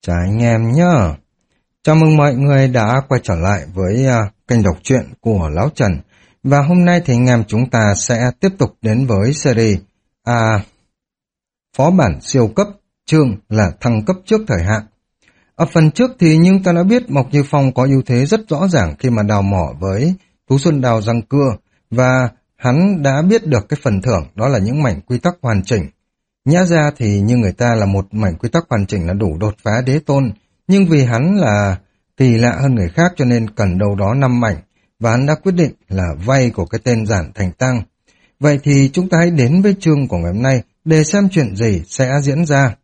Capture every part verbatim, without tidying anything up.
Chào anh em nhá. Chào mừng mọi người đã quay trở lại với uh, kênh đọc truyện của Lão Trần. Và hôm nay thì anh em chúng ta sẽ tiếp tục đến với series à, Phó bản siêu cấp, chương là thăng cấp trước thời hạn. Ở phần trước thì nhưng ta đã biết Mộc Như Phong có ưu thế rất rõ ràng khi mà đào mỏ với Thú Xuân Đào răng cưa, và hắn đã biết được cái phần thưởng đó là những mảnh quy tắc hoàn chỉnh. Nhã ra thì như người ta là một mảnh quy tắc hoàn chỉnh là đủ đột phá đế tôn, nhưng vì hắn là kỳ lạ hơn người khác cho nên cần đâu đó năm mảnh, và hắn đã quyết định là vay của cái tên Giản Thành Tăng. Vậy thì chúng ta hãy đến với chương của ngày hôm nay để xem chuyện gì sẽ diễn ra.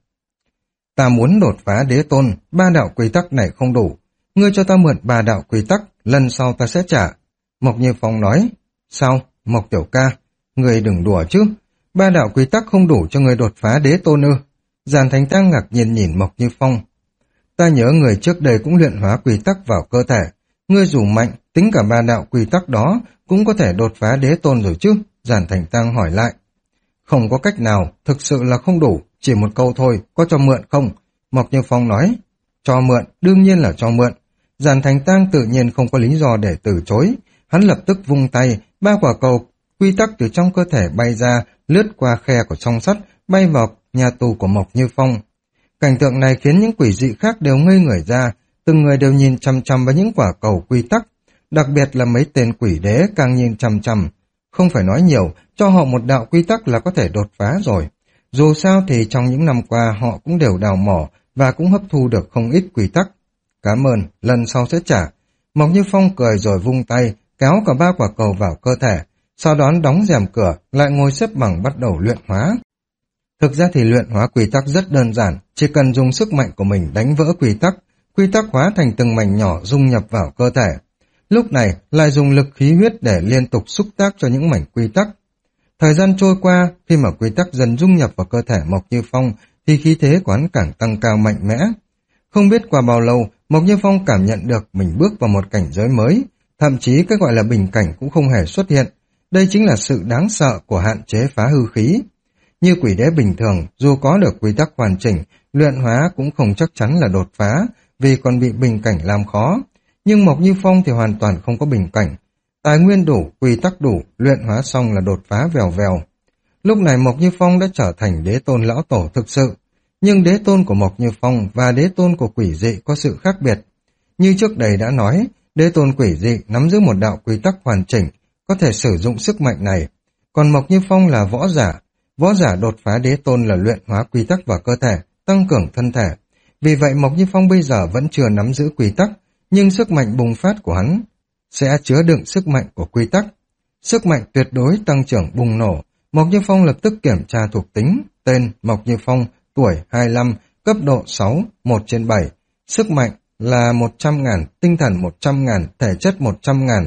Ta muốn đột phá đế tôn, ba đạo quy tắc này không đủ. Ngươi cho ta mượn ba đạo quy tắc, lần sau ta sẽ trả. Mộc Như Phong nói. Sao? Mộc tiểu ca, ngươi đừng đùa chứ. Ba đạo quy tắc không đủ cho người đột phá đế tôn ư? Giản Thành Tăng ngạc nhiên nhìn Mộc Như Phong. Ta nhớ người trước đây cũng luyện hóa quy tắc vào cơ thể. Ngươi dù mạnh, tính cả ba đạo quy tắc đó cũng có thể đột phá đế tôn rồi chứ? Giản Thành Tăng hỏi lại. Không có cách nào, thực sự là không đủ, chỉ một câu thôi, có cho mượn không? Mộc Như Phong nói. Cho mượn, đương nhiên là cho mượn. Giản Thành Tăng tự nhiên không có lý do để từ chối. Hắn lập tức vung tay, ba quả cầu quy tắc từ trong cơ thể bay ra, lướt qua khe của song sắt, bay vào nhà tù của Mộc Như Phong. Cảnh tượng này khiến những quỷ dị khác đều ngây người ra, từng người đều nhìn chằm chằm vào những quả cầu quy tắc, đặc biệt là mấy tên quỷ đế càng nhìn chằm chằm. Không phải nói nhiều, cho họ một đạo quy tắc là có thể đột phá rồi. Dù sao thì trong những năm qua họ cũng đều đào mỏ và cũng hấp thu được không ít quy tắc. Cảm ơn, lần sau sẽ trả. Mộc Như Phong cười rồi vung tay, kéo cả ba quả cầu vào cơ thể. Sau đó đóng rèm cửa, lại ngồi xếp bằng bắt đầu luyện hóa. Thực ra thì luyện hóa quy tắc rất đơn giản, chỉ cần dùng sức mạnh của mình đánh vỡ quy tắc, quy tắc hóa thành từng mảnh nhỏ dung nhập vào cơ thể. Lúc này lại dùng lực khí huyết để liên tục xúc tác cho những mảnh quy tắc. Thời gian trôi qua, khi mà quy tắc dần dung nhập vào cơ thể Mộc Như Phong, thì khí thế của hắn càng tăng cao mạnh mẽ. Không biết qua bao lâu, Mộc Như Phong cảm nhận được mình bước vào một cảnh giới mới, thậm chí cái gọi là bình cảnh cũng không hề xuất hiện. Đây chính là sự đáng sợ của hạn chế phá hư khí. Như quỷ đế bình thường, dù có được quy tắc hoàn chỉnh, luyện hóa cũng không chắc chắn là đột phá, vì còn bị bình cảnh làm khó. Nhưng Mộc Như Phong thì hoàn toàn không có bình cảnh. Tài nguyên đủ, quy tắc đủ, luyện hóa xong là đột phá vèo vèo. Lúc này Mộc Như Phong đã trở thành đế tôn lão tổ thực sự. Nhưng đế tôn của Mộc Như Phong và đế tôn của quỷ dị có sự khác biệt. Như trước đây đã nói, đế tôn quỷ dị nắm giữ một đạo quy tắc hoàn chỉnh, có thể sử dụng sức mạnh này. Còn Mộc Như Phong là võ giả. Võ giả đột phá đế tôn là luyện hóa quy tắc vào cơ thể, tăng cường thân thể. Vì vậy Mộc Như Phong bây giờ vẫn chưa nắm giữ quy tắc, nhưng sức mạnh bùng phát của hắn sẽ chứa đựng sức mạnh của quy tắc. Sức mạnh tuyệt đối tăng trưởng bùng nổ. Mộc Như Phong lập tức kiểm tra thuộc tính. Tên Mộc Như Phong, tuổi hai mươi lăm, cấp độ sáu, một trên bảy. Sức mạnh là một trăm ngàn, tinh thần một trăm ngàn, thể chất một trăm ngàn.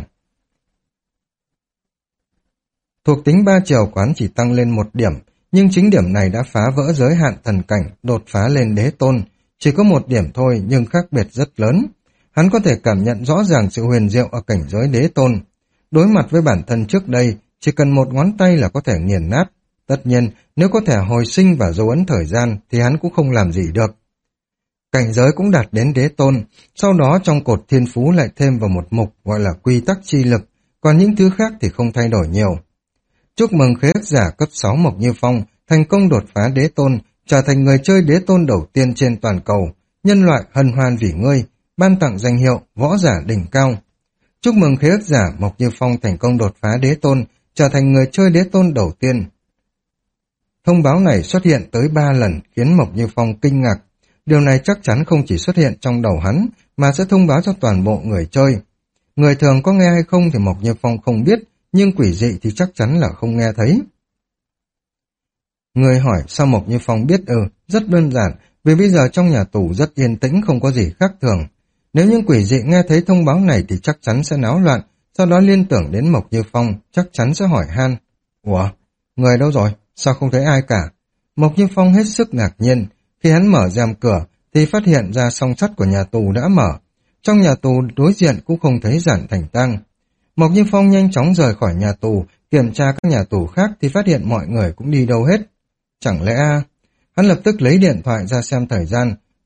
Thuộc tính ba chiều quán chỉ tăng lên một điểm, nhưng chính điểm này đã phá vỡ giới hạn thần cảnh, đột phá lên đế tôn. Chỉ có một điểm thôi nhưng khác biệt rất lớn. Hắn có thể cảm nhận rõ ràng sự huyền diệu ở cảnh giới đế tôn. Đối mặt với bản thân trước đây, chỉ cần một ngón tay là có thể nghiền nát. Tất nhiên, nếu có thể hồi sinh và dấu ấn thời gian thì hắn cũng không làm gì được. Cảnh giới cũng đạt đến đế tôn, sau đó trong cột thiên phú lại thêm vào một mục gọi là quy tắc chi lực, còn những thứ khác thì không thay đổi nhiều. Chúc mừng khế ước giả cấp sáu Mộc Như Phong thành công đột phá đế tôn, trở thành người chơi đế tôn đầu tiên trên toàn cầu. Nhân loại hân hoan vì ngươi, ban tặng danh hiệu võ giả đỉnh cao. Chúc mừng khế ước giả Mộc Như Phong thành công đột phá đế tôn, trở thành người chơi đế tôn đầu tiên. Thông báo này xuất hiện tới ba lần khiến Mộc Như Phong kinh ngạc. Điều này chắc chắn không chỉ xuất hiện trong đầu hắn, mà sẽ thông báo cho toàn bộ người chơi. Người thường có nghe hay không thì Mộc Như Phong không biết, nhưng quỷ dị thì chắc chắn là không nghe thấy. Người hỏi sao Mộc Như Phong biết? Ừ, rất đơn giản, vì bây giờ trong nhà tù rất yên tĩnh, không có gì khác thường. Nếu những quỷ dị nghe thấy thông báo này thì chắc chắn sẽ náo loạn, sau đó liên tưởng đến Mộc Như Phong, chắc chắn sẽ hỏi han. Ủa, người đâu rồi? Sao không thấy ai cả? Mộc Như Phong hết sức ngạc nhiên, khi hắn mở rèm cửa thì phát hiện ra song sắt của nhà tù đã mở. Trong nhà tù đối diện cũng không thấy Giản Thành Tăng. Mộc Như Phong nhanh chóng rời khỏi nhà tù, kiểm tra các nhà tù khác thì phát hiện mọi người cũng đi đâu hết. Chẳng lẽ... Hắn lập tức lấy điện thoại ra xem thời gian,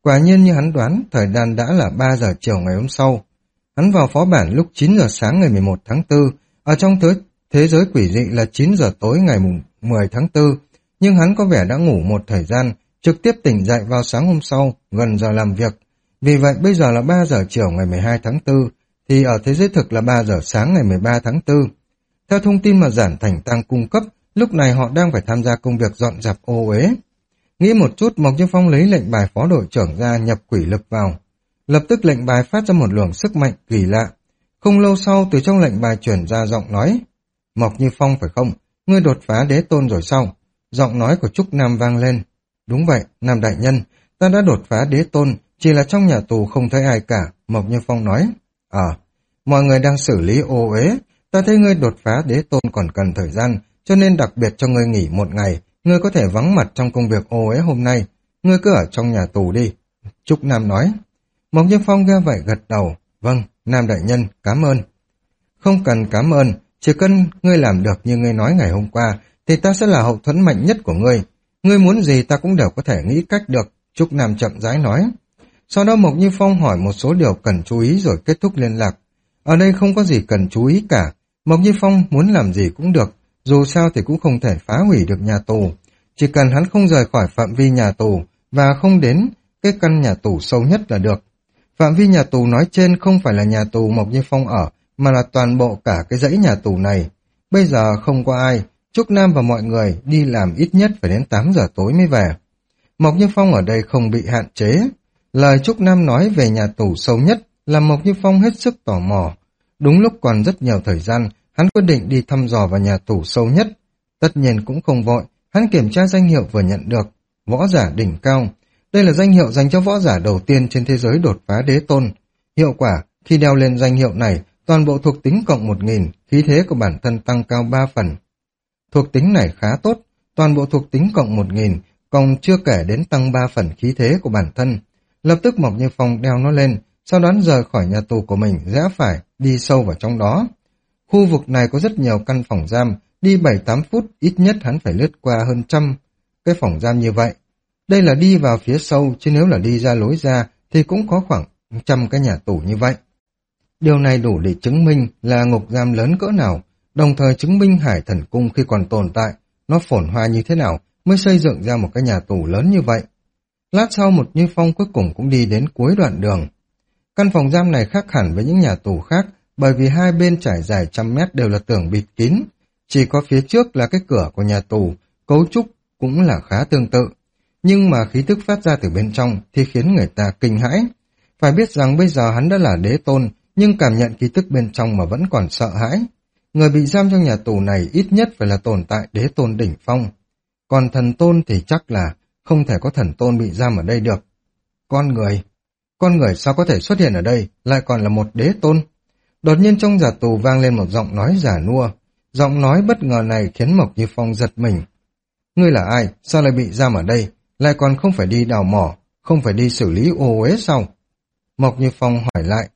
Quả nhiên như hắn đoán, thời gian đã là ba giờ chiều ngày hôm sau. Hắn vào phó bản lúc chín giờ sáng ngày mười một tháng tư, ở trong thế, thế giới quỷ dị là chín giờ tối ngày mười tháng tư, nhưng hắn có vẻ đã ngủ một thời gian, trực tiếp tỉnh dậy vào sáng hôm sau, gần giờ làm việc. Vì vậy bây giờ là ba giờ chiều ngày mười hai tháng tư, thì ở thế giới thực là ba giờ sáng ngày mười ba tháng tư. Theo thông tin mà Giản Thành Tăng cung cấp, lúc này họ đang phải tham gia công việc dọn dẹp ô uế. Nghĩ một chút, Mộc Như Phong lấy lệnh bài phó đội trưởng ra nhập quỷ lực vào. Lập tức lệnh bài phát ra một luồng sức mạnh kỳ lạ. Không lâu sau, từ trong lệnh bài chuyển ra giọng nói. Mộc Như Phong phải không? Ngươi đột phá đế tôn rồi sao? Giọng nói của Trúc Nam vang lên. Đúng vậy, Nam đại nhân, ta đã đột phá đế tôn, chỉ là trong nhà tù không thấy ai cả, Mộc Như Phong nói. À, mọi người đang xử lý ô uế, ta thấy ngươi đột phá đế tôn còn cần thời gian, cho nên đặc biệt cho ngươi nghỉ một ngày, ngươi có thể vắng mặt trong công việc ô uế hôm nay, ngươi cứ ở trong nhà tù đi. Trúc Nam nói. Mộc Như Phong nghe vậy gật đầu. Vâng, Nam đại nhân, cảm ơn. Không cần cảm ơn, chỉ cần ngươi làm được như ngươi nói ngày hôm qua, thì ta sẽ là hậu thuẫn mạnh nhất của ngươi. Ngươi muốn gì ta cũng đều có thể nghĩ cách được, Trúc Nam chậm rãi nói. Sau đó Mộc Như Phong hỏi một số điều cần chú ý rồi kết thúc liên lạc. Ở đây không có gì cần chú ý cả, Mộc Như Phong muốn làm gì cũng được, dù sao thì cũng không thể phá hủy được nhà tù. Chỉ cần hắn không rời khỏi phạm vi nhà tù và không đến cái căn nhà tù sâu nhất là được. Phạm vi nhà tù nói trên không phải là nhà tù Mộc Như Phong ở, mà là toàn bộ cả cái dãy nhà tù này. Bây giờ không có ai, Trúc Nam và mọi người đi làm ít nhất phải đến tám giờ tối mới về. Mộc Như Phong ở đây không bị hạn chế. Lời Trúc Nam nói về nhà tù sâu nhất làm Mộc Như Phong hết sức tò mò. Đúng lúc còn rất nhiều thời gian, hắn quyết định đi thăm dò vào nhà tù sâu nhất. Tất nhiên cũng không vội, hắn kiểm tra danh hiệu vừa nhận được, võ giả đỉnh cao. Đây là danh hiệu dành cho võ giả đầu tiên trên thế giới đột phá đế tôn. Hiệu quả, khi đeo lên danh hiệu này, toàn bộ thuộc tính cộng một nghìn, khí thế của bản thân tăng cao ba phần. Thuộc tính này khá tốt, toàn bộ thuộc tính cộng một nghìn, còn chưa kể đến tăng ba phần khí thế của bản thân. Lập tức Mộc Như Phong đeo nó lên, sau đó rời khỏi nhà tù của mình, rẽ phải, đi sâu vào trong đó. Khu vực này có rất nhiều căn phòng giam, đi bảy tám phút, ít nhất hắn phải lướt qua hơn trăm cái phòng giam như vậy. Đây là đi vào phía sâu, chứ nếu là đi ra lối ra thì cũng có khoảng trăm cái nhà tù như vậy. Điều này đủ để chứng minh là ngục giam lớn cỡ nào, đồng thời chứng minh Hải Thần Cung khi còn tồn tại, nó phồn hoa như thế nào mới xây dựng ra một cái nhà tù lớn như vậy. Lát sau Mộc Như Phong cuối cùng cũng đi đến cuối đoạn đường. Căn phòng giam này khác hẳn với những nhà tù khác, bởi vì hai bên trải dài trăm mét đều là tường bịt kín. Chỉ có phía trước là cái cửa của nhà tù, cấu trúc cũng là khá tương tự. Nhưng mà khí tức phát ra từ bên trong thì khiến người ta kinh hãi. Phải biết rằng bây giờ hắn đã là đế tôn, nhưng cảm nhận khí tức bên trong mà vẫn còn sợ hãi. Người bị giam trong nhà tù này ít nhất phải là tồn tại đế tôn đỉnh phong. Còn thần tôn thì chắc là không thể có thần tôn bị giam ở đây được. Con người, con người sao có thể xuất hiện ở đây, lại còn là một đế tôn? Đột nhiên trong nhà tù vang lên một giọng nói giả nua. Giọng nói bất ngờ này khiến Mộc Như Phong giật mình. Ngươi là ai? Sao lại bị giam ở đây? Lại còn không phải đi đào mỏ, không phải đi xử lý ô uế sao? Mộc Như Phong hỏi lại.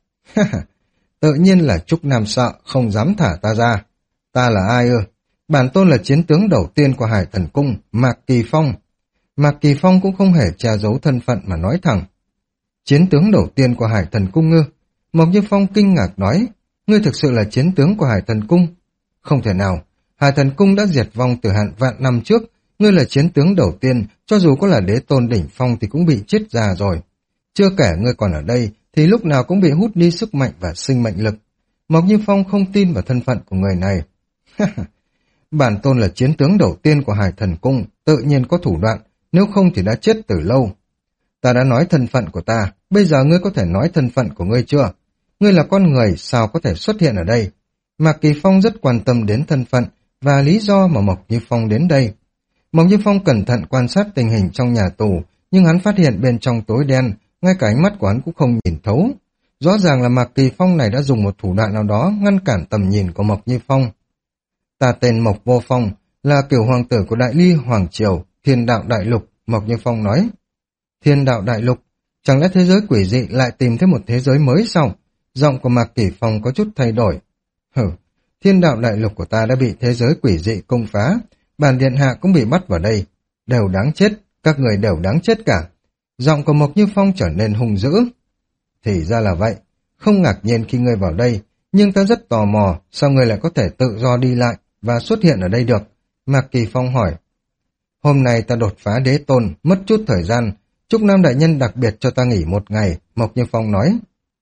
Tự nhiên là Trúc Nam sợ, không dám thả ta ra. Ta là ai ư? Bản tôn là chiến tướng đầu tiên của Hải Thần Cung, Mạc Kỳ Phong. Mạc Kỳ Phong cũng không hề che giấu thân phận mà nói thẳng. Chiến tướng đầu tiên của Hải Thần Cung ư? Mộc Như Phong kinh ngạc nói. Ngươi thực sự là chiến tướng của Hải Thần Cung? Không thể nào, Hải Thần Cung đã diệt vong từ hạn vạn năm trước. Ngươi là chiến tướng đầu tiên, cho dù có là đế tôn đỉnh phong thì cũng bị chết già rồi. Chưa kể ngươi còn ở đây, thì lúc nào cũng bị hút đi sức mạnh và sinh mệnh lực. Mộc Như Phong không tin vào thân phận của người này. Bản tôn là chiến tướng đầu tiên của Hải Thần Cung, tự nhiên có thủ đoạn, nếu không thì đã chết từ lâu. Ta đã nói thân phận của ta, bây giờ ngươi có thể nói thân phận của ngươi chưa? Ngươi là con người, sao có thể xuất hiện ở đây? Mạc Kỳ Phong rất quan tâm đến thân phận và lý do mà Mộc Như Phong đến đây. Mộc Như Phong cẩn thận quan sát tình hình trong nhà tù, nhưng hắn phát hiện bên trong tối đen, ngay cả ánh mắt của hắn cũng không nhìn thấu. Rõ ràng là Mạc Kỳ Phong này đã dùng một thủ đoạn nào đó ngăn cản tầm nhìn của Mộc Như Phong. Ta tên Mộc Vô Phong, là cửu hoàng tử của Đại Ly Hoàng Triều, Thiên Đạo Đại Lục, Mộc Như Phong nói. Thiên Đạo Đại Lục, chẳng lẽ thế giới quỷ dị lại tìm thấy một thế giới mới sao? Giọng của Mạc Kỳ Phong có chút thay đổi. Hử, Thiên Đạo Đại Lục của ta đã bị thế giới quỷ dị công phá, bản điện hạ cũng bị bắt vào đây. Đều đáng chết, các người đều đáng chết cả. Giọng của Mộc Như Phong trở nên hung dữ. Thì ra là vậy, không ngạc nhiên khi ngươi vào đây, nhưng ta rất tò mò, sao ngươi lại có thể tự do đi lại và xuất hiện ở đây được? Mạc Kỳ Phong hỏi. Hôm nay ta đột phá đế tôn, mất chút thời gian, Trúc Nam đại nhân đặc biệt cho ta nghỉ một ngày, Mộc Như Phong nói.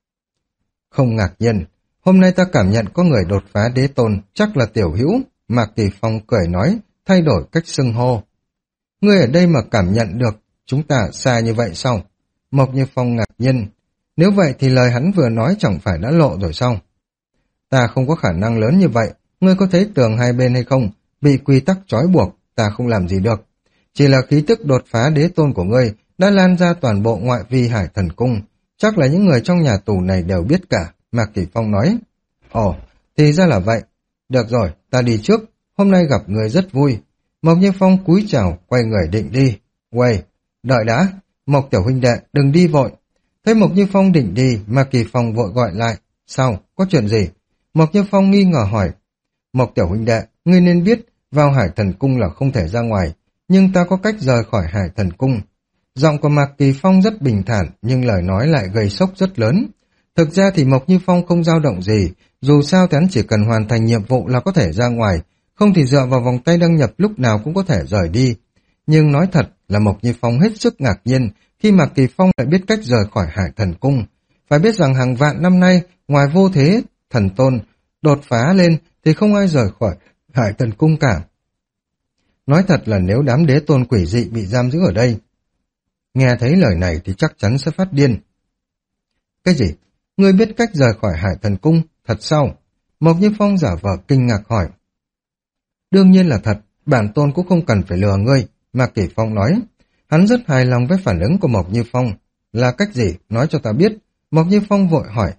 Không ngạc nhiên, hôm nay ta cảm nhận có người đột phá đế tôn, chắc là tiểu hữu, Mạc Kỳ Phong cười nói, thay đổi cách xưng hô. Ngươi ở đây mà cảm nhận được, chúng ta xa như vậy sao? Mộc Như Phong ngạc nhiên, nếu vậy thì lời hắn vừa nói chẳng phải đã lộ rồi sao? Ta không có khả năng lớn như vậy, ngươi có thấy tường hai bên hay không? Bị quy tắc trói buộc, ta không làm gì được. Chỉ là khí tức đột phá đế tôn của ngươi đã lan ra toàn bộ ngoại vi Hải Thần Cung. Chắc là những người trong nhà tù này đều biết cả, Mạc Kỳ Phong nói. Ồ, thì ra là vậy. Được rồi, ta đi trước, hôm nay gặp người rất vui. Mộc Như Phong cúi chào, quay người định đi. Quay, đợi đã, Mộc tiểu huynh đệ, đừng đi vội. Thấy Mộc Như Phong định đi, Mạc Kỳ Phong vội gọi lại. Sao, có chuyện gì? Mộc Như Phong nghi ngờ hỏi. Mộc tiểu huynh đệ, ngươi nên biết, vào Hải Thần Cung là không thể ra ngoài, nhưng ta có cách rời khỏi Hải Thần Cung. Giọng của Mạc Kỳ Phong rất bình thản, nhưng lời nói lại gây sốc rất lớn. Thực ra thì Mộc Như Phong không dao động gì, dù sao thì hắn chỉ cần hoàn thành nhiệm vụ là có thể ra ngoài, không thì dựa vào vòng tay đăng nhập lúc nào cũng có thể rời đi. Nhưng nói thật là Mộc Như Phong hết sức ngạc nhiên khi Mạc Kỳ Phong lại biết cách rời khỏi Hải Thần Cung. Phải biết rằng hàng vạn năm nay, ngoài vô thế, thần tôn, đột phá lên thì không ai rời khỏi Hải Thần Cung cả. Nói thật là nếu đám đế tôn quỷ dị bị giam giữ ở đây, nghe thấy lời này thì chắc chắn sẽ phát điên. Cái gì? Ngươi biết cách rời khỏi Hải Thần Cung? Thật sao? Mộc Như Phong giả vờ kinh ngạc hỏi. Đương nhiên là thật, bản tôn cũng không cần phải lừa ngươi, Mạc Kỳ Phong nói. Hắn rất hài lòng với phản ứng của Mộc Như Phong. Là cách gì? Nói cho ta biết. Mộc Như Phong vội hỏi.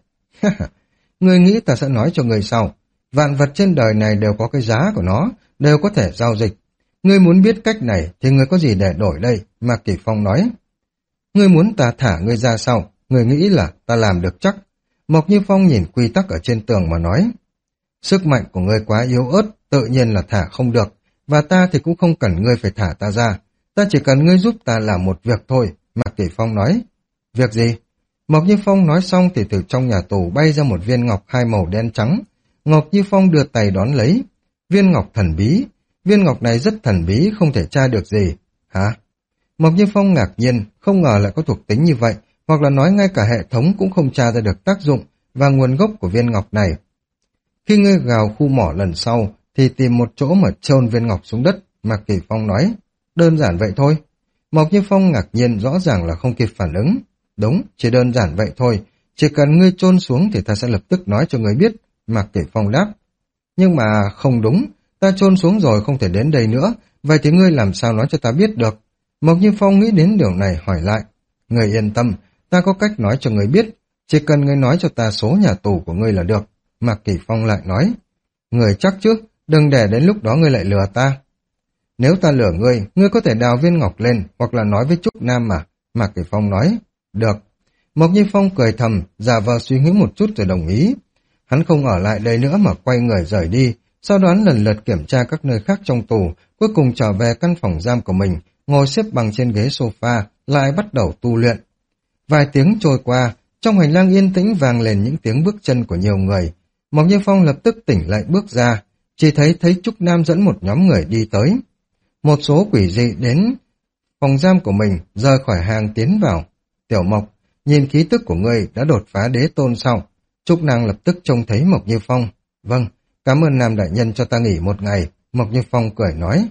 Ngươi nghĩ ta sẽ nói cho ngươi sao? Vạn vật trên đời này đều có cái giá của nó, đều có thể giao dịch. Ngươi muốn biết cách này thì ngươi có gì để đổi đây? Mạc Kỳ Phong nói. Ngươi muốn ta thả ngươi ra sao? Ngươi nghĩ là ta làm được chắc? Mộc Như Phong nhìn quy tắc ở trên tường mà nói. Sức mạnh của ngươi quá yếu ớt, tự nhiên là thả không được, và ta thì cũng không cần ngươi phải thả ta ra. Ta chỉ cần ngươi giúp ta làm một việc thôi, Mạc Kỳ Phong nói. Việc gì? Mộc Như Phong nói xong thì từ trong nhà tù bay ra một viên ngọc hai màu đen trắng. Mộc Như Phong đưa tay đón lấy. Viên ngọc thần bí. Viên ngọc này rất thần bí, không thể tra được gì. Hả? Mộc Như Phong ngạc nhiên, không ngờ lại có thuộc tính như vậy, hoặc là nói ngay cả hệ thống cũng không tra ra được tác dụng và nguồn gốc của viên ngọc này. Khi ngươi gào khu mỏ lần sau, thì tìm một chỗ mà chôn viên ngọc xuống đất, Mạc Kỳ Phong nói. Đơn giản vậy thôi. Mộc Như Phong ngạc nhiên, rõ ràng là không kịp phản ứng. Đúng, chỉ đơn giản vậy thôi. Chỉ cần ngươi chôn xuống thì ta sẽ lập tức nói cho ngươi biết, Mạc Kỳ Phong đáp. Nhưng mà không đúng, ta chôn xuống rồi không thể đến đây nữa, vậy thì ngươi làm sao nói cho ta biết được? Mộc Như Phong nghĩ đến điều này hỏi lại. Ngươi yên tâm, ta có cách nói cho ngươi biết, chỉ cần ngươi nói cho ta số nhà tù của ngươi là được. Mạc Kỳ Phong lại nói. Ngươi chắc chứ, đừng để đến lúc đó ngươi lại lừa ta. Nếu ta lừa ngươi, ngươi có thể đào viên ngọc lên, hoặc là nói với Trúc Nam mà. Mạc Kỳ Phong nói. Được. Mộc Như Phong cười thầm, giả vờ suy nghĩ một chút rồi đồng ý. Hắn không ở lại đây nữa mà quay người rời đi, sau đó lần lượt kiểm tra các nơi khác trong tù, cuối cùng trở về căn phòng giam của mình, ngồi xếp bằng trên ghế sofa, lại bắt đầu tu luyện. Vài tiếng trôi qua, trong hành lang yên tĩnh vang lên những tiếng bước chân của nhiều người. Mộc Như Phong lập tức tỉnh lại bước ra, chỉ thấy thấy Trúc Nam dẫn một nhóm người đi tới. Một số quỷ dị đến phòng giam của mình, rời khỏi hàng tiến vào. Tiểu Mộc, nhìn khí tức của ngươi đã đột phá đế tôn sau. Trúc Nam lập tức trông thấy Mộc Như Phong. Vâng, cảm ơn Nam đại nhân cho ta nghỉ một ngày. Mộc Như Phong cười nói.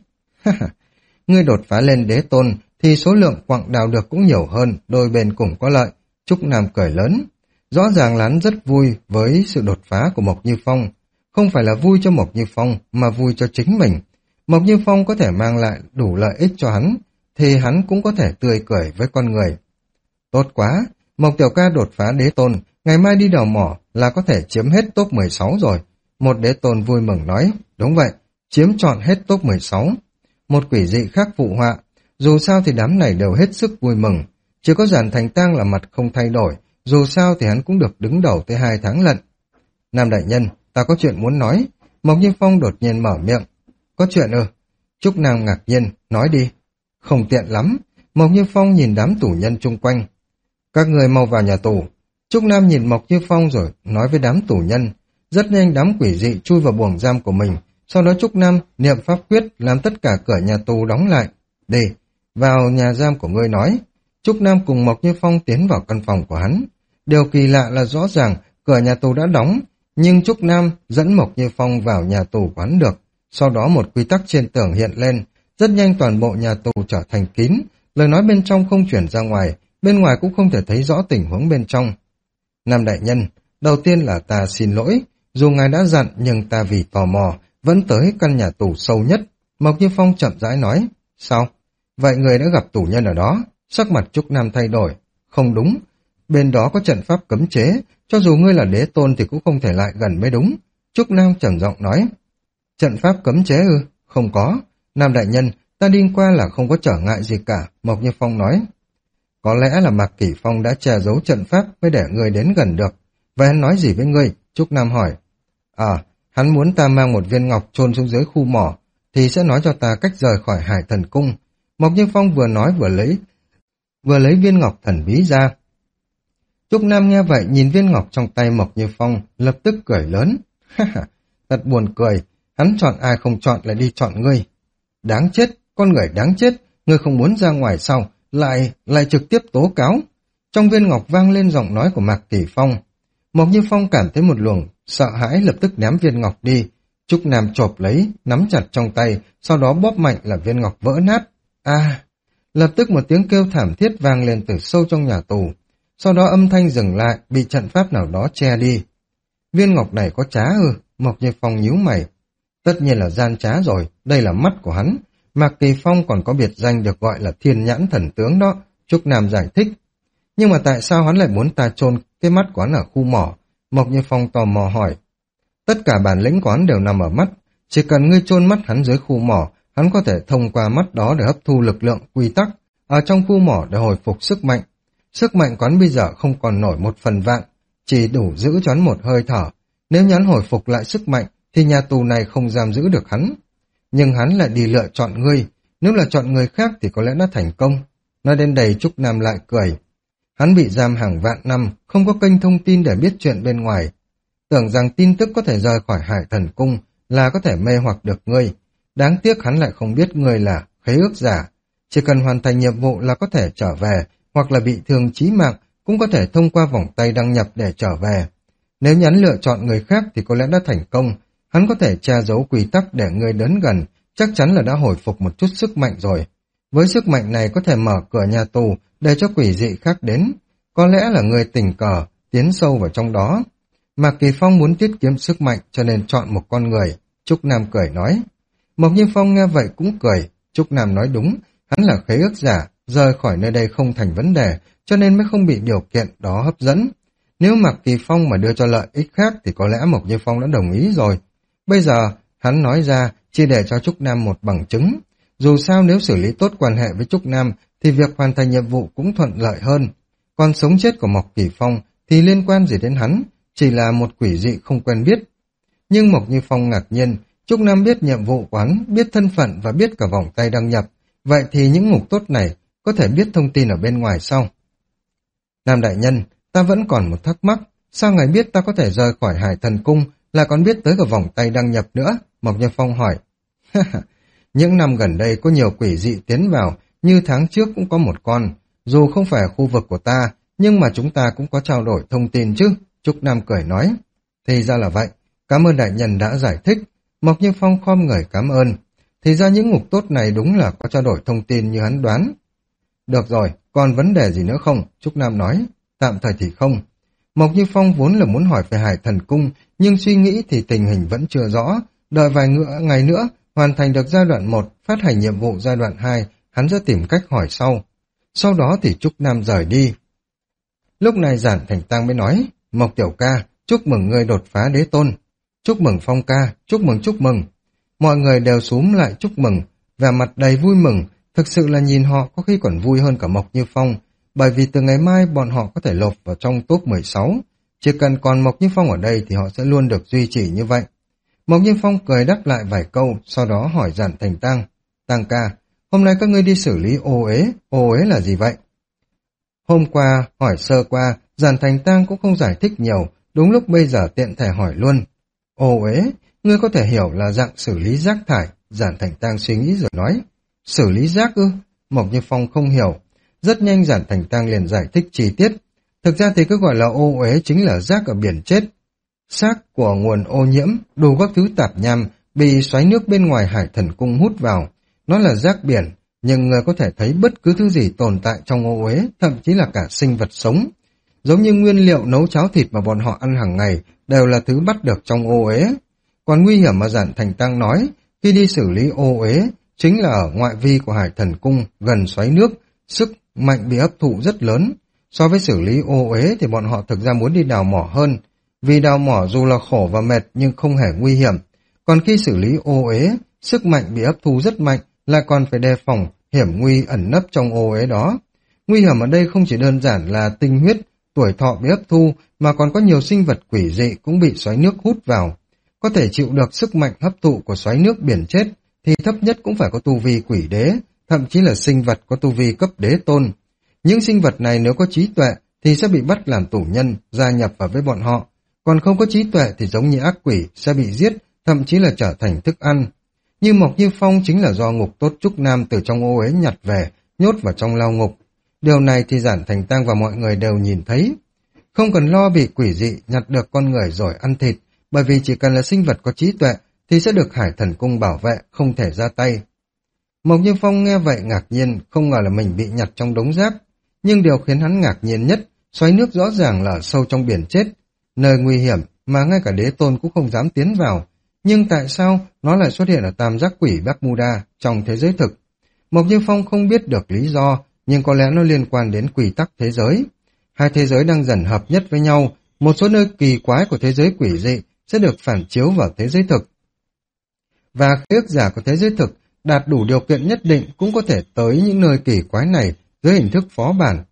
Ngươi đột phá lên đế tôn thì số lượng quặng đào được cũng nhiều hơn, đôi bên cùng có lợi. Trúc Nam cười lớn. Rõ ràng là hắn rất vui với sự đột phá của Mộc Như Phong. Không phải là vui cho Mộc Như Phong, mà vui cho chính mình. Mộc Như Phong có thể mang lại đủ lợi ích cho hắn, thì hắn cũng có thể tươi cười với con người. Tốt quá, Mộc Tiểu Ca đột phá đế tôn, ngày mai đi đào mỏ là có thể chiếm hết top mười sáu rồi. Một đế tôn vui mừng nói, đúng vậy, chiếm trọn hết top mười sáu. Một quỷ dị khác phụ họa, dù sao thì đám này đều hết sức vui mừng. Chỉ có Giản Thành Tang là mặt không thay đổi, dù sao thì hắn cũng được đứng đầu tới hai tháng lận. Nam đại nhân, ta có chuyện muốn nói. Mộc Như Phong đột nhiên mở miệng. Có chuyện ư? Trúc Nam ngạc nhiên, nói đi. Không tiện lắm, Mộc Như Phong nhìn đám tù nhân chung quanh. Các người mau vào nhà tù. Trúc Nam nhìn Mộc Như Phong rồi nói với đám tù nhân. Rất nhanh đám quỷ dị chui vào buồng giam của mình. Sau đó Trúc Nam niệm pháp quyết làm tất cả cửa nhà tù đóng lại. Đi, vào nhà giam của ngươi nói. Trúc Nam cùng Mộc Như Phong tiến vào căn phòng của hắn. Điều kỳ lạ là rõ ràng cửa nhà tù đã đóng, nhưng Trúc Nam dẫn Mộc Như Phong vào nhà tù quán được. Sau đó một quy tắc trên tường hiện lên, rất nhanh toàn bộ nhà tù trở thành kín, lời nói bên trong không chuyển ra ngoài, bên ngoài cũng không thể thấy rõ tình huống bên trong. Nam đại nhân, đầu tiên là ta xin lỗi, dù ngài đã dặn nhưng ta vì tò mò, vẫn tới căn nhà tù sâu nhất. Mộc Như Phong chậm rãi nói, sao? Vậy người đã gặp tù nhân ở đó? Sắc mặt Trúc Nam thay đổi. Không đúng, bên đó có trận pháp cấm chế, cho dù ngươi là đế tôn thì cũng không thể lại gần mới đúng. Trúc Nam trầm giọng nói, trận pháp cấm chế ư? Không có. Nam đại nhân, ta đi qua là không có trở ngại gì cả, Mộc Như Phong nói. Có lẽ là Mạc Kỷ Phong đã che giấu trận pháp mới để ngươi đến gần được. Vậy hắn nói gì với ngươi? Trúc Nam hỏi. À, hắn muốn ta mang một viên ngọc chôn xuống dưới khu mỏ, thì sẽ nói cho ta cách rời khỏi Hải Thần Cung. Mộc Như Phong vừa nói vừa lấy, vừa lấy viên ngọc thần bí ra. Trúc Nam nghe vậy nhìn viên ngọc trong tay Mộc Như Phong, lập tức cười lớn. Ha ha, thật buồn cười, hắn chọn ai không chọn lại đi chọn ngươi. Đáng chết, con người đáng chết, ngươi không muốn ra ngoài sau, lại, lại trực tiếp tố cáo. Trong viên ngọc vang lên giọng nói của Mạc Kỷ Phong. Mộc Như Phong cảm thấy một luồng sợ hãi, lập tức ném viên ngọc đi. Trúc Nam chộp lấy, nắm chặt trong tay, sau đó bóp mạnh là viên ngọc vỡ nát. À, lập tức một tiếng kêu thảm thiết vang lên từ sâu trong nhà tù. Sau đó âm thanh dừng lại, bị trận pháp nào đó che đi. Viên ngọc này có trá ư? Mộc Như Phong nhíu mày. Tất nhiên là gian trá rồi, đây là mắt của hắn. Mạc Kỳ Phong còn có biệt danh được gọi là thiên nhãn thần tướng đó, Trúc Nam giải thích. Nhưng mà tại sao hắn lại muốn ta chôn cái mắt của hắn ở khu mỏ? Mộc Như Phong tò mò hỏi. Tất cả bản lĩnh của hắn đều nằm ở mắt, chỉ cần ngươi chôn mắt hắn dưới khu mỏ, hắn có thể thông qua mắt đó để hấp thu lực lượng quy tắc ở trong khu mỏ để hồi phục sức mạnh. Sức mạnh của hắn bây giờ không còn nổi một phần vạn, chỉ đủ giữ cho hắn một hơi thở. Nếu hắn hồi phục lại sức mạnh, thì nhà tù này không giam giữ được hắn. Nhưng hắn lại đi lựa chọn ngươi, nếu là chọn người khác thì có lẽ đã thành công. Nói đến đây Trúc Nam lại cười. Hắn bị giam hàng vạn năm, không có kênh thông tin để biết chuyện bên ngoài. Tưởng rằng tin tức có thể rời khỏi Hải Thần Cung là có thể mê hoặc được ngươi. Đáng tiếc hắn lại không biết ngươi là khế ước giả. Chỉ cần hoàn thành nhiệm vụ là có thể trở về, hoặc là bị thương chí mạng, cũng có thể thông qua vòng tay đăng nhập để trở về. Nếu nhắn lựa chọn người khác thì có lẽ đã thành công. Hắn có thể che giấu quy tắc để ngươi đến gần, chắc chắn là đã hồi phục một chút sức mạnh rồi. Với sức mạnh này có thể mở cửa nhà tù để cho quỷ dị khác đến. Có lẽ là người tình cờ tiến sâu vào trong đó. Mạc Kỳ Phong muốn tiết kiệm sức mạnh cho nên chọn một con người. Trúc Nam cười nói. Mộc Như Phong nghe vậy cũng cười. Trúc Nam nói đúng, hắn là khế ước giả, rời khỏi nơi đây không thành vấn đề, cho nên mới không bị điều kiện đó hấp dẫn. Nếu Mạc Kỳ Phong mà đưa cho lợi ích khác thì có lẽ Mộc Như Phong đã đồng ý rồi. Bây giờ, hắn nói ra chỉ để cho Trúc Nam một bằng chứng. Dù sao nếu xử lý tốt quan hệ với Trúc Nam thì việc hoàn thành nhiệm vụ cũng thuận lợi hơn. Còn sống chết của Mộc Kỳ Phong thì liên quan gì đến hắn, chỉ là một quỷ dị không quen biết. Nhưng Mộc Như Phong ngạc nhiên, Trúc Nam biết nhiệm vụ của hắn, biết thân phận và biết cả vòng tay đăng nhập. Vậy thì những ngục tốt này có thể biết thông tin ở bên ngoài sau. Nam đại nhân, ta vẫn còn một thắc mắc, sao ngài biết ta có thể rời khỏi Hải Thần Cung, là còn biết tới cả vòng tay đăng nhập nữa? Mộc Như Phong hỏi. Những năm gần đây có nhiều quỷ dị tiến vào, như tháng trước cũng có một con. Dù không phải khu vực của ta, nhưng mà chúng ta cũng có trao đổi thông tin chứ, Trúc Nam cười nói. Thì ra là vậy, cảm ơn đại nhân đã giải thích. Mộc Như Phong khom người cảm ơn. Thì ra những ngục tốt này đúng là có trao đổi thông tin như hắn đoán. Được rồi, còn vấn đề gì nữa không? Trúc Nam nói. Tạm thời thì không. Mộc Như Phong vốn là muốn hỏi về Hải Thần Cung, nhưng suy nghĩ thì tình hình vẫn chưa rõ. Đợi vài ngựa, ngày nữa, hoàn thành được giai đoạn một, phát hành nhiệm vụ giai đoạn hai, hắn sẽ tìm cách hỏi sau. Sau đó thì Trúc Nam rời đi. Lúc này Giản Thành Tăng mới nói, Mộc tiểu ca, chúc mừng ngươi đột phá đế tôn. Chúc mừng Phong ca, chúc mừng chúc mừng. Mọi người đều xúm lại chúc mừng, vẻ mặt đầy vui mừng, thực sự là nhìn họ có khi còn vui hơn cả Mộc Như Phong, bởi vì từ ngày mai bọn họ có thể lột vào trong top mười sáu. Chỉ cần còn Mộc Như Phong ở đây thì họ sẽ luôn được duy trì như vậy. Mộc Như Phong cười đáp lại vài câu, sau đó hỏi Giản Thành Tăng, Tăng ca, Hôm nay các ngươi đi xử lý ô uế, ô uế là gì vậy? Hôm qua, hỏi sơ qua, Giản Thành Tang cũng không giải thích nhiều, đúng lúc bây giờ tiện thể hỏi luôn. Ô uế, ngươi có thể hiểu là dạng xử lý rác thải, Giản Thành Tang suy nghĩ rồi nói. Xử lý rác ư? Mộc Như Phong không hiểu. Rất nhanh Giản Thành Tang liền giải thích chi tiết. Thực ra thì cứ gọi là ô uế chính là rác ở biển chết. Xác của nguồn ô nhiễm, đủ các thứ tạp nham, bị xoáy nước bên ngoài Hải Thần Cung hút vào. Nó là rác biển, nhưng người có thể thấy bất cứ thứ gì tồn tại trong ô uế, thậm chí là cả sinh vật sống. Giống như nguyên liệu nấu cháo thịt mà bọn họ ăn hàng ngày, đều là thứ bắt được trong ô uế. Còn nguy hiểm mà Giản Thành Tang nói, khi đi xử lý ô uế, chính là ở ngoại vi của Hải Thần Cung, gần xoáy nước, sức mạnh bị hấp thụ rất lớn. So với xử lý ô uế thì bọn họ thực ra muốn đi đào mỏ hơn, vì đào mỏ dù là khổ và mệt nhưng không hề nguy hiểm. Còn khi xử lý ô uế, sức mạnh bị hấp thu rất mạnh, lại còn phải đề phòng hiểm nguy ẩn nấp trong ô uế đó. Nguy hiểm ở đây không chỉ đơn giản là tinh huyết, tuổi thọ bị hấp thu, mà còn có nhiều sinh vật quỷ dị cũng bị xoáy nước hút vào. Có thể chịu được sức mạnh hấp thụ của xoáy nước biển chết thì thấp nhất cũng phải có tu vi quỷ đế, thậm chí là sinh vật có tu vi cấp đế tôn. Những sinh vật này nếu có trí tuệ thì sẽ bị bắt làm tù nhân, gia nhập vào với bọn họ. Còn không có trí tuệ thì giống như ác quỷ, sẽ bị giết, thậm chí là trở thành thức ăn. Như Mộc Như Phong chính là do ngục tốt Trúc Nam từ trong ô uế nhặt về, nhốt vào trong lao ngục. Điều này thì Giản Thành Tang và mọi người đều nhìn thấy. Không cần lo bị quỷ dị nhặt được con người rồi ăn thịt, bởi vì chỉ cần là sinh vật có trí tuệ thì sẽ được Hải Thần Cung bảo vệ, không thể ra tay. Mộc Như Phong nghe vậy ngạc nhiên, không ngờ là mình bị nhặt trong đống rác. Nhưng điều khiến hắn ngạc nhiên nhất, xoáy nước rõ ràng là sâu trong biển chết, nơi nguy hiểm mà ngay cả đế tôn cũng không dám tiến vào. Nhưng tại sao nó lại xuất hiện ở tam giác quỷ Bermuda trong thế giới thực? Mộc Như Phong không biết được lý do, nhưng có lẽ nó liên quan đến quy tắc thế giới. Hai thế giới đang dần hợp nhất với nhau, một số nơi kỳ quái của thế giới quỷ dị sẽ được phản chiếu vào thế giới thực. Và khế ước giả của thế giới thực đạt đủ điều kiện nhất định cũng có thể tới những nơi kỳ quái này dưới hình thức phó bản.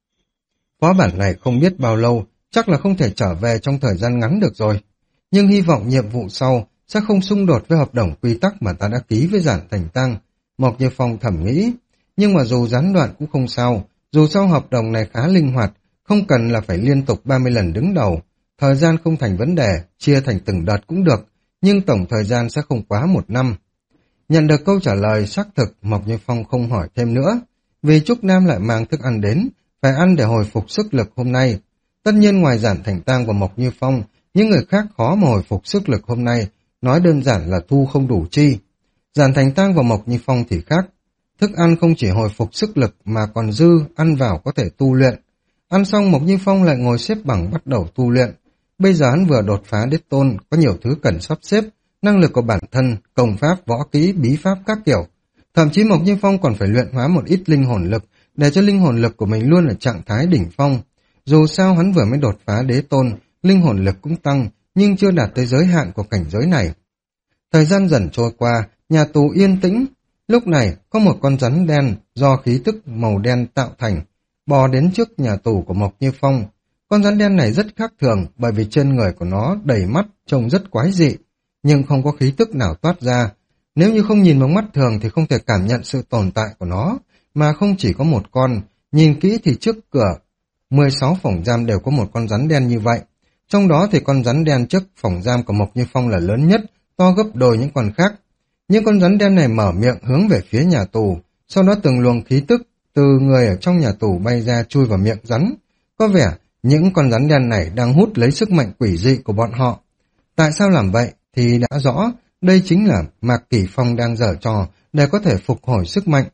Phó bản này không biết bao lâu, chắc là không thể trở về trong thời gian ngắn được rồi. Nhưng hy vọng nhiệm vụ sau sẽ không xung đột với hợp đồng quy tắc mà ta đã ký với Giản Thành Tang. Mộc Như Phong thầm nghĩ, nhưng mà dù gián đoạn cũng không sao, dù sao hợp đồng này khá linh hoạt, không cần là phải liên tục ba mươi lần đứng đầu. Thời gian không thành vấn đề, chia thành từng đợt cũng được, nhưng tổng thời gian sẽ không quá một năm. Nhận được câu trả lời xác thực, Mộc Như Phong không hỏi thêm nữa, vì Trúc Nam lại mang thức ăn đến, phải ăn để hồi phục sức lực hôm nay. Tất nhiên ngoài Giản Thành Tang và Mộc Như Phong, những người khác khó mà hồi phục sức lực hôm nay, nói đơn giản là thu không đủ chi. Giản Thành Tang và Mộc Như Phong thì khác, thức ăn không chỉ hồi phục sức lực mà còn dư, ăn vào có thể tu luyện. Ăn xong Mộc Như Phong lại ngồi xếp bằng bắt đầu tu luyện. Bây giờ hắn vừa đột phá đế tôn, có nhiều thứ cần sắp xếp, năng lực của bản thân, công pháp, võ kỹ, bí pháp các kiểu. Thậm chí Mộc Như Phong còn phải luyện hóa một ít linh hồn lực, để cho linh hồn lực của mình luôn ở trạng thái đỉnh phong. Dù sao hắn vừa mới đột phá đế tôn, linh hồn lực cũng tăng, nhưng chưa đạt tới giới hạn của cảnh giới này. Thời gian dần trôi qua, nhà tù yên tĩnh. Lúc này, có một con rắn đen do khí tức màu đen tạo thành, bò đến trước nhà tù của Mộc Như Phong. Con rắn đen này rất khác thường bởi vì trên người của nó đầy mắt, trông rất quái dị, nhưng không có khí tức nào toát ra. Nếu như không nhìn bằng mắt thường thì không thể cảm nhận sự tồn tại của nó, mà không chỉ có một con. Nhìn kỹ thì trước cửa mười sáu phòng giam đều có một con rắn đen như vậy. Trong đó thì con rắn đen trước phòng giam của Mộc Như Phong là lớn nhất, to gấp đôi những con khác. Những con rắn đen này mở miệng hướng về phía nhà tù, sau đó từng luồng khí tức từ người ở trong nhà tù bay ra chui vào miệng rắn. Có vẻ những con rắn đen này đang hút lấy sức mạnh quỷ dị của bọn họ. Tại sao làm vậy thì đã rõ, đây chính là Mạc Kỳ Phong đang giở trò để có thể phục hồi sức mạnh.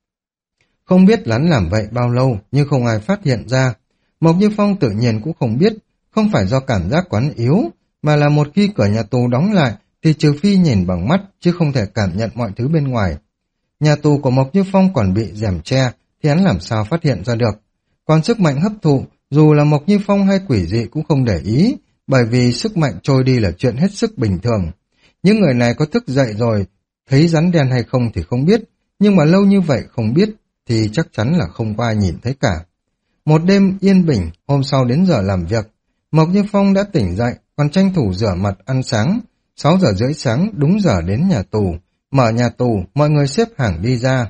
Không biết hắn làm vậy bao lâu nhưng không ai phát hiện ra. Mộc Như Phong tự nhiên cũng không biết, không phải do cảm giác quán yếu, mà là một khi cửa nhà tù đóng lại thì trừ phi nhìn bằng mắt chứ không thể cảm nhận mọi thứ bên ngoài. Nhà tù của Mộc Như Phong còn bị rèm che thì hắn làm sao phát hiện ra được. Còn sức mạnh hấp thụ, dù là Mộc Như Phong hay quỷ dị cũng không để ý, bởi vì sức mạnh trôi đi là chuyện hết sức bình thường. Những người này có thức dậy rồi, thấy rắn đen hay không thì không biết, nhưng mà lâu như vậy không biết thì chắc chắn là không có ai nhìn thấy cả. Một đêm yên bình, hôm sau đến giờ làm việc, Mộc Như Phong đã tỉnh dậy, còn tranh thủ rửa mặt ăn sáng. Sáu giờ rưỡi sáng đúng giờ đến nhà tù, mở nhà tù, mọi người xếp hàng đi ra.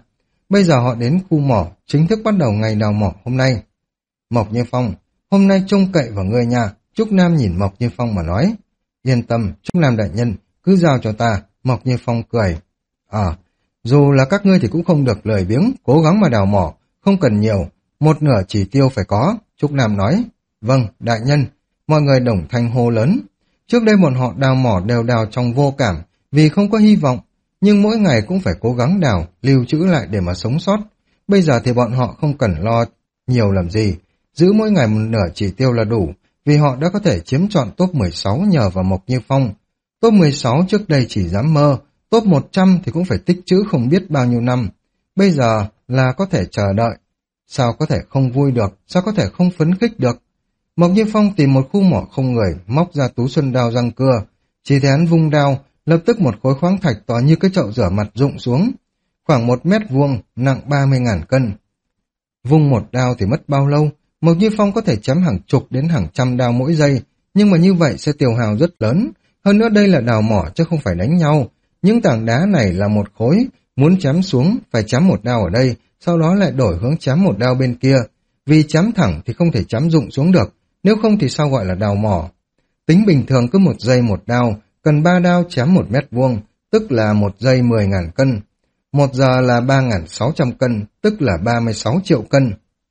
Bây giờ họ đến khu mỏ, chính thức bắt đầu ngày đào mỏ hôm nay. Mộc Như Phong, hôm nay trông cậy vào ngươi nha. Trúc Nam nhìn Mộc Như Phong mà nói. Yên tâm, Trúc Nam đại nhân, cứ giao cho ta. Mộc Như Phong cười. À, dù là các ngươi thì cũng không được lười biếng, cố gắng mà đào mỏ, không cần nhiều, một nửa chỉ tiêu phải có. Trúc Nam nói. Vâng, đại nhân. Mọi người đồng thanh hô lớn. Trước đây bọn họ đào mỏ đều đào trong vô cảm, vì không có hy vọng, nhưng mỗi ngày cũng phải cố gắng đào, lưu trữ lại để mà sống sót. Bây giờ thì bọn họ không cần lo nhiều làm gì, giữ mỗi ngày một nửa chỉ tiêu là đủ, vì họ đã có thể chiếm trọn top mười sáu nhờ vào Mộc Như Phong. Top mười sáu trước đây chỉ dám mơ, top một trăm thì cũng phải tích trữ không biết bao nhiêu năm. Bây giờ là có thể chờ đợi. Sao có thể không vui được, sao có thể không phấn khích được? Mộc Như Phong tìm một khu mỏ không người, móc ra túi xuân đao răng cưa. Chỉ thấy hắn vung đao, lập tức một khối khoáng thạch to như cái chậu rửa mặt rụng xuống. Khoảng một mét vuông, nặng ba mươi ngàn cân. Vung một đao thì mất bao lâu? Mộc Như Phong có thể chém hàng chục đến hàng trăm đao mỗi giây, nhưng mà như vậy sẽ tiêu hao rất lớn. Hơn nữa đây là đào mỏ chứ không phải đánh nhau. Những tảng đá này là một khối, muốn chém xuống phải chém một đao ở đây, sau đó lại đổi hướng chém một đao bên kia. Vì chém thẳng thì không thể chém rụng xuống được, nếu không thì sao gọi là đào mỏ. Tính bình thường cứ một giây một đao, cần ba đao chém một mét vuông, tức là một giây mười ngàn cân. Một giờ là ba ngàn sáu trăm cân, tức là ba mươi sáu triệu cân.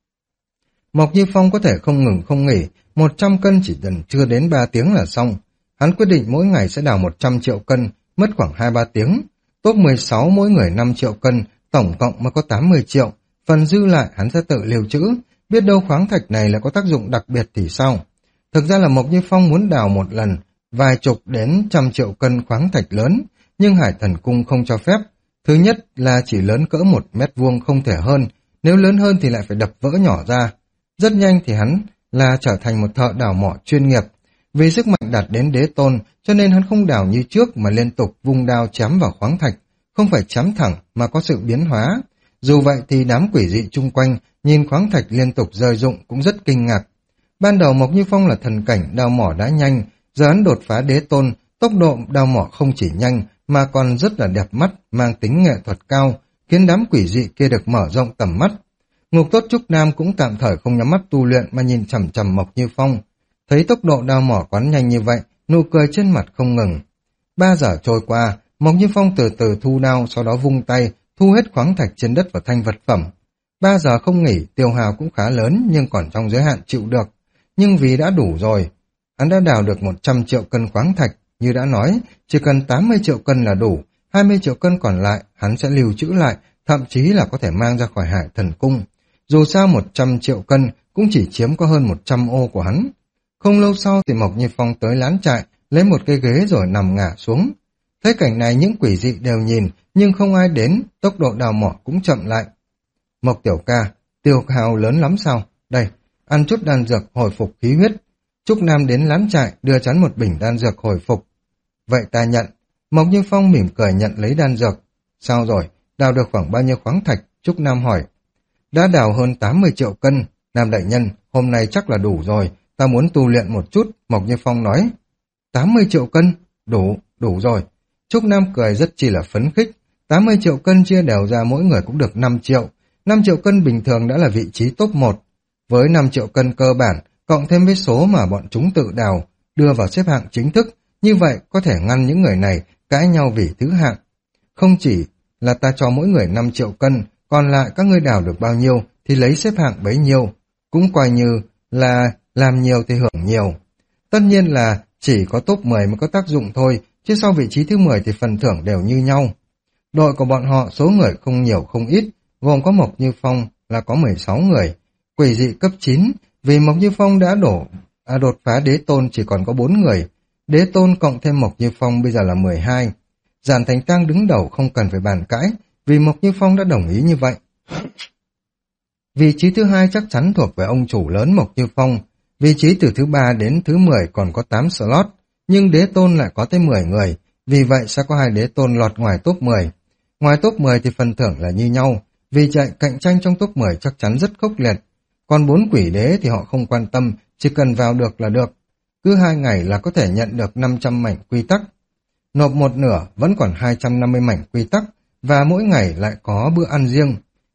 Mộc Như Phong có thể không ngừng không nghỉ, một trăm cân chỉ cần chưa đến ba tiếng là xong. Hắn quyết định mỗi ngày sẽ đào một trăm triệu cân, mất khoảng hai ba tiếng. Top mười sáu mỗi người năm triệu cân, tổng cộng mới có tám mươi triệu. Phần dư lại hắn sẽ tự lưu trữ, biết đâu khoáng thạch này lại có tác dụng đặc biệt thì sao. Thực ra là Mộc Như Phong muốn đào một lần, vài chục đến trăm triệu cân khoáng thạch lớn, nhưng Hải Thần Cung không cho phép. Thứ nhất là chỉ lớn cỡ một mét vuông không thể hơn, nếu lớn hơn thì lại phải đập vỡ nhỏ ra. Rất nhanh thì hắn là trở thành một thợ đào mỏ chuyên nghiệp. Vì sức mạnh đạt đến đế tôn, cho nên hắn không đào như trước mà liên tục vung đao chém vào khoáng thạch, không phải chém thẳng mà có sự biến hóa. Dù vậy thì đám quỷ dị chung quanh nhìn khoáng thạch liên tục rơi rụng cũng rất kinh ngạc. Ban đầu Mộc Như Phong là thần cảnh đào mỏ đã nhanh, giờ hắn đột phá đế tôn, tốc độ đào mỏ không chỉ nhanh mà còn rất là đẹp mắt, mang tính nghệ thuật cao, khiến đám quỷ dị kia được mở rộng tầm mắt. Ngục Tốt Trúc Nam cũng tạm thời không nhắm mắt tu luyện mà nhìn chằm chằm Mộc Như Phong. Thấy tốc độ đào mỏ quán nhanh như vậy, nụ cười trên mặt không ngừng. Ba giờ trôi qua, Mộc Như Phong từ từ thu đao, sau đó vung tay, thu hết khoáng thạch trên đất và thanh vật phẩm. Ba giờ không nghỉ, tiêu hao cũng khá lớn nhưng còn trong giới hạn chịu được. Nhưng vì đã đủ rồi, hắn đã đào được một trăm triệu cân khoáng thạch. Như đã nói, chỉ cần tám mươi triệu cân là đủ, hai mươi triệu cân còn lại hắn sẽ lưu trữ lại, thậm chí là có thể mang ra khỏi Hải Thần Cung. Dù sao một trăm triệu cân cũng chỉ chiếm có hơn một trăm ô của hắn. Không lâu sau thì Mộc Như Phong tới lán trại, lấy một cái ghế rồi nằm ngả xuống. Thấy cảnh này những quỷ dị đều nhìn, nhưng không ai đến, tốc độ đào mỏ cũng chậm lại. Mộc tiểu ca, tiêu hao lớn lắm sao? Đây, ăn chút đan dược hồi phục khí huyết. Trúc Nam đến lán trại đưa chắn một bình đan dược hồi phục. Vậy ta nhận. Mộc Như Phong mỉm cười nhận lấy đan dược. Sao rồi, đào được khoảng bao nhiêu khoáng thạch? Trúc Nam hỏi. Đã đào hơn tám mươi triệu cân. Nam đại nhân, hôm nay chắc là đủ rồi, ta muốn tu luyện một chút. Mộc Như Phong nói. tám mươi triệu cân? Đủ, đủ rồi. Trúc Nam cười rất chi là phấn khích. tám mươi triệu cân chia đều ra mỗi người cũng được năm triệu. năm triệu cân bình thường đã là vị trí top một. Với năm triệu cân cơ bản, cộng thêm với số mà bọn chúng tự đào, đưa vào xếp hạng chính thức, như vậy có thể ngăn những người này cãi nhau vì thứ hạng. Không chỉ là ta cho mỗi người năm triệu cân, còn lại các ngươi đào được bao nhiêu thì lấy xếp hạng bấy nhiêu, cũng coi như là làm nhiều thì hưởng nhiều. Tất nhiên là chỉ có top mười mới có tác dụng thôi, chứ sau vị trí thứ mười thì phần thưởng đều như nhau. Đội của bọn họ số người không nhiều không ít, gồm có Mộc Như Phong là có mười sáu người, quỷ dị cấp chín, vì Mộc Như Phong đã đổ à, đột phá đế tôn chỉ còn có bốn người, đế tôn cộng thêm Mộc Như Phong bây giờ là mười hai. Giản Thành Tăng đứng đầu không cần phải bàn cãi, vì Mộc Như Phong đã đồng ý như vậy. Vị trí thứ hai chắc chắn thuộc về ông chủ lớn Mộc Như Phong, vị trí từ thứ ba đến thứ mười còn có tám slot, nhưng đế tôn lại có tới mười người, vì vậy sẽ có hai đế tôn lọt ngoài top mười. Ngoài top mười thì phần thưởng là như nhau, vì chạy cạnh tranh trong top mười chắc chắn rất khốc liệt. Còn bốn quỷ đế thì họ không quan tâm, chỉ cần vào được là được. Cứ hai ngày là có thể nhận được năm trăm mảnh quy tắc. Nộp một nửa vẫn còn hai trăm năm mươi mảnh quy tắc, và mỗi ngày lại có bữa ăn riêng.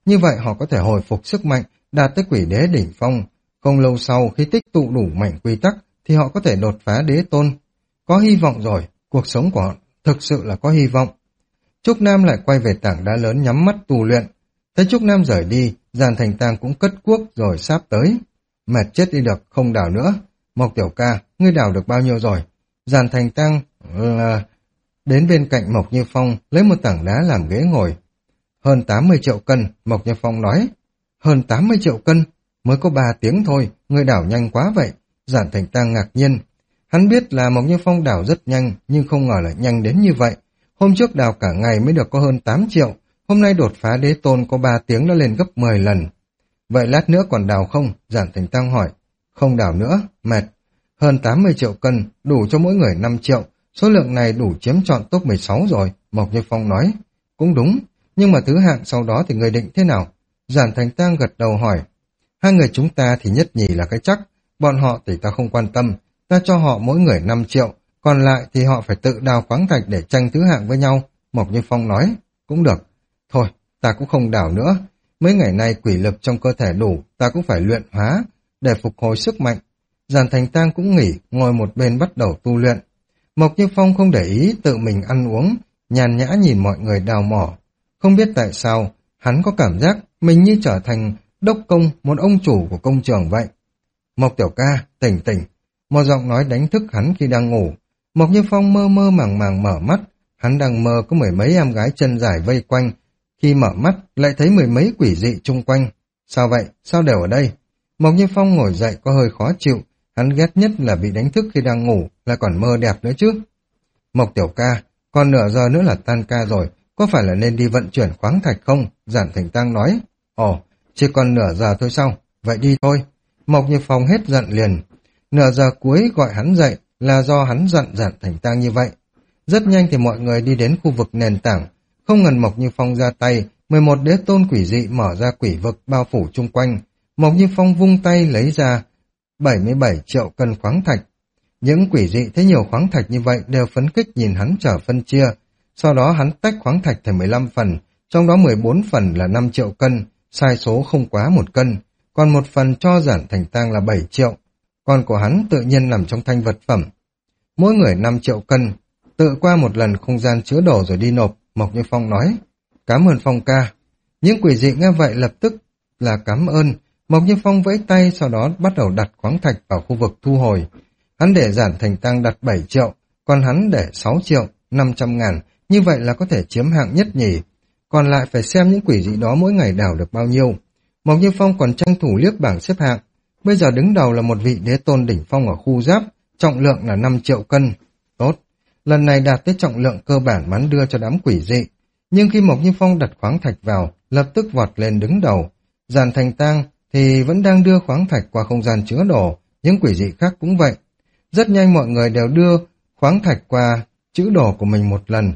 Như vậy họ có thể hồi phục sức mạnh, đạt tới quỷ đế đỉnh phong. Không lâu sau khi tích tụ đủ mạnh quy tắc thì họ có thể đột phá đế tôn. Có hy vọng rồi, cuộc sống của họ thực sự là có hy vọng. Trúc Nam lại quay về tảng đá lớn nhắm mắt tu luyện. Thấy Trúc Nam rời đi, Giàn Thành Tang cũng cất cuốc rồi sáp tới. Mệt chết đi được, không đào nữa. Mộc tiểu ca, ngươi đào được bao nhiêu rồi? Giàn Thành Tang là... đến bên cạnh Mộc Như Phong lấy một tảng đá làm ghế ngồi. Hơn tám mươi triệu cân, Mộc Như Phong nói. Hơn tám mươi triệu cân? Mới có ba tiếng thôi, ngươi đào nhanh quá vậy. Giản Thành Tang ngạc nhiên. Hắn biết là Mộc Như Phong đào rất nhanh, nhưng không ngờ lại nhanh đến như vậy. Hôm trước đào cả ngày mới được có hơn tám triệu, hôm nay đột phá đế tôn có ba tiếng đã lên gấp mười lần. Vậy lát nữa còn đào không? Giản Thành Tang hỏi. Không đào nữa, mệt. Hơn tám mươi triệu cân, đủ cho mỗi người năm triệu, số lượng này đủ chiếm trọn top mười sáu rồi, Mộc Như Phong nói. Cũng đúng, nhưng mà thứ hạng sau đó thì người định thế nào? Giản Thành Tang gật đầu hỏi. Hai người chúng ta thì nhất nhì là cái chắc, bọn họ thì ta không quan tâm, ta cho họ mỗi người năm triệu, còn lại thì họ phải tự đào khoáng thạch để tranh thứ hạng với nhau, Mộc Như Phong nói. Cũng được. Thôi, ta cũng không đào nữa. Mấy ngày nay quỷ lực trong cơ thể đủ, ta cũng phải luyện hóa để phục hồi sức mạnh. Giản Thành Tang cũng nghỉ, ngồi một bên bắt đầu tu luyện. Mộc Như Phong không để ý, tự mình ăn uống, nhàn nhã nhìn mọi người đào mỏ. Không biết tại sao, hắn có cảm giác mình như trở thành đốc công, một ông chủ của công trường vậy. Mộc tiểu ca, tỉnh tỉnh. Một giọng nói đánh thức hắn khi đang ngủ. Mộc Như Phong mơ mơ màng màng mở mắt. Hắn đang mơ có mười mấy em gái chân dài vây quanh. Khi mở mắt, lại thấy mười mấy quỷ dị chung quanh. Sao vậy? Sao đều ở đây? Mộc Như Phong ngồi dậy có hơi khó chịu. Hắn ghét nhất là bị đánh thức khi đang ngủ, lại còn mơ đẹp nữa chứ. Mộc tiểu ca, còn nửa giờ nữa là tan ca rồi, có phải là nên đi vận chuyển khoáng thạch không? Giản Thành Tang nói. Ồ, chỉ còn nửa giờ thôi sao? Vậy đi thôi. Mộc Như Phong hết giận liền. Nửa giờ cuối gọi hắn dậy là do hắn giận Giản Thành Tang như vậy. Rất nhanh thì mọi người đi đến khu vực nền tảng. Không ngần Mộc Như Phong ra tay, mười một đế tôn quỷ dị mở ra quỷ vực bao phủ chung quanh. Mộc Như Phong vung tay lấy ra bảy mươi bảy triệu cân khoáng thạch. Những quỷ dị thấy nhiều khoáng thạch như vậy đều phấn khích nhìn hắn trở phân chia. Sau đó hắn tách khoáng thạch thành mười lăm phần, trong đó mười bốn phần là năm triệu cân, sai số không quá một cân, còn một phần cho Giản Thành Tang là bảy triệu. Còn của hắn tự nhiên nằm trong thanh vật phẩm. Mỗi người năm triệu cân, tự qua một lần không gian chứa đồ rồi đi nộp, Mộc Như Phong nói. Cảm ơn Phong ca. Những quỷ dị nghe vậy lập tức là cảm ơn. Mộc Như Phong vẫy tay, sau đó bắt đầu đặt khoáng thạch vào khu vực thu hồi. Hắn để Giản Thành Tang đặt bảy triệu, còn hắn để sáu triệu, năm trăm ngàn, như vậy là có thể chiếm hạng nhất nhỉ. Còn lại phải xem những quỷ dị đó mỗi ngày đào được bao nhiêu. Mộc Như Phong còn tranh thủ liếc bảng xếp hạng. Bây giờ đứng đầu là một vị đế tôn đỉnh phong ở khu giáp, trọng lượng là năm triệu cân. Tốt, lần này đạt tới trọng lượng cơ bản mắn đưa cho đám quỷ dị. Nhưng khi Mộc Như Phong đặt khoáng thạch vào, lập tức vọt lên đứng đầu. Giản Thành Tang thì vẫn đang đưa khoáng thạch qua không gian chứa đồ, những quỷ dị khác cũng vậy. Rất nhanh mọi người đều đưa khoáng thạch qua chữ đồ của mình một lần,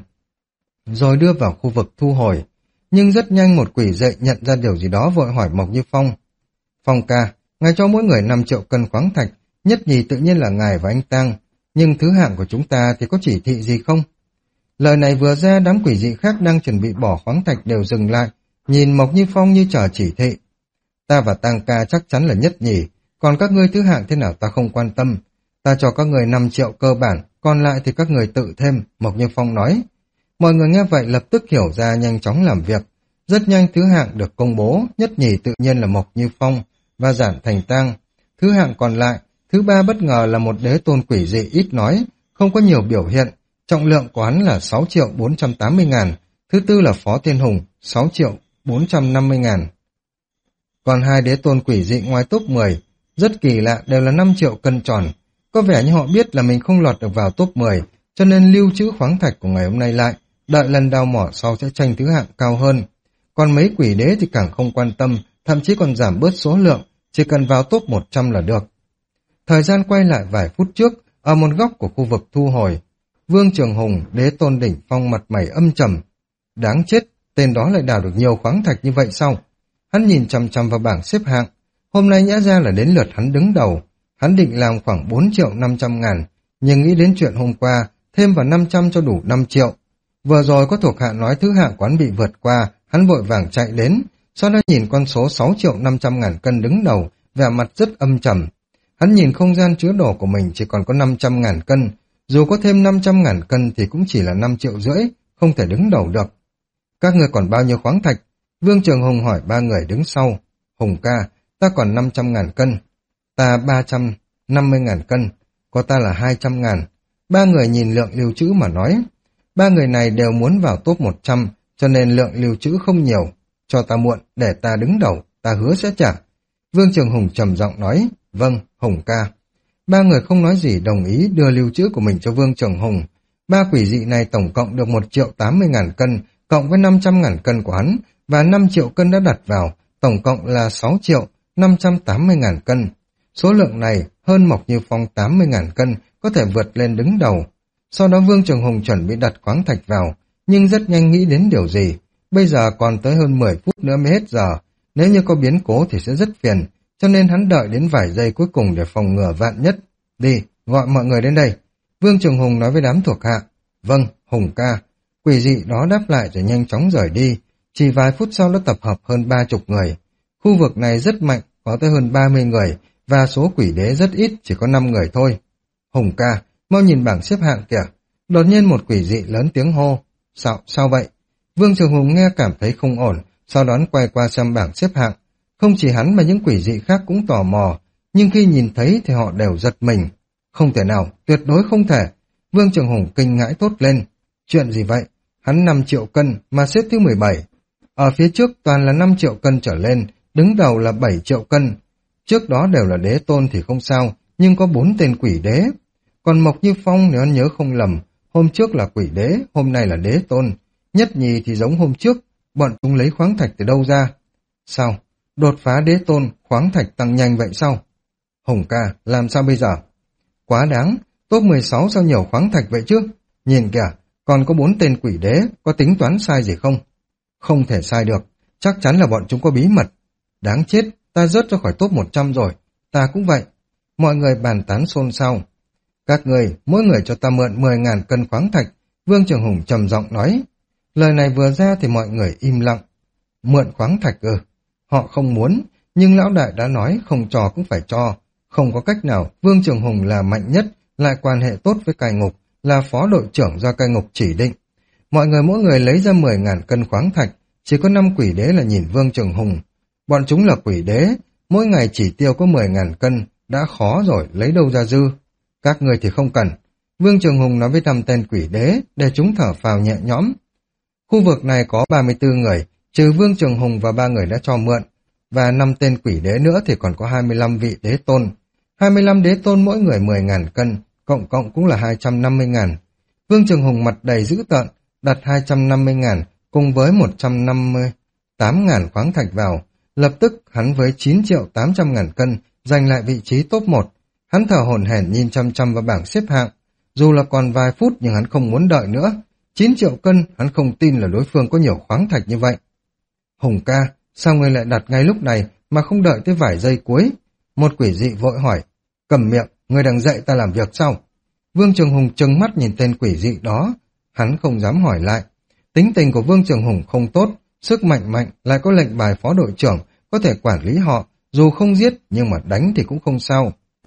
rồi đưa vào khu vực thu hồi. Nhưng rất nhanh một quỷ dị nhận ra điều gì đó vội hỏi Mộc Như Phong. Phong ca, ngài cho mỗi người năm triệu cân khoáng thạch, nhất nhì tự nhiên là ngài và anh Tang, nhưng thứ hạng của chúng ta thì có chỉ thị gì không? Lời này vừa ra, đám quỷ dị khác đang chuẩn bị bỏ khoáng thạch đều dừng lại, nhìn Mộc Như Phong như chờ chỉ thị. Ta và Tang ca chắc chắn là nhất nhì, còn các ngươi thứ hạng thế nào ta không quan tâm. Ta cho các người năm triệu cơ bản, còn lại thì các người tự thêm, Mộc Như Phong nói. Mọi người nghe vậy lập tức hiểu ra, nhanh chóng làm việc. Rất nhanh thứ hạng được công bố, nhất nhì tự nhiên là Mộc Như Phong và Giản Thành Tang. Thứ hạng còn lại, thứ ba bất ngờ là một đế tôn quỷ dị ít nói, không có nhiều biểu hiện, trọng lượng của hắn là sáu triệu bốn trăm tám mươi ngàn. Thứ tư là Phó Thiên Hùng, sáu triệu bốn trăm năm mươi ngàn. Còn hai đế tôn quỷ dị ngoài top mười, rất kỳ lạ, đều là năm triệu cân tròn. Có vẻ như họ biết là mình không lọt được vào top mười, cho nên lưu trữ khoáng thạch của ngày hôm nay lại, đợi lần đào mỏ sau sẽ tranh thứ hạng cao hơn. Còn mấy quỷ đế thì càng không quan tâm, thậm chí còn giảm bớt số lượng, chỉ cần vào top một trăm là được. Thời gian quay lại vài phút trước, ở một góc của khu vực thu hồi, Vương Trường Hùng, đế tôn đỉnh phong mặt mày âm trầm. Đáng chết, tên đó lại đào được nhiều khoáng thạch như vậy sao? Hắn nhìn chằm chằm vào bảng xếp hạng. Hôm nay nhã ra là đến lượt hắn đứng đầu. Hắn định làm khoảng bốn triệu năm trăm ngàn, nhưng nghĩ đến chuyện hôm qua, thêm vào năm trăm cho đủ năm triệu. Vừa rồi có thuộc hạ nói thứ hạng quán bị vượt qua, hắn vội vàng chạy đến, sau đó nhìn con số sáu triệu năm trăm ngàn cân đứng đầu, vẻ mặt rất âm trầm. Hắn nhìn không gian chứa đồ của mình chỉ còn có năm trăm ngàn cân, dù có thêm năm trăm ngàn cân thì cũng chỉ là năm triệu rưỡi, không thể đứng đầu được. Các người còn bao nhiêu khoáng thạch? Vương Trường Hùng hỏi ba người đứng sau. Hùng ca, ta còn năm trăm ngàn cân. Ta ba trăm năm mươi ngàn cân. Có ta là hai trăm ngàn. Ba người nhìn lượng lưu trữ mà nói. Ba người này đều muốn vào top một trăm, cho nên lượng lưu trữ không nhiều. Cho ta muộn, để ta đứng đầu, ta hứa sẽ trả. Vương Trường Hùng trầm giọng nói. Vâng, Hùng ca. Ba người không nói gì đồng ý đưa lưu trữ của mình cho Vương Trường Hùng. Ba quỷ dị này tổng cộng được một triệu tám mươi ngàn cân, cộng với năm trăm ngàn cân của hắn, và năm triệu cân đã đặt vào, tổng cộng là sáu triệu năm trăm tám mươi ngàn cân. Số lượng này hơn Mộc Như Phong tám mươi ngàn cân, có thể vượt lên đứng đầu. Sau đó Vương Trường Hùng chuẩn bị đặt khoáng thạch vào, nhưng rất nhanh nghĩ đến điều gì. Bây giờ còn tới hơn mười phút nữa mới hết giờ, nếu như có biến cố thì sẽ rất phiền, cho nên hắn đợi đến vài giây cuối cùng để phòng ngừa vạn nhất. Đi, gọi mọi người đến đây. Vương Trường Hùng nói với đám thuộc hạ. Vâng, Hùng ca. Quỷ dị đó đáp lại rồi nhanh chóng rời đi. Chỉ vài phút sau đã tập hợp hơn ba chục người. Khu vực này rất mạnh, có tới hơn ba mươi người, và số quỷ đế rất ít, chỉ có năm người thôi. Hùng ca, mau nhìn bảng xếp hạng kìa. Đột nhiên một quỷ dị lớn tiếng hô. Sao, sao vậy? Vương Trường Hùng nghe cảm thấy không ổn, sau đó quay qua xem bảng xếp hạng. Không chỉ hắn mà những quỷ dị khác cũng tò mò, nhưng khi nhìn thấy thì họ đều giật mình. Không thể nào, tuyệt đối không thể. Vương Trường Hùng kinh ngãi thốt lên. Chuyện gì vậy? Hắn năm triệu cân mà xếp thứ mười bảy. Ở phía trước toàn là năm triệu cân trở lên, đứng đầu là bảy triệu cân. Trước đó đều là đế tôn thì không sao, nhưng có bốn tên quỷ đế. Còn Mộc Như Phong nếu anh nhớ không lầm, hôm trước là quỷ đế, hôm nay là đế tôn. Nhất nhì thì giống hôm trước, bọn chúng lấy khoáng thạch từ đâu ra? Sao? Đột phá đế tôn, khoáng thạch tăng nhanh vậy sao? Hùng ca, làm sao bây giờ? Quá đáng, top mười sáu sao nhiều khoáng thạch vậy chứ? Nhìn kìa, còn có bốn tên quỷ đế, có tính toán sai gì không? Không thể sai được, chắc chắn là bọn chúng có bí mật. Đáng chết, ta rớt ra khỏi top một trăm rồi, ta cũng vậy. Mọi người bàn tán xôn xao. Các người, mỗi người cho ta mượn mười ngàn cân khoáng thạch, Vương Trường Hùng trầm giọng nói. Lời này vừa ra thì mọi người im lặng. Mượn khoáng thạch ư? Họ không muốn, nhưng lão đại đã nói không cho cũng phải cho. Không có cách nào, Vương Trường Hùng là mạnh nhất, lại quan hệ tốt với cai ngục, là phó đội trưởng do cai ngục chỉ định. Mọi người mỗi người lấy ra mười ngàn cân khoáng thạch, chỉ có năm quỷ đế là nhìn Vương Trường Hùng. Bọn chúng là quỷ đế, mỗi ngày chỉ tiêu có mười ngàn cân, đã khó rồi, lấy đâu ra dư. Các người thì không cần. Vương Trường Hùng nói với năm tên quỷ đế, để chúng thở phào nhẹ nhõm. Khu vực này có ba mươi tư người, trừ Vương Trường Hùng và ba người đã cho mượn, và năm tên quỷ đế nữa thì còn có hai mươi lăm vị đế tôn. hai mươi lăm đế tôn mỗi người mười ngàn cân, cộng cộng cũng là hai trăm năm mươi ngàn. Vương Trường Hùng mặt đầy dữ tợn, đặt hai trăm năm mươi ngàn cùng với một trăm năm mươi tám ngàn khoáng thạch vào. Lập tức hắn với chín triệu tám trăm ngàn cân giành lại vị trí top một. Hắn thở hổn hển nhìn chăm chăm vào bảng xếp hạng. Dù là còn vài phút nhưng hắn không muốn đợi nữa. chín triệu cân, hắn không tin là đối phương có nhiều khoáng thạch như vậy. Hùng ca, sao ngươi lại đặt ngay lúc này mà không đợi tới vài giây cuối? Một quỷ dị vội hỏi. Cầm miệng, ngươi đang dạy ta làm việc sao? Vương Trường Hùng trừng mắt nhìn tên quỷ dị đó. Hắn không dám hỏi lại. Tính tình của Vương Trường Hùng không tốt, sức mạnh mạnh, lại có lệnh bài phó đội trưởng, có thể quản lý họ, dù không giết nhưng mà đánh thì cũng không sao.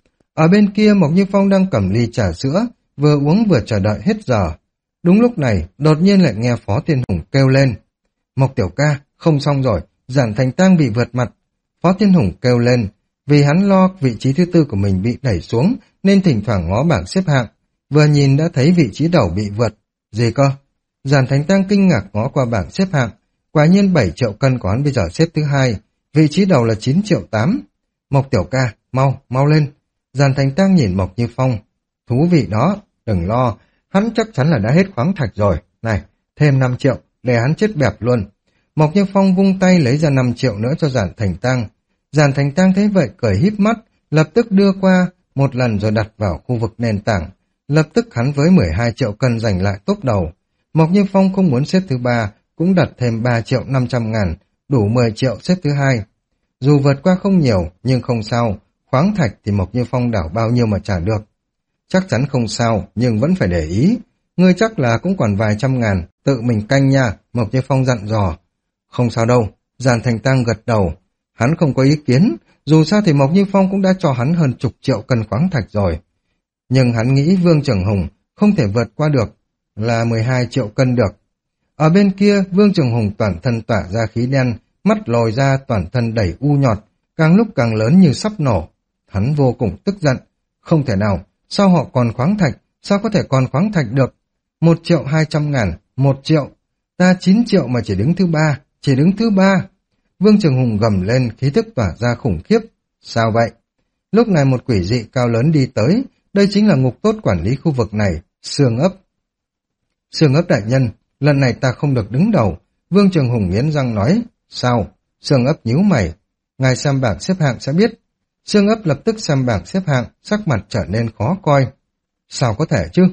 Ở bên kia Mộc Như Phong đang cầm ly trà sữa, vừa uống vừa chờ đợi hết giờ. Đúng lúc này, đột nhiên lại nghe Phó Thiên Hùng kêu lên. Mộc tiểu ca, không xong rồi, Giản Thành Tang bị vượt mặt. Phó Thiên Hùng kêu lên, vì hắn lo vị trí thứ tư của mình bị đẩy xuống, nên thỉnh thoảng ngó bảng xếp hạng. Vừa nhìn đã thấy vị trí đầu bị vượt. Gì cơ? Giản Thành Tang kinh ngạc ngó qua bảng xếp hạng. Quả nhiên bảy triệu cân của hắn bây giờ xếp thứ hai, vị trí đầu là chín triệu tám. Mộc tiểu ca, mau, mau lên. Giản Thành Tang nhìn Mộc Như Phong. Thú vị đó, đừng lo, hắn chắc chắn là đã hết khoáng thạch rồi. Này, thêm năm triệu, để hắn chết bẹp luôn. Mộc Như Phong vung tay lấy ra năm triệu nữa cho Giản Thành Tang. Giản Thành Tang thấy vậy cười híp mắt, lập tức đưa qua một lần rồi đặt vào khu vực nền tảng. Lập tức hắn với mười hai triệu cân giành lại top đầu. Mộc Như Phong không muốn xếp thứ ba, cũng đặt thêm ba triệu năm trăm ngàn, đủ mười triệu xếp thứ hai. Dù vượt qua không nhiều, nhưng không sao, khoáng thạch thì Mộc Như Phong đảo bao nhiêu mà trả được. Chắc chắn không sao, nhưng vẫn phải để ý. Ngươi chắc là cũng còn vài trăm ngàn, tự mình canh nha, Mộc Như Phong dặn dò. Không sao đâu, Giản Thành Tăng gật đầu. Hắn không có ý kiến, dù sao thì Mộc Như Phong cũng đã cho hắn hơn chục triệu cân khoáng thạch rồi. Nhưng hắn nghĩ Vương Trường Hùng không thể vượt qua được là mười hai triệu cân được. Ở bên kia, Vương Trường Hùng toàn thân tỏa ra khí đen, mắt lồi ra, toàn thân đầy u nhọt, càng lúc càng lớn như sắp nổ. Hắn vô cùng tức giận. Không thể nào, sao họ còn khoáng thạch, sao có thể còn khoáng thạch được? Một triệu hai trăm ngàn, một triệu. Ta chín triệu mà chỉ đứng thứ ba, chỉ đứng thứ ba. Vương Trường Hùng gầm lên, khí thức tỏa ra khủng khiếp. Sao vậy? Lúc này một quỷ dị cao lớn đi tới, đây chính là ngục tốt quản lý khu vực này, Xương Ấp. Xương Ấp đại nhân, lần này ta không được đứng đầu. Vương Trường Hùng nghiến răng nói. Sao? Xương Ấp nhíu mày. Ngài xem bảng xếp hạng sẽ biết. Xương Ấp lập tức xem bảng xếp hạng, sắc mặt trở nên khó coi. Sao có thể chứ?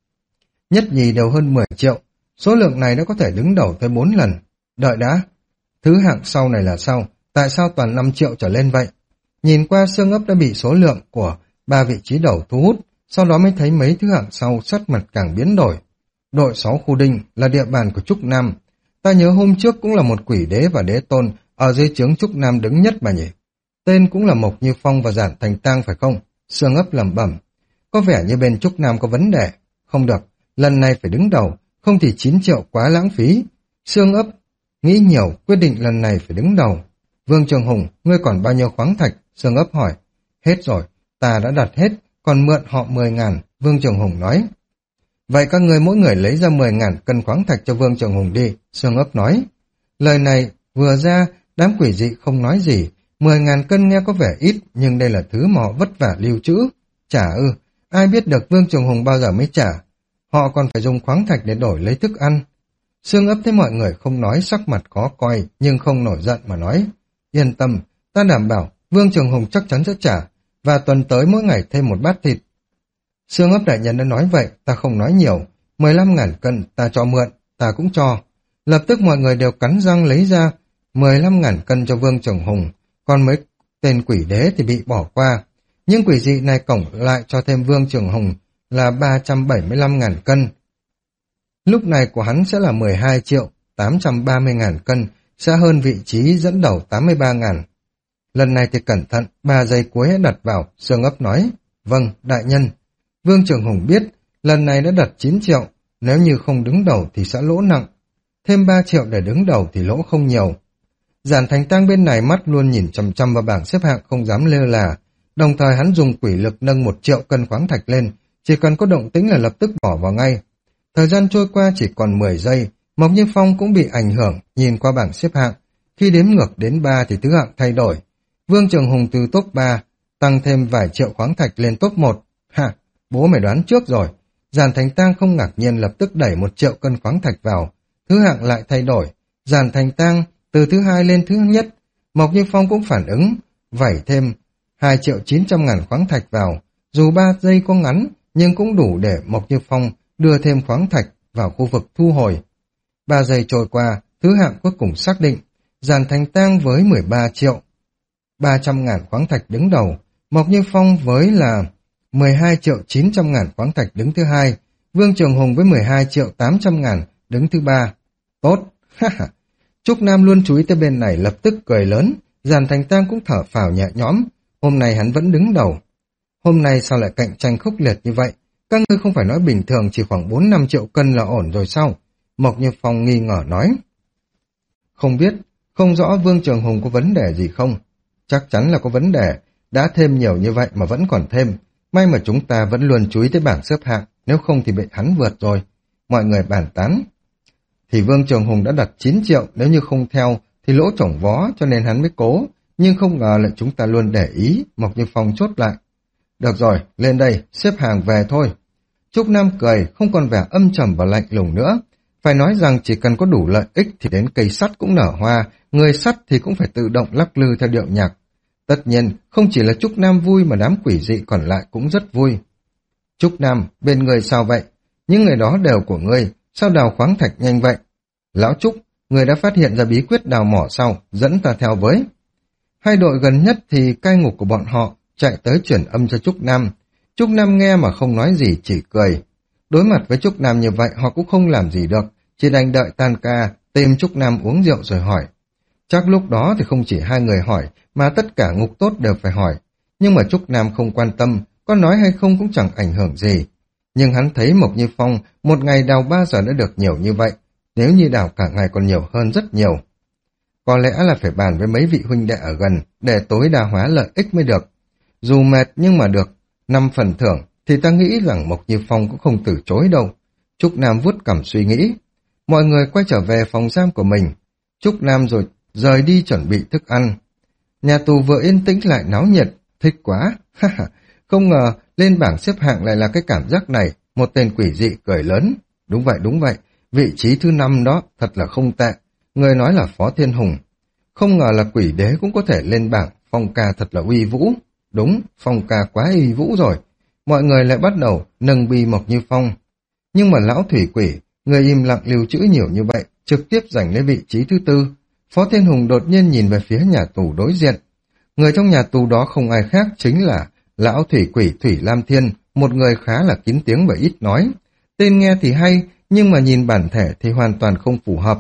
Nhất nhì đều hơn mười triệu, số lượng này đã có thể đứng đầu tới bốn lần. Đợi đã, thứ hạng sau này là sao? Tại sao toàn năm triệu trở lên vậy? Nhìn qua Xương Ấp đã bị số lượng của ba vị trí đầu thu hút, sau đó mới thấy mấy thứ hạng sau sắc mặt càng biến đổi. Đội sáu khu đinh là địa bàn của Trúc Nam. Ta nhớ hôm trước cũng là một quỷ đế và đế tôn ở dưới trướng Trúc Nam đứng nhất mà nhỉ? Tên cũng là Mộc Như Phong và Giản Thành Tăng phải không? Xương Ấp lẩm bẩm. Có vẻ như bên Trúc Nam có vấn đề. Không được, lần này phải đứng đầu, không thì chín triệu quá lãng phí. Xương Ấp nghĩ nhiều, quyết định lần này phải đứng đầu. Vương Trường Hùng, ngươi còn bao nhiêu khoáng thạch? Xương Ấp hỏi. Hết rồi, ta đã đặt hết, còn mượn họ mười ngàn, Vương Trường Hùng nói. Vậy các ngươi mỗi người lấy ra mười ngàn cân khoáng thạch cho Vương Trường Hùng đi, Xương Ấp nói. Lời này vừa ra, đám quỷ dị không nói gì. Mười ngàn cân nghe có vẻ ít, nhưng đây là thứ mà họ vất vả lưu trữ. Trả ư, ai biết được Vương Trường Hùng bao giờ mới trả. Họ còn phải dùng khoáng thạch để đổi lấy thức ăn. Xương Ấp thấy mọi người không nói, sắc mặt khó coi, nhưng không nổi giận mà nói. Yên tâm, ta đảm bảo Vương Trường Hùng chắc chắn sẽ trả, và tuần tới mỗi ngày thêm một bát thịt. Xương Ấp đại nhân đã nói vậy, ta không nói nhiều. Mười lăm ngàn cân, ta cho mượn, ta cũng cho. Lập tức mọi người đều cắn răng lấy ra mười lăm ngàn cân cho Vương Trường Hùng, còn mấy tên quỷ đế thì bị bỏ qua. Nhưng quỷ dị này cổng lại cho thêm Vương Trường Hùng là ba trăm bảy mươi lăm ngàn cân. Lúc này của hắn sẽ là mười hai triệu tám trăm ba mươi ngàn cân, sẽ hơn vị trí dẫn đầu tám mươi ba ngàn. Lần này thì cẩn thận, ba giây cuối hãy đặt vào, Xương Ấp nói. Vâng, đại nhân. Vương Trường Hùng biết, lần này đã đặt chín triệu, nếu như không đứng đầu thì sẽ lỗ nặng. Thêm ba triệu để đứng đầu thì lỗ không nhiều. Giản Thành Tăng bên này mắt luôn nhìn chằm chằm vào bảng xếp hạng không dám lơ là, đồng thời hắn dùng quỷ lực nâng một triệu cân khoáng thạch lên, chỉ cần có động tĩnh là lập tức bỏ vào ngay. Thời gian trôi qua chỉ còn mười giây, Mộc Như Phong cũng bị ảnh hưởng, nhìn qua bảng xếp hạng. Khi đếm ngược đến ba thì thứ hạng thay đổi. Vương Trường Hùng từ top ba, tăng thêm vài triệu khoáng thạch lên top một. Hả, bố mày đoán trước rồi. Giản Thành Tăng không ngạc nhiên lập tức đẩy một triệu cân khoáng thạch vào. Thứ hạng lại thay đổi. Giản Thành Tăng từ thứ hai lên thứ nhất. Mộc Như Phong cũng phản ứng, vẩy thêm hai triệu chín trăm ngàn khoáng thạch vào. Dù ba giây có ngắn, nhưng cũng đủ để Mộc Như Phong đưa thêm khoáng thạch vào khu vực thu hồi. Ba giây trôi qua, thứ hạng cuối cùng xác định. Giản Thành Tăng với mười ba triệu ba trăm ngàn khoáng thạch đứng đầu. Mộc Như Phong với là mười hai triệu chín trăm ngàn khoáng thạch đứng thứ hai. Vương Trường Hùng với mười hai triệu tám trăm ngàn đứng thứ ba. Tốt, ha Trúc Nam luôn chú ý tới bên này lập tức cười lớn. Giản Thành Tăng cũng thở phào nhẹ nhõm. Hôm nay hắn vẫn đứng đầu. Hôm nay sao lại cạnh tranh khốc liệt như vậy? Các ngươi không phải nói bình thường chỉ khoảng bốn năm triệu cân là ổn rồi sao? Mộc Như Phong nghi ngờ nói. Không biết, không rõ Vương Trường Hùng có vấn đề gì không? Chắc chắn là có vấn đề. Đã thêm nhiều như vậy mà vẫn còn thêm. May mà chúng ta vẫn luôn chú ý tới bảng xếp hạng, nếu không thì bị hắn vượt rồi. Mọi người bàn tán. Thì Vương Trường Hùng đã đặt chín triệu, nếu như không theo thì lỗ chổng vó, cho nên hắn mới cố. Nhưng không ngờ lại chúng ta luôn để ý. Mộc Như Phong chốt lại. Được rồi, lên đây, xếp hàng về thôi. Trúc Nam cười, không còn vẻ âm trầm và lạnh lùng nữa. Phải nói rằng chỉ cần có đủ lợi ích thì đến cây sắt cũng nở hoa, người sắt thì cũng phải tự động lắc lư theo điệu nhạc. Tất nhiên, không chỉ là Trúc Nam vui mà đám quỷ dị còn lại cũng rất vui. Trúc Nam, bên người sao vậy? Những người đó đều của ngươi, sao đào khoáng thạch nhanh vậy? Lão Trúc, người đã phát hiện ra bí quyết đào mỏ sao, dẫn ta theo với. Hai đội gần nhất thì cai ngục của bọn họ chạy tới chuyển âm cho Trúc Nam. Trúc Nam nghe mà không nói gì, chỉ cười. Đối mặt với Trúc Nam như vậy họ cũng không làm gì được, chỉ đành đợi tan ca, tìm Trúc Nam uống rượu rồi hỏi. Chắc lúc đó thì không chỉ hai người hỏi, mà tất cả ngục tốt đều phải hỏi. Nhưng mà Trúc Nam không quan tâm, có nói hay không cũng chẳng ảnh hưởng gì. Nhưng hắn thấy Mộc Như Phong một ngày đào ba giờ đã được nhiều như vậy, nếu như đào cả ngày còn nhiều hơn rất nhiều. Có lẽ là phải bàn với mấy vị huynh đệ ở gần để tối đa hóa lợi ích mới được. Dù mệt nhưng mà được năm phần thưởng thì ta nghĩ rằng Mộc Như Phong cũng không từ chối đâu. Trúc Nam vuốt cằm suy nghĩ. Mọi người quay trở về phòng giam của mình. Trúc Nam rồi rời đi chuẩn bị thức ăn. Nhà tù vừa yên tĩnh lại náo nhiệt, thích quá. Không ngờ lên bảng xếp hạng lại là cái cảm giác này. Một tên quỷ dị cười lớn. Đúng vậy, đúng vậy. Vị trí thứ năm đó thật là không tệ. Người nói là Phó Thiên Hùng. Không ngờ là quỷ đế cũng có thể lên bảng. Phong ca thật là uy vũ. Đúng, Phong ca quá uy vũ rồi. Mọi người lại bắt đầu nâng bi Mộc Như Phong. Nhưng mà lão thủy quỷ, người im lặng lưu trữ nhiều như vậy, trực tiếp giành lấy vị trí thứ tư. Phó Thiên Hùng đột nhiên nhìn về phía nhà tù đối diện. Người trong nhà tù đó không ai khác chính là lão thủy quỷ Thủy Lam Thiên, một người khá là kín tiếng và ít nói. Tên nghe thì hay, nhưng mà nhìn bản thể thì hoàn toàn không phù hợp.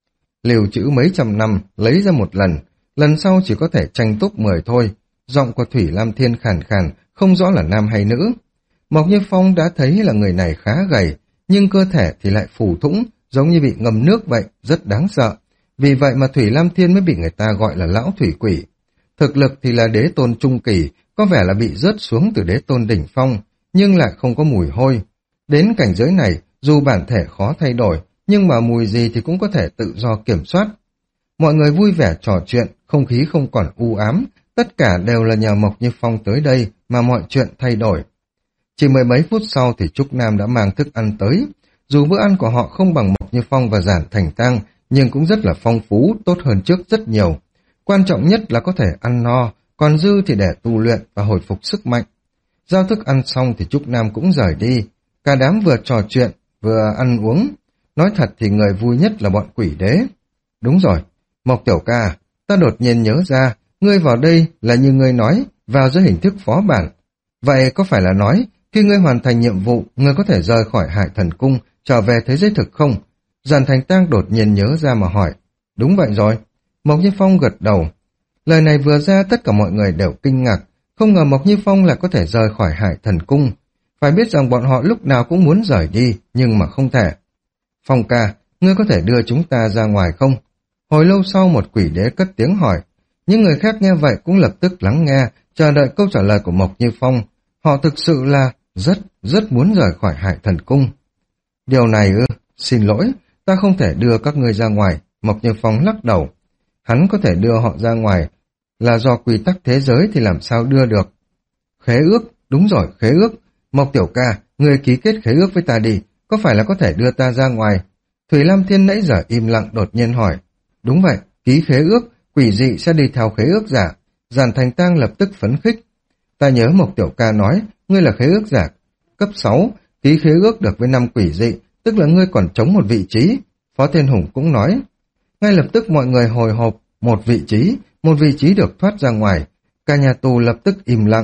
Lưu trữ mấy trăm năm, lấy ra một lần, lần sau chỉ có thể tranh top mười thôi. Giọng của Thủy Lam Thiên khàn khàn, không rõ là nam hay nữ. Mộc Như Phong đã thấy là người này khá gầy, nhưng cơ thể thì lại phù thủng, giống như bị ngâm nước vậy, rất đáng sợ. Vì vậy mà Thủy Lam Thiên mới bị người ta gọi là lão thủy quỷ. Thực lực thì là đế tôn trung kỳ, có vẻ là bị rớt xuống từ đế tôn đỉnh phong, nhưng lại không có mùi hôi. Đến cảnh giới này, dù bản thể khó thay đổi, nhưng mà mùi gì thì cũng có thể tự do kiểm soát. Mọi người vui vẻ trò chuyện, không khí không còn u ám, tất cả đều là nhờ Mộc Như Phong tới đây mà mọi chuyện thay đổi. Chỉ mười mấy phút sau thì Trúc Nam đã mang thức ăn tới. Dù bữa ăn của họ không bằng Mộc Như Phong và Giản Thành Tang, nhưng cũng rất là phong phú, tốt hơn trước rất nhiều. Quan trọng nhất là có thể ăn no, còn dư thì để tu luyện và hồi phục sức mạnh. Giao thức ăn xong thì Trúc Nam cũng rời đi. Cả đám vừa trò chuyện, vừa ăn uống. Nói thật thì người vui nhất là bọn quỷ đế. Đúng rồi, Mộc tiểu ca, ta đột nhiên nhớ ra, ngươi vào đây là như ngươi nói, vào dưới hình thức phó bản. Vậy có phải là nói, khi ngươi hoàn thành nhiệm vụ, ngươi có thể rời khỏi Hải Thần Cung, trở về thế giới thực không? Giản Thành Tang đột nhiên nhớ ra mà hỏi. Đúng vậy rồi. Mộc Như Phong gật đầu. Lời này vừa ra tất cả mọi người đều kinh ngạc, không ngờ Mộc Như Phong lại có thể rời khỏi Hải Thần Cung. Phải biết rằng bọn họ lúc nào cũng muốn rời đi, nhưng mà không thể. Phong ca, ngươi có thể đưa chúng ta ra ngoài không? Hồi lâu sau một quỷ đế cất tiếng hỏi. Những người khác nghe vậy cũng lập tức lắng nghe, chờ đợi câu trả lời của Mộc Như Phong. Họ thực sự là rất, rất muốn rời khỏi Hải Thần Cung. Điều này ư, xin lỗi, ta không thể đưa các ngươi ra ngoài. Mộc Như Phong lắc đầu. Hắn có thể đưa họ ra ngoài, là do quy tắc thế giới thì làm sao đưa được. Khế ước, đúng rồi, khế ước. Mộc tiểu ca, ngươi ký kết khế ước với ta đi, có phải là có thể đưa ta ra ngoài? Thủy Lam Thiên nãy giờ im lặng đột nhiên hỏi. Đúng vậy, ký khế ước, quỷ dị sẽ đi theo khế ước giả. Giản Thành Tang lập tức phấn khích. Ta nhớ Mộc tiểu ca nói, ngươi là khế ước giả cấp sáu, ký khế ước được với năm quỷ dị, tức là ngươi còn trống một vị trí. Phó Thiên Hùng cũng nói. Ngay lập tức mọi người hồi hộp, một vị trí, một vị trí được thoát ra ngoài. Cả nhà tù lập tức im lặng.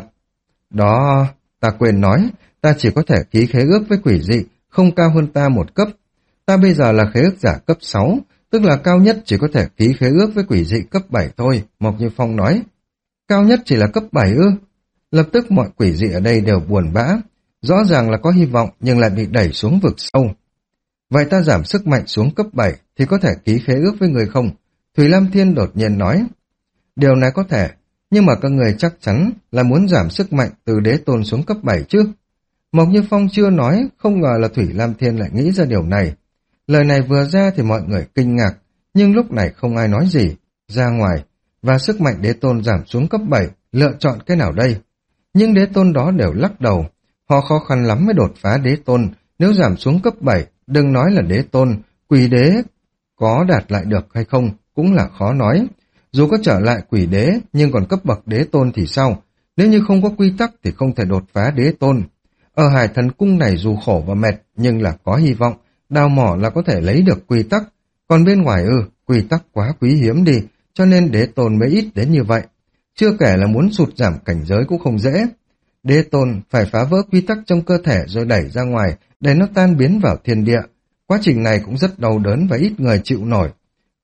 Đó, ta quên nói, ta chỉ có thể ký khế ước với quỷ dị, không cao hơn ta một cấp. Ta bây giờ là khế ước giả cấp sáu, tức là cao nhất chỉ có thể ký khế ước với quỷ dị cấp bảy thôi, Mộc Như Phong nói. Cao nhất chỉ là cấp bảy ư? Lập tức mọi quỷ dị ở đây đều buồn bã. Rõ ràng là có hy vọng nhưng lại bị đẩy xuống vực sâu. Vậy ta giảm sức mạnh xuống cấp bảy thì có thể ký khế ước với người không? Thủy Lam Thiên đột nhiên nói. Điều này có thể, nhưng mà các người chắc chắn là muốn giảm sức mạnh từ đế tôn xuống cấp bảy chứ. Mộc Như Phong chưa nói, không ngờ là Thủy Lam Thiên lại nghĩ ra điều này. Lời này vừa ra thì mọi người kinh ngạc, nhưng lúc này không ai nói gì. Ra ngoài, và sức mạnh đế tôn giảm xuống cấp bảy, lựa chọn cái nào đây? Nhưng đế tôn đó đều lắc đầu. Họ khó khăn lắm mới đột phá đế tôn, nếu giảm xuống cấp bảy, đừng nói là đế tôn, quỷ đế có đạt lại được hay không cũng là khó nói. Dù có trở lại quỷ đế, nhưng còn cấp bậc đế tôn thì sao? Nếu như không có quy tắc thì không thể đột phá đế tôn. Ở Hải Thần Cung này dù khổ và mệt, nhưng là có hy vọng, đào mỏ là có thể lấy được quy tắc. Còn bên ngoài ư, quy tắc quá quý hiếm đi, cho nên đế tôn mới ít đến như vậy. Chưa kể là muốn sụt giảm cảnh giới cũng không dễ. Đế tôn phải phá vỡ quy tắc trong cơ thể rồi đẩy ra ngoài để nó tan biến vào thiên địa. Quá trình này cũng rất đau đớn và ít người chịu nổi.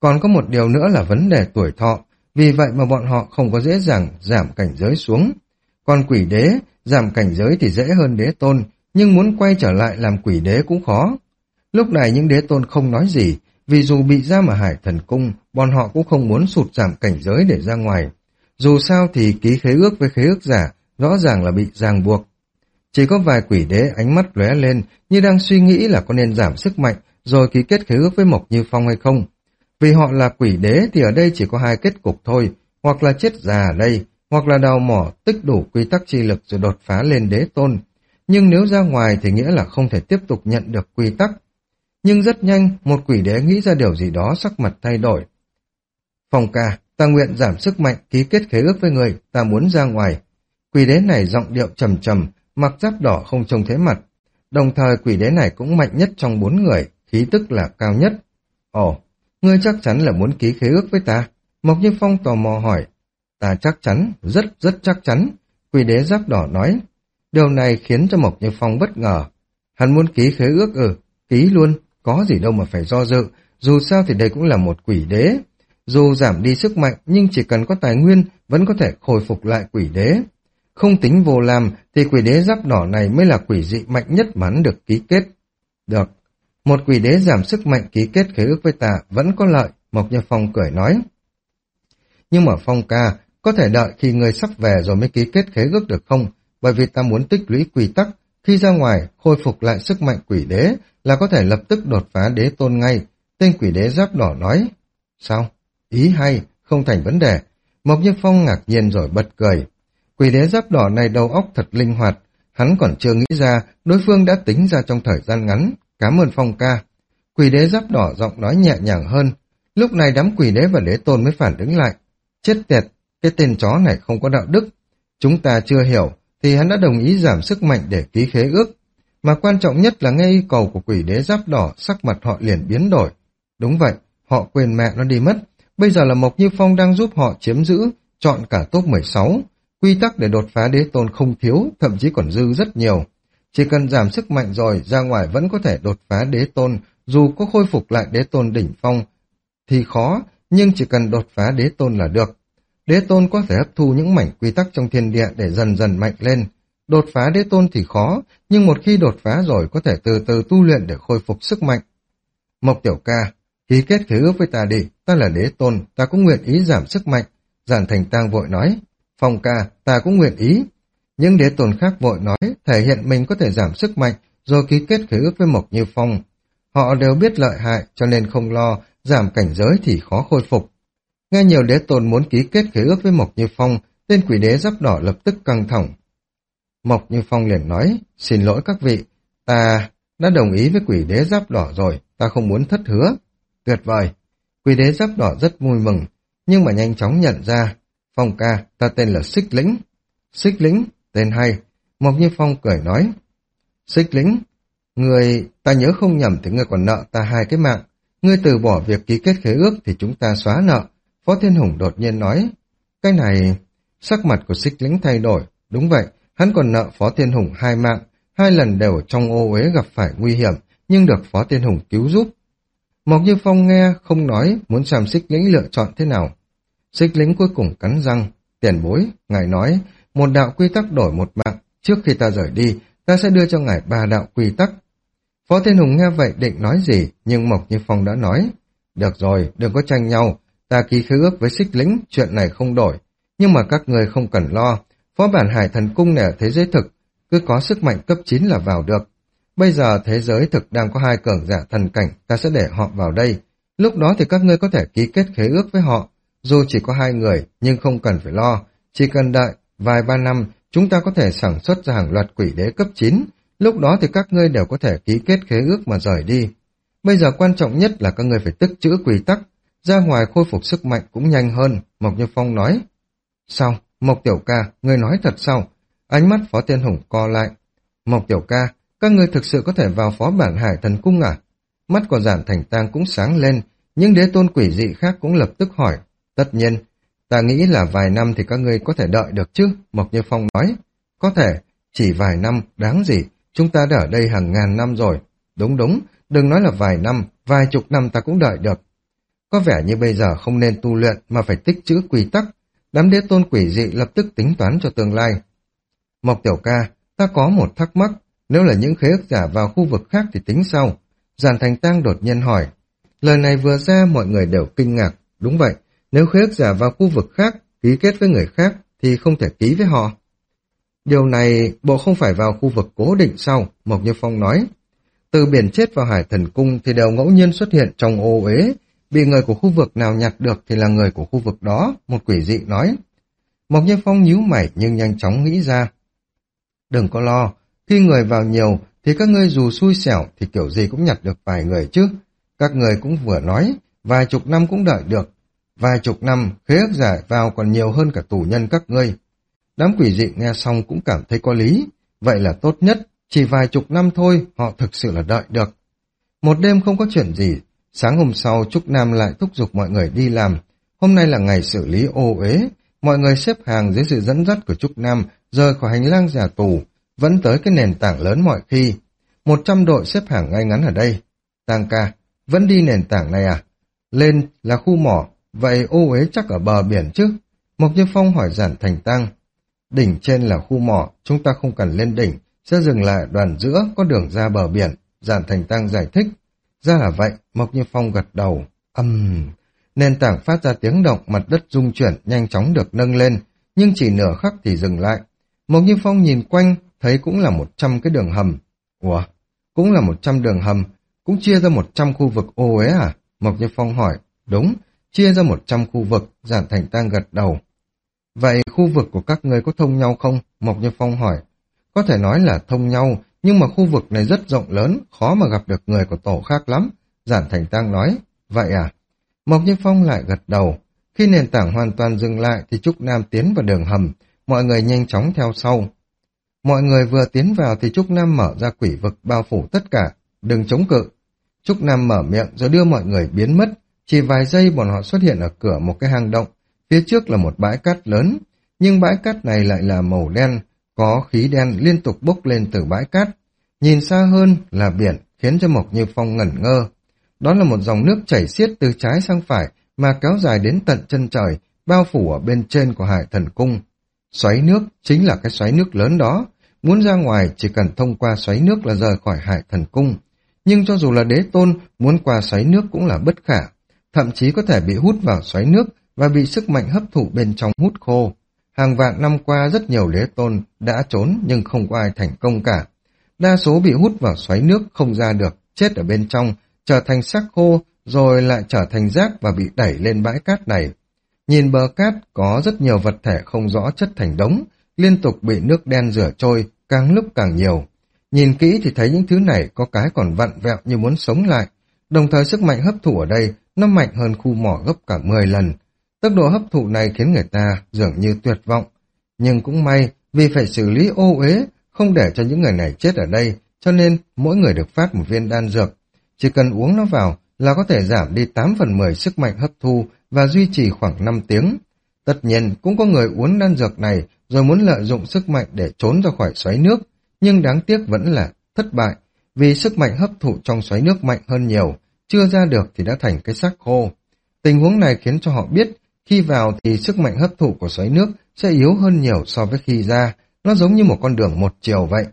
Còn có một điều nữa là vấn đề tuổi thọ, vì vậy mà bọn họ không có dễ dàng giảm cảnh giới xuống. Còn quỷ đế, giảm cảnh giới thì dễ hơn đế tôn, nhưng muốn quay trở lại làm quỷ đế cũng khó. Lúc này những đế tôn không nói gì, vì dù bị giam ở Hải Thần Cung, bọn họ cũng không muốn sụt giảm cảnh giới để ra ngoài. Dù sao thì ký khế ước với khế ước giả, rõ ràng là bị ràng buộc. Chỉ có vài quỷ đế ánh mắt lóe lên, như đang suy nghĩ là có nên giảm sức mạnh, rồi ký kết khế ước với Mộc Như Phong hay không. Vì họ là quỷ đế thì ở đây chỉ có hai kết cục thôi, hoặc là chết già ở đây, hoặc là đào mỏ tích đủ quy tắc chi lực rồi đột phá lên đế tôn. Nhưng nếu ra ngoài thì nghĩa là không thể tiếp tục nhận được quy tắc. Nhưng rất nhanh, một quỷ đế nghĩ ra điều gì đó, sắc mặt thay đổi. Phong ca, ta nguyện giảm sức mạnh, ký kết khế ước với người, ta muốn ra ngoài. Quỷ đế này giọng điệu trầm trầm, mặc giáp đỏ không trông thấy mặt. Đồng thời quỷ đế này cũng mạnh nhất trong bốn người, khí tức là cao nhất. Ồ, ngươi chắc chắn là muốn ký khế ước với ta? Mộc Như Phong tò mò hỏi. Ta chắc chắn, rất rất chắc chắn. Quỷ đế giáp đỏ nói. Điều này khiến cho Mộc Như Phong bất ngờ. Hắn muốn ký khế ước ừ, ký luôn, có gì đâu mà phải do dự, dù sao thì đây cũng là một quỷ đế. Dù giảm đi sức mạnh nhưng chỉ cần có tài nguyên vẫn có thể khôi phục lại quỷ đế. Không tính vô làm thì quỷ đế giáp đỏ này mới là quỷ dị mạnh nhất mà hắn được ký kết. Được, một quỷ đế giảm sức mạnh ký kết khế ước với ta vẫn có lợi, Mộc Như Phong cười nói. Nhưng mà Phong ca, có thể đợi khi người sắp về rồi mới ký kết khế ước được không? Bởi vì ta muốn tích lũy quy tắc, khi ra ngoài khôi phục lại sức mạnh quỷ đế là có thể lập tức đột phá đế tôn ngay. Tên quỷ đế giáp đỏ nói. Sao? Ý hay, không thành vấn đề. Mộc Như Phong ngạc nhiên rồi bật cười. Quỷ đế giáp đỏ này đầu óc thật linh hoạt, hắn còn chưa nghĩ ra, đối phương đã tính ra trong thời gian ngắn. Cảm ơn Phong ca. Quỷ đế giáp đỏ giọng nói nhẹ nhàng hơn. Lúc này đám quỷ đế và đế tôn mới phản ứng lại. Chết tiệt, cái tên chó này không có đạo đức. Chúng ta chưa hiểu, thì hắn đã đồng ý giảm sức mạnh để ký khế ước. Mà quan trọng nhất là nghe yêu cầu của quỷ đế giáp đỏ, sắc mặt họ liền biến đổi. Đúng vậy, họ quên mẹ nó đi mất. Bây giờ là Mộc Như Phong đang giúp họ chiếm giữ, chọn cả top mười sáu. Quy tắc để đột phá đế tôn không thiếu, thậm chí còn dư rất nhiều. Chỉ cần giảm sức mạnh rồi, ra ngoài vẫn có thể đột phá đế tôn, dù có khôi phục lại đế tôn đỉnh phong thì khó, nhưng chỉ cần đột phá đế tôn là được. Đế tôn có thể hấp thu những mảnh quy tắc trong thiên địa để dần dần mạnh lên. Đột phá đế tôn thì khó, nhưng một khi đột phá rồi có thể từ từ tu luyện để khôi phục sức mạnh. Mộc tiểu ca, ký kết khế ước với ta đi, ta là đế tôn, ta cũng nguyện ý giảm sức mạnh. Giản Thành Tang vội nói. Phong ca, ta cũng nguyện ý. Những đế tôn khác vội nói, thể hiện mình có thể giảm sức mạnh, rồi ký kết khế ước với Mộc Như Phong. Họ đều biết lợi hại, cho nên không lo, giảm cảnh giới thì khó khôi phục. Nghe nhiều đế tôn muốn ký kết khế ước với Mộc Như Phong, tên quỷ đế giáp đỏ lập tức căng thẳng. Mộc Như Phong liền nói, xin lỗi các vị, ta đã đồng ý với quỷ đế giáp đỏ rồi, ta không muốn thất hứa. Tuyệt vời, quỷ đế giáp đỏ rất vui mừng, nhưng mà nhanh chóng nhận ra, Phong ca, ta tên là Xích Lĩnh. Xích Lĩnh, tên hay. Mộc Như Phong cười nói, Xích Lĩnh, người, ta nhớ không nhầm thì ngươi còn nợ ta hai cái mạng. Ngươi từ bỏ việc ký kết khế ước thì chúng ta xóa nợ. Phó Thiên Hùng đột nhiên nói, cái này, sắc mặt của Xích Lĩnh thay đổi. Đúng vậy, hắn còn nợ Phó Thiên Hùng hai mạng, hai lần đều trong ô uế gặp phải nguy hiểm, nhưng được Phó Thiên Hùng cứu giúp. Mộc Như Phong nghe, không nói, muốn xem Xích Lĩnh lựa chọn thế nào. Xích Lĩnh cuối cùng cắn răng, tiền bối, ngài nói, một đạo quy tắc đổi một mạng, trước khi ta rời đi, ta sẽ đưa cho ngài ba đạo quy tắc. Phó Thiên Hùng nghe vậy định nói gì, nhưng Mộc Như Phong đã nói, được rồi, đừng có tranh nhau, ta ký khế ước với Xích Lĩnh, chuyện này không đổi, nhưng mà các người không cần lo, phó bản Hải Thần Cung này ở thế giới thực, cứ có sức mạnh cấp chín là vào được. Bây giờ thế giới thực đang có hai cường giả thần cảnh, ta sẽ để họ vào đây, lúc đó thì các ngươi có thể ký kết khế ước với họ, dù chỉ có hai người, nhưng không cần phải lo, chỉ cần đợi vài ba năm, chúng ta có thể sản xuất ra hàng loạt quỷ đế cấp chín, lúc đó thì các ngươi đều có thể ký kết khế ước mà rời đi. Bây giờ quan trọng nhất là các ngươi phải tích trữ quy tắc, ra ngoài khôi phục sức mạnh cũng nhanh hơn, Mộc Như Phong nói. Sao? Mộc tiểu ca, ngươi nói thật sao? Ánh mắt Phó Thiên Hùng co lại. Mộc tiểu ca, các ngươi thực sự có thể vào phó bản Hải Thần Cung à? Mắt của Giản Thành Tang cũng sáng lên, những đế tôn quỷ dị khác cũng lập tức hỏi. Tất nhiên, ta nghĩ là vài năm thì các ngươi có thể đợi được chứ, Mộc Như Phong nói. Có thể, chỉ vài năm, đáng gì, chúng ta đã ở đây hàng ngàn năm rồi. Đúng đúng, đừng nói là vài năm, vài chục năm ta cũng đợi được. Có vẻ như bây giờ không nên tu luyện mà phải tích trữ quy tắc. Đám đế tôn quỷ dị lập tức tính toán cho tương lai. Mộc tiểu ca, ta có một thắc mắc, nếu là những khế ước giả vào khu vực khác thì tính sao? Giản Thành Tang đột nhiên hỏi. Lời này vừa ra mọi người đều kinh ngạc. Đúng vậy, nếu khế ước giả vào khu vực khác, ký kết với người khác thì không thể ký với họ. Điều này bộ không phải vào khu vực cố định sao? Mộc Như Phong nói. Từ biển chết vào Hải Thần Cung thì đều ngẫu nhiên xuất hiện trong ô uế. Bị người của khu vực nào nhặt được thì là người của khu vực đó, một quỷ dị nói. Mộc Như Phong nhíu mày nhưng nhanh chóng nghĩ ra. Đừng có lo, khi người vào nhiều thì các ngươi dù xui xẻo thì kiểu gì cũng nhặt được vài người chứ. Các người cũng vừa nói, vài chục năm cũng đợi được. Vài chục năm khế ước giả vào còn nhiều hơn cả tù nhân các ngươi. Đám quỷ dị nghe xong cũng cảm thấy có lý. Vậy là tốt nhất, chỉ vài chục năm thôi họ thực sự là đợi được. Một đêm không có chuyện gì, sáng hôm sau Trúc Nam lại thúc giục mọi người đi làm. Hôm nay là ngày xử lý ô uế, mọi người xếp hàng dưới sự dẫn dắt của Trúc Nam rời khỏi hành lang nhà tù, vẫn tới cái nền tảng lớn mọi khi. Một trăm đội xếp hàng ngay ngắn ở đây. Tang ca, vẫn đi nền tảng này à? Lên là khu mỏ, vậy ô uế chắc ở bờ biển chứ? Mộc Như Phong hỏi Giản Thành Tang. Đỉnh trên là khu mỏ, chúng ta không cần lên đỉnh, sẽ dừng lại đoàn giữa có đường ra bờ biển. Giản Thành Tang giải thích. Ra là vậy, Mộc Như Phong gật đầu. Âm... Uhm. Nền tảng phát ra tiếng động, mặt đất rung chuyển nhanh chóng được nâng lên, nhưng chỉ nửa khắc thì dừng lại. Mộc Như Phong nhìn quanh, thấy cũng là một trăm cái đường hầm. Ủa, cũng là một trăm đường hầm, cũng chia ra một trăm khu vực ô uế à? Mộc Như Phong hỏi. Đúng, chia ra một trăm khu vực, Giản Thành Tang gật đầu. Vậy khu vực của các ngươi có thông nhau không? Mộc Như Phong hỏi. Có thể nói là thông nhau, nhưng mà khu vực này rất rộng lớn, khó mà gặp được người của tổ khác lắm. Giản Thành Tang nói. Vậy à? Mộc Như Phong lại gật đầu. Khi nền tảng hoàn toàn dừng lại thì Trúc Nam tiến vào đường hầm, mọi người nhanh chóng theo sau. Mọi người vừa tiến vào thì Trúc Nam mở ra quỷ vực bao phủ tất cả, đừng chống cự. Trúc Nam mở miệng rồi đưa mọi người biến mất, chỉ vài giây bọn họ xuất hiện ở cửa một cái hang động, phía trước là một bãi cát lớn, nhưng bãi cát này lại là màu đen, có khí đen liên tục bốc lên từ bãi cát. Nhìn xa hơn là biển, khiến cho Mộc Như Phong ngẩn ngơ. Đó là một dòng nước chảy xiết từ trái sang phải mà kéo dài đến tận chân trời, bao phủ ở bên trên của Hải Thần Cung. Xoáy nước chính là cái xoáy nước lớn đó, muốn ra ngoài chỉ cần thông qua xoáy nước là rời khỏi Hải Thần Cung. Nhưng cho dù là đế tôn, muốn qua xoáy nước cũng là bất khả, thậm chí có thể bị hút vào xoáy nước và bị sức mạnh hấp thụ bên trong hút khô. Hàng vạn năm qua rất nhiều đế tôn đã trốn nhưng không có ai thành công cả. Đa số bị hút vào xoáy nước không ra được, chết ở bên trong, trở thành xác khô rồi lại trở thành rác và bị đẩy lên bãi cát này. Nhìn bờ cát có rất nhiều vật thể không rõ chất thành đống, liên tục bị nước đen rửa trôi, càng lúc càng nhiều. Nhìn kỹ thì thấy những thứ này có cái còn vặn vẹo như muốn sống lại, đồng thời sức mạnh hấp thụ ở đây nó mạnh hơn khu mỏ gấp cả mười lần. Tốc độ hấp thụ này khiến người ta dường như tuyệt vọng. Nhưng cũng may vì phải xử lý ô uế, không để cho những người này chết ở đây, cho nên mỗi người được phát một viên đan dược. Chỉ cần uống nó vào là có thể giảm đi tám phần mười sức mạnh hấp thu và duy trì khoảng năm tiếng. Tất nhiên cũng có người uống đan dược này rồi muốn lợi dụng sức mạnh để trốn ra khỏi xoáy nước, nhưng đáng tiếc vẫn là thất bại, vì sức mạnh hấp thụ trong xoáy nước mạnh hơn nhiều, chưa ra được thì đã thành cái xác khô. Tình huống này khiến cho họ biết, khi vào thì sức mạnh hấp thụ của xoáy nước sẽ yếu hơn nhiều so với khi ra, nó giống như một con đường một chiều vậy.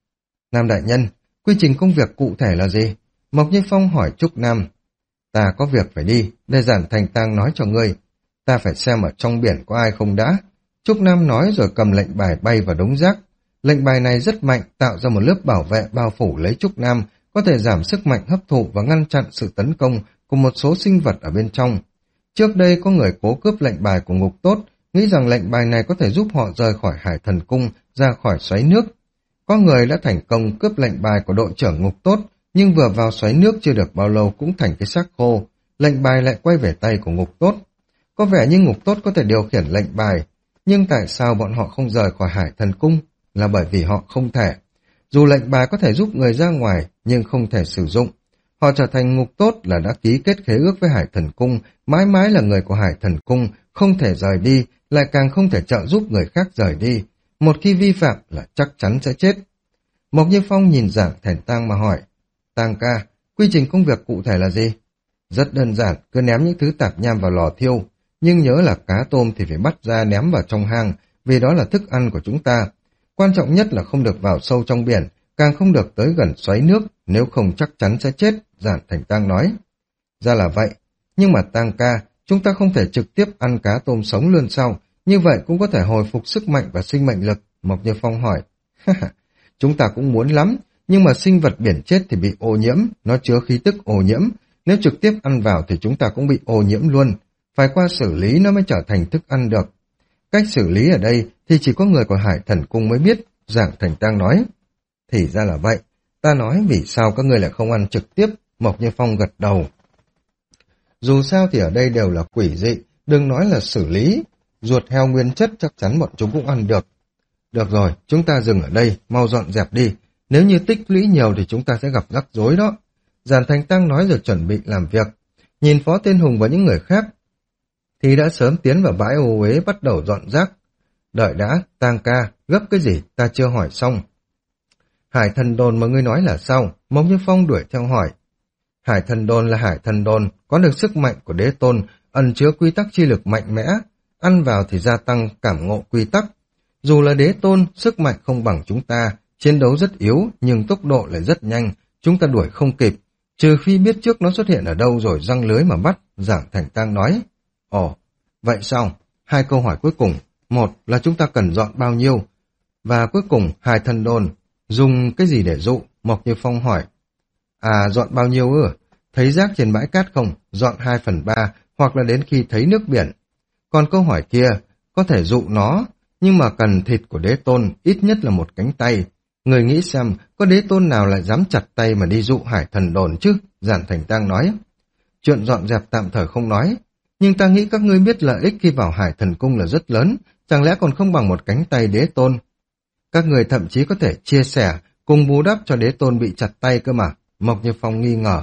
Nam đại nhân, quy trình công việc cụ thể là gì? Mộc Như Phong hỏi Trúc Nam. Ta có việc phải đi, để Giản Thành Tang nói cho ngươi. Ta phải xem ở trong biển có ai không đã. Trúc Nam nói rồi cầm lệnh bài bay vào đống rác. Lệnh bài này rất mạnh, tạo ra một lớp bảo vệ bao phủ lấy Trúc Nam, có thể giảm sức mạnh hấp thụ và ngăn chặn sự tấn công của một số sinh vật ở bên trong. Trước đây có người cố cướp lệnh bài của Ngục Tốt, nghĩ rằng lệnh bài này có thể giúp họ rời khỏi Hải Thần Cung, ra khỏi xoáy nước. Có người đã thành công cướp lệnh bài của đội trưởng Ngục Tốt, nhưng vừa vào xoáy nước chưa được bao lâu cũng thành cái xác khô, lệnh bài lại quay về tay của Ngục Tốt. Có vẻ như Ngục Tốt có thể điều khiển lệnh bài, nhưng tại sao bọn họ không rời khỏi Hải Thần Cung? Là bởi vì họ không thể. Dù lệnh bài có thể giúp người ra ngoài, nhưng không thể sử dụng. Họ trở thành Ngục Tốt là đã ký kết khế ước với Hải Thần Cung, mãi mãi là người của Hải Thần Cung, không thể rời đi, lại càng không thể trợ giúp người khác rời đi. Một khi vi phạm là chắc chắn sẽ chết. Mộc Như Phong nhìn Giản Thành Tang mà hỏi, Tang ca, quy trình công việc cụ thể là gì? Rất đơn giản, cứ ném những thứ tạp nham vào lò thiêu. Nhưng nhớ là cá tôm thì phải bắt ra ném vào trong hang, vì đó là thức ăn của chúng ta. Quan trọng nhất là không được vào sâu trong biển, càng không được tới gần xoáy nước, nếu không chắc chắn sẽ chết, Giản Thành Tang nói. Ra là vậy, nhưng mà Tang ca, chúng ta không thể trực tiếp ăn cá tôm sống luôn sao? Như vậy cũng có thể hồi phục sức mạnh và sinh mệnh lực, Mộc Như Phong hỏi. Chúng ta cũng muốn lắm, nhưng mà sinh vật biển chết thì bị ô nhiễm, nó chứa khí tức ô nhiễm. Nếu trực tiếp ăn vào thì chúng ta cũng bị ô nhiễm luôn, phải qua xử lý nó mới trở thành thức ăn được. Cách xử lý ở đây thì chỉ có người của Hải Thần Cung mới biết, Giản Thành Tang nói. Thì ra là vậy, ta nói vì sao các ngươi lại không ăn trực tiếp, Mộc Như Phong gật đầu. Dù sao thì ở đây đều là quỷ dị, đừng nói là xử lý, ruột heo nguyên chất chắc chắn bọn chúng cũng ăn được. Được rồi, chúng ta dừng ở đây, mau dọn dẹp đi, nếu như tích lũy nhiều thì chúng ta sẽ gặp rắc rối đó. Giản Thành Tang nói rồi chuẩn bị làm việc, nhìn Phó Tiên Hùng và những người khác thì đã sớm tiến vào bãi ô uế bắt đầu dọn rác. Đợi đã, Tang ca, gấp cái gì, ta chưa hỏi xong. Hải Thần Đồn mà ngươi nói là sao? Mộc Như Phong đuổi theo hỏi. Hải Thần Đồn là Hải Thần Đồn, có được sức mạnh của đế tôn, ẩn chứa quy tắc chi lực mạnh mẽ, ăn vào thì gia tăng cảm ngộ quy tắc. Dù là đế tôn, sức mạnh không bằng chúng ta, chiến đấu rất yếu, nhưng tốc độ lại rất nhanh, chúng ta đuổi không kịp, trừ phi biết trước nó xuất hiện ở đâu rồi răng lưới mà bắt, Giản Thành Tang nói. Ồ, vậy sao? Hai câu hỏi cuối cùng, một là chúng ta cần dọn bao nhiêu? Và cuối cùng, Hải Thần Đồn, dùng cái gì để dụ? Mộc Như Phong hỏi. À, dọn bao nhiêu ư? Thấy rác trên bãi cát không? Dọn hai phần ba, hoặc là đến khi thấy nước biển. Còn câu hỏi kia, có thể dụ nó, nhưng mà cần thịt của đế tôn, ít nhất là một cánh tay. Người nghĩ xem, có đế tôn nào lại dám chặt tay mà đi dụ Hải Thần Đồn chứ? Giản Thành Tang nói. Chuyện dọn dẹp tạm thời không nói, nhưng ta nghĩ các ngươi biết lợi ích khi vào Hải Thần Cung là rất lớn, chẳng lẽ còn không bằng một cánh tay đế tôn? Các người thậm chí có thể chia sẻ, cùng bù đắp cho đế tôn bị chặt tay cơ mà, Mộc Như Phong nghi ngờ.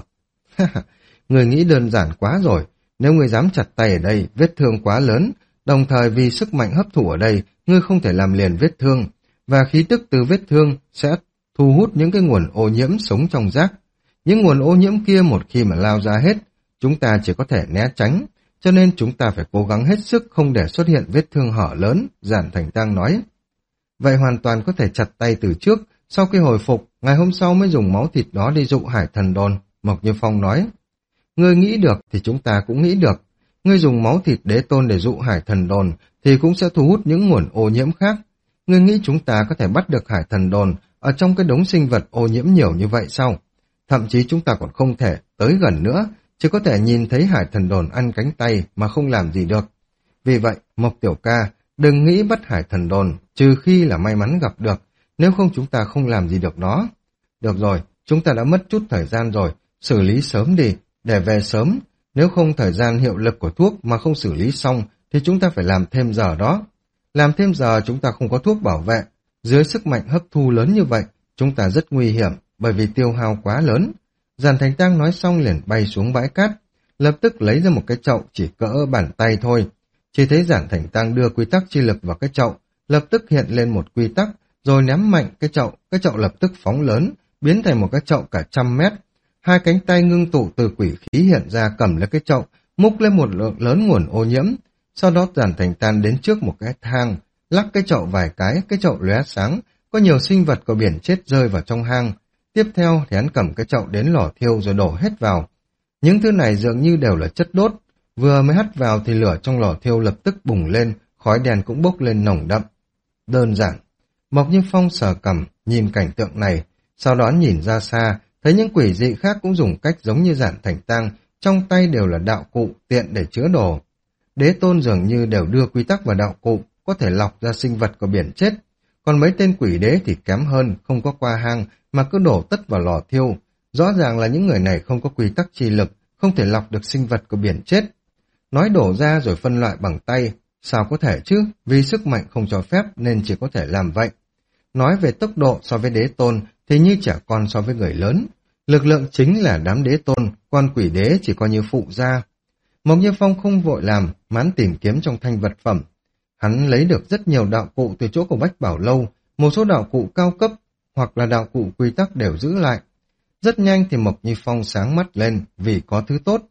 Người nghĩ đơn giản quá rồi, nếu người dám chặt tay ở đây, vết thương quá lớn, đồng thời vì sức mạnh hấp thụ ở đây, ngươi không thể làm liền vết thương, và khí tức từ vết thương sẽ thu hút những cái nguồn ô nhiễm sống trong rác. Những nguồn ô nhiễm kia một khi mà lao ra hết, chúng ta chỉ có thể né tránh, cho nên chúng ta phải cố gắng hết sức không để xuất hiện vết thương hở lớn, Giản Thành Tang nói. Vậy hoàn toàn có thể chặt tay từ trước, sau khi hồi phục, ngày hôm sau mới dùng máu thịt đó đi dụ Hải Thần Đồn, Mộc Như Phong nói. Ngươi nghĩ được thì chúng ta cũng nghĩ được. Ngươi dùng máu thịt đế tôn để dụ Hải Thần Đồn thì cũng sẽ thu hút những nguồn ô nhiễm khác. Ngươi nghĩ chúng ta có thể bắt được Hải Thần Đồn ở trong cái đống sinh vật ô nhiễm nhiều như vậy sao? Thậm chí chúng ta còn không thể tới gần nữa, chỉ có thể nhìn thấy Hải Thần Đồn ăn cánh tay mà không làm gì được. Vì vậy, Mộc tiểu ca, đừng nghĩ bắt Hải Thần Đồn, trừ khi là may mắn gặp được, nếu không chúng ta không làm gì được nó. Được rồi, chúng ta đã mất chút thời gian rồi, xử lý sớm đi, để về sớm. Nếu không thời gian hiệu lực của thuốc mà không xử lý xong, thì chúng ta phải làm thêm giờ đó. Làm thêm giờ chúng ta không có thuốc bảo vệ. Dưới sức mạnh hấp thu lớn như vậy, chúng ta rất nguy hiểm, bởi vì tiêu hao quá lớn. Giản Thành Tang nói xong liền bay xuống bãi cát, lập tức lấy ra một cái chậu chỉ cỡ bàn tay thôi. Chỉ thấy Giản Thành Tang đưa quy tắc chi lực vào cái chậu, lập tức hiện lên một quy tắc, rồi ném mạnh cái chậu, cái chậu lập tức phóng lớn, biến thành một cái chậu cả trăm mét. Hai cánh tay ngưng tụ từ quỷ khí hiện ra cầm lấy cái chậu, múc lên một lượng lớn nguồn ô nhiễm. Sau đó Giản Thành Tang đến trước một cái hang, lắc cái chậu vài cái, cái chậu lóe sáng, có nhiều sinh vật của biển chết rơi vào trong hang. Tiếp theo thì hắn cầm cái chậu đến lò thiêu rồi đổ hết vào. Những thứ này dường như đều là chất đốt, vừa mới hắt vào thì lửa trong lò thiêu lập tức bùng lên, khói đen cũng bốc lên nồng đậm. Đơn giản. Mộc Như Phong sờ cằm, nhìn cảnh tượng này, sau đó nhìn ra xa, thấy những quỷ dị khác cũng dùng cách giống như Giản Thành Tang, trong tay đều là đạo cụ tiện để chứa đồ. Đế tôn dường như đều đưa quy tắc vào đạo cụ, có thể lọc ra sinh vật của biển chết. Còn mấy tên quỷ đế thì kém hơn, không có qua hang mà cứ đổ tất vào lò thiêu. Rõ ràng là những người này không có quy tắc chi lực, không thể lọc được sinh vật của biển chết. Nói đổ ra rồi phân loại bằng tay, sao có thể chứ, vì sức mạnh không cho phép nên chỉ có thể làm vậy. Nói về tốc độ so với đế tôn thì như trẻ con so với người lớn. Lực lượng chính là đám đế tôn, quan quỷ đế chỉ coi như phụ gia. Mộc Như Phong không vội làm, mán tìm kiếm trong thanh vật phẩm. Hắn lấy được rất nhiều đạo cụ từ chỗ của Bách Bảo Lâu, một số đạo cụ cao cấp hoặc là đạo cụ quy tắc đều giữ lại. Rất nhanh thì Mộc Như Phong sáng mắt lên vì có thứ tốt.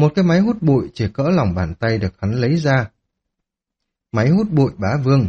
một cái máy hút bụi chỉ cỡ lòng bàn tay được hắn lấy ra. Máy hút bụi Bá Vương.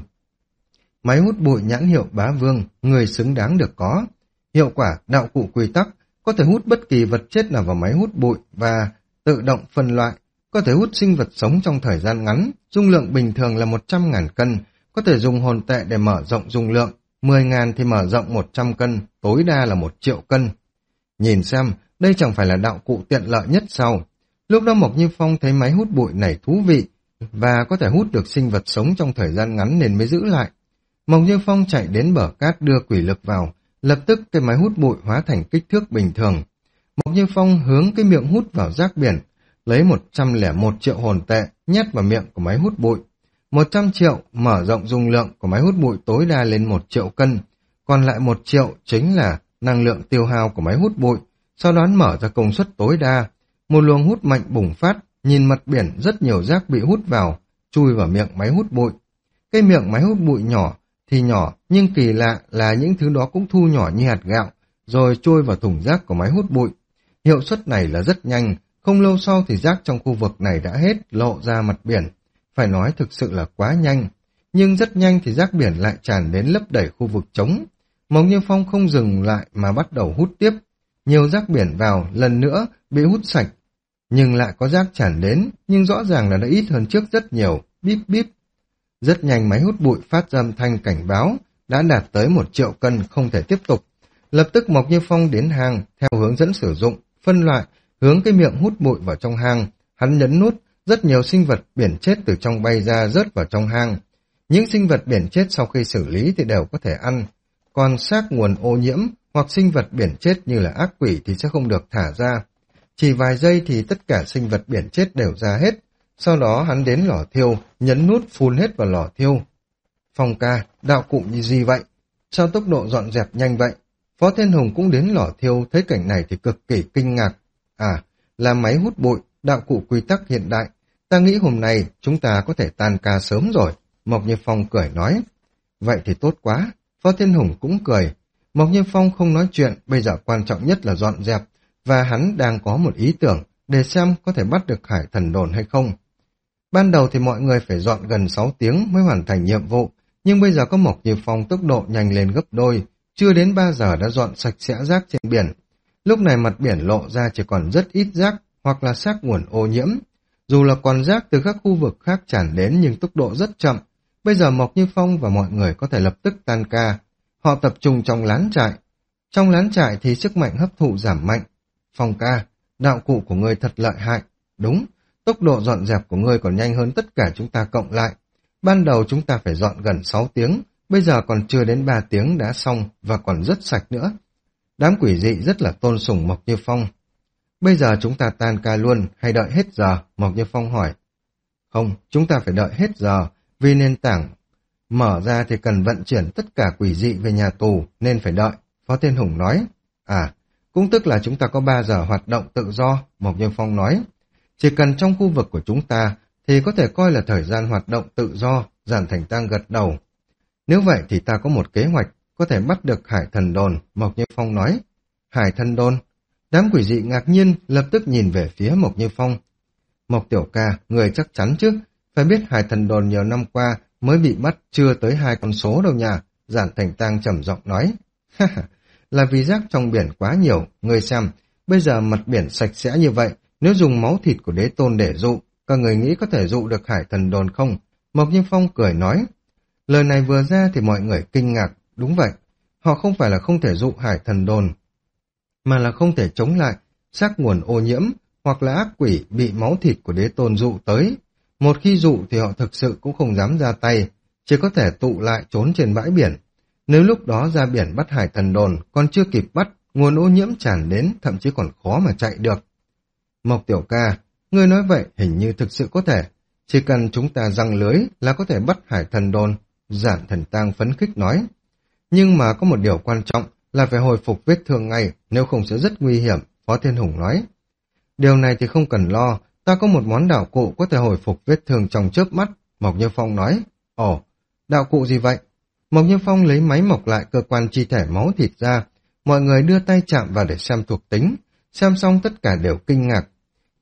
Máy hút bụi nhãn hiệu Bá Vương, người xứng đáng được có. Hiệu quả đạo cụ quy tắc, có thể hút bất kỳ vật chết nào vào máy hút bụi và tự động phân loại, có thể hút sinh vật sống trong thời gian ngắn, dung lượng bình thường là một trăm nghìn cân, có thể dùng hồn tệ để mở rộng dung lượng, mười nghìn thì mở rộng một trăm cân, tối đa là một triệu cân. Nhìn xem, đây chẳng phải là đạo cụ tiện lợi nhất sao? Lúc đó Mộc Như Phong thấy máy hút bụi này thú vị và có thể hút được sinh vật sống trong thời gian ngắn nên mới giữ lại. Mộc Như Phong chạy đến bờ cát đưa quỷ lực vào, lập tức cái máy hút bụi hóa thành kích thước bình thường. Mộc Như Phong hướng cái miệng hút vào rác biển, lấy một trăm lẻ một triệu hồn tệ nhét vào miệng của máy hút bụi. một trăm triệu mở rộng dung lượng của máy hút bụi tối đa lên một triệu cân, còn lại một triệu chính là năng lượng tiêu hao của máy hút bụi. Sau đó mở ra công suất tối đa, một luồng hút mạnh bùng phát, nhìn mặt biển rất nhiều rác bị hút vào, chui vào miệng máy hút bụi. Cái miệng máy hút bụi nhỏ thì nhỏ, nhưng kỳ lạ là những thứ đó cũng thu nhỏ như hạt gạo, rồi trôi vào thùng rác của máy hút bụi. Hiệu suất này là rất nhanh, không lâu sau thì rác trong khu vực này đã hết lộ ra mặt biển. Phải nói thực sự là quá nhanh, nhưng rất nhanh thì rác biển lại tràn đến lấp đầy khu vực trống. Mộc Như Phong không dừng lại mà bắt đầu hút tiếp. Nhiều rác biển vào, lần nữa bị hút sạch, nhưng lại có rác tràn đến, nhưng rõ ràng là đã ít hơn trước rất nhiều, bíp bíp. Rất nhanh máy hút bụi phát ra âm thanh cảnh báo, đã đạt tới một triệu cân không thể tiếp tục. Lập tức Mộc Như Phong đến hang, theo hướng dẫn sử dụng, phân loại, hướng cái miệng hút bụi vào trong hang. Hắn nhấn nút, rất nhiều sinh vật biển chết từ trong bay ra rớt vào trong hang. Những sinh vật biển chết sau khi xử lý thì đều có thể ăn, còn xác nguồn ô nhiễm hoặc sinh vật biển chết như là ác quỷ thì sẽ không được thả ra. Chỉ vài giây thì tất cả sinh vật biển chết đều ra hết. Sau đó hắn đến lò thiêu, nhấn nút phun hết vào lò thiêu. Phong ca, đạo cụ như gì vậy? Sao tốc độ dọn dẹp nhanh vậy? Phó Thiên Hùng cũng đến lò thiêu, thấy cảnh này thì cực kỳ kinh ngạc. À, là máy hút bụi, đạo cụ quy tắc hiện đại. Ta nghĩ hôm nay chúng ta có thể tan ca sớm rồi. Mộc Như Phong cười nói. Vậy thì tốt quá. Phó Thiên Hùng cũng cười. Mộc Như Phong không nói chuyện, bây giờ quan trọng nhất là dọn dẹp, và hắn đang có một ý tưởng để xem có thể bắt được Hải Thần Đồn hay không. Ban đầu thì mọi người phải dọn gần sáu tiếng mới hoàn thành nhiệm vụ, nhưng bây giờ có Mộc Như Phong tốc độ nhanh lên gấp đôi, chưa đến ba giờ đã dọn sạch sẽ rác trên biển. Lúc này mặt biển lộ ra chỉ còn rất ít rác hoặc là xác nguồn ô nhiễm. Dù là còn rác từ các khu vực khác tràn đến nhưng tốc độ rất chậm. Bây giờ Mộc Như Phong và mọi người có thể lập tức tan ca. Họ tập trung trong lán trại. Trong lán trại thì sức mạnh hấp thụ giảm mạnh. Phong ca, đạo cụ của ngươi thật lợi hại. Đúng, tốc độ dọn dẹp của ngươi còn nhanh hơn tất cả chúng ta cộng lại. Ban đầu chúng ta phải dọn gần sáu tiếng, bây giờ còn chưa đến ba tiếng đã xong và còn rất sạch nữa. Đám quỷ dị rất là tôn sùng Mộc Như Phong. Bây giờ chúng ta tan ca luôn hay đợi hết giờ? Mộc Như Phong hỏi. Không, chúng ta phải đợi hết giờ, vì nền tảng mở ra thì cần vận chuyển tất cả quỷ dị về nhà tù, nên phải đợi. Phó Thiên Hùng nói. À, cũng tức là chúng ta có ba giờ hoạt động tự do, Mộc Như Phong nói. Chỉ cần trong khu vực của chúng ta thì có thể coi là thời gian hoạt động tự do, Giản Thành Tăng gật đầu. Nếu vậy thì ta có một kế hoạch, có thể bắt được Hải Thần Đồn, Mộc Như Phong nói. Hải Thần Đồn? Đám quỷ dị ngạc nhiên, lập tức nhìn về phía Mộc Như Phong. Mộc tiểu ca, người chắc chắn chứ, phải biết Hải Thần Đồn nhiều năm qua mới bị bắt chưa tới hai con số đâu nha, Giản Thành Tăng trầm giọng nói. Là vì rác trong biển quá nhiều, người xem, bây giờ mặt biển sạch sẽ như vậy, nếu dùng máu thịt của đế tôn để dụ, các người nghĩ có thể dụ được Hải Thần Đồn không? Mộc Như Phong cười nói. Lời này vừa ra thì mọi người kinh ngạc, đúng vậy, họ không phải là không thể dụ Hải Thần Đồn, mà là không thể chống lại xác nguồn ô nhiễm hoặc là ác quỷ bị máu thịt của đế tôn dụ tới. Một khi dụ thì họ thực sự cũng không dám ra tay, chỉ có thể tụ lại trốn trên bãi biển. Nếu lúc đó ra biển bắt Hải Thần Đồn còn chưa kịp bắt, nguồn ô nhiễm tràn đến thậm chí còn khó mà chạy được. Mộc tiểu ca, ngươi nói vậy hình như thực sự có thể, chỉ cần chúng ta giăng lưới là có thể bắt Hải Thần Đồn, Giản Thần Tăng phấn khích nói. Nhưng mà có một điều quan trọng là phải hồi phục vết thương ngay, nếu không sẽ rất nguy hiểm, Phó Thiên Hùng nói. Điều này thì không cần lo, ta có một món đạo cụ có thể hồi phục vết thương trong chớp mắt, Mộc Như Phong nói. Ồ, đạo cụ gì vậy? Mộc Như Phong lấy máy mọc lại cơ quan chi thể máu thịt ra, mọi người đưa tay chạm vào để xem thuộc tính, xem xong tất cả đều kinh ngạc.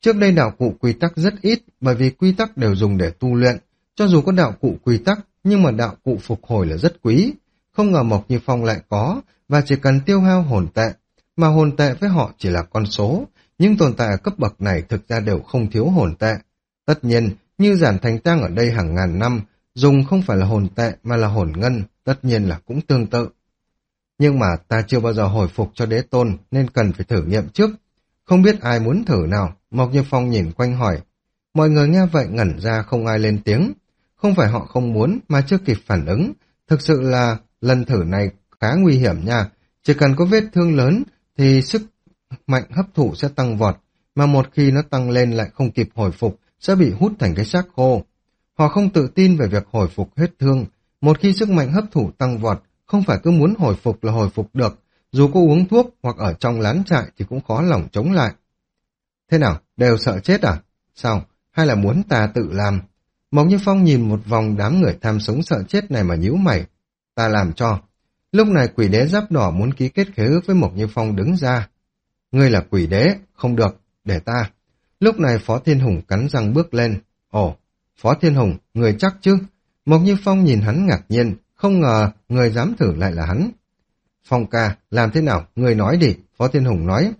Trước đây đạo cụ quy tắc rất ít, bởi vì quy tắc đều dùng để tu luyện. Cho dù có đạo cụ quy tắc, nhưng mà đạo cụ phục hồi là rất quý. Không ngờ Mộc Như Phong lại có, và chỉ cần tiêu hao hồn tệ. Mà hồn tệ với họ chỉ là con số. Những tồn tại ở cấp bậc này thực ra đều không thiếu hồn tệ. Tất nhiên, như Giản Thành Tang ở đây hàng ngàn năm, dùng không phải là hồn tệ mà là hồn ngân, tất nhiên là cũng tương tự. Nhưng mà ta chưa bao giờ hồi phục cho đế tôn, nên cần phải thử nghiệm trước. Không biết ai muốn thử nào, Mộc Như Phong nhìn quanh hỏi. Mọi người nghe vậy ngẩn ra không ai lên tiếng. Không phải họ không muốn mà chưa kịp phản ứng. Thực sự là lần thử này khá nguy hiểm nha. Chỉ cần có vết thương lớn thì sức mạnh hấp thụ sẽ tăng vọt. Mà một khi nó tăng lên lại không kịp hồi phục sẽ bị hút thành cái xác khô. Họ không tự tin về việc hồi phục hết thương. Một khi sức mạnh hấp thụ tăng vọt, không phải cứ muốn hồi phục là hồi phục được. Dù có uống thuốc hoặc ở trong lán trại thì cũng khó lòng chống lại. Thế nào, đều sợ chết à? Sao? Hay là muốn ta tự làm? Mộc Như Phong nhìn một vòng đám người tham sống sợ chết này mà nhíu mày. Ta làm cho. Lúc này quỷ đế giáp đỏ muốn ký kết khế ước với Mộc Như Phong đứng ra. Ngươi là quỷ đế, không được, để ta. Lúc này Phó Thiên Hùng cắn răng bước lên. Ồ, Phó Thiên Hùng, người chắc chứ? Mộc Như Phong nhìn hắn ngạc nhiên, không ngờ người dám thử lại là hắn. Phong ca, làm thế nào? Người nói đi, Phó Thiên Hùng nói.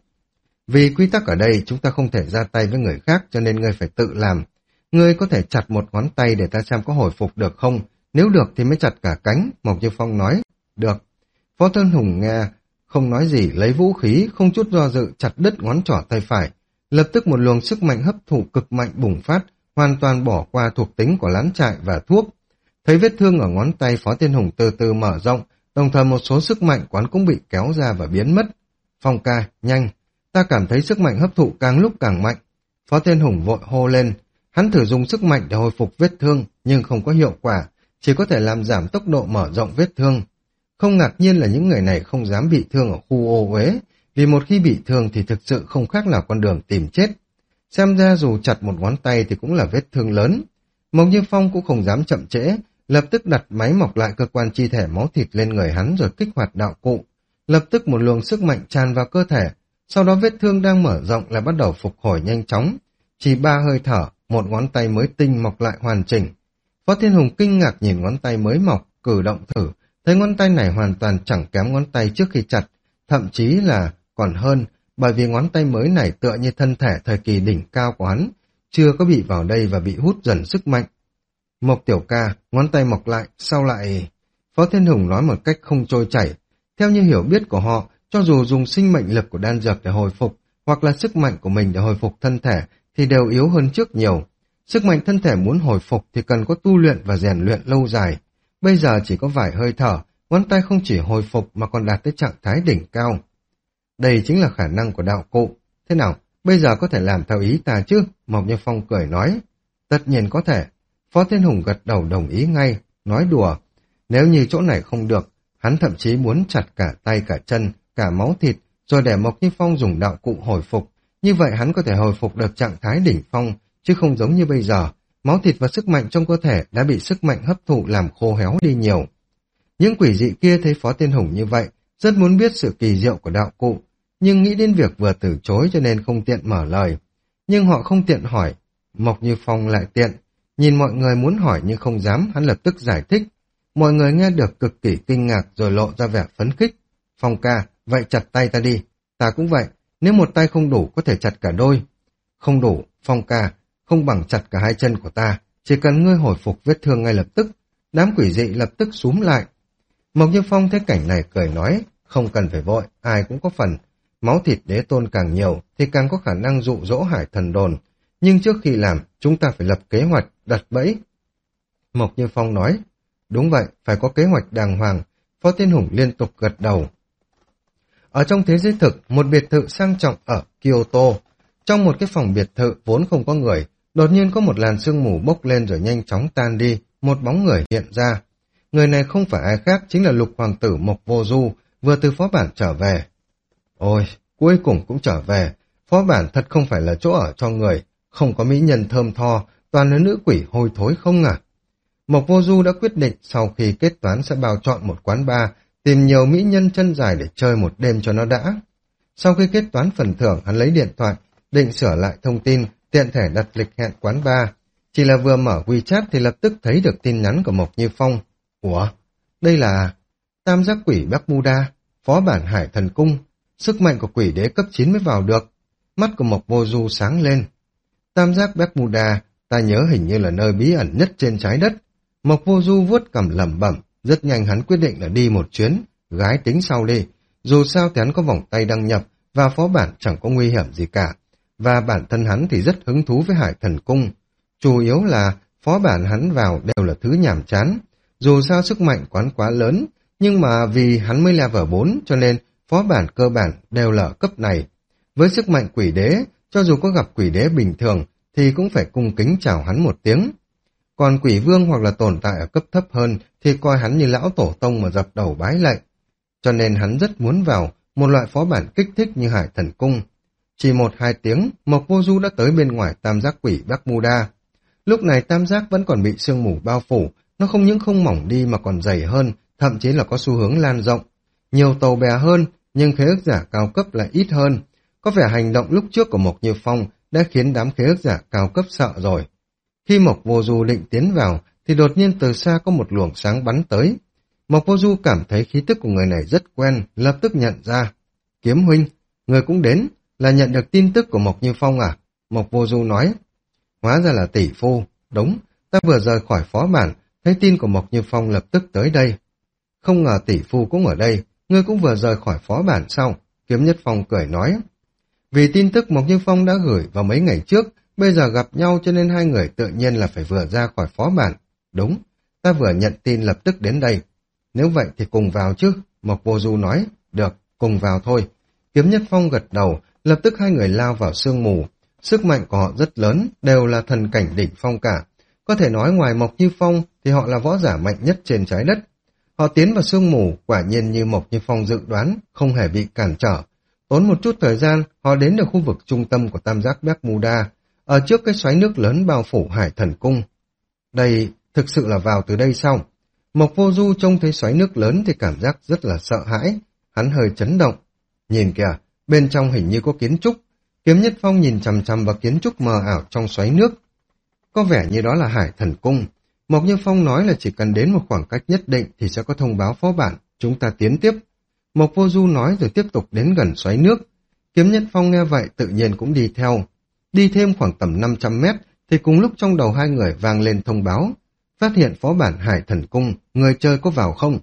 Vì quy tắc ở đây chúng ta không thể ra tay với người khác cho nên ngươi phải tự làm. Ngươi có thể chặt một ngón tay để ta xem có hồi phục được không? Nếu được thì mới chặt cả cánh, Mộc Như Phong nói. Được. Phó Thiên Hùng nghe, không nói gì, lấy vũ khí, không chút do dự chặt đứt ngón trỏ tay phải. Lập tức một luồng sức mạnh hấp thụ cực mạnh bùng phát, hoàn toàn bỏ qua thuộc tính của lán trại và thuốc. Thấy vết thương ở ngón tay Phó Thiên Hùng từ từ mở rộng, đồng thời một số sức mạnh quán cũng bị kéo ra và biến mất. Phong ca, nhanh, ta cảm thấy sức mạnh hấp thụ càng lúc càng mạnh. Phó Thiên Hùng vội hô lên, hắn thử dùng sức mạnh để hồi phục vết thương, nhưng không có hiệu quả, chỉ có thể làm giảm tốc độ mở rộng vết thương. Không ngạc nhiên là những người này không dám bị thương ở khu ô uế, vì một khi bị thương thì thực sự không khác nào con đường tìm chết. Xem ra dù chặt một ngón tay thì cũng là vết thương lớn. Mộc Như Phong cũng không dám chậm trễ, lập tức đặt máy mọc lại cơ quan chi thể máu thịt lên người hắn rồi kích hoạt đạo cụ. Lập tức một luồng sức mạnh tràn vào cơ thể, sau đó vết thương đang mở rộng lại bắt đầu phục hồi nhanh chóng. Chỉ ba hơi thở, một ngón tay mới tinh mọc lại hoàn chỉnh. Phó Thiên Hùng kinh ngạc nhìn ngón tay mới mọc, cử động thử, thấy ngón tay này hoàn toàn chẳng kém ngón tay trước khi chặt, thậm chí là còn hơn, bởi vì ngón tay mới này tựa như thân thể thời kỳ đỉnh cao của hắn, chưa có bị vào đây và bị hút dần sức mạnh. Mộc tiểu ca, ngón tay mọc lại, sao lại... Phó Thiên Hùng nói một cách không trôi chảy. Theo như hiểu biết của họ, cho dù dùng sinh mệnh lực của đan dược để hồi phục, hoặc là sức mạnh của mình để hồi phục thân thể, thì đều yếu hơn trước nhiều. Sức mạnh thân thể muốn hồi phục thì cần có tu luyện và rèn luyện lâu dài. Bây giờ chỉ có vài hơi thở, ngón tay không chỉ hồi phục mà còn đạt tới trạng thái đỉnh cao. Đây chính là khả năng của đạo cụ. Thế nào, bây giờ có thể làm theo ý ta chứ? Mộc Như Phong cười nói. Tất nhiên có thể. Phó Thiên Hùng gật đầu đồng ý ngay, nói đùa. Nếu như chỗ này không được, hắn thậm chí muốn chặt cả tay cả chân, cả máu thịt, rồi để Mộc Như Phong dùng đạo cụ hồi phục. Như vậy hắn có thể hồi phục được trạng thái đỉnh phong, chứ không giống như bây giờ. Máu thịt và sức mạnh trong cơ thể đã bị sức mạnh hấp thụ làm khô héo đi nhiều. Những quỷ dị kia thấy Phó Thiên Hùng như vậy, rất muốn biết sự kỳ diệu của đạo cụ, nhưng nghĩ đến việc vừa từ chối cho nên không tiện mở lời. Nhưng họ không tiện hỏi, Mộc Như Phong lại tiện. Nhìn mọi người muốn hỏi nhưng không dám, hắn lập tức giải thích. Mọi người nghe được cực kỳ kinh ngạc rồi lộ ra vẻ phấn khích. Phong ca, vậy chặt tay ta đi. Ta cũng vậy, nếu một tay không đủ có thể chặt cả đôi. Không đủ, Phong ca, không bằng chặt cả hai chân của ta. Chỉ cần ngươi hồi phục vết thương ngay lập tức. Đám quỷ dị lập tức xúm lại. Mộc Như Phong thấy cảnh này cười nói, không cần phải vội, ai cũng có phần. Máu thịt đế tôn càng nhiều thì càng có khả năng dụ dỗ hải thần đồn. Nhưng trước khi làm, chúng ta phải lập kế hoạch, đặt bẫy. Mộc Như Phong nói, đúng vậy, phải có kế hoạch đàng hoàng. Phó Thiên Hùng liên tục gật đầu. Ở trong thế giới thực, một biệt thự sang trọng ở Kyoto. Trong một cái phòng biệt thự vốn không có người, đột nhiên có một làn sương mù bốc lên rồi nhanh chóng tan đi, một bóng người hiện ra. Người này không phải ai khác, chính là lục hoàng tử Mộc Vô Du, vừa từ phó bản trở về. Ôi, cuối cùng cũng trở về. Phó bản thật không phải là chỗ ở cho người, không có mỹ nhân thơm tho, toàn là nữ quỷ hôi thối không à. Mộc Vô Du đã quyết định sau khi kết toán sẽ bao chọn một quán bar, tìm nhiều mỹ nhân chân dài để chơi một đêm cho nó đã. Sau khi kết toán phần thưởng, hắn lấy điện thoại, định sửa lại thông tin, tiện thể đặt lịch hẹn quán bar. Chỉ là vừa mở WeChat thì lập tức thấy được tin nhắn của Mộc Như Phong. Ủa? Đây là Tam Giác Quỷ Bermuda, phó bản Hải Thần Cung. Sức mạnh của quỷ đế cấp chín mới vào được. Mắt của Mộc Vô Du sáng lên. Tam Giác Bermuda, ta nhớ hình như là nơi bí ẩn nhất trên trái đất. Mộc Vô Du vuốt cằm lẩm bẩm, rất nhanh hắn quyết định là đi một chuyến, gái tính sau đi. Dù sao thì hắn có vòng tay đăng nhập, và phó bản chẳng có nguy hiểm gì cả. Và bản thân hắn thì rất hứng thú với Hải Thần Cung. Chủ yếu là phó bản hắn vào đều là thứ nhàm chán. Dù sao sức mạnh quán quá lớn, nhưng mà vì hắn mới level bốn cho nên phó bản cơ bản đều là ở cấp này. Với sức mạnh quỷ đế, cho dù có gặp quỷ đế bình thường thì cũng phải cung kính chào hắn một tiếng. Còn quỷ vương hoặc là tồn tại ở cấp thấp hơn thì coi hắn như lão tổ tông mà dập đầu bái lạy. Cho nên hắn rất muốn vào một loại phó bản kích thích như Hải Thần Cung. Chỉ một hai tiếng, Mộc Vô Du đã tới bên ngoài Tam Giác Quỷ Bermuda. Lúc này Tam Giác vẫn còn bị sương mù bao phủ, nó không những không mỏng đi mà còn dày hơn, thậm chí là có xu hướng lan rộng. Nhiều tàu bè hơn, nhưng khế ước giả cao cấp lại ít hơn. Có vẻ hành động lúc trước của Mộc Như Phong đã khiến đám khế ước giả cao cấp sợ rồi. Khi Mộc Vô Du định tiến vào, thì đột nhiên từ xa có một luồng sáng bắn tới. Mộc Vô Du cảm thấy khí tức của người này rất quen, lập tức nhận ra. Kiếm huynh, người cũng đến, là nhận được tin tức của Mộc Như Phong à? Mộc Vô Du nói. Hóa ra là tỷ phu, đúng, ta vừa rời khỏi phó bản, thấy tin của Mộc Như Phong lập tức tới đây. Không ngờ tỷ phu cũng ở đây, ngươi cũng vừa rời khỏi phó bản sau, Kiếm Nhất Phong cười nói. Vì tin tức Mộc Như Phong đã gửi vào mấy ngày trước, bây giờ gặp nhau cho nên hai người tự nhiên là phải vừa ra khỏi phó bản. Đúng, ta vừa nhận tin lập tức đến đây. Nếu vậy thì cùng vào chứ, Mộc Vô Du nói. Được, cùng vào thôi. Kiếm Nhất Phong gật đầu, lập tức hai người lao vào sương mù. Sức mạnh của họ rất lớn, đều là thần cảnh đỉnh phong cả. Có thể nói ngoài Mộc Như Phong thì họ là võ giả mạnh nhất trên trái đất. Họ tiến vào sương mù, quả nhiên như Mộc Như Phong dự đoán, không hề bị cản trở. Tốn một chút thời gian, họ đến được khu vực trung tâm của Tam Giác Bermuda, ở trước cái xoáy nước lớn bao phủ Hải Thần Cung. Đây, thực sự là vào từ đây sao? Mộc Vô Du trông thấy xoáy nước lớn thì cảm giác rất là sợ hãi, hắn hơi chấn động. Nhìn kìa, bên trong hình như có kiến trúc. Kiếm Nhất Phong nhìn chằm chằm vào kiến trúc mờ ảo trong xoáy nước. Có vẻ như đó là Hải Thần Cung. Mộc Như Phong nói là chỉ cần đến một khoảng cách nhất định thì sẽ có thông báo phó bản, chúng ta tiến tiếp. Mộc Vô Du nói rồi tiếp tục đến gần xoáy nước. Kiếm Nhất Phong nghe vậy tự nhiên cũng đi theo. Đi thêm khoảng tầm năm trăm mét thì cùng lúc trong đầu hai người vang lên thông báo. Phát hiện phó bản Hải Thần Cung, người chơi có vào không?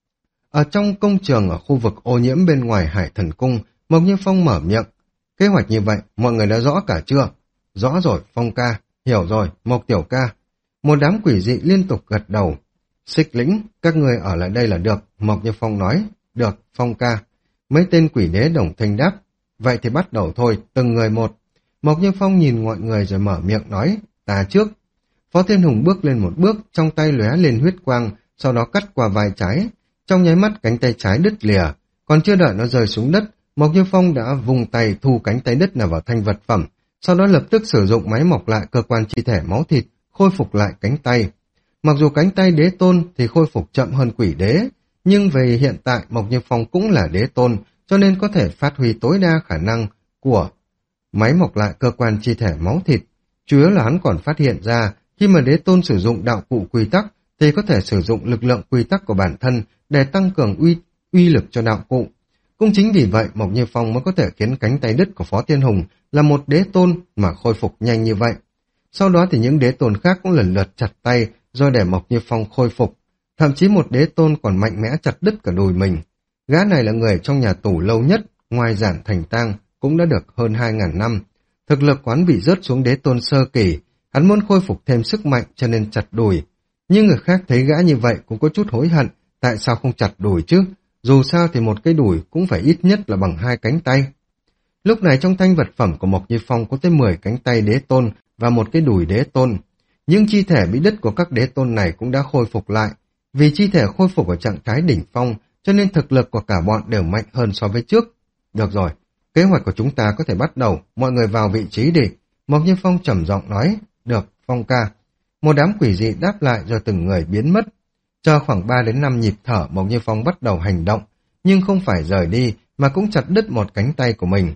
Ở trong công trường ở khu vực ô nhiễm bên ngoài Hải Thần Cung, Mộc Như Phong mở miệng. Kế hoạch như vậy, mọi người đã rõ cả chưa? Rõ rồi, Phong ca. Hiểu rồi, Mộc tiểu ca. Một đám quỷ dị liên tục gật đầu. Xích lĩnh, các người ở lại đây là được, Mộc Như Phong nói. Được, Phong ca. Mấy tên quỷ đế đồng thanh đáp. Vậy thì bắt đầu thôi, từng người một. Mộc Như Phong nhìn mọi người rồi mở miệng nói. Ta trước. Phó Thiên Hùng bước lên một bước, trong tay lóe lên huyết quang, sau đó cắt qua vai trái. Trong nháy mắt cánh tay trái đứt lìa. Còn chưa đợi nó rơi xuống đất, Mộc Như Phong đã vùng tay thu cánh tay đứt nào vào thanh vật phẩm, sau đó lập tức sử dụng máy mọc lại cơ quan chi thể máu thịt, khôi phục lại cánh tay. Mặc dù cánh tay đế tôn thì khôi phục chậm hơn quỷ đế, nhưng về hiện tại Mộc Như Phong cũng là đế tôn, cho nên có thể phát huy tối đa khả năng của máy mọc lại cơ quan chi thể máu thịt. Chủ yếu là hắn còn phát hiện ra, khi mà đế tôn sử dụng đạo cụ quy tắc, thì có thể sử dụng lực lượng quy tắc của bản thân để tăng cường uy, uy lực cho đạo cụ. Cũng chính vì vậy Mộc Như Phong mới có thể khiến cánh tay đứt của Phó Thiên Hùng là một đế tôn mà khôi phục nhanh như vậy. Sau đó thì những đế tôn khác cũng lần lượt chặt tay rồi để Mộc Như Phong khôi phục. Thậm chí một đế tôn còn mạnh mẽ chặt đứt cả đùi mình. Gã này là người trong nhà tù lâu nhất, ngoài Giản Thành Tang cũng đã được hơn hai ngàn năm. Thực lực quán bị rớt xuống đế tôn sơ kỳ, hắn muốn khôi phục thêm sức mạnh cho nên chặt đùi. Nhưng người khác thấy gã như vậy cũng có chút hối hận, tại sao không chặt đùi chứ? Dù sao thì một cái đùi cũng phải ít nhất là bằng hai cánh tay. Lúc này trong thanh vật phẩm của Mộc Như Phong có tới mười cánh tay đế tôn và một cái đùi đế tôn. Những chi thể bị đứt của các đế tôn này cũng đã khôi phục lại. Vì chi thể khôi phục ở trạng thái đỉnh phong, cho nên thực lực của cả bọn đều mạnh hơn so với trước. Được rồi, kế hoạch của chúng ta có thể bắt đầu, mọi người vào vị trí đi. Mộc Như Phong trầm giọng nói. Được, Phong ca. Một đám quỷ dị đáp lại rồi từng người biến mất. Chờ khoảng ba đến năm nhịp thở, Mộc Như Phong bắt đầu hành động, nhưng không phải rời đi mà cũng chặt đứt một cánh tay của mình.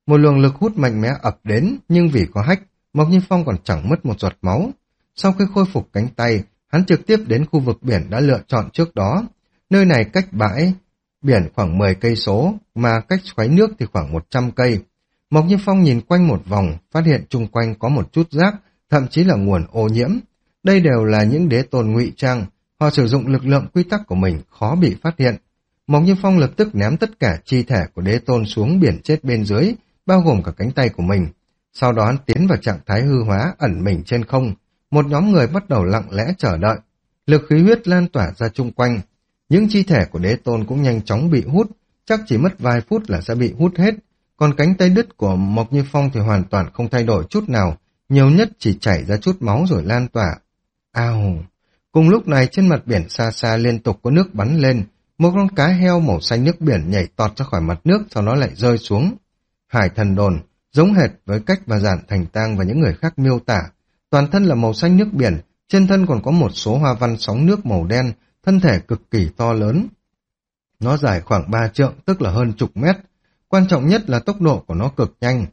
Một luồng lực hút mạnh mẽ ập đến, nhưng vì có hách, Mộc Như Phong còn chẳng mất một giọt máu. Sau khi khôi phục cánh tay, hắn trực tiếp đến khu vực biển đã lựa chọn trước đó. Nơi này cách bãi biển khoảng mười cây số, mà cách xoáy nước thì khoảng một trăm cây. Mộc Như Phong nhìn quanh một vòng, phát hiện chung quanh có một chút rác, thậm chí là nguồn ô nhiễm. Đây đều là những đế tôn ngụy trang, họ sử dụng lực lượng quy tắc của mình khó bị phát hiện. Mộc Như Phong lập tức ném tất cả chi thể của đế tôn xuống biển chết bên dưới, bao gồm cả cánh tay của mình. Sau đó hắn tiến vào trạng thái hư hóa, ẩn mình trên không. Một nhóm người bắt đầu lặng lẽ chờ đợi. Lực khí huyết lan tỏa ra chung quanh. Những chi thể của đế tôn cũng nhanh chóng bị hút, chắc chỉ mất vài phút là sẽ bị hút hết. Còn cánh tay đứt của Mộc Như Phong thì hoàn toàn không thay đổi chút nào, nhiều nhất chỉ chảy ra chút máu rồi lan tỏa. Ao! Cùng lúc này trên mặt biển xa xa liên tục có nước bắn lên, một con cá heo màu xanh nước biển nhảy tọt ra khỏi mặt nước, sau đó lại rơi xuống. Hải thần đồn, giống hệt với cách mà Giản Thành Tang và những người khác miêu tả. Toàn thân là màu xanh nước biển, trên thân còn có một số hoa văn sóng nước màu đen, thân thể cực kỳ to lớn. Nó dài khoảng ba trượng, tức là hơn chục mét. Quan trọng nhất là tốc độ của nó cực nhanh.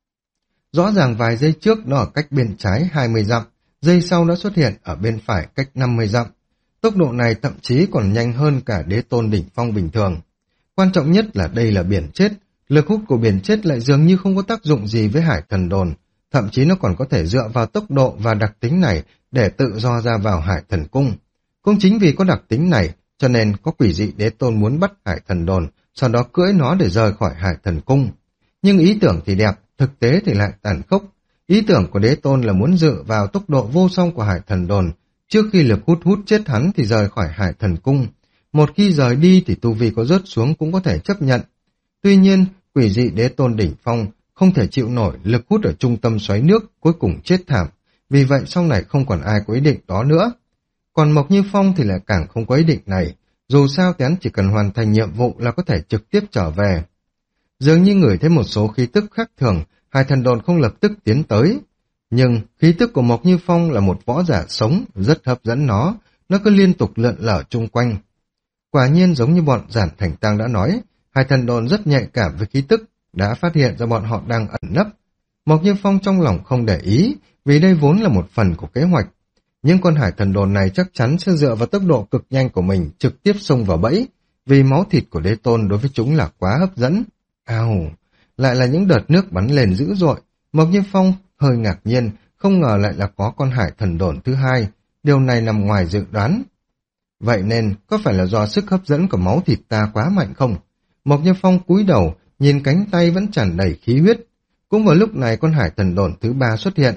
Rõ ràng vài giây trước nó ở cách bên trái hai mươi dặm, giây sau nó xuất hiện ở bên phải cách năm mươi dặm. Tốc độ này thậm chí còn nhanh hơn cả đế tôn đỉnh phong bình thường. Quan trọng nhất là đây là biển chết, lực hút của biển chết lại dường như không có tác dụng gì với hải thần đồn, thậm chí nó còn có thể dựa vào tốc độ và đặc tính này để tự do ra vào hải thần cung. Cũng chính vì có đặc tính này, cho nên có quỷ dị đế tôn muốn bắt hải thần đồn, sau đó cưỡi nó để rời khỏi hải thần cung. Nhưng ý tưởng thì đẹp, thực tế thì lại tàn khốc. Ý tưởng của đế tôn là muốn dựa vào tốc độ vô song của hải thần đồn, trước khi lực hút hút chết hắn thì rời khỏi hải thần cung. Một khi rời đi thì tu vi có rớt xuống cũng có thể chấp nhận. Tuy nhiên, quỷ dị đế tôn đỉnh phong không thể chịu nổi lực hút ở trung tâm xoáy nước, cuối cùng chết thảm. Vì vậy sau này không còn ai có ý định đó nữa. Còn Mộc Như Phong thì lại càng không có ý định này. Dù sao thì hắn chỉ cần hoàn thành nhiệm vụ là có thể trực tiếp trở về. Dường như ngửi thấy một số khí tức khác thường, hải thần đồn không lập tức tiến tới. Nhưng khí tức của Mộc Như Phong là một võ giả sống, rất hấp dẫn nó, nó cứ liên tục lượn lở chung quanh. Quả nhiên giống như bọn Giản Thành Tang đã nói, hải thần đồn rất nhạy cảm với khí tức, đã phát hiện ra bọn họ đang ẩn nấp. Mộc Như Phong trong lòng không để ý, vì đây vốn là một phần của kế hoạch. Nhưng con hải thần đồn này chắc chắn sẽ dựa vào tốc độ cực nhanh của mình trực tiếp xông vào bẫy, vì máu thịt của đế tôn đối với chúng là quá hấp dẫn. Ao! Lại là những đợt nước bắn lên dữ dội. Mộc Như Phong hơi ngạc nhiên, không ngờ lại là có con hải thần đồn thứ hai. Điều này nằm ngoài dự đoán. Vậy nên, có phải là do sức hấp dẫn của máu thịt ta quá mạnh không? Mộc Như Phong cúi đầu, nhìn cánh tay vẫn tràn đầy khí huyết. Cũng vào lúc này con hải thần đồn thứ ba xuất hiện.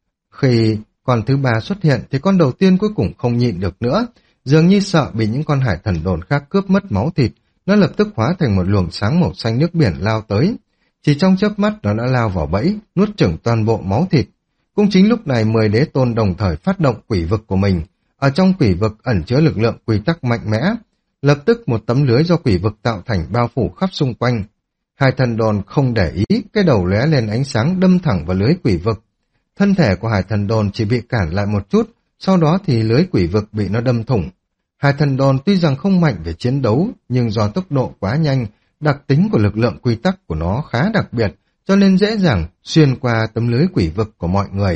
Khi con thứ ba xuất hiện thì con đầu tiên cuối cùng không nhịn được nữa. Dường như sợ bị những con hải thần đồn khác cướp mất máu thịt, nó lập tức hóa thành một luồng sáng màu xanh nước biển lao tới. Chỉ trong chớp mắt nó đã lao vào bẫy, nuốt chửng toàn bộ máu thịt. Cũng chính lúc này mười đế tôn đồng thời phát động quỷ vực của mình. Ở trong quỷ vực ẩn chứa lực lượng quy tắc mạnh mẽ. Lập tức một tấm lưới do quỷ vực tạo thành bao phủ khắp xung quanh. Hải thần đồn không để ý, cái đầu lóe lên ánh sáng đâm thẳng vào lưới quỷ vực. Thân thể của hải thần đồn chỉ bị cản lại một chút, sau đó thì lưới quỷ vực bị nó đâm thủng. Hải thần đồn tuy rằng không mạnh về chiến đấu, nhưng do tốc độ quá nhanh, đặc tính của lực lượng quy tắc của nó khá đặc biệt, cho nên dễ dàng xuyên qua tấm lưới quỷ vực của mọi người.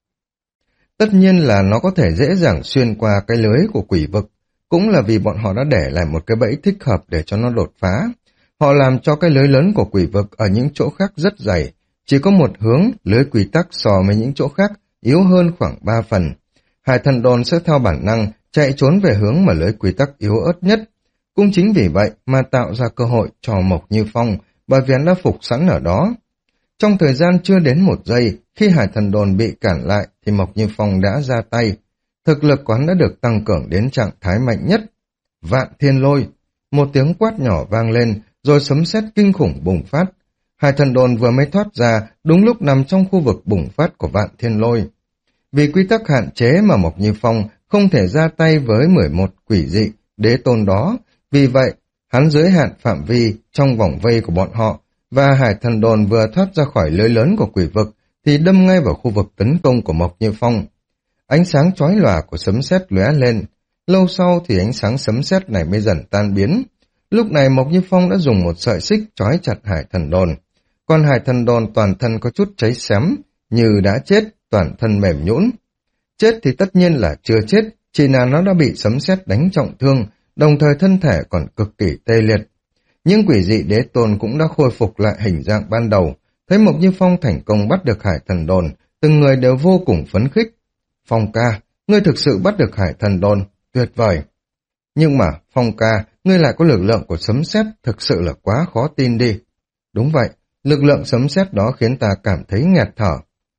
Tất nhiên là nó có thể dễ dàng xuyên qua cái lưới của quỷ vực, cũng là vì bọn họ đã để lại một cái bẫy thích hợp để cho nó đột phá. Họ làm cho cái lưới lớn của quỷ vực ở những chỗ khác rất dày, chỉ có một hướng, lưới quy tắc so với những chỗ khác yếu hơn khoảng ba phần. Hải thần đồn sẽ theo bản năng chạy trốn về hướng mà lưới quy tắc yếu ớt nhất. Cũng chính vì vậy mà tạo ra cơ hội cho Mộc Như Phong, bởi vì hắn đã phục sẵn ở đó. Trong thời gian chưa đến một giây, khi hải thần đồn bị cản lại thì Mộc Như Phong đã ra tay. Thực lực của hắn đã được tăng cường đến trạng thái mạnh nhất. Vạn thiên lôi! Một tiếng quát nhỏ vang lên, rồi sấm sét kinh khủng bùng phát. Hải thần đồn vừa mới thoát ra, đúng lúc nằm trong khu vực bùng phát của vạn thiên lôi. Vì quy tắc hạn chế mà Mộc Như Phong không thể ra tay với mười một quỷ dị đế tôn đó, vì vậy hắn giới hạn phạm vi trong vòng vây của bọn họ, và hải thần đồn vừa thoát ra khỏi lưới lớn của quỷ vực thì đâm ngay vào khu vực tấn công của Mộc Như Phong. Ánh sáng chói lòa của sấm sét lóe lên, lâu sau thì ánh sáng sấm sét này mới dần tan biến. Lúc này Mộc Như Phong đã dùng một sợi xích trói chặt hải thần đồn. Còn Hải Thần Đồn toàn thân có chút cháy xém, như đã chết, toàn thân mềm nhũn. Chết thì tất nhiên là chưa chết, chỉ là nó đã bị sấm sét đánh trọng thương, đồng thời thân thể còn cực kỳ tê liệt. Nhưng quỷ dị đế tôn cũng đã khôi phục lại hình dạng ban đầu, thấy Mộc Như Phong thành công bắt được Hải Thần Đồn, từng người đều vô cùng phấn khích. Phong ca, ngươi thực sự bắt được Hải Thần Đồn, tuyệt vời. Nhưng mà, Phong ca, ngươi lại có lực lượng của sấm sét, thực sự là quá khó tin đi. Đúng vậy, lực lượng sấm sét đó khiến ta cảm thấy nghẹt thở.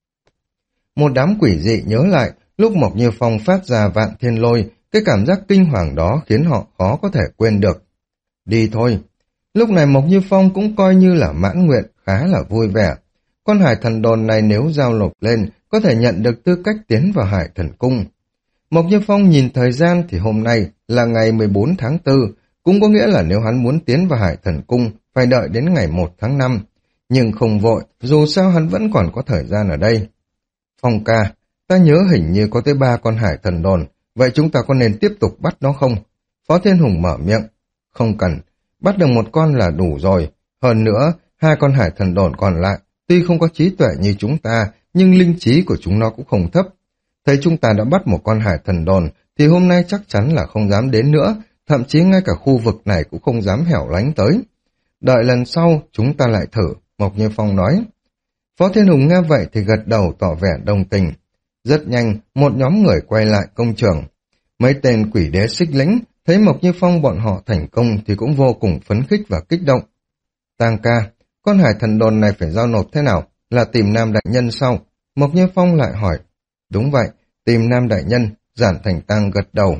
Một đám quỷ dị nhớ lại, lúc Mộc Như Phong phát ra vạn thiên lôi, cái cảm giác kinh hoàng đó khiến họ khó có thể quên được. Đi thôi. Lúc này Mộc Như Phong cũng coi như là mãn nguyện, khá là vui vẻ. Con Hải Thần Đồn này nếu giao nộp lên, có thể nhận được tư cách tiến vào Hải Thần Cung. Mộc Như Phong nhìn thời gian thì hôm nay là ngày mười bốn tháng tư, cũng có nghĩa là nếu hắn muốn tiến vào Hải Thần Cung, phải đợi đến ngày một tháng năm. Nhưng không vội, dù sao hắn vẫn còn có thời gian ở đây. Phong ca, ta nhớ hình như có tới ba con Hải Thần Đồn, vậy chúng ta có nên tiếp tục bắt nó không? Phó Thiên Hùng mở miệng. Không cần, bắt được một con là đủ rồi. Hơn nữa, hai con Hải Thần Đồn còn lại, tuy không có trí tuệ như chúng ta, nhưng linh trí của chúng nó cũng không thấp. Thấy chúng ta đã bắt một con Hải Thần Đồn, thì hôm nay chắc chắn là không dám đến nữa, thậm chí ngay cả khu vực này cũng không dám hẻo lánh tới. Đợi lần sau, chúng ta lại thử, Mộc Như Phong nói. Phó Thiên Hùng nghe vậy thì gật đầu tỏ vẻ đồng tình. Rất nhanh, một nhóm người quay lại công trường. Mấy tên quỷ đế xích lĩnh, thấy Mộc Như Phong bọn họ thành công thì cũng vô cùng phấn khích và kích động. Tang ca, con Hải Thần Đồn này phải giao nộp thế nào? Là tìm Nam Đại Nhân sau? Mộc Như Phong lại hỏi. Đúng vậy, tìm Nam Đại Nhân, Giản Thành Tăng gật đầu.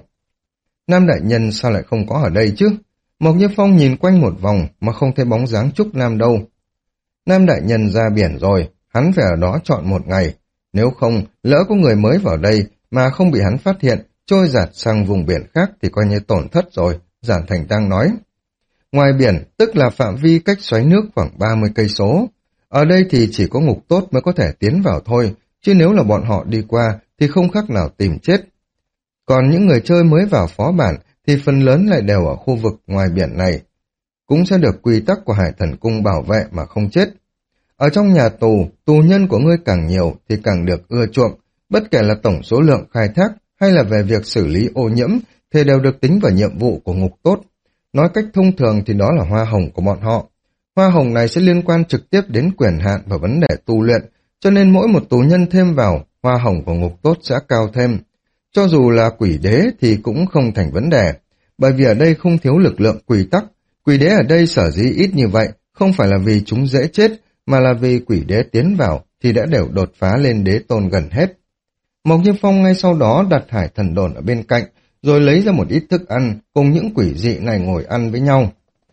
Nam Đại Nhân sao lại không có ở đây chứ? Mộc Như Phong nhìn quanh một vòng mà không thấy bóng dáng Trúc Nam đâu. Nam Đại Nhân ra biển rồi, hắn phải ở đó chọn một ngày. Nếu không, lỡ có người mới vào đây mà không bị hắn phát hiện, trôi giạt sang vùng biển khác thì coi như tổn thất rồi, Giản Thành Tăng nói. Ngoài biển, tức là phạm vi cách xoáy nước khoảng ba mươi cây số. Ở đây thì chỉ có ngục tốt mới có thể tiến vào thôi, chứ nếu là bọn họ đi qua thì không khác nào tìm chết. Còn những người chơi mới vào phó bản thì phần lớn lại đều ở khu vực ngoài biển này, cũng sẽ được quy tắc của Hải Thần Cung bảo vệ mà không chết. Ở trong nhà tù, tù nhân của ngươi càng nhiều thì càng được ưa chuộng, bất kể là tổng số lượng khai thác hay là về việc xử lý ô nhiễm thì đều được tính vào nhiệm vụ của ngục tốt. Nói cách thông thường thì đó là hoa hồng của bọn họ. Hoa hồng này sẽ liên quan trực tiếp đến quyền hạn và vấn đề tu luyện, cho nên mỗi một tù nhân thêm vào, hoa hồng của ngục tốt sẽ cao thêm. Cho dù là quỷ đế thì cũng không thành vấn đề, bởi vì ở đây không thiếu lực lượng quy tắc. Quỷ đế ở đây sở dĩ ít như vậy, không phải là vì chúng dễ chết, mà là vì quỷ đế tiến vào thì đã đều đột phá lên đế tôn gần hết. Mộc Như Phong ngay sau đó đặt Hải Thần Đồn ở bên cạnh, rồi lấy ra một ít thức ăn, cùng những quỷ dị này ngồi ăn với nhau.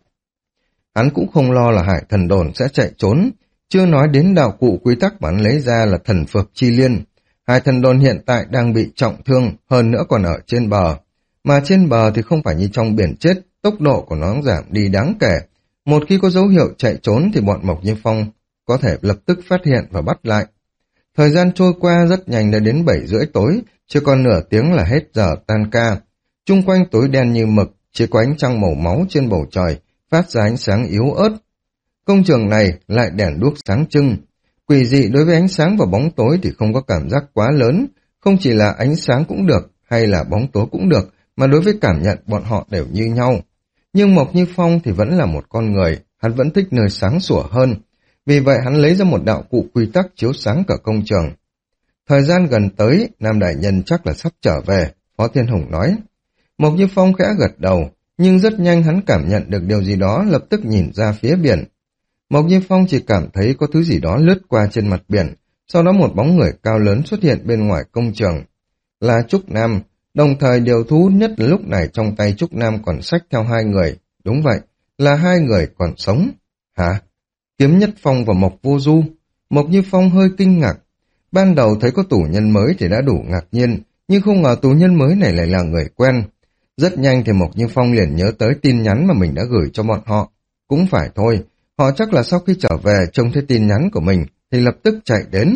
Hắn cũng không lo là Hải Thần Đồn sẽ chạy trốn, chưa nói đến đạo cụ quy tắc mà hắn lấy ra là thần phược chi liên. Hải Thần Đồn hiện tại đang bị trọng thương, hơn nữa còn ở trên bờ. Mà trên bờ thì không phải như trong biển chết, tốc độ của nó giảm đi đáng kể. Một khi có dấu hiệu chạy trốn thì bọn Mộc Như Phong có thể lập tức phát hiện và bắt lại. Thời gian trôi qua rất nhanh, đã đến bảy rưỡi tối, chỉ còn nửa tiếng là hết giờ tan ca. Chung quanh tối đen như mực, chỉ có ánh trăng màu máu trên bầu trời, phát ra ánh sáng yếu ớt. Công trường này lại đèn đuốc sáng trưng. Quỷ dị đối với ánh sáng và bóng tối thì không có cảm giác quá lớn, không chỉ là ánh sáng cũng được, hay là bóng tối cũng được, mà đối với cảm nhận bọn họ đều như nhau. Nhưng Mộc Như Phong thì vẫn là một con người, hắn vẫn thích nơi sáng sủa hơn. Vì vậy hắn lấy ra một đạo cụ quy tắc chiếu sáng cả công trường. Thời gian gần tới, Nam Đại Nhân chắc là sắp trở về, Phó Thiên Hùng nói. Mộc Như Phong khẽ gật đầu, nhưng rất nhanh hắn cảm nhận được điều gì đó, lập tức nhìn ra phía biển. Mộc Như Phong chỉ cảm thấy có thứ gì đó lướt qua trên mặt biển, sau đó một bóng người cao lớn xuất hiện bên ngoài công trường. Là Trúc Nam, đồng thời điều thú nhất là lúc này trong tay Trúc Nam còn xách theo hai người. Đúng vậy, là hai người còn sống. Hả? Kiếm Nhất Phong và Mộc Vô Du. Mộc Như Phong hơi kinh ngạc. Ban đầu thấy có tù nhân mới thì đã đủ ngạc nhiên, nhưng không ngờ tù nhân mới này lại là người quen. Rất nhanh thì Mộc Như Phong liền nhớ tới tin nhắn mà mình đã gửi cho bọn họ. Cũng phải thôi, họ chắc là sau khi trở về trông thấy tin nhắn của mình thì lập tức chạy đến.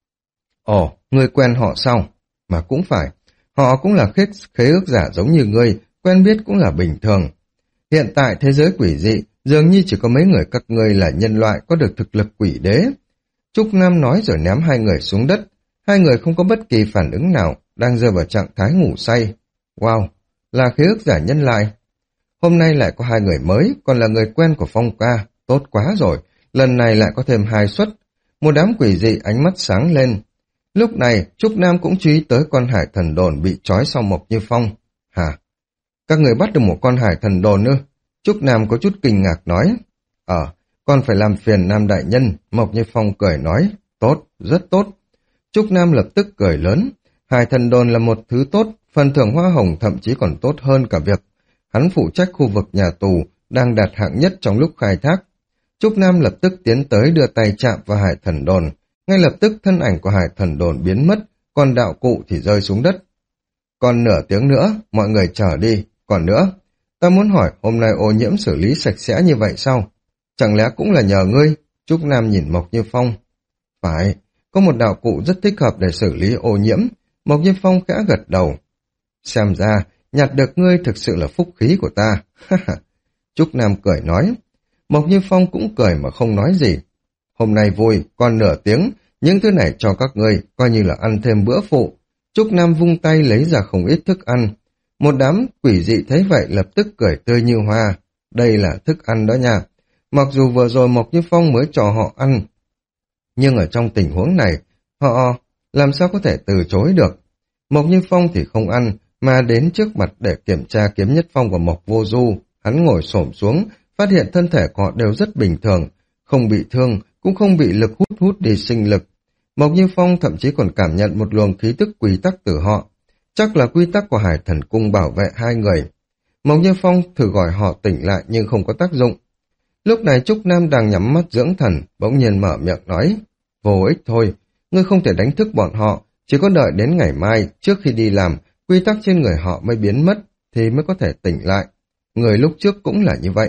Ồ, ngươi quen họ sao? Mà cũng phải, họ cũng là khế, khế ước giả giống như ngươi, quen biết cũng là bình thường. Hiện tại thế giới quỷ dị Dường như chỉ có mấy người các ngươi là nhân loại có được thực lực quỷ đế. Trúc Nam nói rồi ném hai người xuống đất. Hai người không có bất kỳ phản ứng nào, đang rơi vào trạng thái ngủ say. Wow, là khế ước giả nhân lại. Hôm nay lại có hai người mới, còn là người quen của Phong ca. Tốt quá rồi, lần này lại có thêm hai suất. Một đám quỷ dị ánh mắt sáng lên. Lúc này, Trúc Nam cũng chú ý tới con hải thần đồn bị trói sau Mộc Như Phong. Hả? Các người bắt được một con hải thần đồn ư? Trúc Nam có chút kinh ngạc nói. Ờ, còn phải làm phiền Nam đại nhân, Mộc Như Phong cười nói. Tốt, rất tốt. Trúc Nam lập tức cười lớn. Hải thần đồn là một thứ tốt, phần thưởng hoa hồng thậm chí còn tốt hơn cả việc hắn phụ trách khu vực nhà tù đang đạt hạng nhất trong lúc khai thác. Trúc Nam lập tức tiến tới đưa tay chạm vào hải thần đồn. Ngay lập tức thân ảnh của hải thần đồn biến mất, còn đạo cụ thì rơi xuống đất. Còn nửa tiếng nữa, mọi người chờ đi. Còn nữa, ta muốn hỏi hôm nay ô nhiễm xử lý sạch sẽ như vậy sao? Chẳng lẽ cũng là nhờ ngươi? Trúc Nam nhìn Mộc Như Phong. Phải, có một đạo cụ rất thích hợp để xử lý ô nhiễm. Mộc Như Phong khẽ gật đầu. Xem ra, nhặt được ngươi thực sự là phúc khí của ta. Trúc Nam cười nói. Mộc Như Phong cũng cười mà không nói gì. Hôm nay vui, còn nửa tiếng, những thứ này cho các ngươi, coi như là ăn thêm bữa phụ. Trúc Nam vung tay lấy ra không ít thức ăn. Một đám quỷ dị thấy vậy lập tức cười tươi như hoa. Đây là thức ăn đó nha. Mặc dù vừa rồi Mộc Như Phong mới cho họ ăn, nhưng ở trong tình huống này, họ làm sao có thể từ chối được. Mộc Như Phong thì không ăn, mà đến trước mặt để kiểm tra Kiếm Nhất Phong và Mộc Vô Du. Hắn ngồi xổm xuống, phát hiện thân thể của họ đều rất bình thường, không bị thương, cũng không bị lực hút hút đi sinh lực. Mộc Như Phong thậm chí còn cảm nhận một luồng khí tức quy tắc từ họ. Chắc là quy tắc của Hải Thần Cung bảo vệ hai người. Mộc Như Phong thử gọi họ tỉnh lại nhưng không có tác dụng. Lúc này Trúc Nam đang nhắm mắt dưỡng thần, bỗng nhiên mở miệng nói, vô ích thôi, ngươi không thể đánh thức bọn họ, chỉ có đợi đến ngày mai, trước khi đi làm, quy tắc trên người họ mới biến mất, thì mới có thể tỉnh lại. Người lúc trước cũng là như vậy.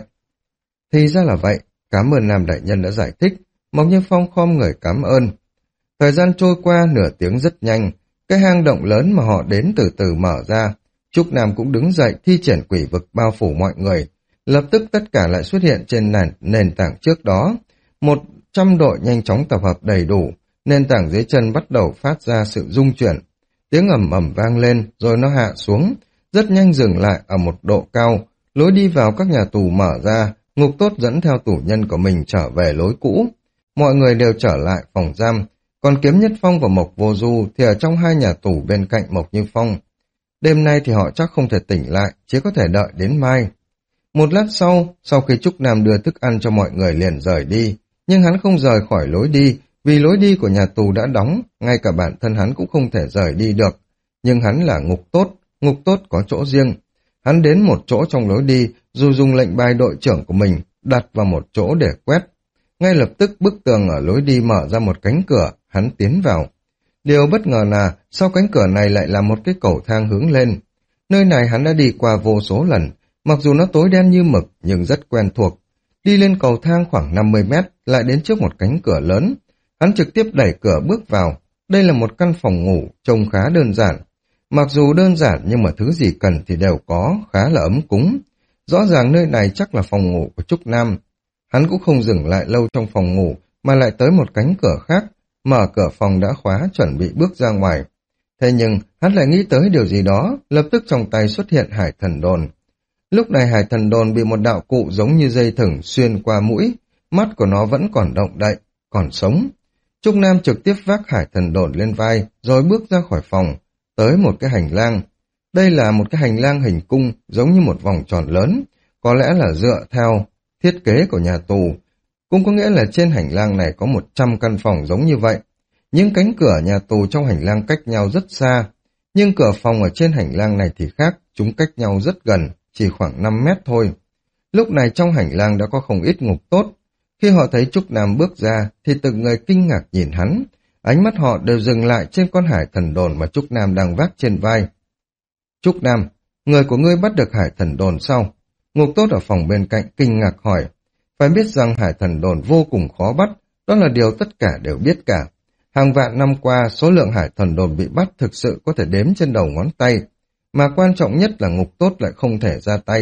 Thì ra là vậy, cảm ơn Nam đại nhân đã giải thích. Mộc Như Phong khom người cảm ơn. Thời gian trôi qua nửa tiếng rất nhanh, cái hang động lớn mà họ đến từ từ mở ra. Trúc Nam cũng đứng dậy thi triển quỷ vực bao phủ mọi người. Lập tức tất cả lại xuất hiện trên nền, nền tảng trước đó. Một trăm đội nhanh chóng tập hợp đầy đủ, nền tảng dưới chân bắt đầu phát ra sự rung chuyển. Tiếng ầm ầm vang lên rồi nó hạ xuống, rất nhanh dừng lại ở một độ cao. Lối đi vào các nhà tù mở ra, Ngục Tốt dẫn theo tù nhân của mình trở về lối cũ. Mọi người đều trở lại phòng giam, còn Kiếm Nhất Phong và Mộc Vô Du thì ở trong hai nhà tù bên cạnh Mộc Như Phong. Đêm nay thì họ chắc không thể tỉnh lại, chỉ có thể đợi đến mai. Một lát sau, sau khi Trúc Nam đưa thức ăn cho mọi người liền rời đi, nhưng hắn không rời khỏi lối đi, vì lối đi của nhà tù đã đóng, ngay cả bản thân hắn cũng không thể rời đi được. Nhưng hắn là Ngục Tốt, Ngục Tốt có chỗ riêng. Hắn đến một chỗ trong lối đi, dù dùng lệnh bài đội trưởng của mình, đặt vào một chỗ để quét. Ngay lập tức bức tường ở lối đi mở ra một cánh cửa, hắn tiến vào. Điều bất ngờ là, sau cánh cửa này lại là một cái cầu thang hướng lên. Nơi này hắn đã đi qua vô số lần, mặc dù nó tối đen như mực nhưng rất quen thuộc. Đi lên cầu thang khoảng năm mươi mét, lại đến trước một cánh cửa lớn. Hắn trực tiếp đẩy cửa bước vào. Đây là một căn phòng ngủ, trông khá đơn giản. Mặc dù đơn giản nhưng mà thứ gì cần thì đều có, khá là ấm cúng. Rõ ràng nơi này chắc là phòng ngủ của Trúc Nam. Hắn cũng không dừng lại lâu trong phòng ngủ, mà lại tới một cánh cửa khác. Mở cửa phòng đã khóa, chuẩn bị bước ra ngoài. Thế nhưng, hắn lại nghĩ tới điều gì đó, lập tức trong tay xuất hiện hải thần đồn. Lúc này hải thần đồn bị một đạo cụ giống như dây thừng xuyên qua mũi, mắt của nó vẫn còn động đậy, còn sống. Trúc Nam trực tiếp vác hải thần đồn lên vai, rồi bước ra khỏi phòng, tới một cái hành lang. Đây là một cái hành lang hình cung, giống như một vòng tròn lớn, có lẽ là dựa theo thiết kế của nhà tù. Cũng có nghĩa là trên hành lang này có một trăm căn phòng giống như vậy. Những cánh cửa nhà tù trong hành lang cách nhau rất xa, nhưng cửa phòng ở trên hành lang này thì khác, chúng cách nhau rất gần, chỉ khoảng năm mét thôi. Lúc này trong hành lang đã có không ít Ngục Tốt. Khi họ thấy Trúc Nam bước ra, thì từng người kinh ngạc nhìn hắn. Ánh mắt họ đều dừng lại trên con hải thần đồn mà Trúc Nam đang vác trên vai. Trúc Nam, người của ngươi bắt được hải thần đồn sau. Ngục Tốt ở phòng bên cạnh kinh ngạc hỏi. Phải biết rằng hải thần đồn vô cùng khó bắt, đó là điều tất cả đều biết cả. Hàng vạn năm qua, số lượng hải thần đồn bị bắt thực sự có thể đếm trên đầu ngón tay. Mà quan trọng nhất là Ngục Tốt lại không thể ra tay.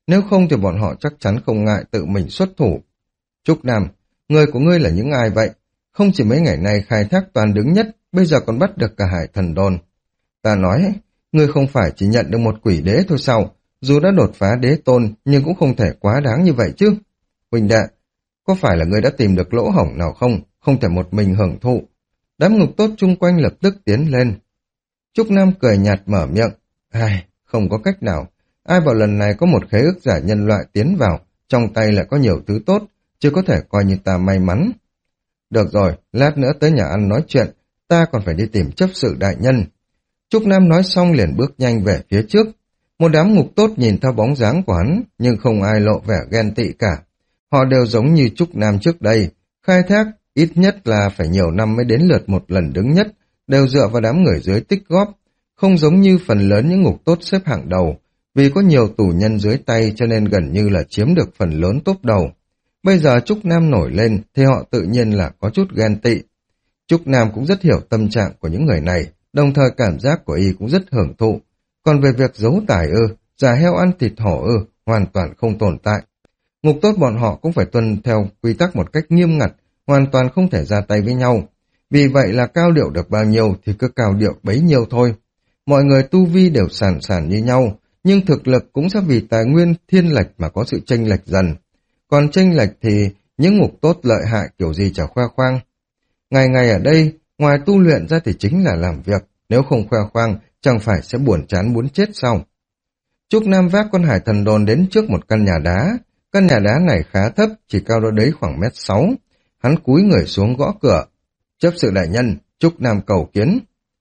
nếu không thì bọn họ chắc chắn không ngại tự mình xuất thủ. Trúc Nam, người của ngươi là những ai vậy? Không chỉ mấy ngày nay khai thác toàn đứng nhất, bây giờ còn bắt được cả Hải Thần Đồn. Ta nói, ngươi không phải chỉ nhận được một quỷ đế thôi sao? Dù đã đột phá đế tôn, nhưng cũng không thể quá đáng như vậy chứ. Huỳnh đệ, có phải là ngươi đã tìm được lỗ hổng nào không? Không thể một mình hưởng thụ. Đám ngục tốt chung quanh lập tức tiến lên. Trúc Nam cười nhạt mở miệng. Ai, không có cách nào. Ai bảo lần này có một khế ước giả nhân loại tiến vào, trong tay lại có nhiều thứ tốt, chứ có thể coi như ta may mắn. Được rồi, lát nữa tới nhà ăn nói chuyện, ta còn phải đi tìm chấp sự đại nhân. Trúc Nam nói xong liền bước nhanh về phía trước. Một đám ngục tốt nhìn theo bóng dáng của hắn, nhưng không ai lộ vẻ ghen tị cả. Họ đều giống như Trúc Nam trước đây, khai thác ít nhất là phải nhiều năm mới đến lượt một lần đứng nhất, đều dựa vào đám người dưới tích góp, không giống như phần lớn những ngục tốt xếp hạng đầu, vì có nhiều tù nhân dưới tay cho nên gần như là chiếm được phần lớn top đầu. Bây giờ Trúc Nam nổi lên thì họ tự nhiên là có chút ghen tị. Trúc Nam cũng rất hiểu tâm trạng của những người này, đồng thời cảm giác của y cũng rất hưởng thụ. Còn về việc giấu tài ư, giả heo ăn thịt hổ ư, hoàn toàn không tồn tại. Ngục tốt bọn họ cũng phải tuân theo quy tắc một cách nghiêm ngặt, hoàn toàn không thể ra tay với nhau. Vì vậy là cao điệu được bao nhiêu thì cứ cao điệu bấy nhiêu thôi. Mọi người tu vi đều sàn sàn như nhau, nhưng thực lực cũng sẽ vì tài nguyên thiên lệch mà có sự chênh lệch dần. Còn chênh lệch thì những ngục tốt lợi hại kiểu gì chả khoe khoang. Ngày ngày ở đây, ngoài tu luyện ra thì chính là làm việc, nếu không khoe khoang, chẳng phải sẽ buồn chán muốn chết sao. Trúc Nam vác con Hải Thần Đồn đến trước một căn nhà đá. Căn nhà đá này khá thấp, chỉ cao đâu đấy khoảng mét sáu. Hắn cúi người xuống gõ cửa. Chấp sự đại nhân, Trúc Nam cầu kiến.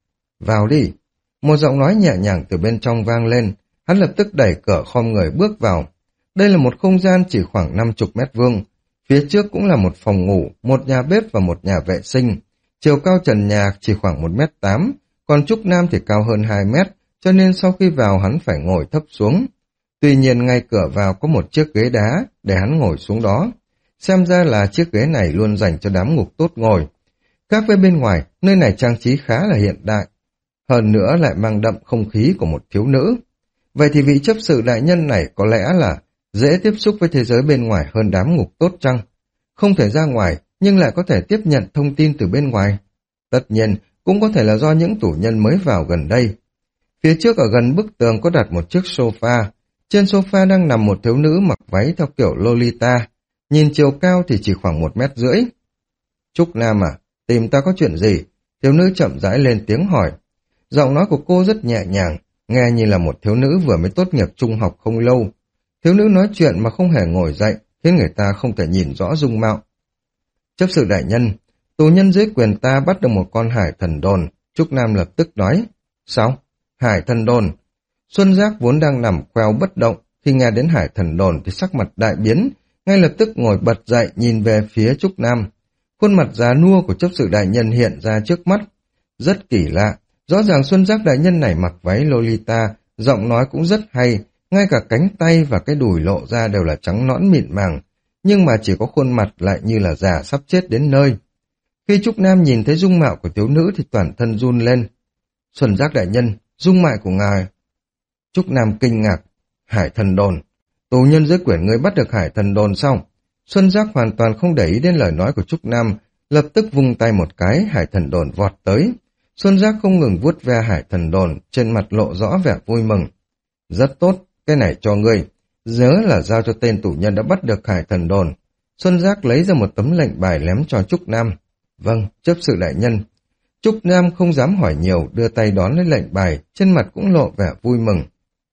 Vào đi. Một giọng nói nhẹ nhàng từ bên trong vang lên. Hắn lập tức đẩy cửa khom người bước vào. Đây là một không gian chỉ khoảng năm mươi mét vuông. Phía trước cũng là một phòng ngủ, một nhà bếp và một nhà vệ sinh. Chiều cao trần nhà chỉ khoảng một mét tám, còn Trúc Nam thì cao hơn hai mét, cho nên sau khi vào hắn phải ngồi thấp xuống. Tuy nhiên ngay cửa vào có một chiếc ghế đá để hắn ngồi xuống đó. Xem ra là chiếc ghế này luôn dành cho đám ngục tốt ngồi. Khác với bên ngoài, nơi này trang trí khá là hiện đại. Hơn nữa lại mang đậm không khí của một thiếu nữ. Vậy thì vị chấp sự đại nhân này có lẽ là dễ tiếp xúc với thế giới bên ngoài hơn đám ngục tốt chăng? Không thể ra ngoài, nhưng lại có thể tiếp nhận thông tin từ bên ngoài. Tất nhiên, cũng có thể là do những tù nhân mới vào gần đây. Phía trước ở gần bức tường có đặt một chiếc sofa. Trên sofa đang nằm một thiếu nữ mặc váy theo kiểu Lolita. Nhìn chiều cao thì chỉ khoảng một mét rưỡi. Trúc Nam à, tìm ta có chuyện gì? Thiếu nữ chậm rãi lên tiếng hỏi. Giọng nói của cô rất nhẹ nhàng, nghe như là một thiếu nữ vừa mới tốt nghiệp trung học không lâu. Thiếu nữ nói chuyện mà không hề ngồi dậy, khiến người ta không thể nhìn rõ dung mạo. Chấp sự đại nhân, tù nhân dưới quyền ta bắt được một con Hải Thần Đồn. Trúc Nam lập tức nói. Sao? Hải Thần Đồn? Xuân Giác vốn đang nằm queo bất động, khi nghe đến Hải Thần Đồn thì sắc mặt đại biến, ngay lập tức ngồi bật dậy nhìn về phía Trúc Nam. Khuôn mặt già nua của chấp sự đại nhân hiện ra trước mắt. Rất kỳ lạ, rõ ràng Xuân Giác đại nhân này mặc váy Lolita, giọng nói cũng rất hay, ngay cả cánh tay và cái đùi lộ ra đều là trắng nõn mịn màng, nhưng mà chỉ có khuôn mặt lại như là già sắp chết đến nơi. Khi Trúc Nam nhìn thấy dung mạo của thiếu nữ thì toàn thân run lên. Xuân Giác đại nhân, dung mạo của ngài. Trúc Nam kinh ngạc. Hải Thần Đồn. Tù nhân dưới quyển ngươi bắt được Hải Thần Đồn xong. Xuân Giác hoàn toàn không để ý đến lời nói của Trúc Nam, lập tức vung tay một cái, Hải Thần Đồn vọt tới. Xuân Giác không ngừng vuốt ve Hải Thần Đồn, trên mặt lộ rõ vẻ vui mừng. Rất tốt, cái này cho ngươi. Nhớ là giao cho tên tù nhân đã bắt được Hải Thần Đồn. Xuân Giác lấy ra một tấm lệnh bài lém cho Trúc Nam. Vâng, chấp sự đại nhân. Trúc Nam không dám hỏi nhiều, đưa tay đón lấy lệnh bài, trên mặt cũng lộ vẻ vui mừng.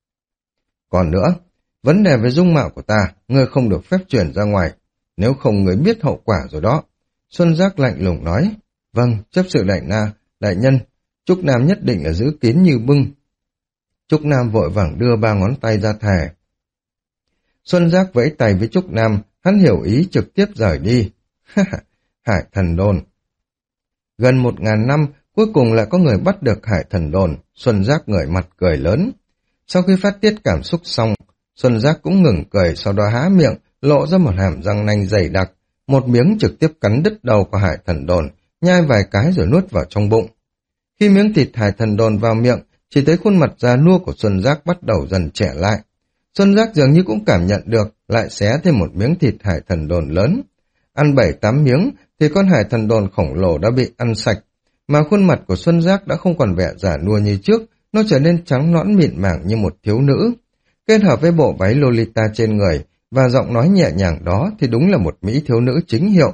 Còn nữa, vấn đề về dung mạo của ta, ngươi không được phép chuyển ra ngoài, nếu không ngươi biết hậu quả rồi đó. Xuân Giác lạnh lùng nói. Vâng, chấp sự đại na, đại nhân, Trúc Nam nhất định là giữ kín như bưng. Trúc Nam vội vàng đưa ba ngón tay ra thề. Xuân Giác vẫy tay với Trúc Nam, hắn hiểu ý trực tiếp rời đi. Hải Thần Đồn. Gần một ngàn năm, cuối cùng lại có người bắt được Hải Thần Đồn. Xuân Giác ngẩng mặt cười lớn. Sau khi phát tiết cảm xúc xong, Xuân Giác cũng ngừng cười, sau đó há miệng, lộ ra một hàm răng nanh dày đặc, một miếng trực tiếp cắn đứt đầu của Hải Thần Đồn, nhai vài cái rồi nuốt vào trong bụng. Khi miếng thịt Hải Thần Đồn vào miệng, chỉ thấy khuôn mặt già nua của Xuân Giác bắt đầu dần trẻ lại. Xuân Giác dường như cũng cảm nhận được, lại xé thêm một miếng thịt hải thần đồn lớn. Ăn bảy tám miếng thì con hải thần đồn khổng lồ đã bị ăn sạch, mà khuôn mặt của Xuân Giác đã không còn vẻ già nua như trước, nó trở nên trắng nõn mịn màng như một thiếu nữ. Kết hợp với bộ váy Lolita trên người và giọng nói nhẹ nhàng đó thì đúng là một mỹ thiếu nữ chính hiệu.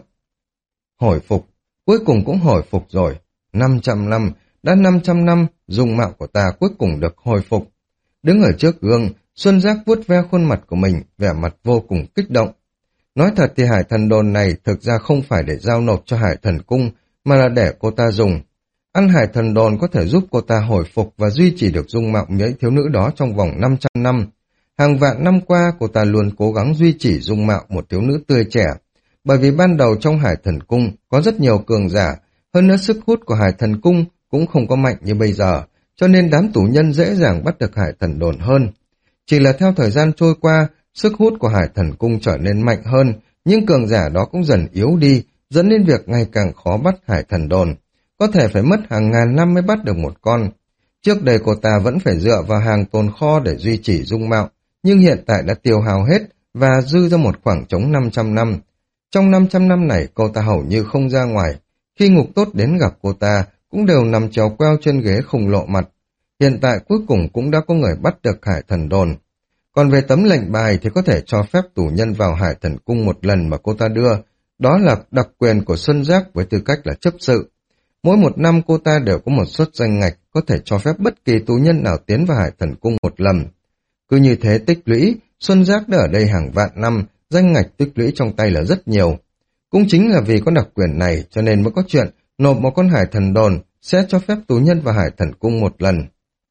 Hồi phục, cuối cùng cũng hồi phục rồi. năm trăm năm, đã năm trăm năm, dung mạo của ta cuối cùng được hồi phục. Đứng ở trước gương, Xuân Giác vuốt ve khuôn mặt của mình, vẻ mặt vô cùng kích động. Nói thật thì hải thần đồn này thực ra không phải để giao nộp cho hải thần cung, mà là để cô ta dùng. Ăn hải thần đồn có thể giúp cô ta hồi phục và duy trì được dung mạo mỹ thiếu nữ đó trong vòng năm trăm năm. Hàng vạn năm qua, cô ta luôn cố gắng duy trì dung mạo một thiếu nữ tươi trẻ. Bởi vì ban đầu trong hải thần cung có rất nhiều cường giả, hơn nữa sức hút của hải thần cung cũng không có mạnh như bây giờ, cho nên đám tù nhân dễ dàng bắt được hải thần đồn hơn. Chỉ là theo thời gian trôi qua, sức hút của hải thần cung trở nên mạnh hơn, nhưng cường giả đó cũng dần yếu đi, dẫn đến việc ngày càng khó bắt hải thần đồn. Có thể phải mất hàng ngàn năm mới bắt được một con. Trước đây cô ta vẫn phải dựa vào hàng tồn kho để duy trì dung mạo, nhưng hiện tại đã tiêu hao hết và dư ra một khoảng trống năm trăm năm. Trong năm trăm năm này cô ta hầu như không ra ngoài, khi ngục tốt đến gặp cô ta cũng đều nằm trèo queo trên ghế không lộ mặt. Hiện tại cuối cùng cũng đã có người bắt được hải thần đồn. Còn về tấm lệnh bài thì có thể cho phép tù nhân vào hải thần cung một lần mà cô ta đưa, đó là đặc quyền của Xuân Giác với tư cách là chấp sự. Mỗi một năm cô ta đều có một suất danh ngạch có thể cho phép bất kỳ tù nhân nào tiến vào hải thần cung một lần. Cứ như thế tích lũy, Xuân Giác đã ở đây hàng vạn năm, danh ngạch tích lũy trong tay là rất nhiều. Cũng chính là vì có đặc quyền này cho nên mới có chuyện nộp một con hải thần đồn sẽ cho phép tù nhân vào hải thần cung một lần.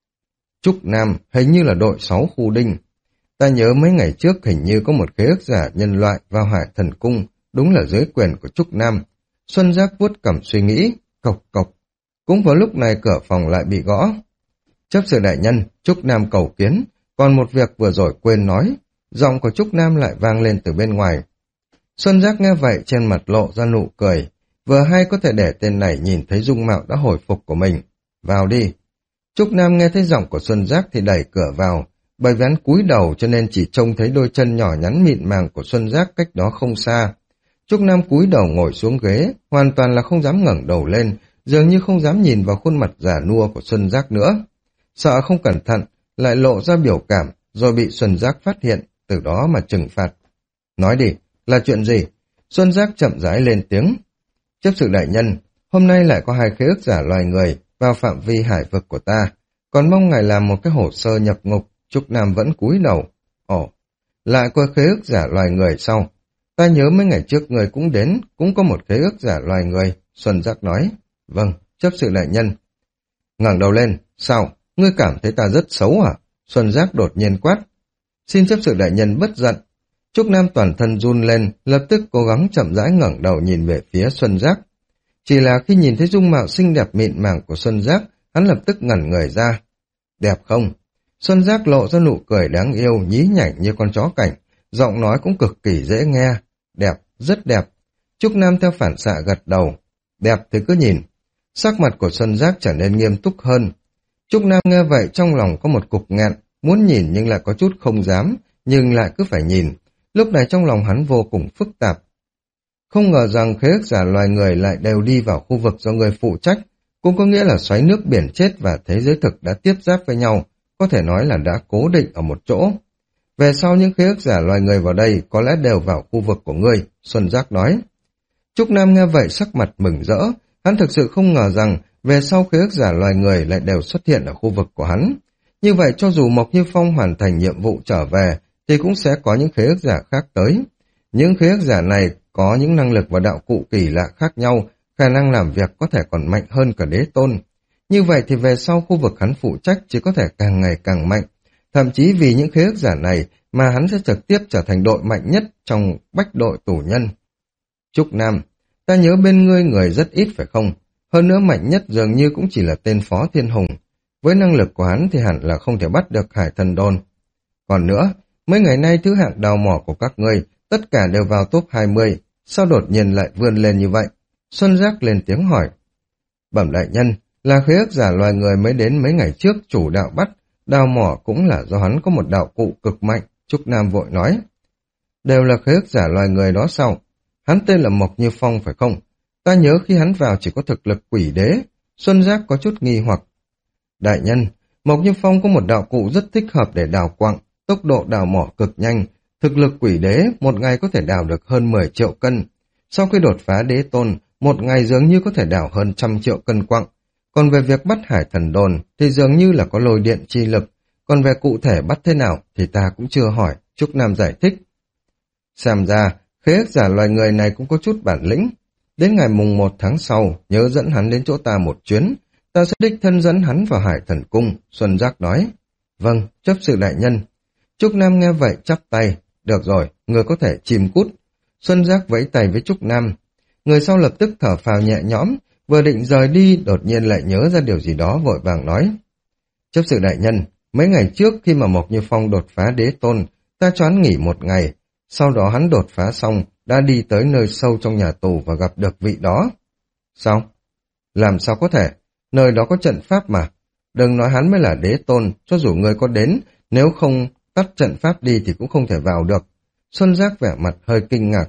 Trúc Nam hình như là đội sáu khu đinh. Ta nhớ mấy ngày trước hình như có một khế ước giả nhân loại vào hải thần cung, đúng là dưới quyền của Trúc Nam. Xuân Giác vuốt cằm suy nghĩ, cộc cộc. Cũng vào lúc này cửa phòng lại bị gõ. Chấp sự đại nhân, Trúc Nam cầu kiến, còn một việc vừa rồi quên nói. Giọng của Trúc Nam lại vang lên từ bên ngoài. Xuân Giác nghe vậy trên mặt lộ ra nụ cười, vừa hay có thể để tên này nhìn thấy dung mạo đã hồi phục của mình. Vào đi. Trúc Nam nghe thấy giọng của Xuân Giác thì đẩy cửa vào, bởi vì hắn cúi đầu cho nên chỉ trông thấy đôi chân nhỏ nhắn mịn màng của Xuân Giác cách đó không xa. Trúc Nam cúi đầu ngồi xuống ghế, hoàn toàn là không dám ngẩng đầu lên, dường như không dám nhìn vào khuôn mặt già nua của Xuân Giác nữa. Sợ không cẩn thận, lại lộ ra biểu cảm, rồi bị Xuân Giác phát hiện, từ đó mà trừng phạt. Nói đi, là chuyện gì? Xuân Giác chậm rãi lên tiếng. Chấp sự đại nhân, hôm nay lại có hai khế ước giả loài người vào phạm vi hải vực của ta, còn mong ngài làm một cái hồ sơ nhập ngục. Trúc Nam vẫn cúi đầu. Ồ, lại có khế ước giả loài người sau. Ta nhớ mấy ngày trước người cũng đến, cũng có một khế ước giả loài người. Xuân Giác nói. Vâng, chấp sự đại nhân. Ngẩng đầu lên. Sao? Ngươi cảm thấy ta rất xấu hả? Xuân Giác đột nhiên quát. Xin chấp sự đại nhân bất giận. Trúc Nam toàn thân run lên, lập tức cố gắng chậm rãi ngẩng đầu nhìn về phía Xuân Giác. Chỉ là khi nhìn thấy dung mạo xinh đẹp mịn màng của Xuân Giác, hắn lập tức ngẩn người ra. Đẹp không? Xuân Giác lộ ra nụ cười đáng yêu, nhí nhảnh như con chó cảnh, giọng nói cũng cực kỳ dễ nghe. Đẹp, rất đẹp. Trúc Nam theo phản xạ gật đầu. Đẹp thì cứ nhìn. Sắc mặt của Xuân Giác trở nên nghiêm túc hơn. Trúc Nam nghe vậy trong lòng có một cục nghẹn, muốn nhìn nhưng lại có chút không dám, nhưng lại cứ phải nhìn. Lúc này trong lòng hắn vô cùng phức tạp. Không ngờ rằng khế ước giả loài người lại đều đi vào khu vực do người phụ trách, cũng có nghĩa là xoáy nước biển chết và thế giới thực đã tiếp giáp với nhau, có thể nói là đã cố định ở một chỗ. Về sau những khế ước giả loài người vào đây có lẽ đều vào khu vực của ngươi, Xuân Giác nói. Trúc Nam nghe vậy sắc mặt mừng rỡ, hắn thực sự không ngờ rằng về sau khế ước giả loài người lại đều xuất hiện ở khu vực của hắn. Như vậy cho dù Mộc Như Phong hoàn thành nhiệm vụ trở về, thì cũng sẽ có những khế ước giả khác tới. Những khế ước giả này có những năng lực và đạo cụ kỳ lạ khác nhau, khả năng làm việc có thể còn mạnh hơn cả đế tôn. Như vậy thì về sau khu vực hắn phụ trách chỉ có thể càng ngày càng mạnh, thậm chí vì những khế ước giả này mà hắn sẽ trực tiếp trở thành đội mạnh nhất trong bách đội tù nhân. Trúc Nam, ta nhớ bên ngươi người rất ít phải không? Hơn nữa mạnh nhất dường như cũng chỉ là tên Phó Thiên Hùng. Với năng lực của hắn thì hẳn là không thể bắt được hải thần đồn. Còn nữa, mấy ngày nay thứ hạng đào mỏ của các ngươi tất cả đều vào top hai mươi, sao đột nhiên lại vươn lên như vậy? Xuân Giác lên tiếng hỏi. Bẩm đại nhân, là khế ước giả loài người mới đến mấy ngày trước chủ đạo bắt, đào mỏ cũng là do hắn có một đạo cụ cực mạnh, Trúc Nam vội nói. Đều là khế ước giả loài người đó sao? Hắn tên là Mộc Như Phong phải không? Ta nhớ khi hắn vào chỉ có thực lực quỷ đế. Xuân Giác có chút nghi hoặc. Đại nhân, Mộc Như Phong có một đạo cụ rất thích hợp để đào quặng, tốc độ đào mỏ cực nhanh, thực lực quỷ đế một ngày có thể đào được hơn mười triệu cân. Sau khi đột phá đế tôn, một ngày dường như có thể đào hơn trăm triệu cân quặng. Còn về việc bắt hải thần đồn thì dường như là có lôi điện chi lực, còn về cụ thể bắt thế nào thì ta cũng chưa hỏi, Trúc Nam giải thích. Xem ra, khế ước giả loài người này cũng có chút bản lĩnh. Đến ngày mùng một tháng sau, nhớ dẫn hắn đến chỗ ta một chuyến, ta sẽ đích thân dẫn hắn vào hải thần cung, Xuân Giác nói. Vâng, chấp sự đại nhân. Trúc Nam nghe vậy chắp tay. Được rồi, người có thể chìm cút. Xuân Giác vẫy tay với Trúc Nam. Người sau lập tức thở phào nhẹ nhõm, vừa định rời đi, đột nhiên lại nhớ ra điều gì đó vội vàng nói. Chấp sự đại nhân, mấy ngày trước khi mà Mộc Như Phong đột phá đế tôn, ta cho hắn nghỉ một ngày, sau đó hắn đột phá xong, đã đi tới nơi sâu trong nhà tù và gặp được vị đó. Sao? Làm sao có thể? Nơi đó có trận pháp mà. Đừng nói hắn mới là đế tôn, cho dù người có đến, nếu không tắt trận pháp đi thì cũng không thể vào được. Xuân Giác vẻ mặt hơi kinh ngạc.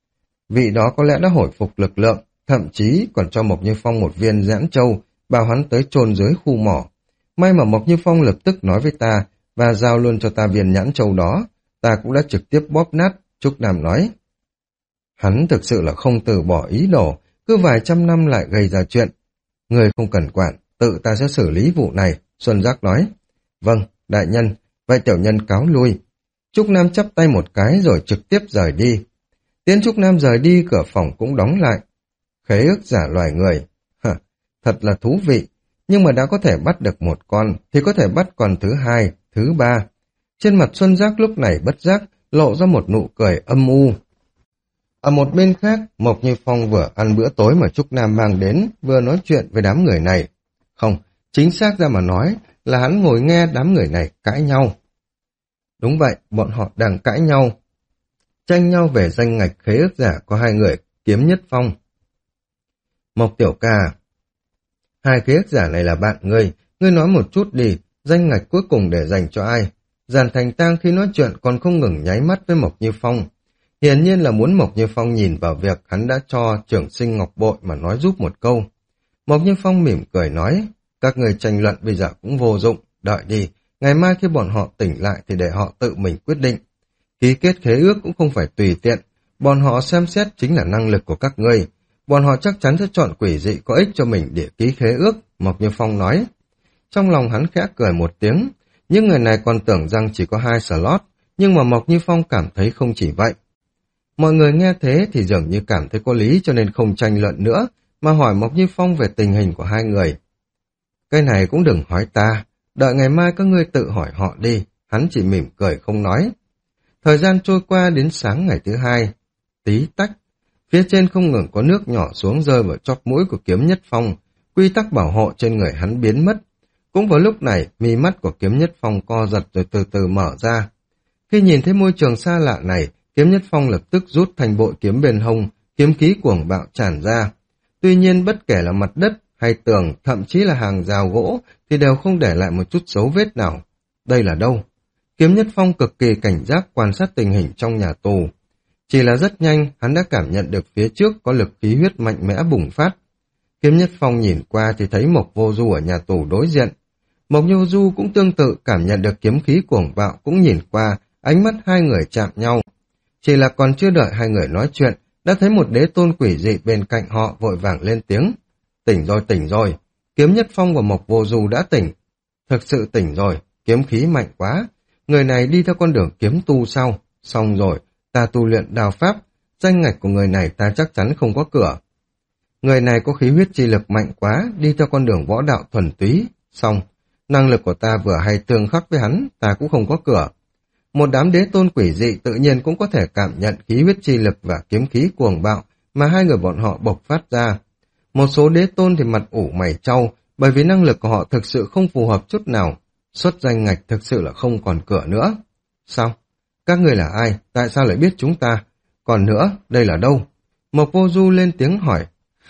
Vị đó có lẽ đã hồi phục lực lượng, thậm chí còn cho Mộc Như Phong một viên giãn châu, bảo hắn tới chôn dưới khu mỏ. May mà Mộc Như Phong lập tức nói với ta, và giao luôn cho ta viên nhãn châu đó, ta cũng đã trực tiếp bóp nát, Trúc Nam nói. Hắn thực sự là không từ bỏ ý đồ, cứ vài trăm năm lại gây ra chuyện. Người không cần quản, tự ta sẽ xử lý vụ này, Xuân Giác nói. Vâng, đại nhân, vậy tiểu nhân cáo lui. Trúc Nam chắp tay một cái rồi trực tiếp rời đi. Tiến Trúc Nam rời đi, cửa phòng cũng đóng lại. Khế ước giả loài người. Hả, thật là thú vị. Nhưng mà đã có thể bắt được một con, thì có thể bắt con thứ hai, thứ ba. Trên mặt Xuân Giác lúc này bất giác, lộ ra một nụ cười âm u. Ở một bên khác, Mộc Như Phong vừa ăn bữa tối mà Trúc Nam mang đến, vừa nói chuyện với đám người này. Không, chính xác ra mà nói là hắn ngồi nghe đám người này cãi nhau. Đúng vậy, bọn họ đang cãi nhau. Tranh nhau về danh ngạch khế ước giả có hai người, Kiếm Nhất Phong. Mộc tiểu ca, hai khế ước giả này là bạn ngươi, ngươi nói một chút đi, danh ngạch cuối cùng để dành cho ai? Giàn Thành Tang khi nói chuyện còn không ngừng nháy mắt với Mộc Như Phong. Hiển nhiên là muốn Mộc Như Phong nhìn vào việc hắn đã cho trưởng sinh Ngọc Bội mà nói giúp một câu. Mộc Như Phong mỉm cười nói, các người tranh luận bây giờ cũng vô dụng, đợi đi, ngày mai khi bọn họ tỉnh lại thì để họ tự mình quyết định. Ký kết khế ước cũng không phải tùy tiện, bọn họ xem xét chính là năng lực của các ngươi. Bọn họ chắc chắn sẽ chọn quỷ dị có ích cho mình để ký khế ước, Mộc Như Phong nói. Trong lòng hắn khẽ cười một tiếng, những người này còn tưởng rằng chỉ có hai slot, nhưng mà Mộc Như Phong cảm thấy không chỉ vậy. Mọi người nghe thế thì dường như cảm thấy có lý cho nên không tranh luận nữa, mà hỏi Mộc Như Phong về tình hình của hai người. Cái này cũng đừng hỏi ta, đợi ngày mai các ngươi tự hỏi họ đi, hắn chỉ mỉm cười không nói. Thời gian trôi qua đến sáng ngày thứ hai, tí tách, phía trên không ngừng có nước nhỏ xuống rơi vào chóp mũi của Kiếm Nhất Phong, quy tắc bảo hộ trên người hắn biến mất. Cũng vào lúc này, mi mắt của Kiếm Nhất Phong co giật rồi từ từ mở ra. Khi nhìn thấy môi trường xa lạ này, Kiếm Nhất Phong lập tức rút thành bội kiếm bên hông, kiếm khí cuồng bạo tràn ra. Tuy nhiên bất kể là mặt đất hay tường, thậm chí là hàng rào gỗ, thì đều không để lại một chút dấu vết nào. Đây là đâu? Kiếm Nhất Phong cực kỳ cảnh giác quan sát tình hình trong nhà tù. Chỉ là rất nhanh, hắn đã cảm nhận được phía trước có lực khí huyết mạnh mẽ bùng phát. Kiếm Nhất Phong nhìn qua thì thấy Mộc Vô Du ở nhà tù đối diện. Mộc Vô Du cũng tương tự cảm nhận được kiếm khí cuồng bạo, cũng nhìn qua, ánh mắt hai người chạm nhau. Chỉ là còn chưa đợi hai người nói chuyện, đã thấy một đế tôn quỷ dị bên cạnh họ vội vàng lên tiếng. Tỉnh rồi, tỉnh rồi. Kiếm Nhất Phong và Mộc Vô Du đã tỉnh. Thực sự tỉnh rồi, kiếm khí mạnh quá. Người này đi theo con đường kiếm tu sao? Xong rồi, ta tu luyện đao pháp, danh ngạch của người này ta chắc chắn không có cửa. Người này có khí huyết chi lực mạnh quá, đi theo con đường võ đạo thuần túy. Xong, năng lực của ta vừa hay tương khắc với hắn, ta cũng không có cửa. Một đám đế tôn quỷ dị tự nhiên cũng có thể cảm nhận khí huyết chi lực và kiếm khí cuồng bạo mà hai người bọn họ bộc phát ra. Một số đế tôn thì mặt ủ mày trau, bởi vì năng lực của họ thực sự không phù hợp chút nào. Xuất danh ngạch thực sự là không còn cửa nữa. Sao? Các người là ai? Tại sao lại biết chúng ta? Còn nữa, đây là đâu? Mộc Vô Du lên tiếng hỏi.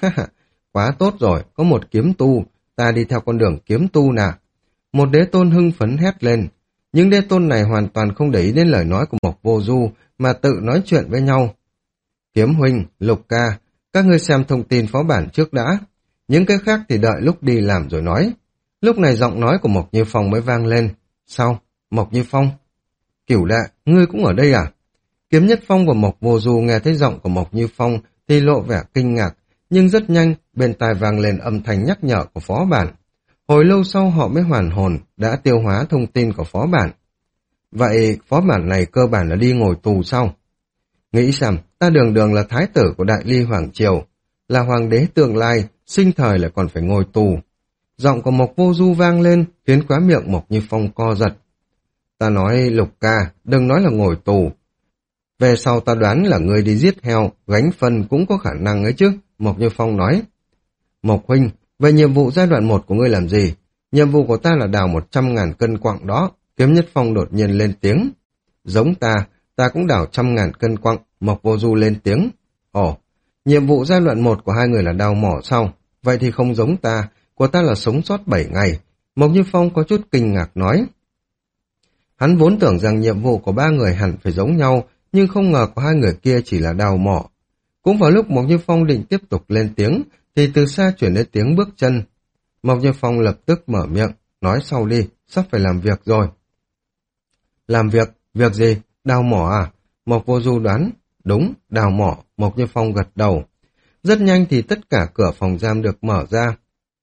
Quá tốt rồi, có một kiếm tu, ta đi theo con đường kiếm tu nà. Một đế tôn hưng phấn hét lên. Những đế tôn này hoàn toàn không để ý đến lời nói của Mộc Vô Du mà tự nói chuyện với nhau. Kiếm huynh, Lục ca, các ngươi xem thông tin phó bản trước đã. Những cái khác thì đợi lúc đi làm rồi nói. Lúc này giọng nói của Mộc Như Phong mới vang lên. Sao? Mộc Như Phong? Cửu đệ, ngươi cũng ở đây à? Kiếm Nhất Phong và Mộc Vô Du nghe thấy giọng của Mộc Như Phong thì lộ vẻ kinh ngạc, nhưng rất nhanh bên tai vang lên âm thanh nhắc nhở của phó bản. Hồi lâu sau họ mới hoàn hồn, đã tiêu hóa thông tin của phó bản. Vậy phó bản này cơ bản là đi ngồi tù sao? Nghĩ xem, ta đường đường là thái tử của Đại Ly Hoàng Triều, là hoàng đế tương lai, sinh thời lại còn phải ngồi tù. Giọng của Mộc Vô Du vang lên, khiến khóe miệng Mộc Như Phong co giật. Ta nói Lục ca, đừng nói là ngồi tù. Về sau ta đoán là ngươi đi giết heo, gánh phân cũng có khả năng ấy chứ, Mộc Như Phong nói. Mộc huynh, về nhiệm vụ giai đoạn một của ngươi làm gì? Nhiệm vụ của ta là đào một trăm ngàn cân quặng đó. Kiếm Nhất Phong đột nhiên lên tiếng. Giống ta, ta cũng đào trăm ngàn cân quặng, Mộc Vô Du lên tiếng. Ồ, nhiệm vụ giai đoạn một của hai người là đào mỏ sao? Vậy thì không giống ta, của ta là sống sót bảy ngày. Mộc Như Phong có chút kinh ngạc nói. Hắn vốn tưởng rằng nhiệm vụ của ba người hẳn phải giống nhau, nhưng không ngờ của hai người kia chỉ là đào mỏ. Cũng vào lúc Mộc Như Phong định tiếp tục lên tiếng, thì từ xa chuyển đến tiếng bước chân. Mộc Như Phong lập tức mở miệng, nói sau đi, sắp phải làm việc rồi. Làm việc? Việc gì? Đào mỏ à? Mộc Vô Du đoán. Đúng, đào mỏ, Mộc Như Phong gật đầu. Rất nhanh thì tất cả cửa phòng giam được mở ra.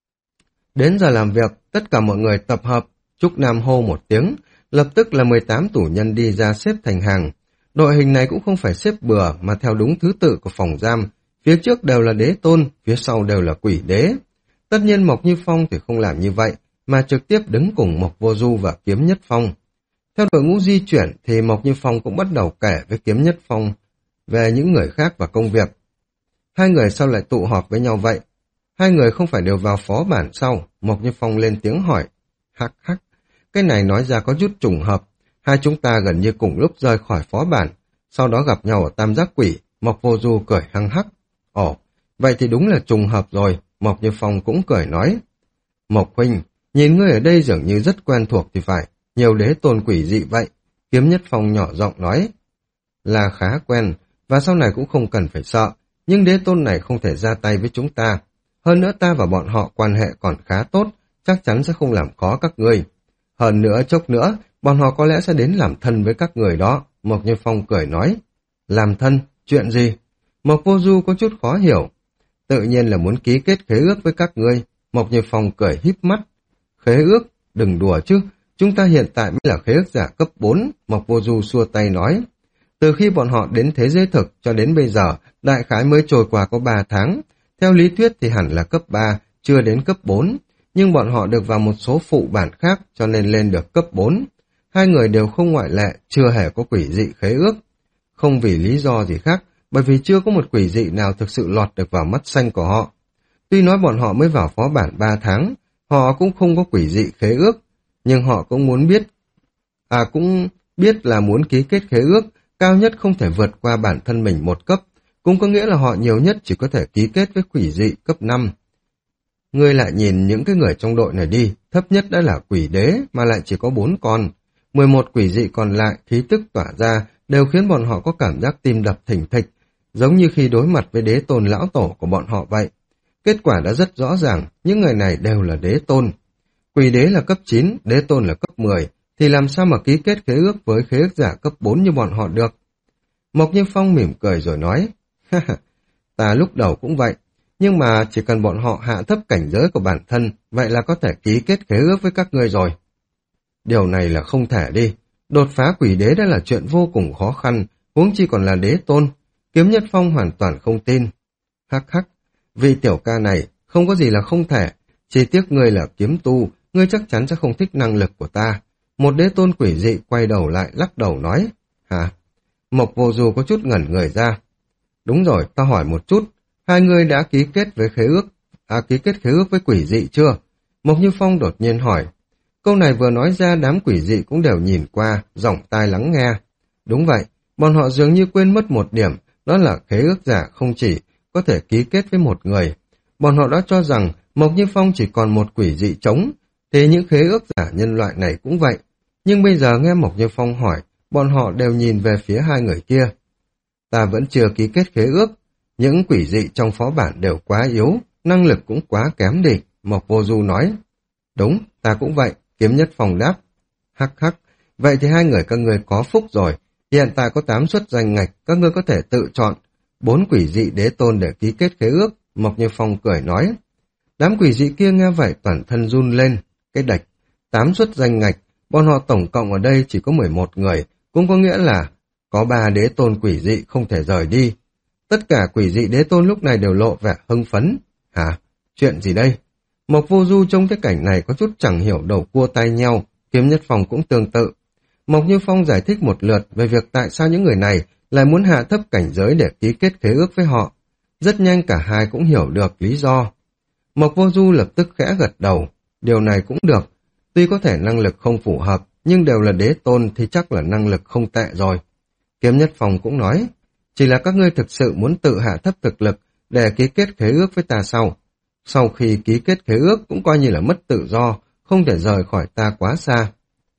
Đến giờ làm việc, tất cả mọi người tập hợp, Trúc Nam hô một tiếng, lập tức là mười tám tù nhân đi ra xếp thành hàng. Đội hình này cũng không phải xếp bừa mà theo đúng thứ tự của phòng giam, phía trước đều là đế tôn, phía sau đều là quỷ đế. Tất nhiên Mộc Như Phong thì không làm như vậy, mà trực tiếp đứng cùng Mộc Vô Du và Kiếm Nhất Phong. Theo đội ngũ di chuyển thì Mộc Như Phong cũng bắt đầu kể với Kiếm Nhất Phong về những người khác và công việc. Hai người sao lại tụ họp với nhau vậy? Hai người không phải đều vào phó bản sau? Mộc Như Phong lên tiếng hỏi. Hắc hắc, cái này nói ra có chút trùng hợp. Hai chúng ta gần như cùng lúc rời khỏi phó bản, sau đó gặp nhau ở Tam Giác Quỷ. Mộc Vô Du cười hăng hắc. Ồ, vậy thì đúng là trùng hợp rồi. Mộc Như Phong cũng cười nói. Mộc huynh, nhìn ngươi ở đây dường như rất quen thuộc thì phải, nhiều đế tôn quỷ dị vậy. Kiếm Nhất Phong nhỏ giọng nói. Là khá quen, và sau này cũng không cần phải sợ, nhưng đế tôn này không thể ra tay với chúng ta. Hơn nữa ta và bọn họ quan hệ còn khá tốt, chắc chắn sẽ không làm khó các ngươi. Hơn nữa chốc nữa, bọn họ có lẽ sẽ đến làm thân với các người đó. Mộc Như Phong cười nói. Làm thân? Chuyện gì? Mộc Vô Du có chút khó hiểu. Tự nhiên là muốn ký kết khế ước với các ngươi. Mộc Như Phong cười híp mắt. Khế ước? Đừng đùa chứ. Chúng ta hiện tại mới là khế ước giả cấp bốn. Mộc Vô Du xua tay nói. Từ khi bọn họ đến thế giới thực cho đến bây giờ, đại khái mới trôi qua có ba tháng. Theo lý thuyết thì hẳn là cấp ba, chưa đến cấp bốn. Nhưng bọn họ được vào một số phụ bản khác cho nên lên được cấp bốn. Hai người đều không ngoại lệ, chưa hề có quỷ dị khế ước. Không vì lý do gì khác, bởi vì chưa có một quỷ dị nào thực sự lọt được vào mắt xanh của họ. Tuy nói bọn họ mới vào phó bản ba tháng, họ cũng không có quỷ dị khế ước, nhưng họ cũng muốn biết, à cũng biết là muốn ký kết khế ước, cao nhất không thể vượt qua bản thân mình một cấp, cũng có nghĩa là họ nhiều nhất chỉ có thể ký kết với quỷ dị cấp năm. Ngươi lại nhìn những cái người trong đội này đi, thấp nhất đã là quỷ đế mà lại chỉ có bốn con. mười một quỷ dị còn lại khí tức tỏa ra đều khiến bọn họ có cảm giác tim đập thình thịch, giống như khi đối mặt với đế tôn lão tổ của bọn họ vậy. Kết quả đã rất rõ ràng, những người này đều là đế tôn. Quỷ đế là cấp chín, đế tôn là cấp mười, thì làm sao mà ký kết khế ước với khế ước giả cấp bốn như bọn họ được? Mộc Như Phong mỉm cười rồi nói, ha ha, ta lúc đầu cũng vậy, nhưng mà chỉ cần bọn họ hạ thấp cảnh giới của bản thân, vậy là có thể ký kết khế ước với các ngươi rồi. Điều này là không thể đi, đột phá quỷ đế đã là chuyện vô cùng khó khăn, huống chi còn là đế tôn. Kiếm Nhất Phong hoàn toàn không tin. Hắc hắc, vì tiểu ca này không có gì là không thể, chỉ tiếc ngươi là kiếm tu, ngươi chắc chắn sẽ không thích năng lực của ta. Một đế tôn quỷ dị quay đầu lại lắc đầu nói, hả? Mộc Vô Du có chút ngẩn người ra. Đúng rồi, ta hỏi một chút, hai người đã ký kết với khế ước, à ký kết khế ước với quỷ dị chưa? Mộc Như Phong đột nhiên hỏi. Câu này vừa nói ra đám quỷ dị cũng đều nhìn qua, giọng tai lắng nghe. Đúng vậy, bọn họ dường như quên mất một điểm, đó là khế ước giả không chỉ có thể ký kết với một người. Bọn họ đã cho rằng Mộc Như Phong chỉ còn một quỷ dị trống, thì những khế ước giả nhân loại này cũng vậy. Nhưng bây giờ nghe Mộc Như Phong hỏi, bọn họ đều nhìn về phía hai người kia. Ta vẫn chưa ký kết khế ước, những quỷ dị trong phó bản đều quá yếu, năng lực cũng quá kém đi, Mộc Vô Du nói. Đúng, ta cũng vậy, Kiếm Nhất Phong đáp. Hắc hắc, vậy thì hai người các ngươi có phúc rồi, hiện tại có tám suất danh ngạch, các ngươi có thể tự chọn bốn quỷ dị đế tôn để ký kết khế ước, Mộc Như Phong cười nói. Đám quỷ dị kia nghe vậy toàn thân run lên, cái đạch, tám suất danh ngạch, bọn họ tổng cộng ở đây chỉ có mười một người, cũng có nghĩa là có ba đế tôn quỷ dị không thể rời đi. Tất cả quỷ dị đế tôn lúc này đều lộ vẻ hưng phấn. Hả? Chuyện gì đây? Mộc Vô Du trong cái cảnh này có chút chẳng hiểu đầu cua tay nheo, Kiếm Nhất Phong cũng tương tự. Mộc Như Phong giải thích một lượt về việc tại sao những người này lại muốn hạ thấp cảnh giới để ký kết khế ước với họ. Rất nhanh cả hai cũng hiểu được lý do. Mộc Vô Du lập tức khẽ gật đầu. Điều này cũng được. Tuy có thể năng lực không phù hợp, nhưng đều là đế tôn thì chắc là năng lực không tệ rồi. Kiếm Nhất Phong cũng nói, chỉ là các ngươi thực sự muốn tự hạ thấp thực lực để ký kết khế ước với ta sau. Sau khi ký kết khế ước cũng coi như là mất tự do, không thể rời khỏi ta quá xa.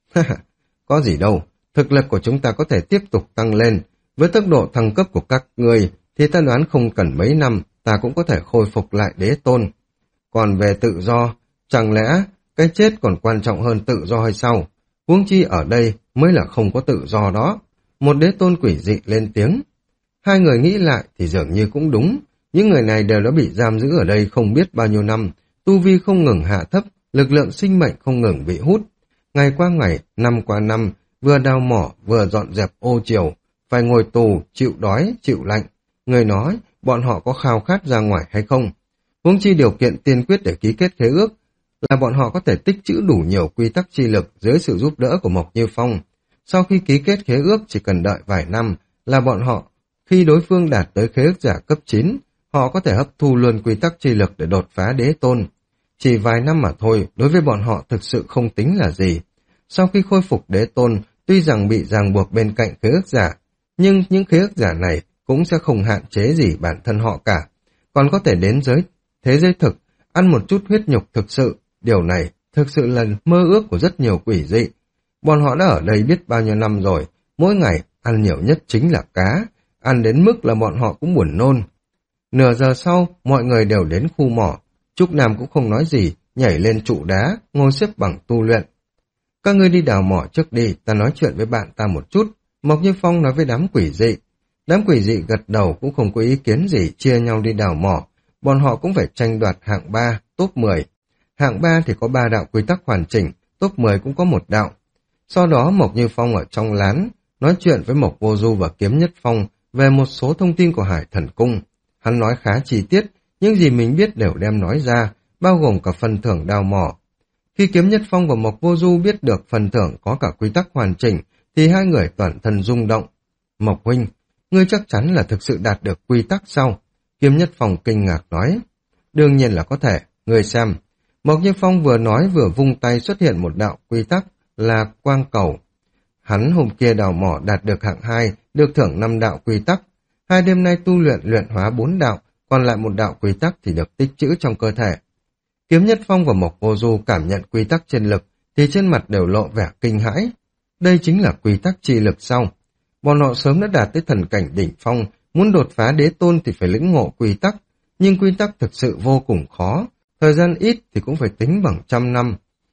Có gì đâu, thực lực của chúng ta có thể tiếp tục tăng lên. Với tốc độ thăng cấp của các người thì ta đoán không cần mấy năm ta cũng có thể khôi phục lại đế tôn. Còn về tự do, chẳng lẽ cái chết còn quan trọng hơn tự do hay sao? Huống chi ở đây mới là không có tự do đó. Một đế tôn quỷ dị lên tiếng. Hai người nghĩ lại thì dường như cũng đúng. Những người này đều đã bị giam giữ ở đây không biết bao nhiêu năm, tu vi không ngừng hạ thấp, lực lượng sinh mệnh không ngừng bị hút. Ngày qua ngày, năm qua năm, vừa đào mỏ vừa dọn dẹp ô triều, phải ngồi tù, chịu đói, chịu lạnh. Người nói, bọn họ có khao khát ra ngoài hay không? Huống chi điều kiện tiên quyết để ký kết khế ước là bọn họ có thể tích trữ đủ nhiều quy tắc chi lực dưới sự giúp đỡ của Mộc Như Phong. Sau khi ký kết khế ước chỉ cần đợi vài năm là bọn họ, khi đối phương đạt tới khế ước giả cấp chín, họ có thể hấp thu luôn quy tắc chi lực để đột phá đế tôn. Chỉ vài năm mà thôi, đối với bọn họ thực sự không tính là gì. Sau khi khôi phục đế tôn, tuy rằng bị ràng buộc bên cạnh khế ước giả, nhưng những khế ước giả này cũng sẽ không hạn chế gì bản thân họ cả, còn có thể đến giới thế giới thực, ăn một chút huyết nhục thực sự. Điều này thực sự là mơ ước của rất nhiều quỷ dị. Bọn họ đã ở đây biết bao nhiêu năm rồi, mỗi ngày ăn nhiều nhất chính là cá, ăn đến mức là bọn họ cũng buồn nôn. Nửa giờ sau, mọi người đều đến khu mỏ. Trúc Nam cũng không nói gì, nhảy lên trụ đá, ngồi xếp bằng tu luyện. Các ngươi đi đào mỏ trước đi, ta nói chuyện với bạn ta một chút. Mộc Như Phong nói với đám quỷ dị. Đám quỷ dị gật đầu cũng không có ý kiến gì, chia nhau đi đào mỏ. Bọn họ cũng phải tranh đoạt hạng ba, top mười. Hạng ba thì có ba đạo quy tắc hoàn chỉnh, top mười cũng có một đạo. Sau đó Mộc Như Phong ở trong lán, nói chuyện với Mộc Vô Du và Kiếm Nhất Phong về một số thông tin của Hải Thần Cung. Hắn nói khá chi tiết, những gì mình biết đều đem nói ra, bao gồm cả phần thưởng đào mỏ. Khi Kiếm Nhất Phong và Mộc Vô Du biết được phần thưởng có cả quy tắc hoàn chỉnh, thì hai người toàn thân rung động. Mộc huynh, ngươi chắc chắn là thực sự đạt được quy tắc sao? Kiếm Nhất Phong kinh ngạc nói. Đương nhiên là có thể, ngươi xem. Mộc Như Phong vừa nói vừa vung tay xuất hiện một đạo quy tắc là quang cầu. Hắn hôm kia đào mỏ đạt được hạng hai, được thưởng năm đạo quy tắc. Hai đêm nay tu luyện luyện hóa bốn đạo, còn lại một đạo quy tắc thì được tích trữ trong cơ thể. Kiếm Nhất Phong và Mộc Vô Du cảm nhận quy tắc chân lực thì trên mặt đều lộ vẻ kinh hãi. Đây chính là quy tắc chi lực sau. Bọn họ sớm đã đạt tới thần cảnh đỉnh phong, muốn đột phá đế tôn thì phải lĩnh ngộ quy tắc, nhưng quy tắc thực sự vô cùng khó, thời gian ít thì cũng phải tính bằng trăm năm.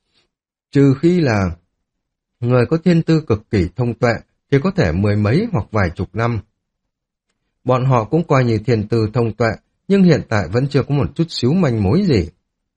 Trừ khi là người có thiên tư cực kỳ thông tuệ thì có thể mười mấy hoặc vài chục năm. Bọn họ cũng coi như thiên tư thông tuệ, nhưng hiện tại vẫn chưa có một chút xíu manh mối gì.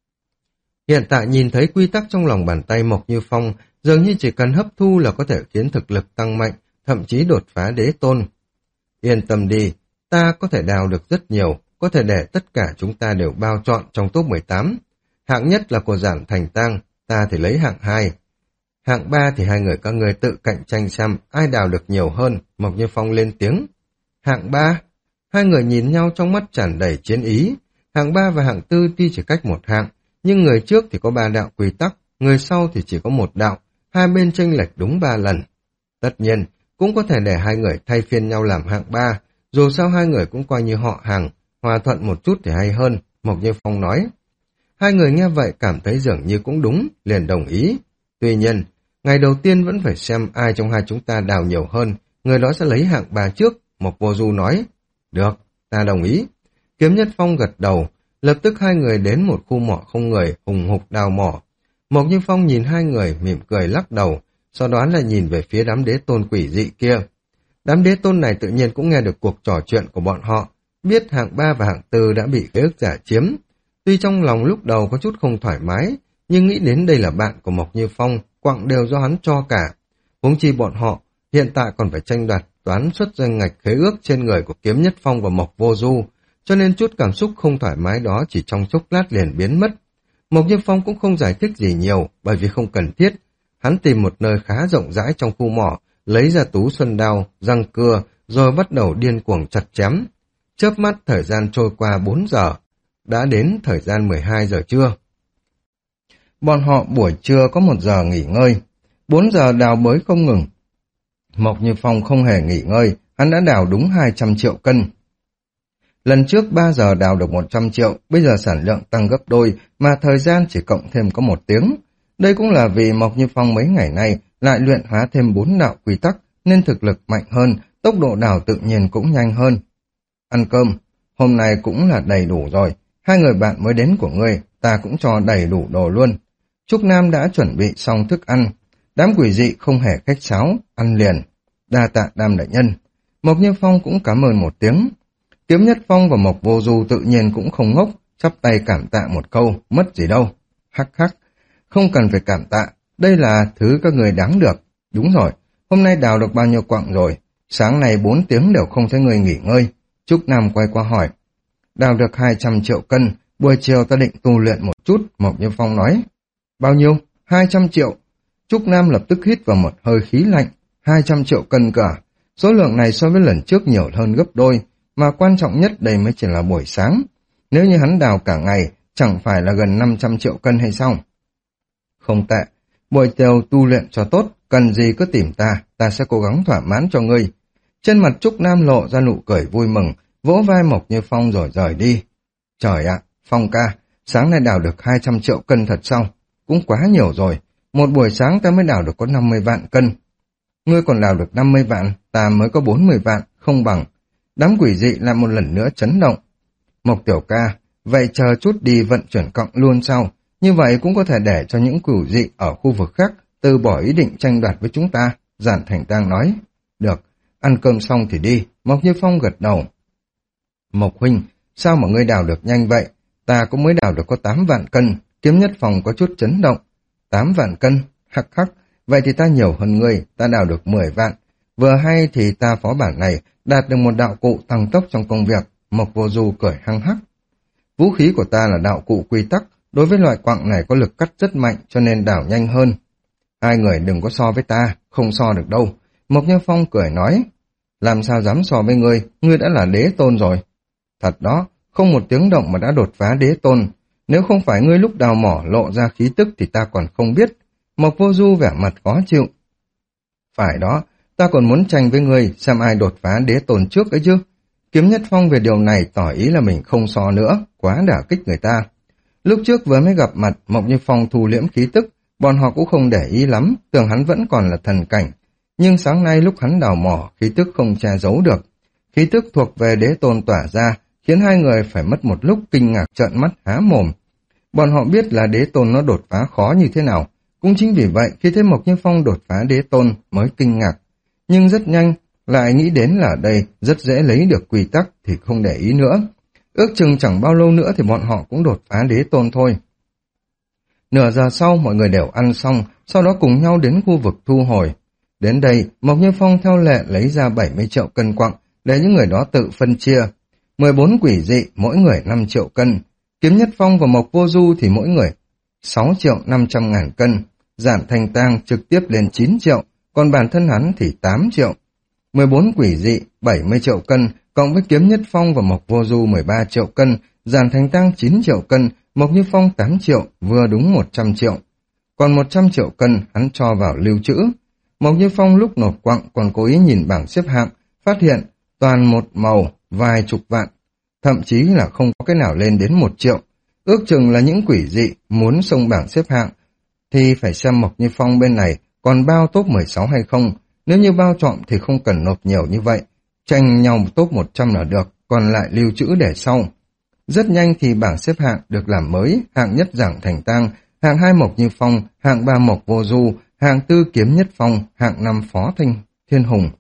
Hiện tại nhìn thấy quy tắc trong lòng bàn tay Mộc Như Phong, dường như chỉ cần hấp thu là có thể khiến thực lực tăng mạnh, thậm chí đột phá đế tôn. Yên tâm đi, ta có thể đào được rất nhiều, có thể để tất cả chúng ta đều bao trọn trong top mười tám. Hạng nhất là của Giản Thành Tang, ta thì lấy hạng hai. Hạng ba thì hai người các ngươi tự cạnh tranh xem ai đào được nhiều hơn, Mộc Như Phong lên tiếng. Hạng ba, hai người nhìn nhau trong mắt tràn đầy chiến ý. Hạng ba và hạng tư tuy chỉ cách một hạng, nhưng người trước thì có ba đạo quy tắc, người sau thì chỉ có một đạo, hai bên chênh lệch đúng ba lần. Tất nhiên, cũng có thể để hai người thay phiên nhau làm hạng ba, dù sao hai người cũng coi như họ hàng, hòa thuận một chút thì hay hơn, Mộc Như Phong nói. Hai người nghe vậy cảm thấy dường như cũng đúng, liền đồng ý. Tuy nhiên, Ngày đầu tiên vẫn phải xem ai trong hai chúng ta đào nhiều hơn, người đó sẽ lấy hạng ba trước, Mộc Vô Du nói. Được, ta đồng ý. Kiếm Nhất Phong gật đầu, lập tức hai người đến một khu mỏ không người, hùng hục đào mỏ. Mộc Như Phong nhìn hai người, mỉm cười lắc đầu, sau đó lại nhìn về phía đám đế tôn quỷ dị kia. Đám đế tôn này tự nhiên cũng nghe được cuộc trò chuyện của bọn họ, biết hạng ba và hạng tư đã bị ký ức giả chiếm. Tuy trong lòng lúc đầu có chút không thoải mái, nhưng nghĩ đến đây là bạn của Mộc Như Phong, quặng đều do hắn cho cả. Huống chi bọn họ hiện tại còn phải tranh đoạt toán xuất danh ngạch khế ước trên người của Kiếm Nhất Phong và Mộc Vô Du, cho nên chút cảm xúc không thoải mái đó chỉ trong chốc lát liền biến mất. Mộc Như Phong cũng không giải thích gì nhiều, bởi vì không cần thiết. Hắn tìm một nơi khá rộng rãi trong khu mỏ, lấy ra tú xuân đao, răng cưa, rồi bắt đầu điên cuồng chặt chém. Chớp mắt thời gian trôi qua bốn giờ, đã đến thời gian mười hai giờ trưa. Bọn họ buổi trưa có một giờ nghỉ ngơi, bốn giờ đào bới không ngừng. Mộc Như Phong không hề nghỉ ngơi, hắn đã đào đúng hai trăm triệu cân. Lần trước ba giờ đào được một trăm triệu, bây giờ sản lượng tăng gấp đôi, mà thời gian chỉ cộng thêm có một tiếng. Đây cũng là vì Mộc Như Phong mấy ngày nay lại luyện hóa thêm bốn đạo quy tắc, nên thực lực mạnh hơn, tốc độ đào tự nhiên cũng nhanh hơn. Ăn cơm, hôm nay cũng là đầy đủ rồi, hai người bạn mới đến của ngươi, ta cũng cho đầy đủ đồ luôn. Trúc Nam đã chuẩn bị xong thức ăn, đám quỷ dị không hề khách sáo, ăn liền. Đa tạ Đam đại nhân. Mộc Như Phong cũng cảm ơn một tiếng. Kiếm Nhất Phong và Mộc Vô Du tự nhiên cũng không ngốc, chắp tay cảm tạ một câu, mất gì đâu. Hắc hắc, không cần phải cảm tạ, đây là thứ các người đáng được. Đúng rồi, hôm nay đào được bao nhiêu quặng rồi? Sáng nay bốn tiếng đều không thấy người nghỉ ngơi. Trúc Nam quay qua hỏi. Đào được hai trăm triệu cân, buổi chiều ta định tu luyện một chút, Mộc Như Phong nói. Bao nhiêu? hai trăm triệu. Trúc Nam lập tức hít vào một hơi khí lạnh. hai trăm triệu cân cả. Số lượng này so với lần trước nhiều hơn gấp đôi, mà quan trọng nhất đây mới chỉ là buổi sáng. Nếu như hắn đào cả ngày, chẳng phải là gần năm trăm triệu cân hay sao? Không tệ, buổi chiều tu luyện cho tốt, cần gì cứ tìm ta, ta sẽ cố gắng thỏa mãn cho ngươi. Trên mặt Trúc Nam lộ ra nụ cười vui mừng, vỗ vai Mộc Như Phong rồi rời đi. Trời ạ, Phong ca, sáng nay đào được hai trăm triệu cân thật sao? Cũng quá nhiều rồi, một buổi sáng ta mới đào được có năm mươi vạn cân. Ngươi còn đào được năm mươi vạn, ta mới có bốn mươi vạn, không bằng. Đám quỷ dị lại một lần nữa chấn động. Mộc tiểu ca, vậy chờ chút đi vận chuyển cọng luôn sao? Như vậy cũng có thể để cho những quỷ dị ở khu vực khác từ bỏ ý định tranh đoạt với chúng ta. Giản Thành Tang nói. Được, ăn cơm xong thì đi. Mộc Như Phong gật đầu. Mộc huynh, sao mà ngươi đào được nhanh vậy? Ta cũng mới đào được có tám vạn cân. Kiếm Nhất Phong có chút chấn động. tám vạn cân? Hắc hắc, vậy thì ta nhiều hơn ngươi, ta đào được mười vạn. Vừa hay thì ta phó bản này đạt được một đạo cụ tăng tốc trong công việc. Mộc Vô Du cười hăng hắc. Vũ khí của ta là đạo cụ quy tắc, đối với loại quặng này có lực cắt rất mạnh cho nên đào nhanh hơn. Hai người đừng có so với ta, không so được đâu. Mộc Như Phong cười nói. Làm sao dám so với ngươi, ngươi đã là đế tôn rồi. Thật đó, không một tiếng động mà đã đột phá đế tôn. Nếu không phải ngươi lúc đào mỏ lộ ra khí tức thì ta còn không biết. Mộc Vô Du vẻ mặt khó chịu. Phải đó, ta còn muốn tranh với ngươi xem ai đột phá đế tôn trước ấy chứ. Kiếm Nhất Phong về điều này tỏ ý là mình không so nữa, quá đả kích người ta. Lúc trước vừa mới gặp mặt, Mộc Như Phong thu liễm khí tức, bọn họ cũng không để ý lắm, tưởng hắn vẫn còn là thần cảnh. Nhưng sáng nay lúc hắn đào mỏ, khí tức không che giấu được. Khí tức thuộc về đế tôn tỏa ra, khiến hai người phải mất một lúc kinh ngạc trợn mắt há mồm. Bọn họ biết là đế tôn nó đột phá khó như thế nào, cũng chính vì vậy khi thấy Mộc Như Phong đột phá đế tôn mới kinh ngạc. Nhưng rất nhanh, lại nghĩ đến là đây rất dễ lấy được quy tắc thì không để ý nữa. Ước chừng chẳng bao lâu nữa thì bọn họ cũng đột phá đế tôn thôi. Nửa giờ sau mọi người đều ăn xong, sau đó cùng nhau đến khu vực thu hồi. Đến đây, Mộc Như Phong theo lệ lấy ra bảy mươi triệu cân quặng để những người đó tự phân chia. mười bốn quỷ dị, mỗi người năm triệu cân. Kiếm Nhất Phong và Mộc Vô Du thì mỗi người sáu triệu năm trăm ngàn cân. Giản Thành Tang trực tiếp lên chín triệu, còn bản thân hắn thì tám triệu. mười bốn quỷ dị, bảy mươi triệu cân, cộng với Kiếm Nhất Phong và Mộc Vô Du mười ba triệu cân, Giản Thành Tang chín triệu cân, Mộc Như Phong tám triệu, vừa đúng một trăm triệu. Còn một trăm triệu cân hắn cho vào lưu trữ. Mộc Như Phong lúc nộp quặng còn cố ý nhìn bảng xếp hạng, phát hiện toàn một màu, vài chục vạn, thậm chí là không có cái nào lên đến một triệu. Ước chừng là những quỷ dị muốn xông bảng xếp hạng, thì phải xem Mộc Như Phong bên này có còn bao top mười sáu hay không. Nếu như bao trọn thì không cần nộp nhiều như vậy. Tranh nhau top một trăm là được, còn lại lưu trữ để sau. Rất nhanh thì bảng xếp hạng được làm mới, hạng nhất Giảng Thành Tang, hạng hai Mộc Như Phong, hạng ba Mộc Vô Du, hạng tư Kiếm Nhất Phong, hạng năm Phó Thanh Thiên Hùng.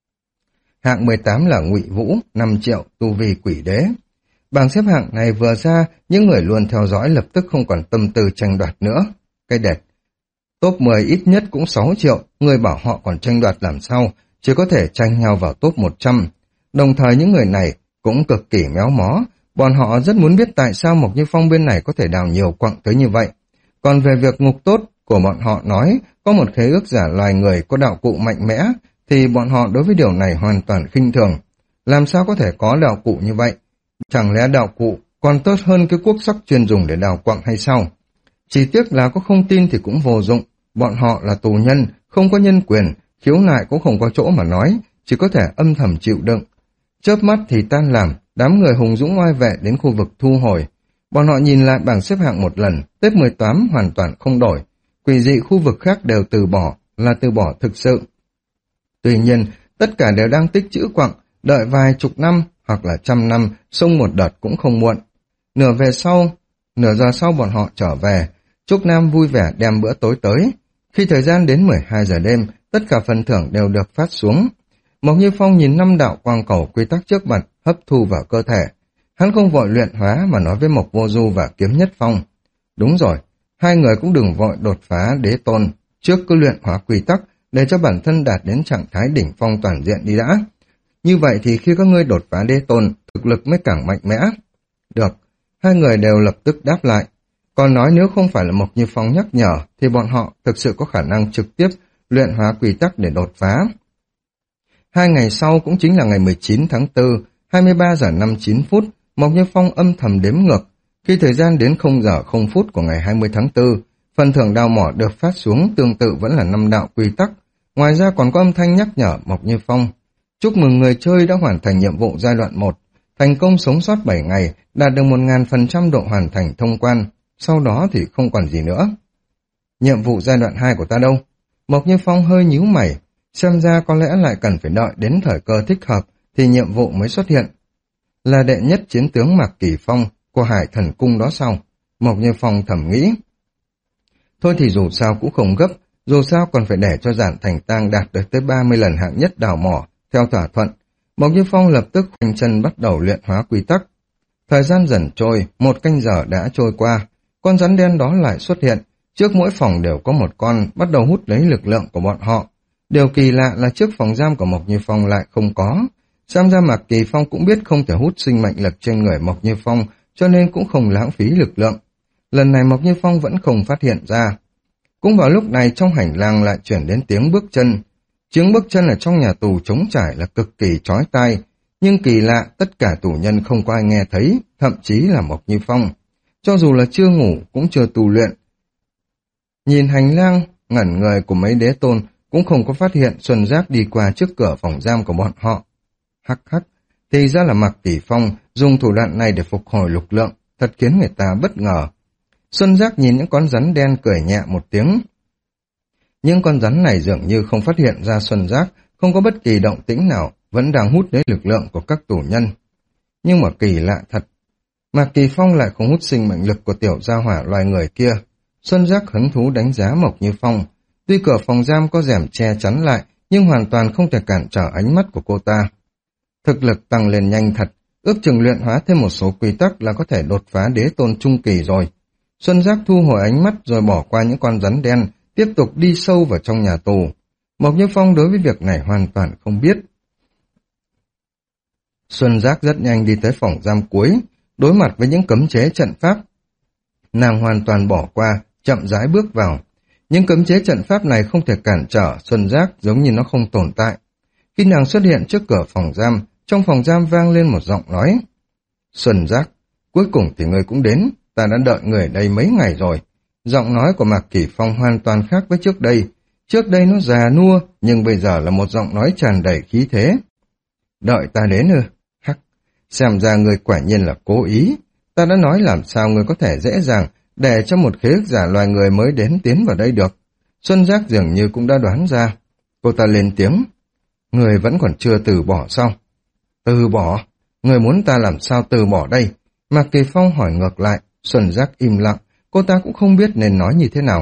Hạng mười tám là Ngụy Vũ, năm triệu, tu vi quỷ đế. Bảng xếp hạng này vừa ra, những người luôn theo dõi lập tức không còn tâm tư tranh đoạt nữa. Cái đệt. Top mười ít nhất cũng sáu triệu, người bảo họ còn tranh đoạt làm sao, chỉ có thể tranh nhau vào top một trăm. Đồng thời những người này cũng cực kỳ méo mó, bọn họ rất muốn biết tại sao Mộc Như Phong bên này có thể đào nhiều quặng tới như vậy. Còn về việc ngục tốt của bọn họ nói có một khế ước giả loài người có đạo cụ mạnh mẽ, thì bọn họ đối với điều này hoàn toàn khinh thường. Làm sao có thể có đạo cụ như vậy? Chẳng lẽ đạo cụ còn tốt hơn cái cuốc sắt chuyên dùng để đào quặng hay sao? Chỉ tiếc là có không tin thì cũng vô dụng, bọn họ là tù nhân, không có nhân quyền, khiếu nại cũng không có chỗ mà nói, chỉ có thể âm thầm chịu đựng. Chớp mắt thì tan làm, đám người hùng dũng oai vệ đến khu vực thu hồi. Bọn họ nhìn lại bảng xếp hạng một lần, top mười tám hoàn toàn không đổi. Quỷ dị khu vực khác đều từ bỏ, là từ bỏ thực sự. Tuy nhiên, tất cả đều đang tích trữ quặng, đợi vài chục năm hoặc là trăm năm, xông một đợt cũng không muộn. Nửa về sau, nửa giờ sau bọn họ trở về, Trúc Nam vui vẻ đem bữa tối tới. Khi thời gian đến mười hai giờ đêm, tất cả phần thưởng đều được phát xuống. Mộc Như Phong nhìn năm đạo quang cầu quy tắc trước mặt, hấp thu vào cơ thể. Hắn không vội luyện hóa mà nói với Mộc Vô Du và Kiếm Nhất Phong. Đúng rồi, hai người cũng đừng vội đột phá đế tôn, trước cứ luyện hóa quy tắc để cho bản thân đạt đến trạng thái đỉnh phong toàn diện đi đã. Như vậy thì khi các ngươi đột phá đế tôn, thực lực mới càng mạnh mẽ. Được, hai người đều lập tức đáp lại. Còn nói nếu không phải là Mộc Như Phong nhắc nhở thì bọn họ thực sự có khả năng trực tiếp luyện hóa quy tắc để đột phá. Hai ngày sau cũng chính là ngày mười chín tháng tư, hai mươi ba giờ năm mươi chín phút, Mộc Như Phong âm thầm đếm ngược. Khi thời gian đến không giờ không phút của ngày hai mươi tháng tư, phần thưởng đào mỏ được phát xuống tương tự vẫn là năm đạo quy tắc. Ngoài ra còn có âm thanh nhắc nhở Mộc Như Phong. Chúc mừng người chơi đã hoàn thành nhiệm vụ giai đoạn một, thành công sống sót bảy ngày, đạt được một nghìn phần trăm độ hoàn thành thông quan. Sau đó thì không còn gì nữa. Nhiệm vụ giai đoạn hai của ta đâu? Mộc Như Phong hơi nhíu mày, xem ra có lẽ lại cần phải đợi đến thời cơ thích hợp thì nhiệm vụ mới xuất hiện. Là đệ nhất chiến tướng Mạc Kỳ Phong của Hải Thần Cung đó sao? Mộc Như Phong thầm nghĩ. Thôi thì dù sao cũng không gấp, dù sao còn phải để cho Giản Thành Tang đạt được tới ba mươi lần hạng nhất đào mỏ, theo thỏa thuận. Mộc Như Phong lập tức khoanh chân bắt đầu luyện hóa quy tắc. Thời gian dần trôi, một canh giờ đã trôi qua, con rắn đen đó lại xuất hiện, trước mỗi phòng đều có một con bắt đầu hút lấy lực lượng của bọn họ. Điều kỳ lạ là trước phòng giam của Mộc Như Phong lại không có. Xem ra Mạc Kỳ Phong cũng biết không thể hút sinh mệnh lực trên người Mộc Như Phong, cho nên cũng không lãng phí lực lượng. Lần này Mộc Như Phong vẫn không phát hiện ra. Cũng vào lúc này trong hành lang lại chuyển đến tiếng bước chân. Tiếng bước chân ở trong nhà tù trống trải là cực kỳ chói tai, nhưng kỳ lạ tất cả tù nhân không có ai nghe thấy, thậm chí là Mộc Như Phong. Cho dù là chưa ngủ cũng chưa tu luyện. Nhìn hành lang ngẩn người của mấy đế tôn cũng không có phát hiện Xuân Giác đi qua trước cửa phòng giam của bọn họ. Hắc hắc, thì ra là Mạc Kỳ Phong dùng thủ đoạn này để phục hồi lực lượng, thật khiến người ta bất ngờ. Xuân Giác nhìn những con rắn đen cười nhẹ một tiếng. Những con rắn này dường như không phát hiện ra Xuân Giác, không có bất kỳ động tĩnh nào, vẫn đang hút lấy lực lượng của các tù nhân. Nhưng mà kỳ lạ thật, Mạc Kỳ Phong lại không hút sinh mệnh lực của tiểu gia hỏa loài người kia. Xuân Giác hứng thú đánh giá Mộc Như Phong. Tuy cửa phòng giam có rèm che chắn lại, nhưng hoàn toàn không thể cản trở ánh mắt của cô ta. Thực lực tăng lên nhanh thật, ước chừng luyện hóa thêm một số quy tắc là có thể đột phá đế tôn trung kỳ rồi. Xuân Giác thu hồi ánh mắt rồi bỏ qua những con rắn đen, tiếp tục đi sâu vào trong nhà tù. Mộc Như Phong đối với việc này hoàn toàn không biết. Xuân Giác rất nhanh đi tới phòng giam cuối, đối mặt với những cấm chế trận pháp. Nàng hoàn toàn bỏ qua, chậm rãi bước vào. Những cấm chế trận pháp này không thể cản trở Xuân Giác, giống như nó không tồn tại. Khi nàng xuất hiện trước cửa phòng giam, trong phòng giam vang lên một giọng nói. Xuân Giác, cuối cùng thì ngươi cũng đến, ta đã đợi người ở đây mấy ngày rồi. Giọng nói của Mạc Kỳ Phong hoàn toàn khác với trước đây. Trước đây nó già nua, nhưng bây giờ là một giọng nói tràn đầy khí thế. Đợi ta đến ư? Hắc, xem ra người quả nhiên là cố ý. Ta đã nói làm sao người có thể dễ dàng để cho một khế ước giả loài người mới đến tiến vào đây được. Xuân Giác dường như cũng đã đoán ra. Cô ta lên tiếng. Người vẫn còn chưa từ bỏ sao? Từ bỏ? Người muốn ta làm sao từ bỏ đây? Mạc Kỳ Phong hỏi ngược lại. Xuân Giác im lặng, cô ta cũng không biết nên nói như thế nào.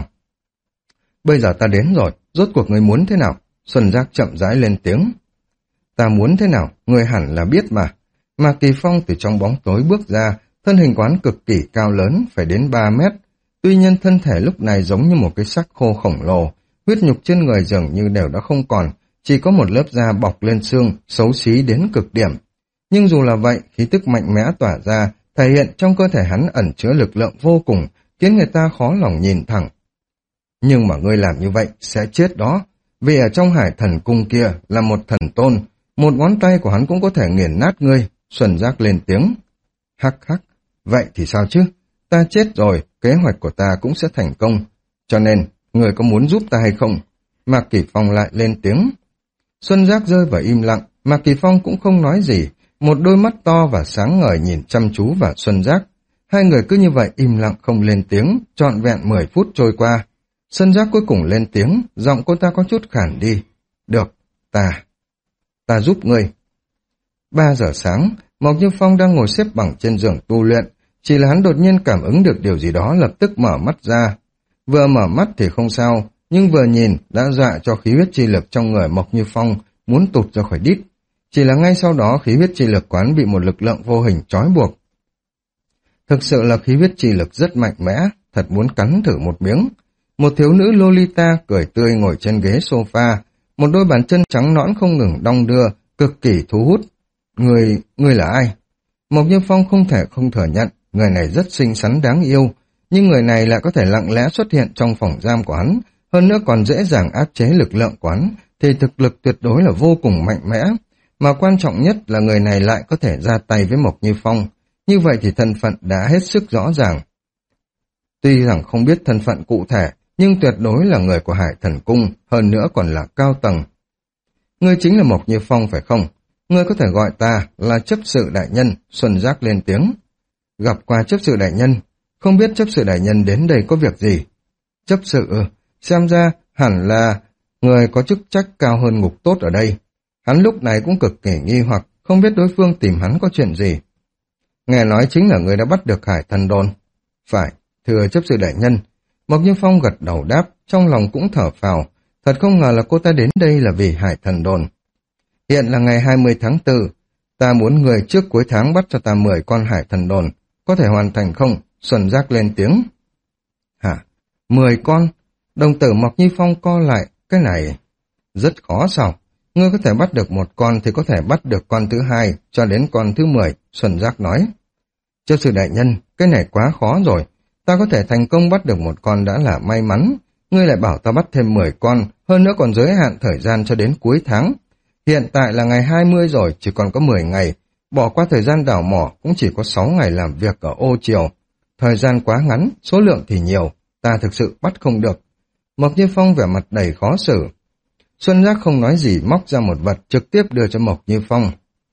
Bây giờ ta đến rồi, rốt cuộc người muốn thế nào? Xuân Giác chậm rãi lên tiếng. Ta muốn thế nào, người hẳn là biết mà. Mạc Kỳ Phong từ trong bóng tối bước ra, thân hình quán cực kỳ cao lớn, phải đến ba mét. Tuy nhiên thân thể lúc này giống như một cái xác khô khổng lồ, huyết nhục trên người dường như đều đã không còn, chỉ có một lớp da bọc lên xương, xấu xí đến cực điểm. Nhưng dù là vậy, khí tức mạnh mẽ tỏa ra, thể hiện trong cơ thể hắn ẩn chứa lực lượng vô cùng, khiến người ta khó lòng nhìn thẳng. Nhưng mà ngươi làm như vậy sẽ chết đó, vì ở trong Hải Thần Cung kia là một thần tôn, một ngón tay của hắn cũng có thể nghiền nát ngươi. Xuân Giác lên tiếng. Hắc hắc, vậy thì sao chứ? Ta chết rồi, kế hoạch của ta cũng sẽ thành công. Cho nên, người có muốn giúp ta hay không? Mạc Kỳ Phong lại lên tiếng. Xuân Giác rơi vào im lặng, Mạc Kỳ Phong cũng không nói gì, một đôi mắt to và sáng ngời nhìn chăm chú vào Xuân Giác. Hai người cứ như vậy im lặng không lên tiếng, trọn vẹn mười phút trôi qua. Xuân Giác cuối cùng lên tiếng, giọng cô ta có chút khản đi. Được, ta, ta giúp ngươi. Ba giờ sáng, Mộc Như Phong đang ngồi xếp bằng trên giường tu luyện, chỉ là hắn đột nhiên cảm ứng được điều gì đó lập tức mở mắt ra. Vừa mở mắt thì không sao, nhưng vừa nhìn đã dọa cho khí huyết chi lực trong người Mộc Như Phong muốn tụt ra khỏi đít. Chỉ là ngay sau đó khí huyết chi lực quán bị một lực lượng vô hình trói buộc. Thực sự là khí huyết chi lực rất mạnh mẽ, thật muốn cắn thử một miếng. Một thiếu nữ Lolita cười tươi ngồi trên ghế sofa, một đôi bàn chân trắng nõn không ngừng đong đưa, cực kỳ thu hút. Người, người là ai? Mộc Như Phong không thể không thừa nhận, người này rất xinh xắn đáng yêu, nhưng người này lại có thể lặng lẽ xuất hiện trong phòng giam của hắn, hơn nữa còn dễ dàng áp chế lực lượng của hắn, thì thực lực tuyệt đối là vô cùng mạnh mẽ. Mà quan trọng nhất là người này lại có thể ra tay với Mộc Như Phong, như vậy thì thân phận đã hết sức rõ ràng. Tuy rằng không biết thân phận cụ thể, nhưng tuyệt đối là người của Hải Thần Cung, hơn nữa còn là cao tầng. Ngươi chính là Mộc Như Phong phải không? Ngươi có thể gọi ta là chấp sự đại nhân. Xuân Giác lên tiếng. Gặp qua chấp sự đại nhân, không biết chấp sự đại nhân đến đây có việc gì? Chấp sự, xem ra hẳn là người có chức trách cao hơn ngục tốt ở đây. Hắn lúc này cũng cực kỳ nghi hoặc, không biết đối phương tìm hắn có chuyện gì. Nghe nói chính là người đã bắt được Hải Thần Đồn. Phải, thưa chấp sự đại nhân. Mộc Như Phong gật đầu đáp, trong lòng cũng thở phào. Thật không ngờ là cô ta đến đây là vì Hải Thần Đồn. Hiện là ngày hai mươi tháng tư, ta muốn người trước cuối tháng bắt cho ta mười con Hải Thần Đồn. Có thể hoàn thành không? Xuân Giác lên tiếng. Hả? Mười con? Đồng tử Mộc Như Phong co lại. Cái này rất khó sao? Ngươi có thể bắt được một con thì có thể bắt được con thứ hai cho đến con thứ mười. Xuân Giác nói. Chấp sự đại nhân, cái này quá khó rồi. Ta có thể thành công bắt được một con đã là may mắn. Ngươi lại bảo ta bắt thêm mười con, hơn nữa còn giới hạn thời gian cho đến cuối tháng. Hiện tại là ngày hai mươi rồi, chỉ còn có mười ngày. Bỏ qua thời gian đào mỏ cũng chỉ có sáu ngày làm việc ở ô chiều. Thời gian quá ngắn, số lượng thì nhiều, ta thực sự bắt không được. Mộc Như Phong vẻ mặt đầy khó xử. Xuân Giác không nói gì, móc ra một vật trực tiếp đưa cho Mộc Như Phong.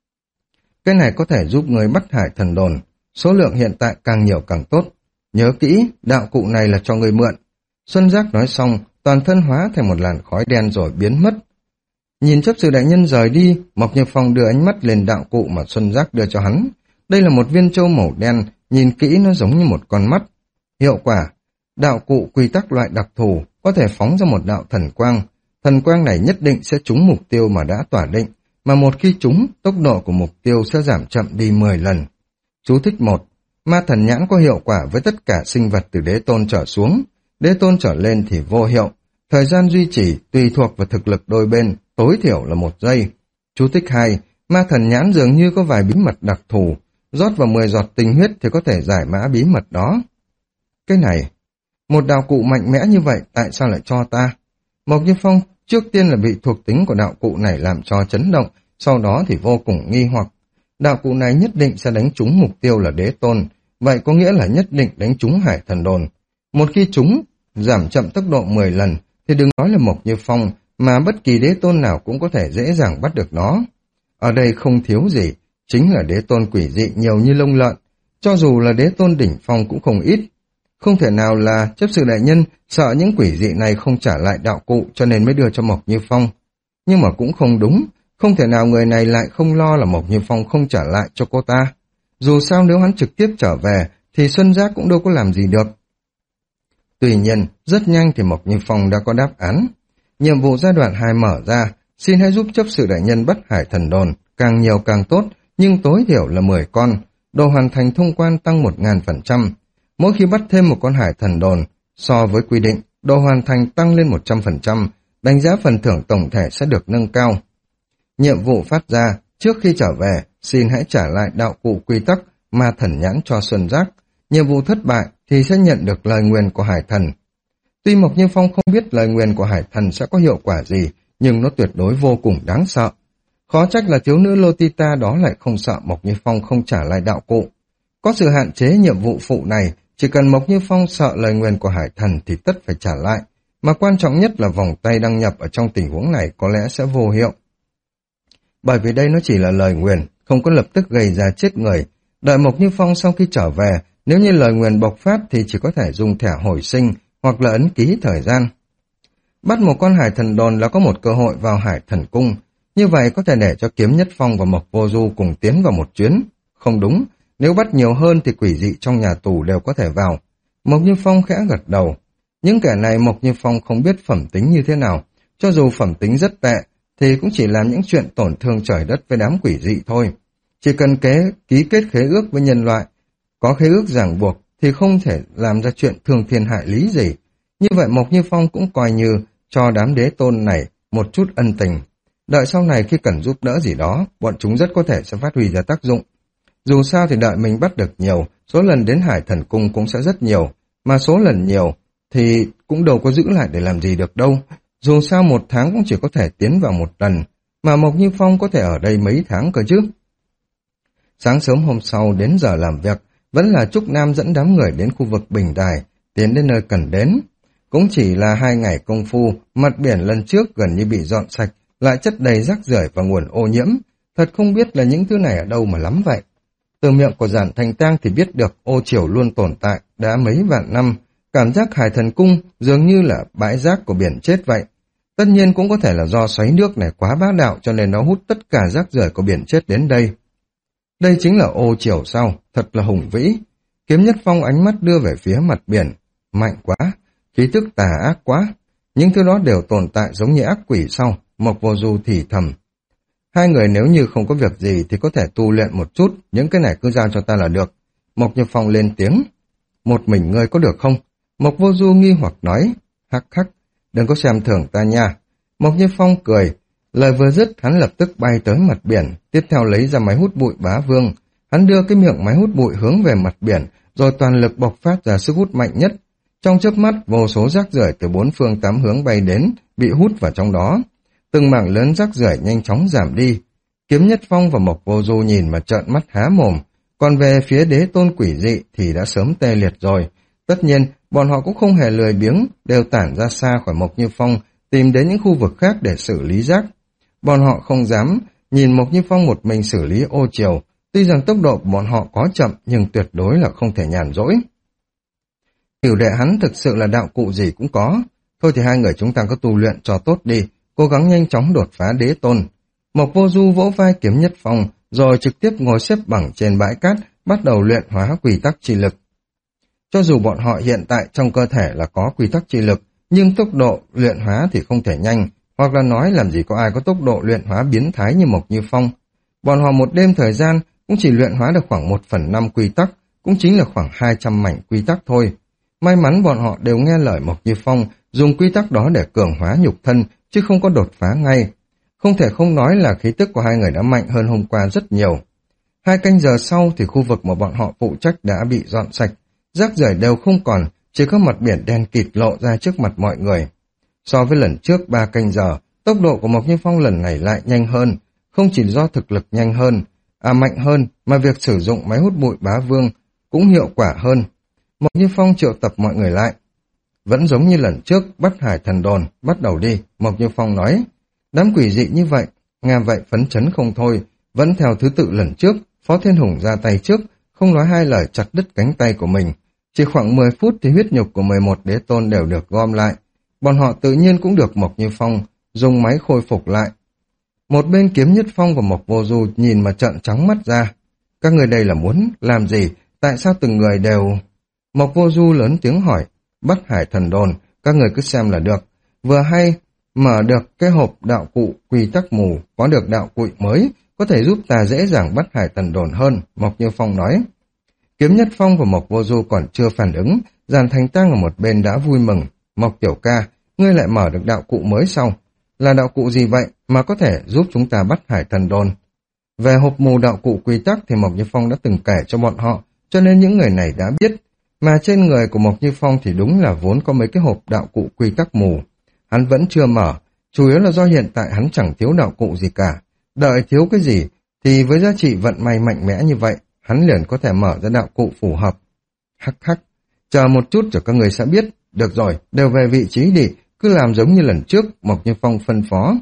Cái này có thể giúp người bắt Hải Thần Đồn, số lượng hiện tại càng nhiều càng tốt. Nhớ kỹ, đạo cụ này là cho người mượn. Xuân Giác nói xong, toàn thân hóa thành một làn khói đen rồi biến mất. Nhìn chấp sự đại nhân rời đi, Mộc Như Phong đưa ánh mắt lên đạo cụ mà Xuân Giác đưa cho hắn. Đây là một viên châu màu đen, nhìn kỹ nó giống như một con mắt. Hiệu quả, đạo cụ quy tắc loại đặc thù, có thể phóng ra một đạo thần quang. Thần quang này nhất định sẽ trúng mục tiêu mà đã tỏa định, mà một khi trúng, tốc độ của mục tiêu sẽ giảm chậm đi mười lần. Chú thích một. Ma thần nhãn có hiệu quả với tất cả sinh vật từ đế tôn trở xuống, đế tôn trở lên thì vô hiệu. Thời gian duy trì tùy thuộc vào thực lực đôi bên, tối thiểu là một giây. Chú thích hai. Ma thần nhãn dường như có vài bí mật đặc thù, rót vào mười giọt tinh huyết thì có thể giải mã bí mật đó. Cái này, một đạo cụ mạnh mẽ như vậy tại sao lại cho ta? Mộc Như Phong trước tiên là bị thuộc tính của đạo cụ này làm cho chấn động, sau đó thì vô cùng nghi hoặc. Đạo cụ này nhất định sẽ đánh trúng mục tiêu là đế tôn, vậy có nghĩa là nhất định đánh trúng Hải Thần Đồn. Một khi trúng, giảm chậm tốc độ mười lần, thì đừng nói là Mộc Như Phong, mà bất kỳ đế tôn nào cũng có thể dễ dàng bắt được nó. Ở đây không thiếu gì, chính là đế tôn quỷ dị nhiều như lông lợn, cho dù là đế tôn đỉnh phong cũng không ít. Không thể nào là chấp sự đại nhân sợ những quỷ dị này không trả lại đạo cụ cho nên mới đưa cho Mộc Như Phong. Nhưng mà cũng không đúng, không thể nào người này lại không lo là Mộc Như Phong không trả lại cho cô ta. Dù sao nếu hắn trực tiếp trở về thì Xuân Giác cũng đâu có làm gì được. Tuy nhiên, rất nhanh thì Mộc Như Phong đã có đáp án. Nhiệm vụ giai đoạn hai mở ra, xin hãy giúp chấp sự đại nhân bắt hải thần đồn, càng nhiều càng tốt, nhưng tối thiểu là mười con. Đồ hoàn thành thông quan tăng một nghìn phần trăm. Mỗi khi bắt thêm một con hải thần đồn, so với quy định, đồ hoàn thành tăng lên một trăm phần trăm, đánh giá phần thưởng tổng thể sẽ được nâng cao. Nhiệm vụ phát ra, trước khi trở về, xin hãy trả lại đạo cụ quy tắc mà thần nhãn cho Xuân Giác. Nhiệm vụ thất bại thì sẽ nhận được lời nguyền của hải thần. Tuy Mộc Như Phong không biết lời nguyền của hải thần sẽ có hiệu quả gì, nhưng nó tuyệt đối vô cùng đáng sợ. Khó trách là thiếu nữ Lotita đó lại không sợ Mộc Như Phong không trả lại đạo cụ. Có sự hạn chế nhiệm vụ phụ này, chỉ cần Mộc Như Phong sợ lời nguyền của hải thần thì tất phải trả lại, mà quan trọng nhất là vòng tay đăng nhập ở trong tình huống này có lẽ sẽ vô hiệu. Bởi vì đây nó chỉ là lời nguyền, không có lập tức gây ra chết người. Đợi Mộc Như Phong sau khi trở về, nếu như lời nguyền bộc phát thì chỉ có thể dùng thẻ hồi sinh hoặc là ấn ký thời gian. Bắt một con hải thần đồn là có một cơ hội vào hải thần cung, như vậy có thể để cho Kiếm Nhất Phong và Mộc Vô Du cùng tiến vào một chuyến. Không đúng, nếu bắt nhiều hơn thì quỷ dị trong nhà tù đều có thể vào. Mộc Như Phong khẽ gật đầu. Những kẻ này Mộc Như Phong không biết phẩm tính như thế nào, cho dù phẩm tính rất tệ thì cũng chỉ làm những chuyện tổn thương trời đất với đám quỷ dị thôi. Chỉ cần kế, ký kết khế ước với nhân loại, có khế ước ràng buộc thì không thể làm ra chuyện thương thiên hại lý gì. Như vậy Mộc Như Phong cũng coi như cho đám đế tôn này một chút ân tình. Đợi sau này khi cần giúp đỡ gì đó, bọn chúng rất có thể sẽ phát huy ra tác dụng. Dù sao thì đợi mình bắt được nhiều, số lần đến Hải Thần Cung cũng sẽ rất nhiều, mà số lần nhiều thì cũng đâu có giữ lại để làm gì được đâu. Dù sao một tháng cũng chỉ có thể tiến vào một lần, mà Mộc Như Phong có thể ở đây mấy tháng cơ chứ. Sáng sớm hôm sau đến giờ làm việc, vẫn là Trúc Nam dẫn đám người đến khu vực Bình Đài, tiến đến nơi cần đến. Cũng chỉ là hai ngày công phu, mặt biển lần trước gần như bị dọn sạch, lại chất đầy rác rưởi và nguồn ô nhiễm. Thật không biết là những thứ này ở đâu mà lắm vậy. Từ miệng của Giản Thành Tang thì biết được ô triều luôn tồn tại đã mấy vạn năm, cảm giác Hải Thần Cung dường như là bãi rác của biển chết vậy. Tất nhiên cũng có thể là do xoáy nước này quá bá đạo cho nên nó hút tất cả rác rưởi của biển chết đến đây. Đây chính là ô triều sao, thật là hùng vĩ. Kiếm Nhất Phong ánh mắt đưa về phía mặt biển. Mạnh quá, khí tức tà ác quá. Những thứ đó đều tồn tại giống như ác quỷ sau, Mộc Vô Du thì thầm. Hai người nếu như không có việc gì thì có thể tu luyện một chút, những cái này cứ giao cho ta là được. Mộc Như Phong lên tiếng. Một mình ngươi có được không? Mộc Vô Du nghi hoặc nói. Hắc hắc, đừng có xem thường ta nha. Mộc Như Phong cười. Lời vừa dứt, hắn lập tức bay tới mặt biển, tiếp theo lấy ra máy hút bụi bá vương. Hắn đưa cái miệng máy hút bụi hướng về mặt biển, rồi toàn lực bộc phát ra sức hút mạnh nhất. Trong chớp mắt, vô số rác rưởi từ bốn phương tám hướng bay đến, bị hút vào trong đó. Từng mảng lớn rác rưởi nhanh chóng giảm đi. Kiếm Nhất Phong và Mộc Vô Du nhìn mà trợn mắt há mồm, còn về phía đế tôn quỷ dị thì đã sớm tê liệt rồi. Tất nhiên, bọn họ cũng không hề lười biếng, đều tản ra xa khỏi Mộc Như Phong, tìm đến những khu vực khác để xử lý rác. Bọn họ không dám nhìn Mộc Như Phong một mình xử lý ô triều, tuy rằng tốc độ của bọn họ có chậm nhưng tuyệt đối là không thể nhàn rỗi. Tiểu đệ hắn thực sự là đạo cụ gì cũng có, thôi thì hai người chúng ta có tu luyện cho tốt đi, cố gắng nhanh chóng đột phá đế tôn. Mộc Vô Du vỗ vai Kiếm Nhất Phong, rồi trực tiếp ngồi xếp bằng trên bãi cát, bắt đầu luyện hóa quy tắc chi lực. Cho dù bọn họ hiện tại trong cơ thể là có quy tắc chi lực, nhưng tốc độ luyện hóa thì không thể nhanh, hoặc là nói làm gì có ai có tốc độ luyện hóa biến thái như Mộc Như Phong. Bọn họ một đêm thời gian cũng chỉ luyện hóa được khoảng một phần năm quy tắc, cũng chính là khoảng hai trăm mảnh quy tắc thôi. May mắn bọn họ đều nghe lời Mộc Như Phong, dùng quy tắc đó để cường hóa nhục thân, chứ không có đột phá ngay. Không thể không nói là khí tức của hai người đã mạnh hơn hôm qua rất nhiều. Hai canh giờ sau thì khu vực mà bọn họ phụ trách đã bị dọn sạch, rác rưởi đều không còn, chỉ có mặt biển đen kịt lộ ra trước mặt mọi người. So với lần trước ba canh giờ, tốc độ của Mộc Như Phong lần này lại nhanh hơn, không chỉ do thực lực nhanh hơn, à mạnh hơn, mà việc sử dụng máy hút bụi bá vương cũng hiệu quả hơn. Mộc Như Phong triệu tập mọi người lại. Vẫn giống như lần trước, bắt Hải Thần Đồn, bắt đầu đi, Mộc Như Phong nói. Đám quỷ dị như vậy, nghe vậy phấn chấn không thôi, vẫn theo thứ tự lần trước, Phó Thiên Hùng ra tay trước, không nói hai lời chặt đứt cánh tay của mình. Chỉ khoảng mười phút thì huyết nhục của mười một đế tôn đều được gom lại. Bọn họ tự nhiên cũng được Mộc Như Phong dùng máy khôi phục lại. Một bên Kiếm Nhất Phong và Mộc Vô Du nhìn mà trợn trắng mắt ra. Các người đây là muốn làm gì? Tại sao từng người đều... Mộc Vô Du lớn tiếng hỏi. Bắt Hải Thần Đồn, các người cứ xem là được. Vừa hay mở được cái hộp đạo cụ quy tắc mù, có được đạo cụ mới, có thể giúp ta dễ dàng bắt Hải Thần Đồn hơn, Mộc Như Phong nói. Kiếm Nhất Phong và Mộc Vô Du còn chưa phản ứng, Giản Thành Tăng ở một bên đã vui mừng. Mộc tiểu ca, ngươi lại mở được đạo cụ mới sau. Là đạo cụ gì vậy mà có thể giúp chúng ta bắt Hải Thần Đồn? Về hộp mù đạo cụ quy tắc thì Mộc Như Phong đã từng kể cho bọn họ, cho nên những người này đã biết. Mà trên người của Mộc Như Phong thì đúng là vốn có mấy cái hộp đạo cụ quy tắc mù. Hắn vẫn chưa mở, chủ yếu là do hiện tại hắn chẳng thiếu đạo cụ gì cả. Đợi thiếu cái gì thì với giá trị vận may mạnh mẽ như vậy, hắn liền có thể mở ra đạo cụ phù hợp. Hắc hắc, chờ một chút rồi các người sẽ biết. Được rồi, đều về vị trí đi, cứ làm giống như lần trước, Mộc Như Phong phân phó.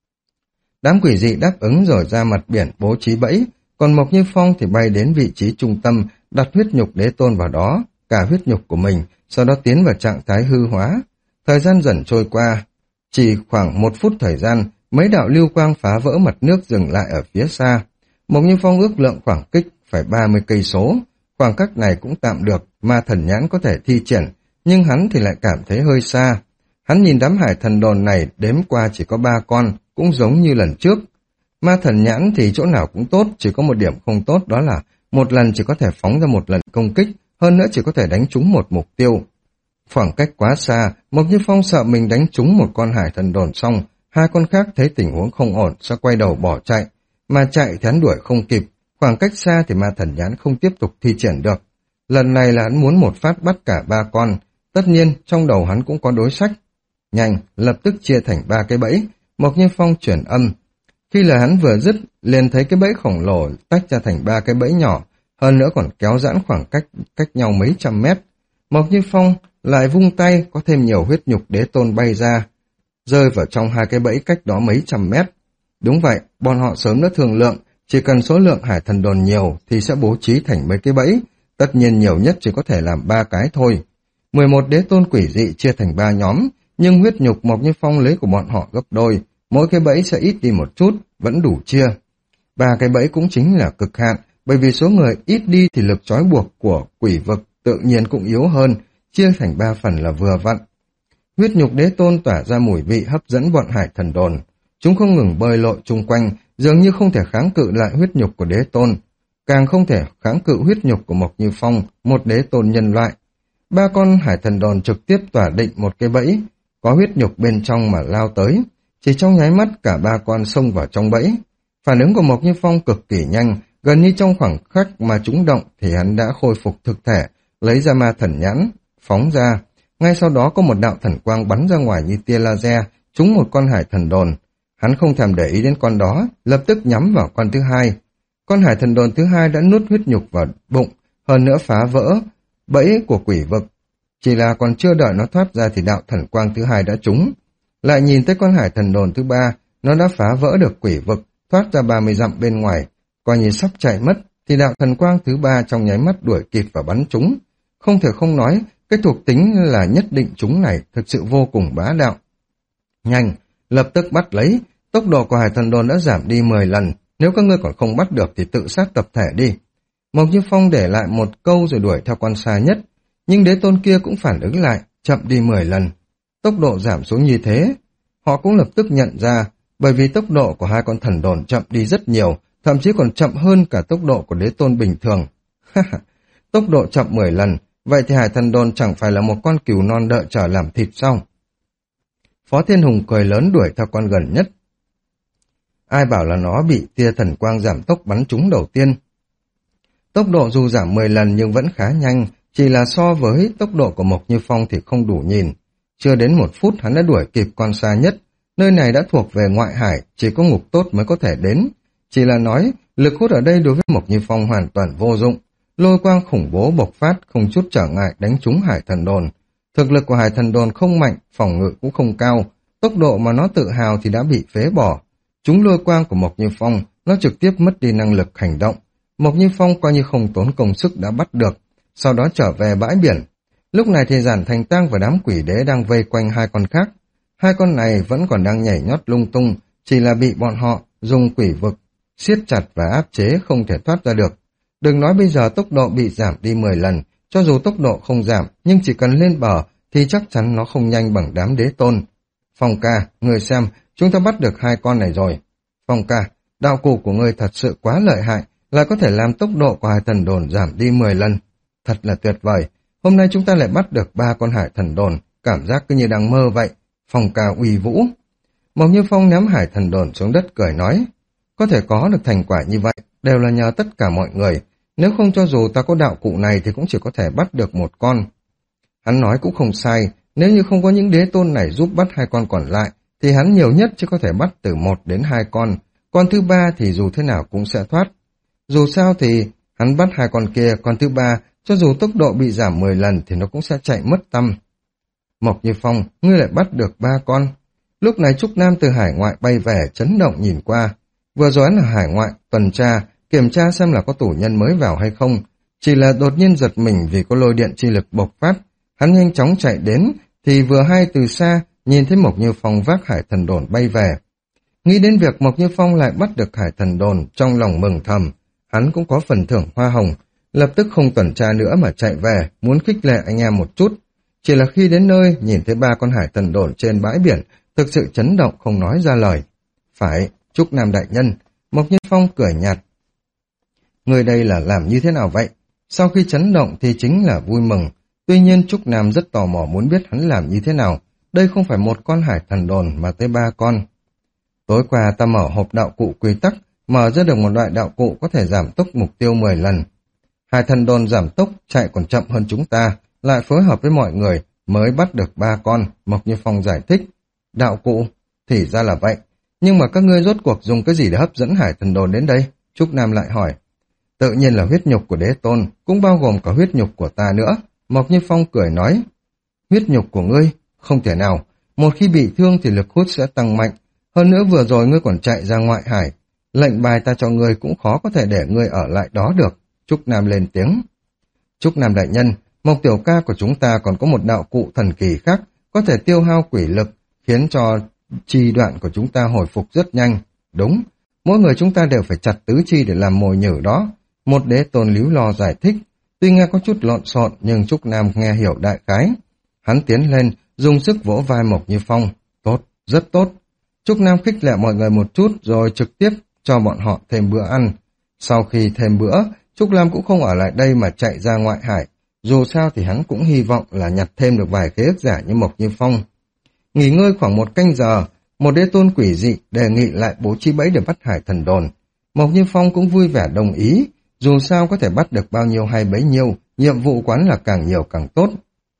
Đám quỷ dị đáp ứng rồi ra mặt biển bố trí bẫy, còn Mộc Như Phong thì bay đến vị trí trung tâm, đặt huyết nhục đế tôn vào đó, cả huyết nhục của mình, sau đó tiến vào trạng thái hư hóa. Thời gian dần trôi qua, chỉ khoảng một phút thời gian, mấy đạo lưu quang phá vỡ mặt nước dừng lại ở phía xa. Mộc Như Phong ước lượng khoảng cách phải ba mươi cây số, khoảng cách này cũng tạm được, ma thần nhãn có thể thi triển, nhưng hắn thì lại cảm thấy hơi xa. Hắn nhìn đám Hải Thần Đồn này đếm qua chỉ có ba con, cũng giống như lần trước. Ma thần nhãn thì chỗ nào cũng tốt, chỉ có một điểm không tốt đó là một lần chỉ có thể phóng ra một lần công kích, hơn nữa chỉ có thể đánh trúng một mục tiêu. Khoảng cách quá xa, Mộc Như Phong sợ mình đánh trúng một con Hải Thần Đồn xong, hai con khác thấy tình huống không ổn sẽ quay đầu bỏ chạy, mà chạy thì hắn đuổi không kịp, khoảng cách xa thì ma thần nhãn không tiếp tục thi triển được. Lần này là hắn muốn một phát bắt cả ba con, tất nhiên trong đầu hắn cũng có đối sách. Nhanh, lập tức chia thành ba cái bẫy, Mộc Như Phong chuyển âm. Khi lời hắn vừa dứt, liền thấy cái bẫy khổng lồ tách ra thành ba cái bẫy nhỏ, hơn nữa còn kéo giãn khoảng cách cách nhau mấy trăm mét. Mộc Như Phong lại vung tay, có thêm nhiều huyết nhục đế tôn bay ra, rơi vào trong hai cái bẫy cách đó mấy trăm mét. Đúng vậy, bọn họ sớm đã thương lượng, chỉ cần số lượng Hải Thần Đồn nhiều thì sẽ bố trí thành mấy cái bẫy, tất nhiên nhiều nhất chỉ có thể làm ba cái thôi. mười một đế tôn quỷ dị chia thành ba nhóm, nhưng huyết nhục Mộc Như Phong lấy của bọn họ gấp đôi, mỗi cái bẫy sẽ ít đi một chút, vẫn đủ chia. Ba cái bẫy cũng chính là cực hạn, bởi vì số người ít đi thì lực trói buộc của quỷ vực tự nhiên cũng yếu hơn, chia thành ba phần là vừa vặn. Huyết nhục đế tôn tỏa ra mùi vị hấp dẫn bọn Hải Thần Đồn. Chúng không ngừng bơi lội chung quanh, dường như không thể kháng cự lại huyết nhục của đế tôn, càng không thể kháng cự huyết nhục của Mộc Như Phong, một đế tôn nhân loại. Ba con Hải Thần Đồn trực tiếp tỏa định một cái bẫy, có huyết nhục bên trong mà lao tới. Chỉ trong nháy mắt cả ba con xông vào trong bẫy. Phản ứng của Mộc Như Phong cực kỳ nhanh, gần như trong khoảng khắc mà chúng động thì hắn đã khôi phục thực thể, lấy ra ma thần nhãn, phóng ra. Ngay sau đó có một đạo thần quang bắn ra ngoài như tia laser, trúng một con Hải Thần Đồn. Hắn không thèm để ý đến con đó, lập tức nhắm vào con thứ hai. Con Hải Thần Đồn thứ hai đã nuốt huyết nhục vào bụng, hơn nữa phá vỡ bẫy của quỷ vực. Chỉ là còn chưa đợi nó thoát ra thì đạo thần quang thứ hai đã trúng. Lại nhìn tới con Hải Thần Đồn thứ ba, nó đã phá vỡ được quỷ vực, thoát ra ba mươi dặm bên ngoài, coi như sắp chạy mất, thì đạo thần quang thứ ba trong nháy mắt đuổi kịp và bắn trúng. Không thể không nói, cái thuộc tính là nhất định chúng này thực sự vô cùng bá đạo. Nhanh, lập tức bắt lấy, tốc độ của Hải Thần Đồn đã giảm đi mười lần, nếu các ngươi còn không bắt được thì tự sát tập thể đi. Mộc Như Phong để lại một câu rồi đuổi theo con xa nhất, nhưng đế tôn kia cũng phản ứng lại, chậm đi mười lần. Tốc độ giảm xuống như thế, họ cũng lập tức nhận ra, bởi vì tốc độ của hai con thần đồn chậm đi rất nhiều, thậm chí còn chậm hơn cả tốc độ của đế tôn bình thường. Tốc độ chậm mười lần, vậy thì Hải Thần Đồn chẳng phải là một con cừu non đợi chờ làm thịt sao? Phó Thiên Hùng cười lớn đuổi theo con gần nhất. Ai bảo là nó bị tia thần quang giảm tốc bắn trúng đầu tiên. Tốc độ dù giảm mười lần nhưng vẫn khá nhanh, chỉ là so với tốc độ của Mộc Như Phong thì không đủ nhìn. Chưa đến một phút hắn đã đuổi kịp con xa nhất, nơi này đã thuộc về ngoại hải, chỉ có ngục tốt mới có thể đến. Chỉ là nói, lực hút ở đây đối với Mộc Như Phong hoàn toàn vô dụng, lôi quang khủng bố bộc phát không chút trở ngại đánh trúng Hải Thần Đồn. Thực lực của Hải Thần Đồn không mạnh, phòng ngự cũng không cao, tốc độ mà nó tự hào thì đã bị phế bỏ. Chúng lôi quang của Mộc Như Phong, nó trực tiếp mất đi năng lực hành động. Mộc Như Phong coi như không tốn công sức đã bắt được, sau đó trở về bãi biển. Lúc này thì Giản Thành Tang và đám quỷ đế đang vây quanh hai con khác. Hai con này vẫn còn đang nhảy nhót lung tung, chỉ là bị bọn họ dùng quỷ vực siết chặt và áp chế không thể thoát ra được. Đừng nói bây giờ tốc độ bị giảm đi mười lần, cho dù tốc độ không giảm, nhưng chỉ cần lên bờ thì chắc chắn nó không nhanh bằng đám đế tôn. Phong ca, người xem, chúng ta bắt được hai con này rồi. Phong ca, đạo cụ của ngươi thật sự quá lợi hại, lại có thể làm tốc độ của hải thần đồn giảm đi mười lần. Thật là tuyệt vời, hôm nay chúng ta lại bắt được ba con hải thần đồn, cảm giác cứ như đang mơ vậy. Phong ca uy vũ. Mộc Như Phong ném hải thần đồn xuống đất cười nói, có thể có được thành quả như vậy, đều là nhờ tất cả mọi người, nếu không cho dù ta có đạo cụ này thì cũng chỉ có thể bắt được một con. Hắn nói cũng không sai, nếu như không có những đế tôn này giúp bắt hai con còn lại, thì hắn nhiều nhất chỉ có thể bắt từ một đến hai con, con thứ ba thì dù thế nào cũng sẽ thoát. Dù sao thì hắn bắt hai con kia, con thứ ba, cho dù tốc độ bị giảm mười lần thì nó cũng sẽ chạy mất tăm. Mộc Như Phong, ngươi lại bắt được ba con. Lúc này Trúc Nam từ hải ngoại bay về, chấn động nhìn qua. Vừa rồi hắn ở hải ngoại, tuần tra, kiểm tra xem là có tù nhân mới vào hay không. Chỉ là đột nhiên giật mình vì có lôi điện chi lực bộc phát. Hắn nhanh chóng chạy đến, thì vừa hay từ xa, nhìn thấy Mộc Như Phong vác hải thần đồn bay về. Nghĩ đến việc Mộc Như Phong lại bắt được hải thần đồn, trong lòng mừng thầm. Hắn cũng có phần thưởng hoa hồng, lập tức không tuần tra nữa mà chạy về, muốn khích lệ anh em một chút. Chỉ là khi đến nơi, nhìn thấy ba con hải thần đồn trên bãi biển, thực sự chấn động không nói ra lời. Phải, Trúc Nam đại nhân, Mộc Như Phong cười nhạt. Người đây là làm như thế nào vậy? Sau khi chấn động thì chính là vui mừng. Tuy nhiên Trúc Nam rất tò mò muốn biết hắn làm như thế nào. Đây không phải một con hải thần đồn mà tới ba con. Tối qua ta mở hộp đạo cụ quy tắc, mở ra được một loại đạo cụ có thể giảm tốc mục tiêu mười lần. Hải thần đồn giảm tốc, chạy còn chậm hơn chúng ta, lại phối hợp với mọi người mới bắt được ba con, Mộc Như Phong giải thích. Đạo cụ, thì ra là vậy. Nhưng mà các ngươi rốt cuộc dùng cái gì để hấp dẫn hải thần đồn đến đây? Trúc Nam lại hỏi. Tự nhiên là huyết nhục của đế tôn, cũng bao gồm cả huyết nhục của ta nữa. Mộc Như Phong cười nói. Huyết nhục của ngươi? Không thể nào. Một khi bị thương thì lực hút sẽ tăng mạnh. Hơn nữa vừa rồi ngươi còn chạy ra ngoại hải. Lệnh bài ta cho ngươi cũng khó có thể để ngươi ở lại đó được. Trúc Nam lên tiếng. Trúc Nam đại nhân, Mộc tiểu ca của chúng ta còn có một đạo cụ thần kỳ khác, có thể tiêu hao quỷ lực, khiến cho chi đoạn của chúng ta hồi phục rất nhanh. Đúng, mỗi người chúng ta đều phải chặt tứ chi để làm mồi nhử đó. Một đế tôn líu lo giải thích, tuy nghe có chút lộn xộn nhưng Trúc Nam nghe hiểu đại khái. Hắn tiến lên, dùng sức vỗ vai Mộc Như Phong. Tốt, rất tốt. Trúc Nam khích lệ mọi người một chút rồi trực tiếp cho bọn họ thêm bữa ăn. Sau khi thêm bữa, Trúc Lam cũng không ở lại đây mà chạy ra ngoại hải. Dù sao thì hắn cũng hy vọng là nhặt thêm được vài khế ước giả như Mộc Như Phong. Nghỉ ngơi khoảng một canh giờ, một đế tôn quỷ dị đề nghị lại bố trí bẫy để bắt hải thần đồn. Mộc Như Phong cũng vui vẻ đồng ý, dù sao có thể bắt được bao nhiêu hay bấy nhiêu, nhiệm vụ quán là càng nhiều càng tốt.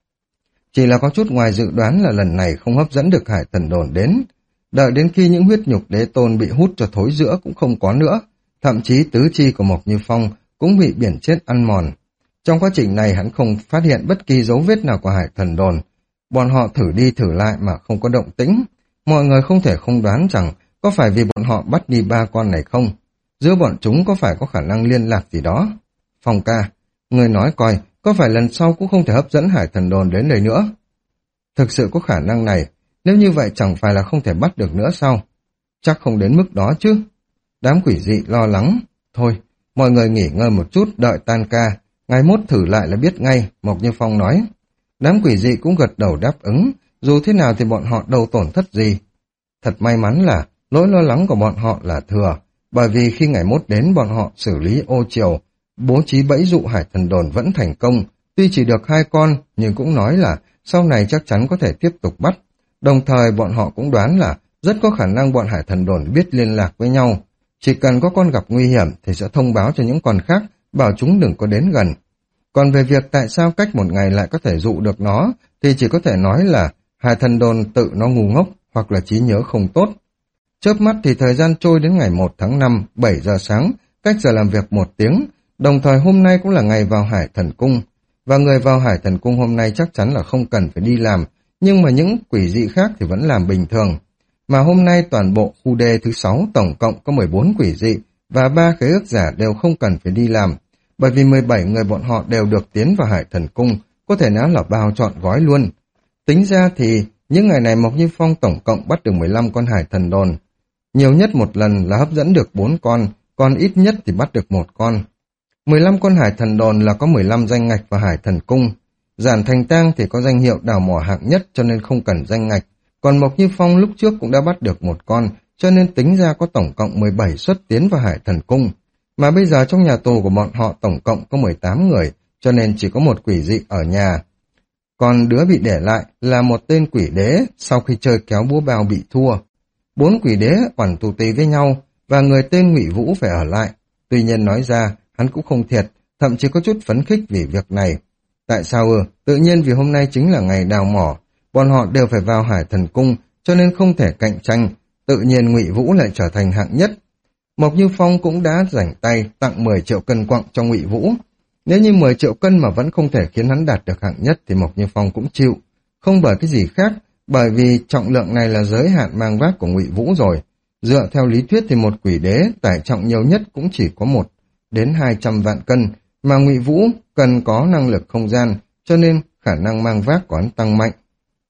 Chỉ là có chút ngoài dự đoán là lần này không hấp dẫn được hải thần đồn đến. Đợi đến khi những huyết nhục đế tôn bị hút cho thối rữa cũng không có nữa, thậm chí tứ chi của Mộc Như Phong cũng bị biển chết ăn mòn. Trong quá trình này hắn không phát hiện bất kỳ dấu vết nào của hải thần đồn. Bọn họ thử đi thử lại mà không có động tĩnh. Mọi người không thể không đoán rằng có phải vì bọn họ bắt đi ba con này không. Giữa bọn chúng có phải có khả năng liên lạc gì đó. Phong ca, người nói coi, có phải lần sau cũng không thể hấp dẫn hải thần đồn đến đây nữa? Thực sự có khả năng này, nếu như vậy chẳng phải là không thể bắt được nữa sao? Chắc không đến mức đó chứ. Đám quỷ dị lo lắng. Thôi, mọi người nghỉ ngơi một chút, đợi tan ca. Ngày mốt thử lại là biết ngay, Mộc Như Phong nói. Đám quỷ dị cũng gật đầu đáp ứng, dù thế nào thì bọn họ đâu tổn thất gì. Thật may mắn là nỗi lo lắng của bọn họ là thừa, bởi vì khi ngày mốt đến bọn họ xử lý ô triều, bố trí bẫy dụ hải thần đồn vẫn thành công, tuy chỉ được hai con nhưng cũng nói là sau này chắc chắn có thể tiếp tục bắt. Đồng thời bọn họ cũng đoán là rất có khả năng bọn hải thần đồn biết liên lạc với nhau. Chỉ cần có con gặp nguy hiểm thì sẽ thông báo cho những con khác, bảo chúng đừng có đến gần. Còn về việc tại sao cách một ngày lại có thể dụ được nó, thì chỉ có thể nói là hải thần đồn tự nó ngu ngốc hoặc là trí nhớ không tốt. Chớp mắt thì thời gian trôi đến ngày một tháng năm, bảy giờ sáng, cách giờ làm việc một tiếng, đồng thời hôm nay cũng là ngày vào hải thần cung. Và người vào hải thần cung hôm nay chắc chắn là không cần phải đi làm, nhưng mà những quỷ dị khác thì vẫn làm bình thường. Mà hôm nay toàn bộ khu D thứ sáu tổng cộng có mười bốn quỷ dị, và ba khế ước giả đều không cần phải đi làm. bởi vì mười bảy người bọn họ đều được tiến vào Hải Thần Cung, có thể nói là bao trọn gói luôn. Tính ra thì những ngày này Mộc Như Phong tổng cộng bắt được mười lăm con hải thần đồn. Nhiều nhất một lần là hấp dẫn được bốn con, còn ít nhất thì bắt được một con. mười lăm con hải thần đồn là có mười lăm danh ngạch vào Hải Thần Cung. Giản Thành Tang thì có danh hiệu đào mỏ hạng nhất cho nên không cần danh ngạch. Còn Mộc Như Phong lúc trước cũng đã bắt được một con, cho nên tính ra có tổng cộng mười bảy suất tiến vào Hải Thần Cung. Mà bây giờ trong nhà tù của bọn họ tổng cộng có mười tám người, cho nên chỉ có một quỷ dị ở nhà. Còn đứa bị để lại là một tên quỷ đế sau khi chơi kéo búa bao bị thua. Bốn quỷ đế oằn tù tì với nhau và người tên Ngụy Vũ phải ở lại. Tuy nhiên nói ra, hắn cũng không thiệt, thậm chí có chút phấn khích vì việc này. Tại sao ư? Tự nhiên vì hôm nay chính là ngày đào mỏ, bọn họ đều phải vào Hải Thần Cung, cho nên không thể cạnh tranh. Tự nhiên Ngụy Vũ lại trở thành hạng nhất. Mộc Như Phong cũng đã rảnh tay tặng mười triệu cân quặng cho Ngụy Vũ. Nếu như mười triệu cân mà vẫn không thể khiến hắn đạt được hạng nhất thì Mộc Như Phong cũng chịu. Không bởi cái gì khác, bởi vì trọng lượng này là giới hạn mang vác của Ngụy Vũ rồi. Dựa theo lý thuyết thì một quỷ đế tải trọng nhiều nhất cũng chỉ có một đến hai trăm vạn cân, mà Ngụy Vũ cần có năng lực không gian, cho nên khả năng mang vác của hắn tăng mạnh.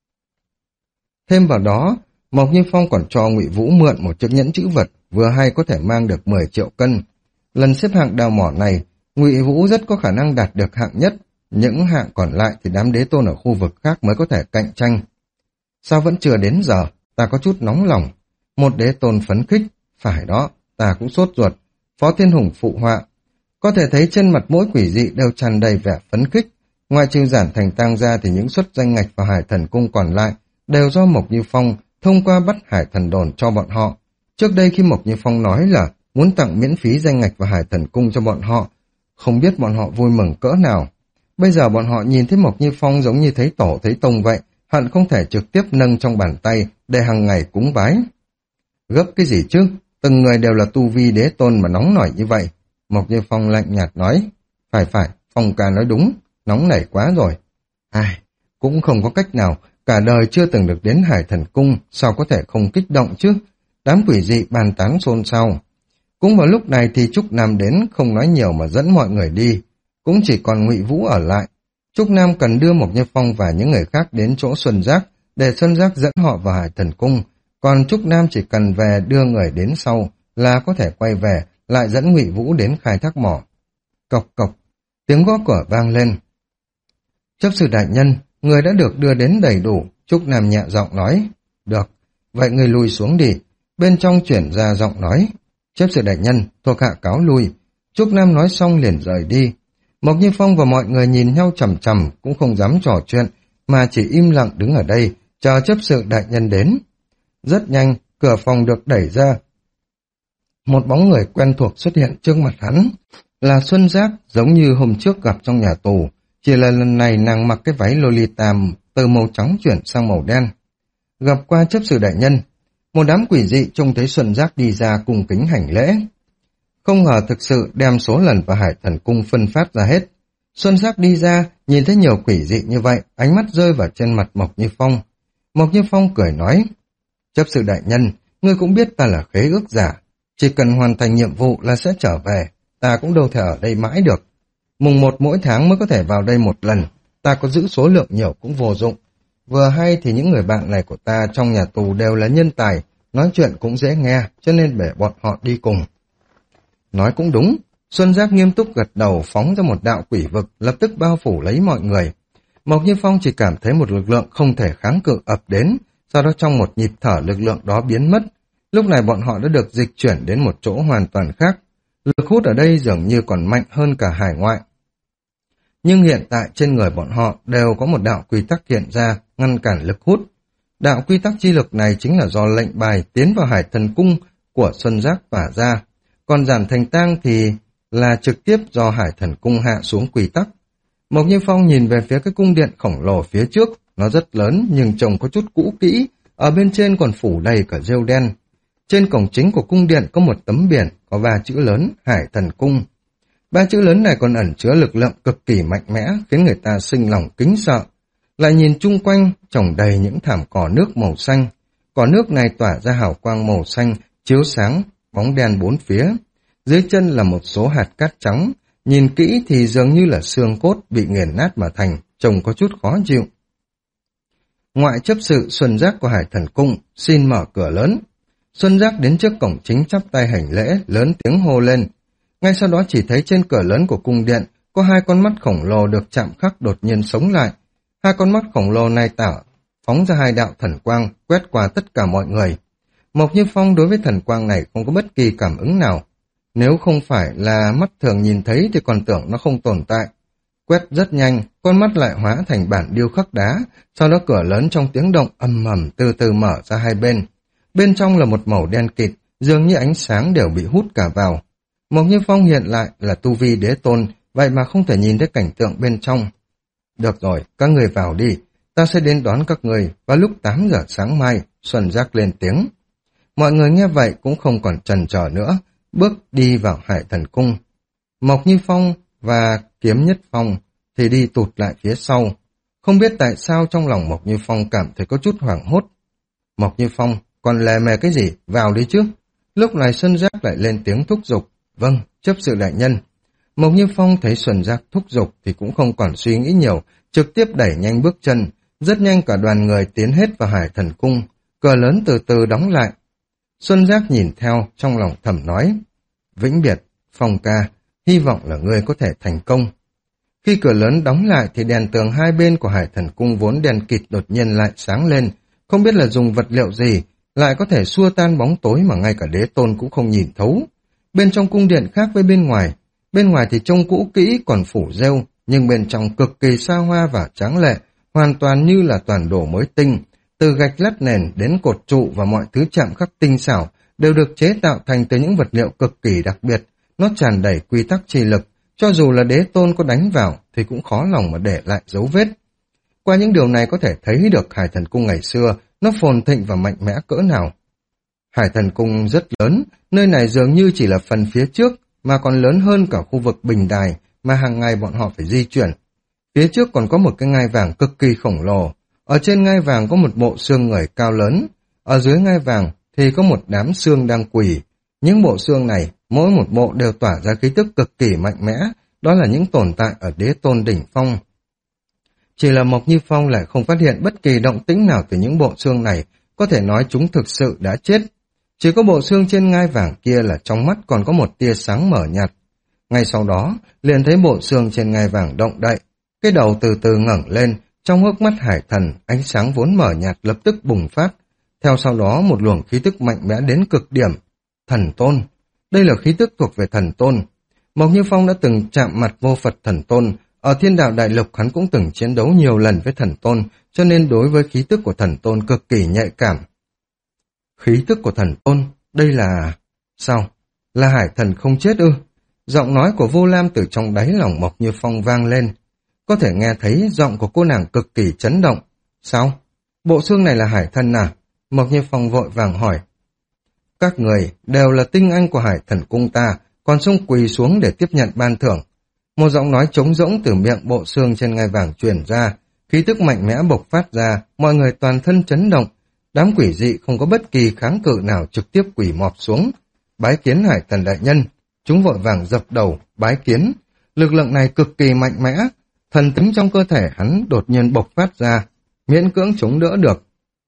Thêm vào đó, Mộc Như Phong còn cho Ngụy Vũ mượn một chiếc nhẫn trữ vật vừa hay có thể mang được mười triệu cân. Lần xếp hạng đào mỏ này, Ngụy Vũ rất có khả năng đạt được hạng nhất, những hạng còn lại thì đám đế tôn ở khu vực khác mới có thể cạnh tranh. Sao vẫn chưa đến giờ, ta có chút nóng lòng. Một đế tôn phấn khích, phải đó, ta cũng sốt ruột. Phó Thiên Hùng phụ họa. Có thể thấy trên mặt mỗi quỷ dị đều tràn đầy vẻ phấn khích. Ngoài trừ Giản Thành Tang ra thì những suất danh ngạch vào Hải Thần Cung còn lại đều do Mộc Như Phong thông qua bắt Hải Thần đồn cho bọn họ. Trước đây khi Mộc Như Phong nói là muốn tặng miễn phí danh ngạch vào Hải Thần Cung cho bọn họ, không biết bọn họ vui mừng cỡ nào. Bây giờ bọn họ nhìn thấy Mộc Như Phong giống như thấy tổ thấy tông vậy, hận không thể trực tiếp nâng trong bàn tay để hàng ngày cúng bái. Gấp cái gì chứ? Từng người đều là tu vi đế tôn mà nóng nổi như vậy. Mộc Như Phong lạnh nhạt nói. Phải phải, Phong ca nói đúng, nóng nảy quá rồi. Ai, cũng không có cách nào, cả đời chưa từng được đến Hải Thần Cung, sao có thể không kích động chứ? Đám quỷ dị bàn tán xôn xao. Cũng vào lúc này thì Trúc Nam đến không nói nhiều mà dẫn mọi người đi. Cũng chỉ còn Ngụy Vũ ở lại. Trúc Nam cần đưa Mộc Như Phong và những người khác đến chỗ Xuân Giác để Xuân Giác dẫn họ vào Hải Thần Cung. Còn Trúc Nam chỉ cần về đưa người đến sau là có thể quay về, lại dẫn Ngụy Vũ đến khai thác mỏ. Cộc cộc, tiếng gõ cửa vang lên. Chấp sự đại nhân, người đã được đưa đến đầy đủ. Trúc Nam nhẹ giọng nói. Được, vậy người lùi xuống đi. Bên trong chuyển ra giọng nói. Chấp sự đại nhân, thuộc hạ cáo lui. Trúc Nam nói xong liền rời đi. Mộc Như Phong và mọi người nhìn nhau chằm chằm, cũng không dám trò chuyện, mà chỉ im lặng đứng ở đây, chờ chấp sự đại nhân đến. Rất nhanh, cửa phòng được đẩy ra. Một bóng người quen thuộc xuất hiện trước mặt hắn, là Xuân Giác, giống như hôm trước gặp trong nhà tù, chỉ là lần này nàng mặc cái váy Lolita từ màu trắng chuyển sang màu đen. Gặp qua chấp sự đại nhân, một đám quỷ dị trông thấy Xuân Giác đi ra cung kính hành lễ. Không ngờ thực sự đem số lần vào Hải Thần Cung phân phát ra hết. Xuân Giác đi ra, nhìn thấy nhiều quỷ dị như vậy, ánh mắt rơi vào trên mặt Mộc Như Phong. Mộc Như Phong cười nói, chấp sự đại nhân, ngươi cũng biết ta là khế ước giả, chỉ cần hoàn thành nhiệm vụ là sẽ trở về, ta cũng đâu thể ở đây mãi được. Mùng một mỗi tháng mới có thể vào đây một lần, ta có giữ số lượng nhiều cũng vô dụng. Vừa hay thì những người bạn này của ta trong nhà tù đều là nhân tài, nói chuyện cũng dễ nghe, cho nên để bọn họ đi cùng. Nói cũng đúng, Xuân Giác nghiêm túc gật đầu phóng ra một đạo quỷ vực lập tức bao phủ lấy mọi người. Mộc Như Phong chỉ cảm thấy một lực lượng không thể kháng cự ập đến, sau đó trong một nhịp thở lực lượng đó biến mất. Lúc này bọn họ đã được dịch chuyển đến một chỗ hoàn toàn khác. Lực hút ở đây dường như còn mạnh hơn cả hải ngoại. Nhưng hiện tại trên người bọn họ đều có một đạo quy tắc hiện ra ngăn cản lực hút. Đạo quy tắc chi lực này chính là do lệnh bài tiến vào Hải Thần Cung của Xuân Giác tỏa ra. Còn Giản Thành Tang thì là trực tiếp do Hải Thần Cung hạ xuống quy tắc. Mộc Như Phong nhìn về phía cái cung điện khổng lồ phía trước, nó rất lớn nhưng trông có chút cũ kỹ, ở bên trên còn phủ đầy cả rêu đen. Trên cổng chính của cung điện có một tấm biển có ba chữ lớn Hải Thần Cung. Ba chữ lớn này còn ẩn chứa lực lượng cực kỳ mạnh mẽ, khiến người ta sinh lòng kính sợ. Lại nhìn chung quanh trồng đầy những thảm cỏ nước màu xanh. Cỏ nước này tỏa ra hào quang màu xanh, chiếu sáng bóng đen bốn phía. Dưới chân là một số hạt cát trắng, nhìn kỹ thì dường như là xương cốt bị nghiền nát mà thành, trông có chút khó chịu. Ngoại chấp sự Xuân Giác của Hải Thần Cung xin mở cửa lớn. Xuân Giác đến trước cổng chính chắp tay hành lễ, lớn tiếng hô lên. Ngay sau đó chỉ thấy trên cửa lớn của cung điện có hai con mắt khổng lồ được chạm khắc đột nhiên sống lại. Hai con mắt khổng lồ này tạo phóng ra hai đạo thần quang quét qua tất cả mọi người. Mộc Như Phong đối với thần quang này không có bất kỳ cảm ứng nào. Nếu không phải là mắt thường nhìn thấy thì còn tưởng nó không tồn tại. Quét rất nhanh, con mắt lại hóa thành bản điêu khắc đá, sau đó cửa lớn trong tiếng động ầm ầm từ từ mở ra hai bên. Bên trong là một màu đen kịt, dường như ánh sáng đều bị hút cả vào. Mộc Như Phong hiện lại là tu vi đế tôn, vậy mà không thể nhìn thấy cảnh tượng bên trong. Được rồi, các người vào đi, ta sẽ đến đón các người vào lúc tám giờ sáng mai, Xuân Giác lên tiếng. Mọi người nghe vậy cũng không còn chần chờ nữa, bước đi vào Hải Thần Cung. Mộc Như Phong và Kiếm Nhất Phong thì đi tụt lại phía sau. Không biết tại sao trong lòng Mộc Như Phong cảm thấy có chút hoảng hốt. Mộc Như Phong, còn lè mè cái gì, vào đi trước. Lúc này Xuân Giác lại lên tiếng thúc giục. Vâng, chấp sự đại nhân. Mộc Như Phong thấy Xuân Giác thúc giục thì cũng không còn suy nghĩ nhiều, trực tiếp đẩy nhanh bước chân. Rất nhanh cả đoàn người tiến hết vào Hải Thần Cung. Cửa lớn từ từ đóng lại. Xuân Giác nhìn theo, trong lòng thầm nói. Vĩnh biệt, Phong ca, hy vọng là ngươi có thể thành công. Khi cửa lớn đóng lại thì đèn tường hai bên của Hải Thần Cung vốn đèn kịt đột nhiên lại sáng lên. Không biết là dùng vật liệu gì, lại có thể xua tan bóng tối mà ngay cả đế tôn cũng không nhìn thấu. Bên trong cung điện khác với bên ngoài. Bên ngoài thì trông cũ kỹ còn phủ rêu, nhưng bên trong cực kỳ xa hoa và tráng lệ, hoàn toàn như là toàn đồ mới tinh. Từ gạch lát nền đến cột trụ và mọi thứ chạm khắc tinh xảo đều được chế tạo thành từ những vật liệu cực kỳ đặc biệt. Nó tràn đầy quy tắc chi lực, cho dù là đế tôn có đánh vào thì cũng khó lòng mà để lại dấu vết. Qua những điều này có thể thấy được Hải Thần Cung ngày xưa nó phồn thịnh và mạnh mẽ cỡ nào. Hải Thần Cung rất lớn, nơi này dường như chỉ là phần phía trước mà còn lớn hơn cả khu vực bình đài mà hàng ngày bọn họ phải di chuyển. Phía trước còn có một cái ngai vàng cực kỳ khổng lồ, ở trên ngai vàng có một bộ xương người cao lớn, ở dưới ngai vàng thì có một đám xương đang quỳ. Những bộ xương này, mỗi một bộ đều tỏa ra khí tức cực kỳ mạnh mẽ, đó là những tồn tại ở đế tôn đỉnh phong. Chỉ là Mộc Như Phong lại không phát hiện bất kỳ động tĩnh nào từ những bộ xương này, có thể nói chúng thực sự đã chết. Chỉ có bộ xương trên ngai vàng kia là trong mắt còn có một tia sáng mở nhạt. Ngay sau đó, liền thấy bộ xương trên ngai vàng động đậy, cái đầu từ từ ngẩng lên, trong hốc mắt hải thần, ánh sáng vốn mở nhạt lập tức bùng phát. Theo sau đó một luồng khí tức mạnh mẽ đến cực điểm. Thần tôn. Đây là khí tức thuộc về thần tôn. Mộc Như Phong đã từng chạm mặt vô Phật thần tôn. Ở thiên đạo đại lục hắn cũng từng chiến đấu nhiều lần với thần tôn, cho nên đối với khí tức của thần tôn cực kỳ nhạy cảm. Khí tức của thần tôn, đây là... Sao? Là hải thần không chết ư? Giọng nói của Vô Lam từ trong đáy lòng Mộc Như Phong vang lên. Có thể nghe thấy giọng của cô nàng cực kỳ chấn động. Sao? Bộ xương này là hải thần à? Mộc Như Phong vội vàng hỏi. Các người đều là tinh anh của Hải Thần Cung ta, còn xông quỳ xuống để tiếp nhận ban thưởng. Một giọng nói trống rỗng từ miệng bộ xương trên ngai vàng truyền ra, khí tức mạnh mẽ bộc phát ra, mọi người toàn thân chấn động. Đám quỷ dị không có bất kỳ kháng cự nào trực tiếp quỳ mọp xuống. Bái kiến Hải Thần đại nhân, chúng vội vàng dập đầu, bái kiến. Lực lượng này cực kỳ mạnh mẽ, thần tính trong cơ thể hắn đột nhiên bộc phát ra, miễn cưỡng chống đỡ được.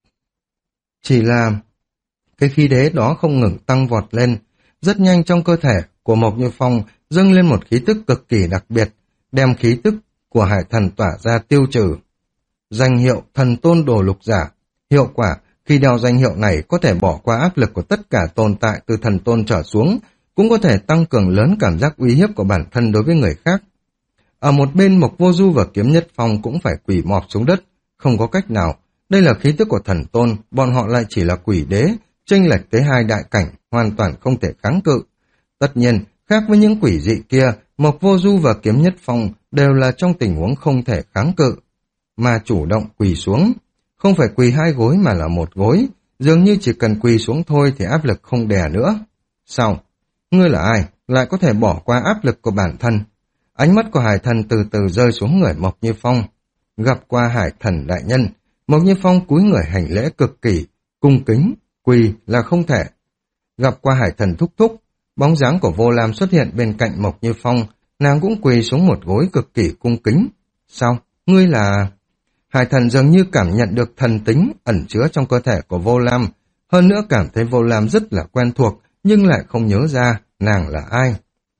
Chỉ là cái khí đế đó không ngừng tăng vọt lên, rất nhanh trong cơ thể của Mộc Như Phong dâng lên một khí tức cực kỳ đặc biệt, đem khí tức của hải thần tỏa ra tiêu trừ. Danh hiệu thần tôn đồ lục giả, hiệu quả khi đeo danh hiệu này có thể bỏ qua áp lực của tất cả tồn tại từ thần tôn trở xuống, cũng có thể tăng cường lớn cảm giác uy hiếp của bản thân đối với người khác. Ở một bên Mộc Vô Du và Kiếm Nhất Phong cũng phải quỳ mọp xuống đất, không có cách nào. Đây là khí tức của thần tôn, bọn họ lại chỉ là quỷ đế, chênh lệch tới hai đại cảnh, hoàn toàn không thể kháng cự. Tất nhiên, khác với những quỷ dị kia, Mộc Vô Du và Kiếm Nhất Phong đều là trong tình huống không thể kháng cự, mà chủ động quỳ xuống. Không phải quỳ hai gối mà là một gối, dường như chỉ cần quỳ xuống thôi thì áp lực không đè nữa. Sao? Ngươi là ai? Lại có thể bỏ qua áp lực của bản thân? Ánh mắt của hải thần từ từ rơi xuống người Mộc Như Phong. Gặp qua hải thần đại nhân, Mộc Như Phong cúi người hành lễ cực kỳ, cung kính, quỳ là không thể. Gặp qua hải thần thúc thúc, bóng dáng của Vô Lam xuất hiện bên cạnh Mộc Như Phong, Nàng cũng quỳ xuống một gối cực kỳ cung kính. Sao? Ngươi là... Hải thần dường như cảm nhận được thần tính ẩn chứa trong cơ thể của Vô Lam, hơn nữa cảm thấy Vô Lam rất là quen thuộc, nhưng lại không nhớ ra nàng là ai.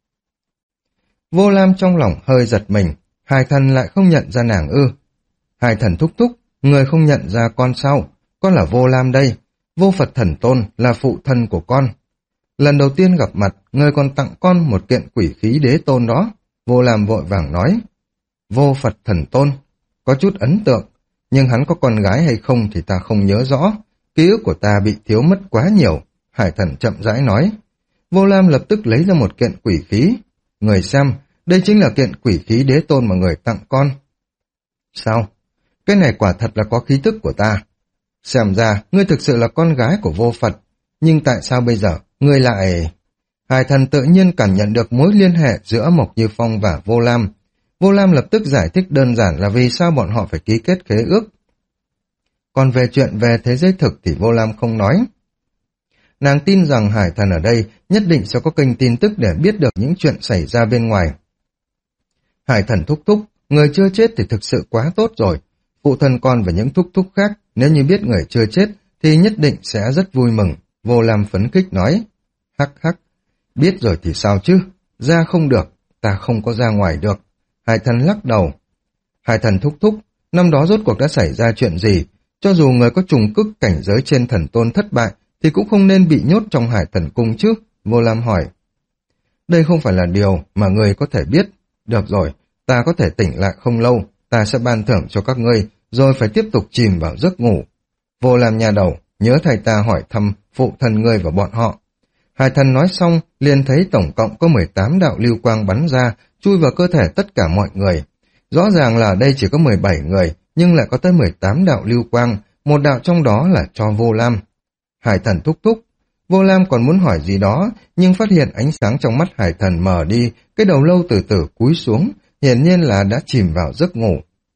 Vô Lam trong lòng hơi giật mình, Hải thần lại không nhận ra nàng ư. Hải thần thúc thúc, người không nhận ra con sao? Con là Vô Lam đây, Vô Phật Thần Tôn là phụ thân của con. Lần đầu tiên gặp mặt, người còn tặng con một kiện quỷ khí đế tôn đó. Vô Lam vội vàng nói. Vô Phật Thần Tôn, có chút ấn tượng, nhưng hắn có con gái hay không thì ta không nhớ rõ. Ký ức của ta bị thiếu mất quá nhiều. Hải thần chậm rãi nói. Vô Lam lập tức lấy ra một kiện quỷ khí. Người xem, đây chính là kiện quỷ khí đế tôn mà người tặng con. Sao? Cái này quả thật là có khí tức của ta. Xem ra, ngươi thực sự là con gái của Vô Phật. Nhưng tại sao bây giờ, ngươi lại... Hải thần tự nhiên cảm nhận được mối liên hệ giữa Mộc Như Phong và Vô Lam. Vô Lam lập tức giải thích đơn giản là vì sao bọn họ phải ký kết khế ước. Còn về chuyện về thế giới thực thì Vô Lam không nói. Nàng tin rằng Hải thần ở đây nhất định sẽ có kênh tin tức để biết được những chuyện xảy ra bên ngoài. Hải thần thúc thúc, người chưa chết thì thực sự quá tốt rồi. Phụ thân con và những thúc thúc khác, nếu như biết người chưa chết thì nhất định sẽ rất vui mừng. Vô Lam phấn khích nói. Hắc hắc, biết rồi thì sao chứ? Ra không được, ta không có ra ngoài được. Hải thần lắc đầu. Hải thần thúc thúc, năm đó rốt cuộc đã xảy ra chuyện gì? Cho dù người có trùng cức cảnh giới trên thần tôn thất bại, thì cũng không nên bị nhốt trong Hải thần cung chứ? Vô Lam hỏi. Đây không phải là điều mà người có thể biết. Được rồi, ta có thể tỉnh lại không lâu, ta sẽ ban thưởng cho các ngươi, rồi phải tiếp tục chìm vào giấc ngủ. Vô Lam nhà đầu, nhớ thầy ta hỏi thăm phụ thân ngươi và bọn họ. Hải thần nói xong, liền thấy tổng cộng có mười tám đạo lưu quang bắn ra, chui vào cơ thể tất cả mọi người. Rõ ràng là đây chỉ có mười bảy người, nhưng lại có tới mười tám đạo lưu quang, một đạo trong đó là cho Vô Lam. Hải thần thúc thúc. Vô Lam còn muốn hỏi gì đó, nhưng phát hiện ánh sáng trong mắt Hải thần mờ đi, cái đầu lâu từ từ cúi xuống, hiển nhiên là đã chìm vào giấc ngủ.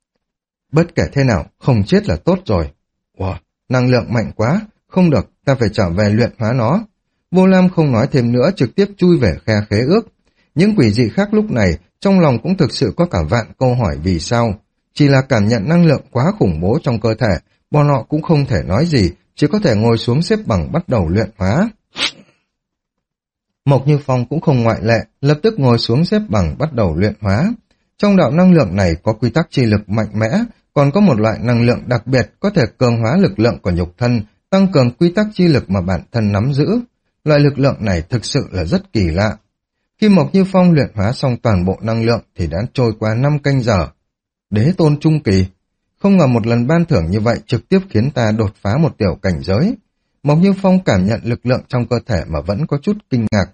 Bất kể thế nào, không chết là tốt rồi. Wow, năng lượng mạnh quá, không được, ta phải trở về luyện hóa nó. Vô Lam không nói thêm nữa, trực tiếp chui về khe khế ước. Những quỷ dị khác lúc này, trong lòng cũng thực sự có cả vạn câu hỏi vì sao. Chỉ là cảm nhận năng lượng quá khủng bố trong cơ thể, bọn họ cũng không thể nói gì, chỉ có thể ngồi xuống xếp bằng bắt đầu luyện hóa. Mộc Như Phong cũng không ngoại lệ, lập tức ngồi xuống xếp bằng bắt đầu luyện hóa. Trong đạo năng lượng này có quy tắc chi lực mạnh mẽ, còn có một loại năng lượng đặc biệt có thể cường hóa lực lượng của nhục thân, tăng cường quy tắc chi lực mà bản thân nắm giữ. Loại lực lượng này thực sự là rất kỳ lạ. Khi Mộc Như Phong luyện hóa xong toàn bộ năng lượng thì đã trôi qua năm canh giờ. Đế tôn trung kỳ. Không ngờ một lần ban thưởng như vậy trực tiếp khiến ta đột phá một tiểu cảnh giới. Mộc Như Phong cảm nhận lực lượng trong cơ thể mà vẫn có chút kinh ngạc.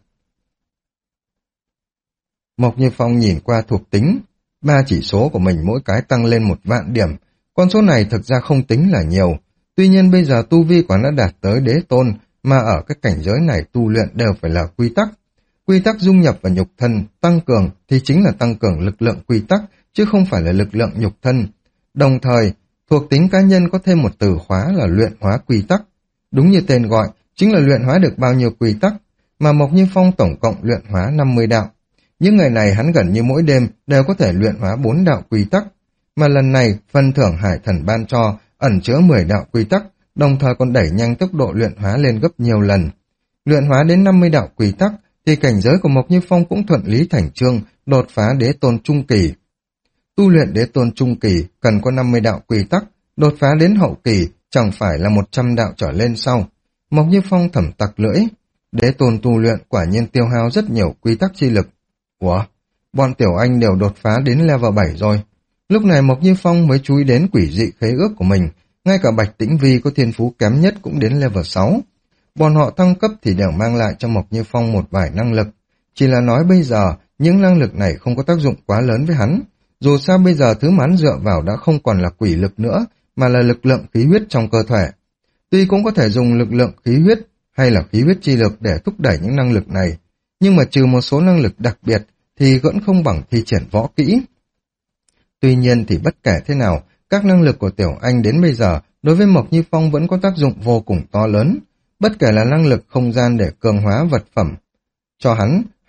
Mộc Như Phong nhìn qua thuộc tính. Ba chỉ số của mình mỗi cái tăng lên một vạn điểm. Con số này thực ra không tính là nhiều. Tuy nhiên bây giờ tu vi của nó đã đạt tới đế tôn, mà ở cái cảnh giới này tu luyện đều phải là quy tắc. Quy tắc dung nhập vào nhục thân, tăng cường thì chính là tăng cường lực lượng quy tắc, chứ không phải là lực lượng nhục thân. Đồng thời, thuộc tính cá nhân có thêm một từ khóa là luyện hóa quy tắc. Đúng như tên gọi, chính là luyện hóa được bao nhiêu quy tắc, mà Mộc Như Phong tổng cộng luyện hóa năm mươi đạo. Những ngày này hắn gần như mỗi đêm đều có thể luyện hóa bốn đạo quy tắc, mà lần này phần thưởng Hải thần ban cho ẩn chứa mười đạo quy tắc, đồng thời còn đẩy nhanh tốc độ luyện hóa lên gấp nhiều lần. Luyện hóa đến năm mươi đạo quy tắc, thì cảnh giới của Mộc Như Phong cũng thuận lý thành chương, đột phá đế tôn trung kỳ. Tu luyện đế tôn trung kỳ cần có năm mươi đạo quy tắc, đột phá đến hậu kỳ chẳng phải là một trăm đạo trở lên sau. Mộc Như Phong thầm tặc lưỡi, đế tôn tu luyện quả nhiên tiêu hao rất nhiều quy tắc chi lực. Ủa, bọn tiểu anh đều đột phá đến level bảy rồi. Lúc này Mộc Như Phong mới chú ý đến quỷ dị khế ước của mình, ngay cả Bạch Tĩnh Vi có thiên phú kém nhất cũng đến level sáu. Bọn họ thăng cấp thì đều mang lại cho Mộc Như Phong một vài năng lực. Chỉ là nói bây giờ, những năng lực này không có tác dụng quá lớn với hắn. Dù sao bây giờ thứ mà hắn dựa vào đã không còn là quỷ lực nữa, mà là lực lượng khí huyết trong cơ thể. Tuy cũng có thể dùng lực lượng khí huyết hay là khí huyết chi lực để thúc đẩy những năng lực này, nhưng mà trừ một số năng lực đặc biệt thì vẫn không bằng thi triển võ kỹ. Tuy nhiên thì bất kể thế nào, các năng lực của Tiểu Anh đến bây giờ đối với Mộc Như Phong vẫn có tác dụng vô cùng to lớn, bất kể là năng lực không gian để cường hóa vật phẩm cho hắn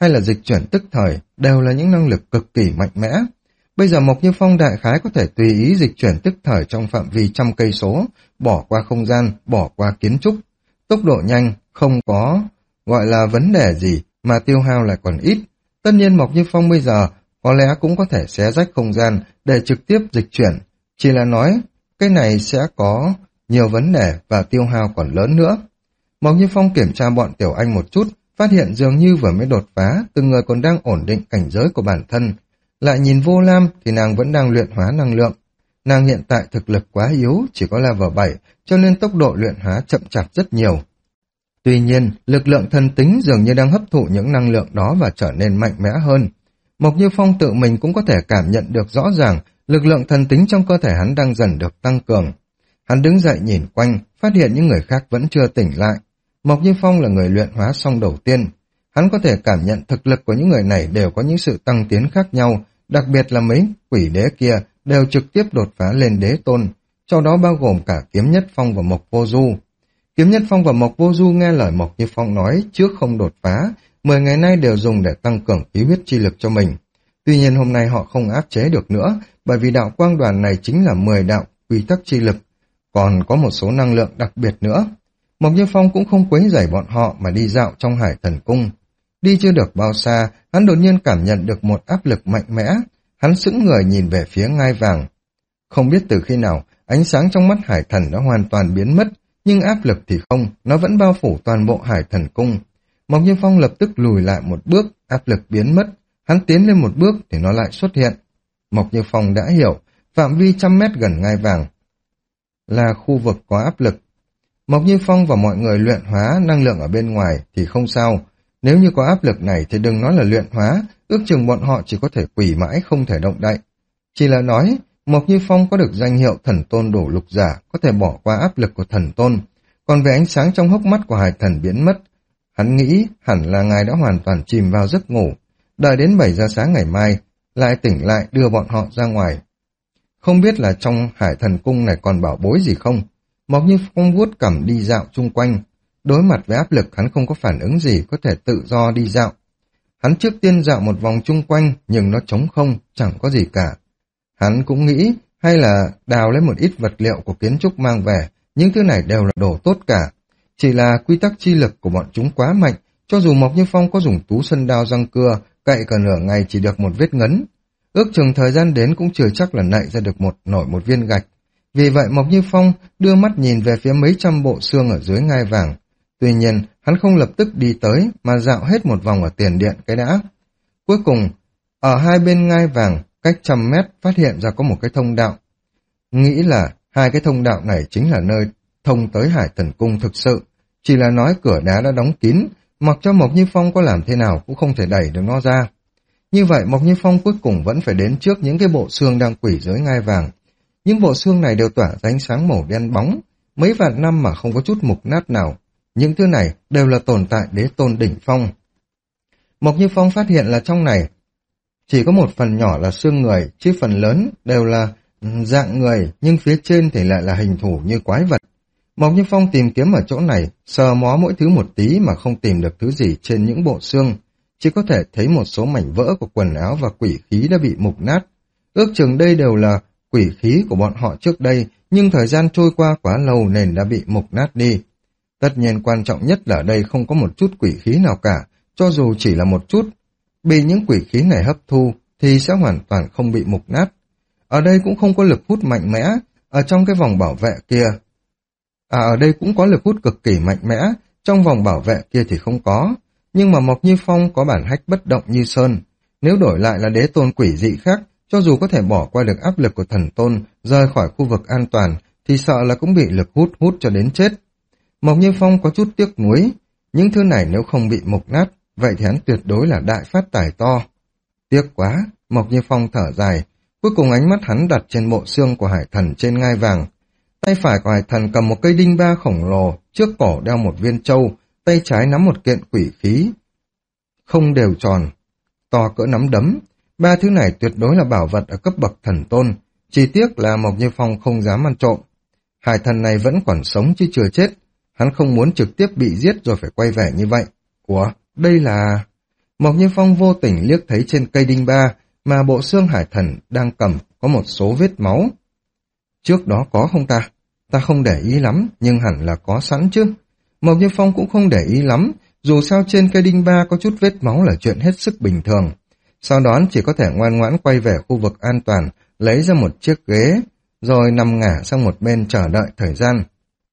hay là dịch chuyển tức thời đều là những năng lực cực kỳ mạnh mẽ. Bây giờ Mộc Như Phong đại khái có thể tùy ý dịch chuyển tức thời trong phạm vi trăm cây số, bỏ qua không gian, bỏ qua kiến trúc. Tốc độ nhanh, không có gọi là vấn đề gì mà tiêu hao lại còn ít. Tất nhiên Mộc Như Phong bây giờ có lẽ cũng có thể xé rách không gian để trực tiếp dịch chuyển. Chỉ là nói cái này sẽ có nhiều vấn đề và tiêu hao còn lớn nữa. Mộc Như Phong kiểm tra bọn Tiểu Anh một chút, phát hiện dường như vừa mới đột phá, từng người còn đang ổn định cảnh giới của bản thân. Lại nhìn Vô Lam thì nàng vẫn đang luyện hóa năng lượng. Nàng hiện tại thực lực quá yếu, chỉ có level bảy, cho nên tốc độ luyện hóa chậm chạp rất nhiều. Tuy nhiên, lực lượng thần tính dường như đang hấp thụ những năng lượng đó và trở nên mạnh mẽ hơn. Mộc Như Phong tự mình cũng có thể cảm nhận được rõ ràng lực lượng thần tính trong cơ thể hắn đang dần được tăng cường. Hắn đứng dậy nhìn quanh, phát hiện những người khác vẫn chưa tỉnh lại. Mộc Như Phong là người luyện hóa xong đầu tiên. Hắn có thể cảm nhận thực lực của những người này đều có những sự tăng tiến khác nhau, đặc biệt là mấy quỷ đế kia đều trực tiếp đột phá lên đế tôn, trong đó bao gồm cả Kiếm Nhất Phong và Mộc Vô Du. Kiếm Nhất Phong và Mộc Vô Du nghe lời Mộc Như Phong nói trước không đột phá, mười ngày nay đều dùng để tăng cường khí huyết chi lực cho mình. Tuy nhiên hôm nay họ không áp chế được nữa, bởi vì đạo quang đoàn này chính là mười đạo quy tắc chi lực, còn có một số năng lượng đặc biệt nữa. Mộc Như Phong cũng không quấy rầy bọn họ mà đi dạo trong Hải Thần Cung. Đi chưa được bao xa, hắn đột nhiên cảm nhận được một áp lực mạnh mẽ. Hắn sững người nhìn về phía ngai vàng. Không biết từ khi nào, ánh sáng trong mắt Hải Thần đã hoàn toàn biến mất, nhưng áp lực thì không, nó vẫn bao phủ toàn bộ Hải Thần Cung. Mộc Như Phong lập tức lùi lại một bước, áp lực biến mất. Hắn tiến lên một bước thì nó lại xuất hiện. Mộc Như Phong đã hiểu, phạm vi trăm mét gần ngai vàng là khu vực có áp lực. Mộc Như Phong và mọi người luyện hóa năng lượng ở bên ngoài thì không sao. Nếu như có áp lực này thì đừng nói là luyện hóa, ước chừng bọn họ chỉ có thể quỳ mãi không thể động đậy. Chỉ là nói, Mộc Như Phong có được danh hiệu thần tôn đổ lục giả, có thể bỏ qua áp lực của thần tôn. Còn về ánh sáng trong hốc mắt của Hải Thần biến mất, hắn nghĩ hẳn là ngài đã hoàn toàn chìm vào giấc ngủ. Đợi đến bảy giờ sáng ngày mai, lại tỉnh lại đưa bọn họ ra ngoài. Không biết là trong Hải Thần Cung này còn bảo bối gì không? Mộc Như Phong vuốt cằm đi dạo chung quanh. Đối mặt với áp lực hắn không có phản ứng gì, có thể tự do đi dạo. Hắn trước tiên dạo một vòng chung quanh, nhưng nó trống không, chẳng có gì cả. Hắn cũng nghĩ, hay là đào lấy một ít vật liệu của kiến trúc mang về, những thứ này đều là đồ tốt cả. Chỉ là quy tắc chi lực của bọn chúng quá mạnh, cho dù Mộc Như Phong có dùng tú sân đao răng cưa, cậy cả nửa ngày chỉ được một vết ngấn. Ước chừng thời gian đến cũng chưa chắc là nạy ra được một nổi một viên gạch. Vì vậy Mộc Như Phong đưa mắt nhìn về phía mấy trăm bộ xương ở dưới ngai vàng. Tuy nhiên, hắn không lập tức đi tới mà dạo hết một vòng ở tiền điện cái đã. Cuối cùng, ở hai bên ngai vàng, cách trăm mét phát hiện ra có một cái thông đạo. Nghĩ là hai cái thông đạo này chính là nơi thông tới Hải Thần Cung thực sự. Chỉ là nói cửa đá đã đóng kín, mặc cho Mộc Như Phong có làm thế nào cũng không thể đẩy được nó ra. Như vậy Mộc Như Phong cuối cùng vẫn phải đến trước những cái bộ xương đang quỷ dưới ngai vàng. Những bộ xương này đều tỏa ra ánh sáng màu đen bóng, mấy vạn năm mà không có chút mục nát nào. Những thứ này đều là tồn tại đế tôn đỉnh phong. Mộc Như Phong phát hiện là trong này chỉ có một phần nhỏ là xương người, chứ phần lớn đều là dạng người, nhưng phía trên thì lại là hình thù như quái vật. Mộc Như Phong tìm kiếm ở chỗ này, sờ mó mỗi thứ một tí mà không tìm được thứ gì trên những bộ xương, chỉ có thể thấy một số mảnh vỡ của quần áo và quỷ khí đã bị mục nát. Ước chừng đây đều là quỷ khí của bọn họ trước đây, nhưng thời gian trôi qua quá lâu nên đã bị mục nát đi. Tất nhiên quan trọng nhất là ở đây không có một chút quỷ khí nào cả, cho dù chỉ là một chút. Bị những quỷ khí này hấp thu thì sẽ hoàn toàn không bị mục nát. Ở đây cũng không có lực hút mạnh mẽ, ở trong cái vòng bảo vệ kia. À ở đây cũng có lực hút cực kỳ mạnh mẽ, trong vòng bảo vệ kia thì không có. Nhưng mà Mộc Như Phong có bản hách bất động như sơn. Nếu đổi lại là đế tôn quỷ dị khác, cho dù có thể bỏ qua được áp lực của thần tôn, rời khỏi khu vực an toàn, thì sợ là cũng bị lực hút hút cho đến chết. Mộc Như Phong có chút tiếc nuối, những thứ này nếu không bị mục nát, vậy thì hắn tuyệt đối là đại phát tài to. Tiếc quá, Mộc Như Phong thở dài, cuối cùng ánh mắt hắn đặt trên bộ xương của Hải Thần trên ngai vàng. Tay phải của Hải Thần cầm một cây đinh ba khổng lồ, trước cổ đeo một viên trâu, tay trái nắm một kiện quỷ khí, không đều tròn, to cỡ nắm đấm. Ba thứ này tuyệt đối là bảo vật ở cấp bậc thần tôn, chỉ tiếc là Mộc Như Phong không dám ăn trộm. Hải Thần này vẫn còn sống chứ chưa chết, hắn không muốn trực tiếp bị giết rồi phải quay về như vậy. Ủa, đây là... Mộc Như Phong vô tình liếc thấy trên cây đinh ba mà bộ xương hải thần đang cầm có một số vết máu. Trước đó có không ta? Ta không để ý lắm, nhưng hẳn là có sẵn chứ. Mộc Như Phong cũng không để ý lắm, dù sao trên cây đinh ba có chút vết máu là chuyện hết sức bình thường. Sau đó chỉ có thể ngoan ngoãn quay về khu vực an toàn, lấy ra một chiếc ghế, rồi nằm ngả sang một bên chờ đợi thời gian.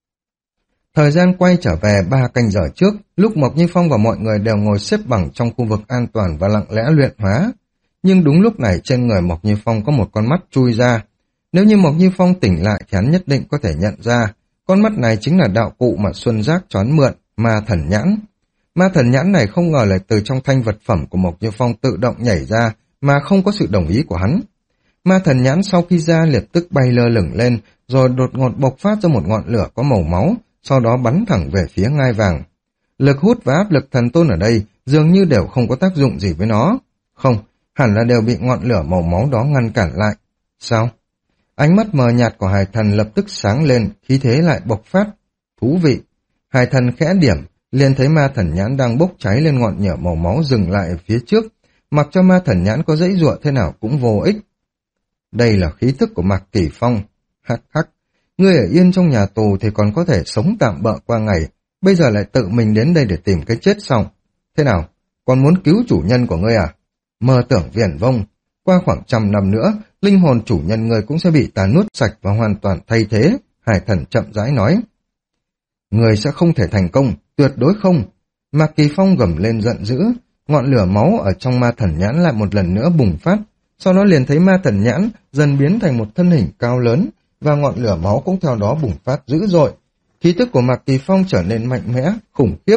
Thời gian quay trở về ba canh giờ trước, lúc Mộc Như Phong và mọi người đều ngồi xếp bằng trong khu vực an toàn và lặng lẽ luyện hóa. Nhưng đúng lúc này trên người Mộc Như Phong có một con mắt chui ra. Nếu như Mộc Như Phong tỉnh lại thì hắn nhất định có thể nhận ra, con mắt này chính là đạo cụ mà Xuân Giác trón mượn, ma thần nhãn. Ma thần nhãn này không ngờ lại từ trong thanh vật phẩm của Mộc Như Phong tự động nhảy ra mà không có sự đồng ý của hắn. Ma thần nhãn sau khi ra lập tức bay lơ lửng lên, rồi đột ngột bộc phát ra một ngọn lửa có màu máu, sau đó bắn thẳng về phía ngai vàng. Lực hút và áp lực thần tôn ở đây dường như đều không có tác dụng gì với nó. Không, hẳn là đều bị ngọn lửa màu máu đó ngăn cản lại. Sao? Ánh mắt mờ nhạt của Hải Thần lập tức sáng lên, khí thế lại bộc phát. Thú vị. Hải Thần khẽ điểm, liền thấy ma thần nhãn đang bốc cháy lên ngọn lửa màu máu dừng lại ở phía trước, mặc cho ma thần nhãn có dãy giụa thế nào cũng vô ích. Đây là khí thức của Mạc Kỳ Phong. Hắc hắc, ngươi ở yên trong nhà tù thì còn có thể sống tạm bợ qua ngày, bây giờ lại tự mình đến đây để tìm cái chết xong. Thế nào, còn muốn cứu chủ nhân của ngươi à? Mơ tưởng viển vông, qua khoảng trăm năm nữa, linh hồn chủ nhân ngươi cũng sẽ bị ta nuốt sạch và hoàn toàn thay thế, Hải Thần chậm rãi nói. Ngươi sẽ không thể thành công, tuyệt đối không. Mạc Kỳ Phong gầm lên giận dữ, ngọn lửa máu ở trong ma thần nhãn lại một lần nữa bùng phát, sau đó liền thấy ma thần nhãn dần biến thành một thân hình cao lớn, và ngọn lửa máu cũng theo đó bùng phát dữ dội. Khí tức của Mạc Kỳ Phong trở nên mạnh mẽ, khủng khiếp.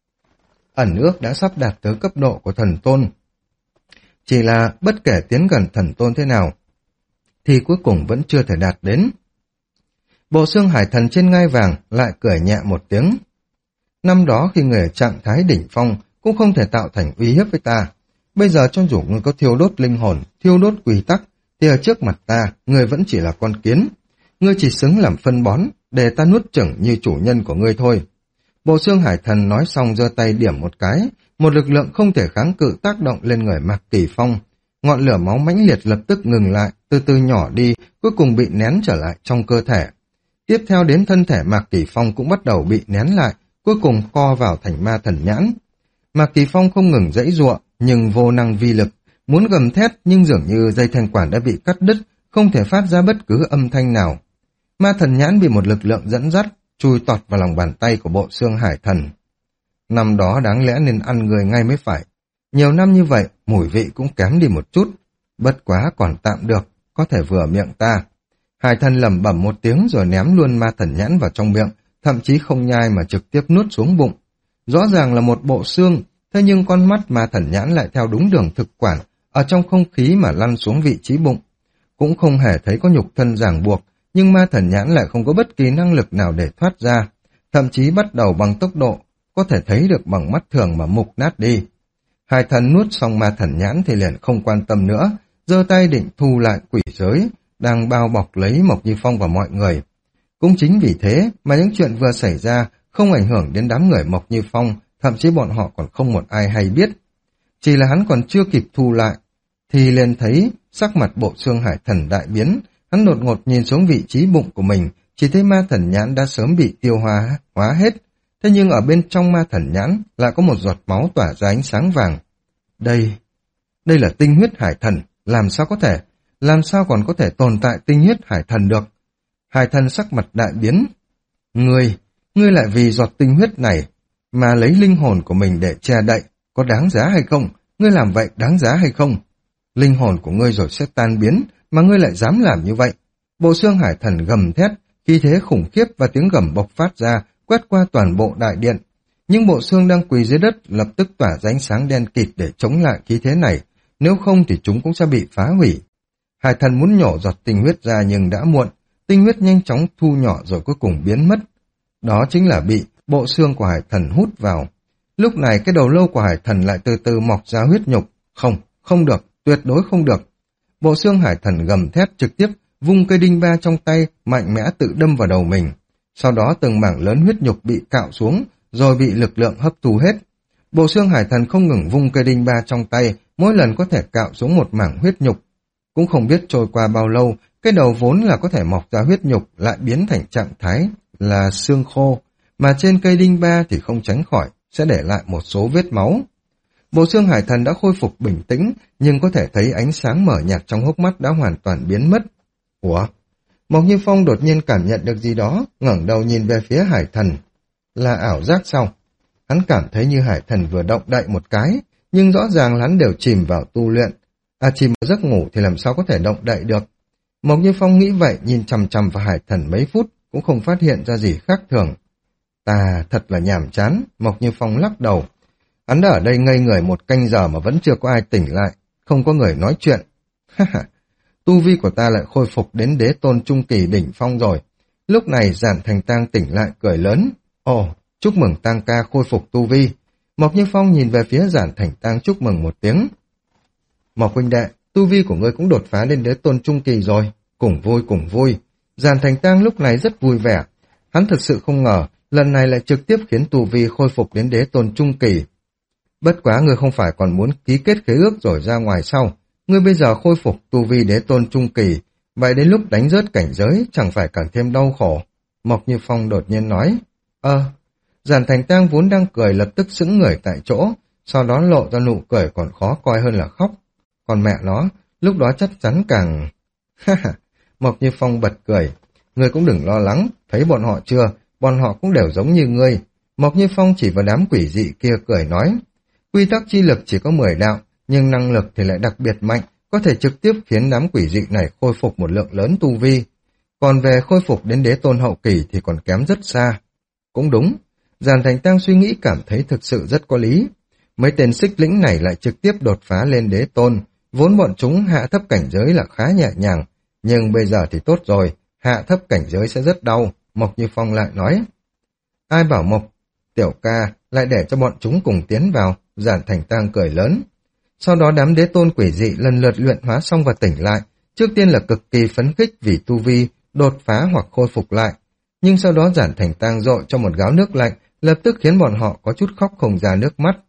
Ẩn ước đã sắp đạt tới cấp độ của thần tôn. Chỉ là bất kể tiến gần thần tôn thế nào, thì cuối cùng vẫn chưa thể đạt đến. Bộ xương Hải Thần trên ngai vàng lại cười nhẹ một tiếng. Năm đó khi người ở trạng thái đỉnh phong cũng không thể tạo thành uy hiếp với ta. Bây giờ cho dù ngươi có thiêu đốt linh hồn, thiêu đốt quy tắc, thì ở trước mặt ta, ngươi vẫn chỉ là con kiến. Ngươi chỉ xứng làm phân bón, để ta nuốt chửng như chủ nhân của ngươi thôi. Bộ xương Hải Thần nói xong giơ tay điểm một cái, một lực lượng không thể kháng cự tác động lên người Mạc Kỳ Phong. Ngọn lửa máu mãnh liệt lập tức ngừng lại, từ từ nhỏ đi, cuối cùng bị nén trở lại trong cơ thể. Tiếp theo đến thân thể Mạc Kỳ Phong cũng bắt đầu bị nén lại, cuối cùng co vào thành ma thần nhãn. Mạc Kỳ Phong không ngừng giãy giụa, nhưng vô năng vi lực, muốn gầm thét nhưng dường như dây thanh quản đã bị cắt đứt, không thể phát ra bất cứ âm thanh nào. Ma thần nhãn bị một lực lượng dẫn dắt, chui tọt vào lòng bàn tay của bộ xương Hải Thần. Năm đó đáng lẽ nên ăn người ngay mới phải. Nhiều năm như vậy, mùi vị cũng kém đi một chút. Bất quá còn tạm được, có thể vừa miệng ta. Hải Thần lẩm bẩm một tiếng rồi ném luôn ma thần nhãn vào trong miệng, thậm chí không nhai mà trực tiếp nuốt xuống bụng. Rõ ràng là một bộ xương, thế nhưng con mắt ma thần nhãn lại theo đúng đường thực quản, ở trong không khí mà lăn xuống vị trí bụng. Cũng không hề thấy có nhục thân ràng buộc, nhưng ma thần nhãn lại không có bất kỳ năng lực nào để thoát ra, thậm chí bắt đầu bằng tốc độ, có thể thấy được bằng mắt thường mà mục nát đi. Hải Thần nuốt xong ma thần nhãn thì liền không quan tâm nữa, giơ tay định thu lại quỷ giới, đang bao bọc lấy Mộc Như Phong và mọi người. Cũng chính vì thế mà những chuyện vừa xảy ra không ảnh hưởng đến đám người Mộc Như Phong, thậm chí bọn họ còn không một ai hay biết. Chỉ là hắn còn chưa kịp thu lại, thì liền thấy sắc mặt bộ xương Hải Thần đại biến, hắn đột ngột nhìn xuống vị trí bụng của mình, chỉ thấy ma thần nhãn đã sớm bị tiêu hóa, hóa hết. Thế nhưng ở bên trong ma thần nhãn lại có một giọt máu tỏa ra ánh sáng vàng. Đây, đây là tinh huyết Hải Thần, làm sao có thể, làm sao còn có thể tồn tại tinh huyết Hải Thần được? Hải Thần sắc mặt đại biến. Ngươi, ngươi lại vì giọt tinh huyết này mà lấy linh hồn của mình để che đậy, có đáng giá hay không? Ngươi làm vậy đáng giá hay không? Linh hồn của ngươi rồi sẽ tan biến, mà ngươi lại dám làm như vậy. Bộ xương Hải Thần gầm thét, khí thế khủng khiếp và tiếng gầm bộc phát ra, quét qua toàn bộ đại điện. Nhưng bộ xương đang quỳ dưới đất lập tức tỏa ra ánh sáng đen kịt để chống lại khí thế này, nếu không thì chúng cũng sẽ bị phá hủy. Hải Thần muốn nhổ giọt tinh huyết ra nhưng đã muộn, tinh huyết nhanh chóng thu nhỏ rồi cuối cùng biến mất. Đó chính là bị bộ xương của Hải Thần hút vào. Lúc này cái đầu lâu của Hải Thần lại từ từ mọc ra huyết nhục. Không, không được, tuyệt đối không được. Bộ xương Hải Thần gầm thét trực tiếp, vung cây đinh ba trong tay, mạnh mẽ tự đâm vào đầu mình. Sau đó từng mảng lớn huyết nhục bị cạo xuống, rồi bị lực lượng hấp thu hết. Bộ xương hải thần không ngừng vung cây đinh ba trong tay, mỗi lần có thể cạo xuống một mảng huyết nhục. Cũng không biết trôi qua bao lâu, cái đầu vốn là có thể mọc ra huyết nhục lại biến thành trạng thái là xương khô, mà trên cây đinh ba thì không tránh khỏi, sẽ để lại một số vết máu. Bộ xương hải thần đã khôi phục bình tĩnh, nhưng có thể thấy ánh sáng mở nhạt trong hốc mắt đã hoàn toàn biến mất. Ủa? Mộc Như Phong đột nhiên cảm nhận được gì đó, ngẩng đầu nhìn về phía hải thần. Là ảo giác sao? Hắn cảm thấy như hải thần vừa động đậy một cái, nhưng rõ ràng là hắn đều chìm vào tu luyện. À chìm vào giấc ngủ thì làm sao có thể động đậy được. Mộc Như Phong nghĩ vậy, nhìn chằm chằm vào hải thần mấy phút, cũng không phát hiện ra gì khác thường. Ta thật là nhàm chán, Mộc Như Phong lắc đầu. Hắn đã ở đây ngây người một canh giờ mà vẫn chưa có ai tỉnh lại, không có người nói chuyện. Tu vi của ta lại khôi phục đến đế tôn trung kỳ đỉnh phong rồi. Lúc này Giản Thành Tang tỉnh lại cười lớn. Ồ, chúc mừng Tang ca khôi phục tu vi. Mộc Như Phong nhìn về phía Giản Thành Tang chúc mừng một tiếng. Mộc huynh đệ, tu vi của ngươi cũng đột phá lên đế tôn trung kỳ rồi. Cùng vui cùng vui. Giản Thành Tang lúc này rất vui vẻ. Hắn thực sự không ngờ, lần này lại trực tiếp khiến tu vi khôi phục đến đế tôn trung kỳ. Bất quá ngươi không phải còn muốn ký kết khế ước rồi ra ngoài sau. Ngươi bây giờ khôi phục tu vi đế tôn trung kỳ, vậy đến lúc đánh rớt cảnh giới chẳng phải càng thêm đau khổ. Mộc Như Phong đột nhiên nói. Ơ, Giản Thành Tang vốn đang cười lập tức sững người tại chỗ, sau đó lộ ra nụ cười còn khó coi hơn là khóc. Còn mẹ nó, lúc đó chắc chắn càng... Ha ha, Mộc Như Phong bật cười. Ngươi cũng đừng lo lắng, thấy bọn họ chưa, bọn họ cũng đều giống như ngươi. Mộc Như Phong chỉ vào đám quỷ dị kia cười nói. Quy tắc chi lực chỉ có mười đạo, nhưng năng lực thì lại đặc biệt mạnh, có thể trực tiếp khiến đám quỷ dị này khôi phục một lượng lớn tu vi. Còn về khôi phục đến đế tôn hậu kỳ thì còn kém rất xa. Cũng đúng, Giản Thành Tang suy nghĩ cảm thấy thực sự rất có lý. Mấy tên xích lĩnh này lại trực tiếp đột phá lên đế tôn, vốn bọn chúng hạ thấp cảnh giới là khá nhẹ nhàng, nhưng bây giờ thì tốt rồi, hạ thấp cảnh giới sẽ rất đau, Mộc Như Phong lại nói. Ai bảo Mộc, tiểu ca, lại để cho bọn chúng cùng tiến vào, Giản Thành Tang cười lớn. Sau đó đám đế tôn quỷ dị lần lượt luyện hóa xong và tỉnh lại, trước tiên là cực kỳ phấn khích vì tu vi, đột phá hoặc khôi phục lại. Nhưng sau đó Giản Thành Tang dội cho một gáo nước lạnh, lập tức khiến bọn họ có chút khóc không ra nước mắt.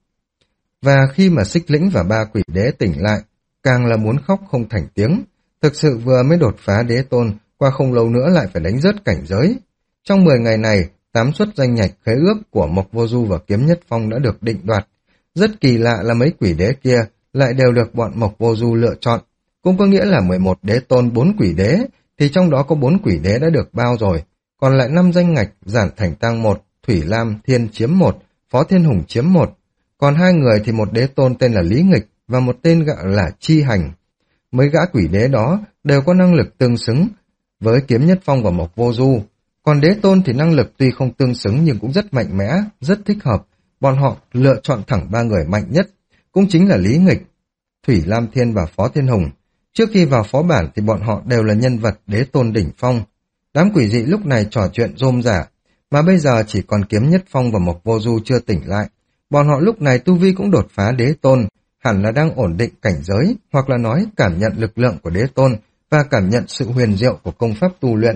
Và khi mà xích lĩnh và ba quỷ đế tỉnh lại, càng là muốn khóc không thành tiếng. Thực sự vừa mới đột phá đế tôn, qua không lâu nữa lại phải đánh rớt cảnh giới. Trong mười ngày này, tám suất danh nhạch khế ước của Mộc Vô Du và Kiếm Nhất Phong đã được định đoạt. Rất kỳ lạ là mấy quỷ đế kia lại đều được bọn Mộc Vô Du lựa chọn. Cũng có nghĩa là mười một đế tôn bốn quỷ đế, thì trong đó có bốn quỷ đế đã được bao rồi. Còn lại năm danh ngạch, Giản Thành Tang một, Thủy Lam Thiên chiếm một, Phó Thiên Hùng chiếm một. Còn hai người thì một đế tôn tên là Lý Nghịch và một tên gọi là Chi Hành. Mấy gã quỷ đế đó đều có năng lực tương xứng với Kiếm Nhất Phong và Mộc Vô Du. Còn đế tôn thì năng lực tuy không tương xứng nhưng cũng rất mạnh mẽ, rất thích hợp. Bọn họ lựa chọn thẳng ba người mạnh nhất, cũng chính là Lý Nghịch, Thủy Lam Thiên và Phó Thiên Hùng. Trước khi vào phó bản thì bọn họ đều là nhân vật đế tôn đỉnh phong. Đám quỷ dị lúc này trò chuyện rôm rả, mà bây giờ chỉ còn Kiếm Nhất Phong và Mộc Vô Du chưa tỉnh lại. Bọn họ lúc này tu vi cũng đột phá đế tôn, hẳn là đang ổn định cảnh giới, hoặc là nói cảm nhận lực lượng của đế tôn và cảm nhận sự huyền diệu của công pháp tu luyện.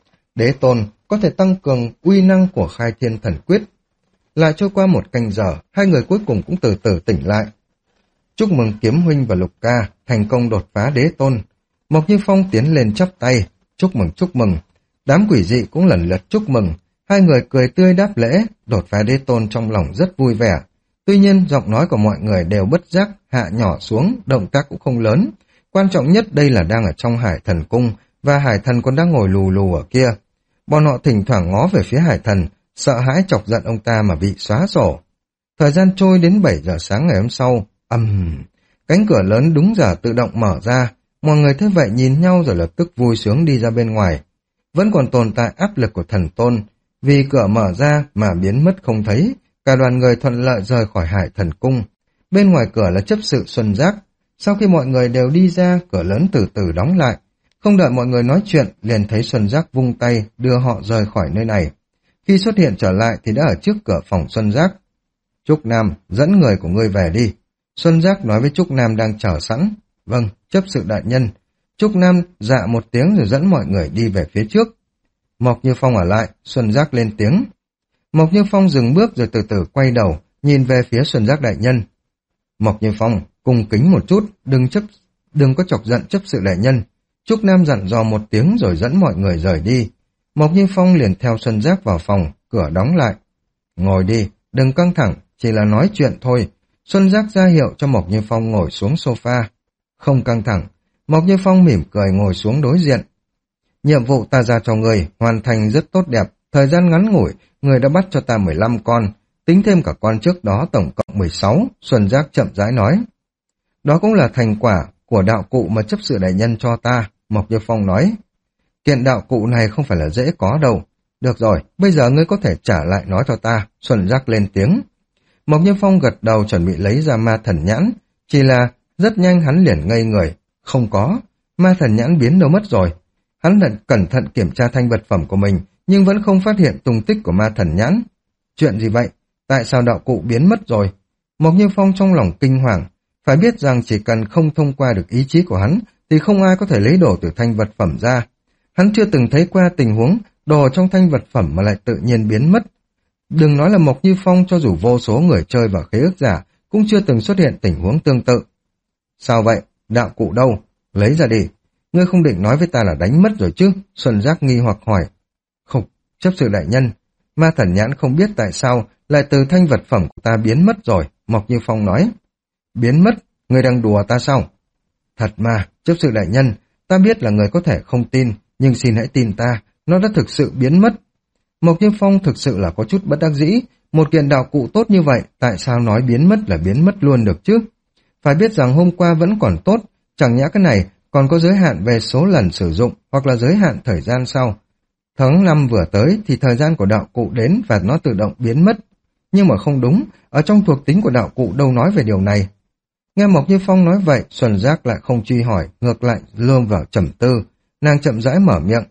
Đế tôn có thể tăng cường uy năng của Khai Thiên Thần Quyết. Lại trôi qua một canh giờ, hai người cuối cùng cũng từ từ tỉnh lại. Chúc mừng Kiếm huynh và Lục ca thành công đột phá đế tôn. Mộc Như Phong tiến lên chắp tay, chúc mừng chúc mừng. Đám quỷ dị cũng lần lượt chúc mừng, hai người cười tươi đáp lễ, đột phá đế tôn trong lòng rất vui vẻ. Tuy nhiên giọng nói của mọi người đều bất giác hạ nhỏ xuống, động tác cũng không lớn. Quan trọng nhất đây là đang ở trong Hải Thần Cung và Hải Thần còn đang ngồi lù lù ở kia. Bọn họ thỉnh thoảng ngó về phía Hải Thần, sợ hãi chọc giận ông ta mà bị xóa sổ. Thời gian trôi đến bảy giờ sáng ngày hôm sau, ầm, um, cánh cửa lớn đúng giờ tự động mở ra. Mọi người thấy vậy nhìn nhau rồi lập tức vui sướng đi ra bên ngoài. Vẫn còn tồn tại áp lực của thần tôn, vì cửa mở ra mà biến mất không thấy. Cả đoàn người thuận lợi rời khỏi Hải Thần Cung. Bên ngoài cửa là chấp sự Xuân Giác. Sau khi mọi người đều đi ra, cửa lớn từ từ đóng lại. Không đợi mọi người nói chuyện, liền thấy Xuân Giác vung tay đưa họ rời khỏi nơi này. Khi xuất hiện trở lại thì đã ở trước cửa phòng Xuân Giác. Trúc Nam, dẫn người của ngươi về đi. Xuân Giác nói với Trúc Nam đang chờ sẵn. Vâng, chấp sự đại nhân. Trúc Nam dạ một tiếng rồi dẫn mọi người đi về phía trước. Mộc Như Phong ở lại, Xuân Giác lên tiếng. Mộc Như Phong dừng bước rồi từ từ quay đầu, nhìn về phía Xuân Giác đại nhân. Mộc Như Phong, cung kính một chút, đừng chấp, đừng có chọc giận chấp sự đại nhân. Trúc Nam dặn dò một tiếng rồi dẫn mọi người rời đi. Mộc Như Phong liền theo Xuân Giác vào phòng, cửa đóng lại. Ngồi đi, đừng căng thẳng, chỉ là nói chuyện thôi. Xuân Giác ra hiệu cho Mộc Như Phong ngồi xuống sofa. Không căng thẳng, Mộc Như Phong mỉm cười ngồi xuống đối diện. Nhiệm vụ ta ra cho người, hoàn thành rất tốt đẹp. Thời gian ngắn ngủi, người đã bắt cho ta mười lăm con. Tính thêm cả con trước đó tổng cộng mười sáu, Xuân Giác chậm rãi nói. Đó cũng là thành quả của đạo cụ mà chấp sự đại nhân cho ta, Mộc Như Phong nói. Kiện đạo cụ này không phải là dễ có đâu. Được rồi, bây giờ ngươi có thể trả lại nó cho ta, Xuân Giác lên tiếng. Mộc Như Phong gật đầu chuẩn bị lấy ra ma thần nhãn, chỉ là rất nhanh hắn liền ngây người. Không có, ma thần nhãn biến đâu mất rồi. Hắn đã cẩn thận kiểm tra thanh vật phẩm của mình, nhưng vẫn không phát hiện tung tích của ma thần nhãn. Chuyện gì vậy? Tại sao đạo cụ biến mất rồi? Mộc Như Phong trong lòng kinh hoàng, phải biết rằng chỉ cần không thông qua được ý chí của hắn, thì không ai có thể lấy đồ từ thanh vật phẩm ra. Hắn chưa từng thấy qua tình huống đồ trong thanh vật phẩm mà lại tự nhiên biến mất. Đừng nói là Mộc Như Phong, cho dù vô số người chơi vào khế ước giả, cũng chưa từng xuất hiện tình huống tương tự. Sao vậy? Đạo cụ đâu? Lấy ra đi. Ngươi không định nói với ta là đánh mất rồi chứ? Xuân Giác nghi hoặc hỏi. Không, chấp sự đại nhân. Ma thần nhãn không biết tại sao lại từ thanh vật phẩm của ta biến mất rồi, Mộc Như Phong nói. Biến mất? Ngươi đang đùa ta sao? Thật mà, chấp sự đại nhân, ta biết là người có thể không tin, nhưng xin hãy tin ta, nó đã thực sự biến mất. Mộc Như Phong thực sự là có chút bất đắc dĩ, một kiện đạo cụ tốt như vậy, tại sao nói biến mất là biến mất luôn được chứ? Phải biết rằng hôm qua vẫn còn tốt, chẳng nhẽ cái này còn có giới hạn về số lần sử dụng hoặc là giới hạn thời gian sau. Tháng năm vừa tới thì thời gian của đạo cụ đến và nó tự động biến mất. Nhưng mà không đúng, ở trong thuộc tính của đạo cụ đâu nói về điều này. Nghe Mộc Như Phong nói vậy, Xuân Giác lại không truy hỏi, ngược lại lơm vào trầm tư. Nàng chậm rãi mở miệng.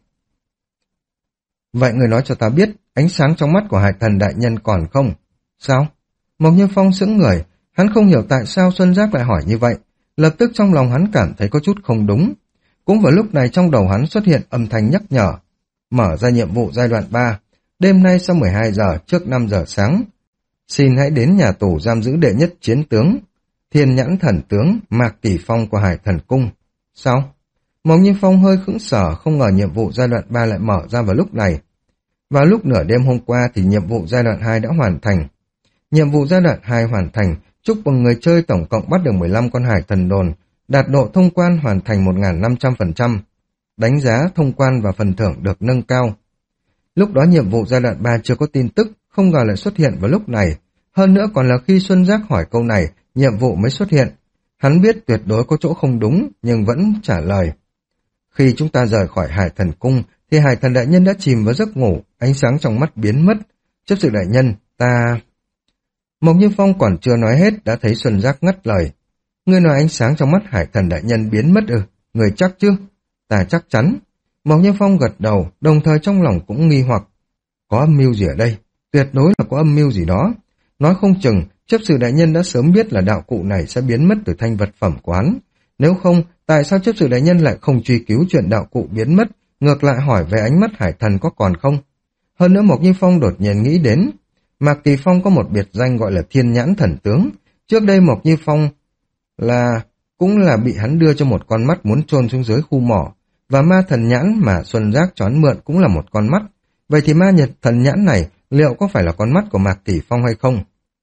Vậy người nói cho ta biết, ánh sáng trong mắt của Hải Thần đại nhân còn không? Sao? Mộc Như Phong sững người, hắn không hiểu tại sao Xuân Giác lại hỏi như vậy. Lập tức trong lòng hắn cảm thấy có chút không đúng. Cũng vào lúc này trong đầu hắn xuất hiện âm thanh nhắc nhở. Mở ra nhiệm vụ giai đoạn ba. Đêm nay sau mười hai giờ trước năm giờ sáng. Xin hãy đến nhà tù giam giữ đệ nhất chiến tướng, Thiên Nhãn Thần Tướng Mạc Kỳ Phong của Hải Thần Cung. Sao? Mộc Như Phong hơi khững sở, không ngờ nhiệm vụ giai đoạn ba lại mở ra vào lúc này. Vào lúc nửa đêm hôm qua thì nhiệm vụ giai đoạn hai đã hoàn thành. Nhiệm vụ giai đoạn hai hoàn thành, chúc mừng người chơi tổng cộng bắt được mười lăm con hải thần đồn, đạt độ thông quan hoàn thành một nghìn năm trăm phần trăm. Đánh giá thông quan và phần thưởng được nâng cao. Lúc đó nhiệm vụ giai đoạn ba chưa có tin tức, không ngờ lại xuất hiện vào lúc này. Hơn nữa còn là khi Xuân Giác hỏi câu này, nhiệm vụ mới xuất hiện. Hắn biết tuyệt đối có chỗ không đúng, nhưng vẫn trả lời. Khi chúng ta rời khỏi Hải Thần Cung, thì Hải Thần đại nhân đã chìm vào giấc ngủ, ánh sáng trong mắt biến mất. Chấp sự đại nhân, ta... Mộc Như Phong còn chưa nói hết đã thấy Xuân Giác ngắt lời. Ngươi nói ánh sáng trong mắt Hải Thần đại nhân biến mất ư? Người chắc chứ? Ta chắc chắn. Mộc Như Phong gật đầu, đồng thời trong lòng cũng nghi hoặc. Có âm mưu gì ở đây? Tuyệt đối là có âm mưu gì đó. Nói không chừng, chấp sự đại nhân đã sớm biết là đạo cụ này sẽ biến mất từ thanh vật phẩm của hắn. Nếu không, tại sao chấp sự đại nhân lại không truy cứu chuyện đạo cụ biến mất, ngược lại hỏi về ánh mắt Hải Thần có còn không? Hơn nữa Mộc Như Phong đột nhiên nghĩ đến, Mạc Kỳ Phong có một biệt danh gọi là Thiên Nhãn Thần Tướng. Trước đây Mộc Như Phong là cũng là bị hắn đưa cho một con mắt muốn chôn xuống dưới khu mỏ, và ma thần nhãn mà Xuân Giác cho hắn mượn cũng là một con mắt. Vậy thì ma nhật thần nhãn này liệu có phải là con mắt của Mạc Kỳ Phong hay không?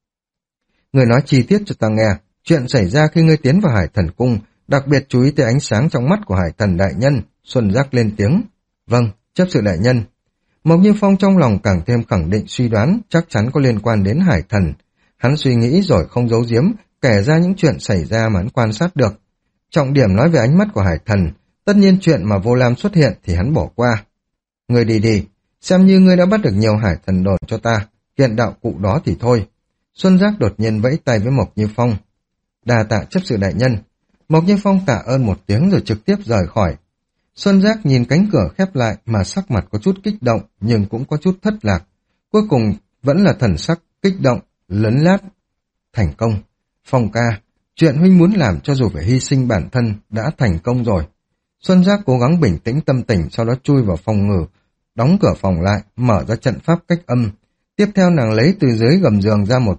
Người nói chi tiết cho ta nghe, chuyện xảy ra khi ngươi tiến vào Hải Thần Cung, đặc biệt chú ý tới ánh sáng trong mắt của Hải Thần đại nhân. Xuân Giác lên tiếng. Vâng, chấp sự đại nhân. Mộc Như Phong trong lòng càng thêm khẳng định suy đoán chắc chắn có liên quan đến Hải Thần. Hắn suy nghĩ rồi không giấu giếm, kể ra những chuyện xảy ra mà hắn quan sát được. Trọng điểm nói về ánh mắt của Hải Thần, tất nhiên chuyện mà Vô Lam xuất hiện thì hắn bỏ qua. Người đi đi, xem như ngươi đã bắt được nhiều Hải Thần đồn cho ta, kiện đạo cụ đó thì thôi. Xuân Giác đột nhiên vẫy tay với Mộc Như Phong. Đa tạ chấp sự đại nhân. Mộc Như Phong tạ ơn một tiếng rồi trực tiếp rời khỏi. Xuân Giác nhìn cánh cửa khép lại mà sắc mặt có chút kích động nhưng cũng có chút thất lạc. Cuối cùng vẫn là thần sắc kích động, lấn lát. Thành công. Phong ca, chuyện huynh muốn làm cho dù phải hy sinh bản thân đã thành công rồi. Xuân Giác cố gắng bình tĩnh tâm tình, sau đó chui vào phòng ngủ, đóng cửa phòng lại, mở ra trận pháp cách âm. Tiếp theo nàng lấy từ dưới gầm giường ra một cái hộp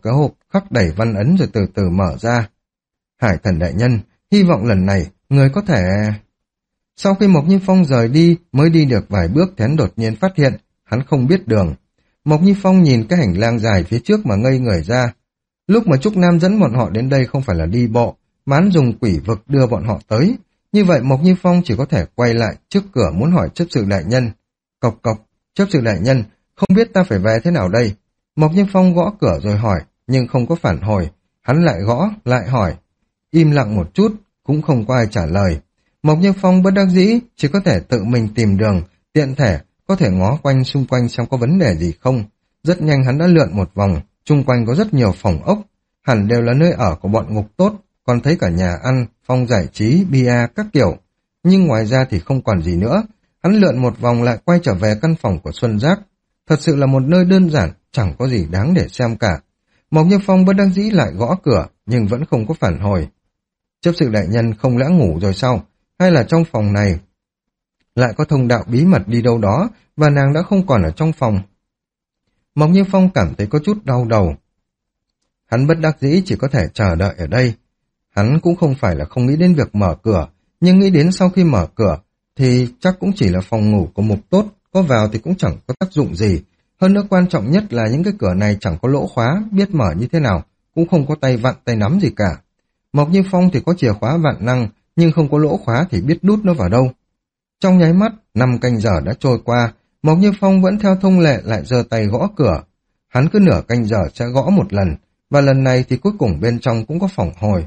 khắc đầy văn ấn rồi từ từ mở ra. Hải thần đại nhân, hy vọng lần này, người có thể... Sau khi Mộc Như Phong rời đi, mới đi được vài bước Thén đột nhiên phát hiện, hắn không biết đường. Mộc Như Phong nhìn cái hành lang dài phía trước mà ngây người ra. Lúc mà Trúc Nam dẫn bọn họ đến đây không phải là đi bộ, mà hắn dùng quỷ vực đưa bọn họ tới. Như vậy Mộc Như Phong chỉ có thể quay lại trước cửa muốn hỏi chấp sự đại nhân. Cộc cộc, chấp sự đại nhân, không biết ta phải về thế nào đây? Mộc Như Phong gõ cửa rồi hỏi, nhưng không có phản hồi. Hắn lại gõ, lại hỏi. Im lặng một chút, cũng không có ai trả lời. Mộc Như Phong bất đắc dĩ, chỉ có thể tự mình tìm đường, tiện thể, có thể ngó quanh xung quanh xem có vấn đề gì không. Rất nhanh hắn đã lượn một vòng, xung quanh có rất nhiều phòng ốc, hẳn đều là nơi ở của bọn ngục tốt, còn thấy cả nhà ăn, phòng giải trí, bia, các kiểu. Nhưng ngoài ra thì không còn gì nữa. Hắn lượn một vòng lại quay trở về căn phòng của Xuân Giác. Thật sự là một nơi đơn giản, chẳng có gì đáng để xem cả. Mộc Như Phong bất đắc dĩ lại gõ cửa, nhưng vẫn không có phản hồi. Chấp sự đại nhân không lẽ ngủ rồi sao? Hay là trong phòng này lại có thông đạo bí mật đi đâu đó, và nàng đã không còn ở trong phòng? Mộc Như Phong cảm thấy có chút đau đầu. Hắn bất đắc dĩ chỉ có thể chờ đợi ở đây. Hắn cũng không phải là không nghĩ đến việc mở cửa, nhưng nghĩ đến sau khi mở cửa, thì chắc cũng chỉ là phòng ngủ của mục tốt, có vào thì cũng chẳng có tác dụng gì. Hơn nữa quan trọng nhất là những cái cửa này chẳng có lỗ khóa, biết mở như thế nào, cũng không có tay vặn tay nắm gì cả. Mộc Như Phong thì có chìa khóa vạn năng, nhưng không có lỗ khóa thì biết đút nó vào đâu. Trong nháy mắt, năm canh giờ đã trôi qua, Mộc Như Phong vẫn theo thông lệ lại giơ tay gõ cửa. Hắn cứ nửa canh giờ sẽ gõ một lần, và lần này thì cuối cùng bên trong cũng có phỏng hồi.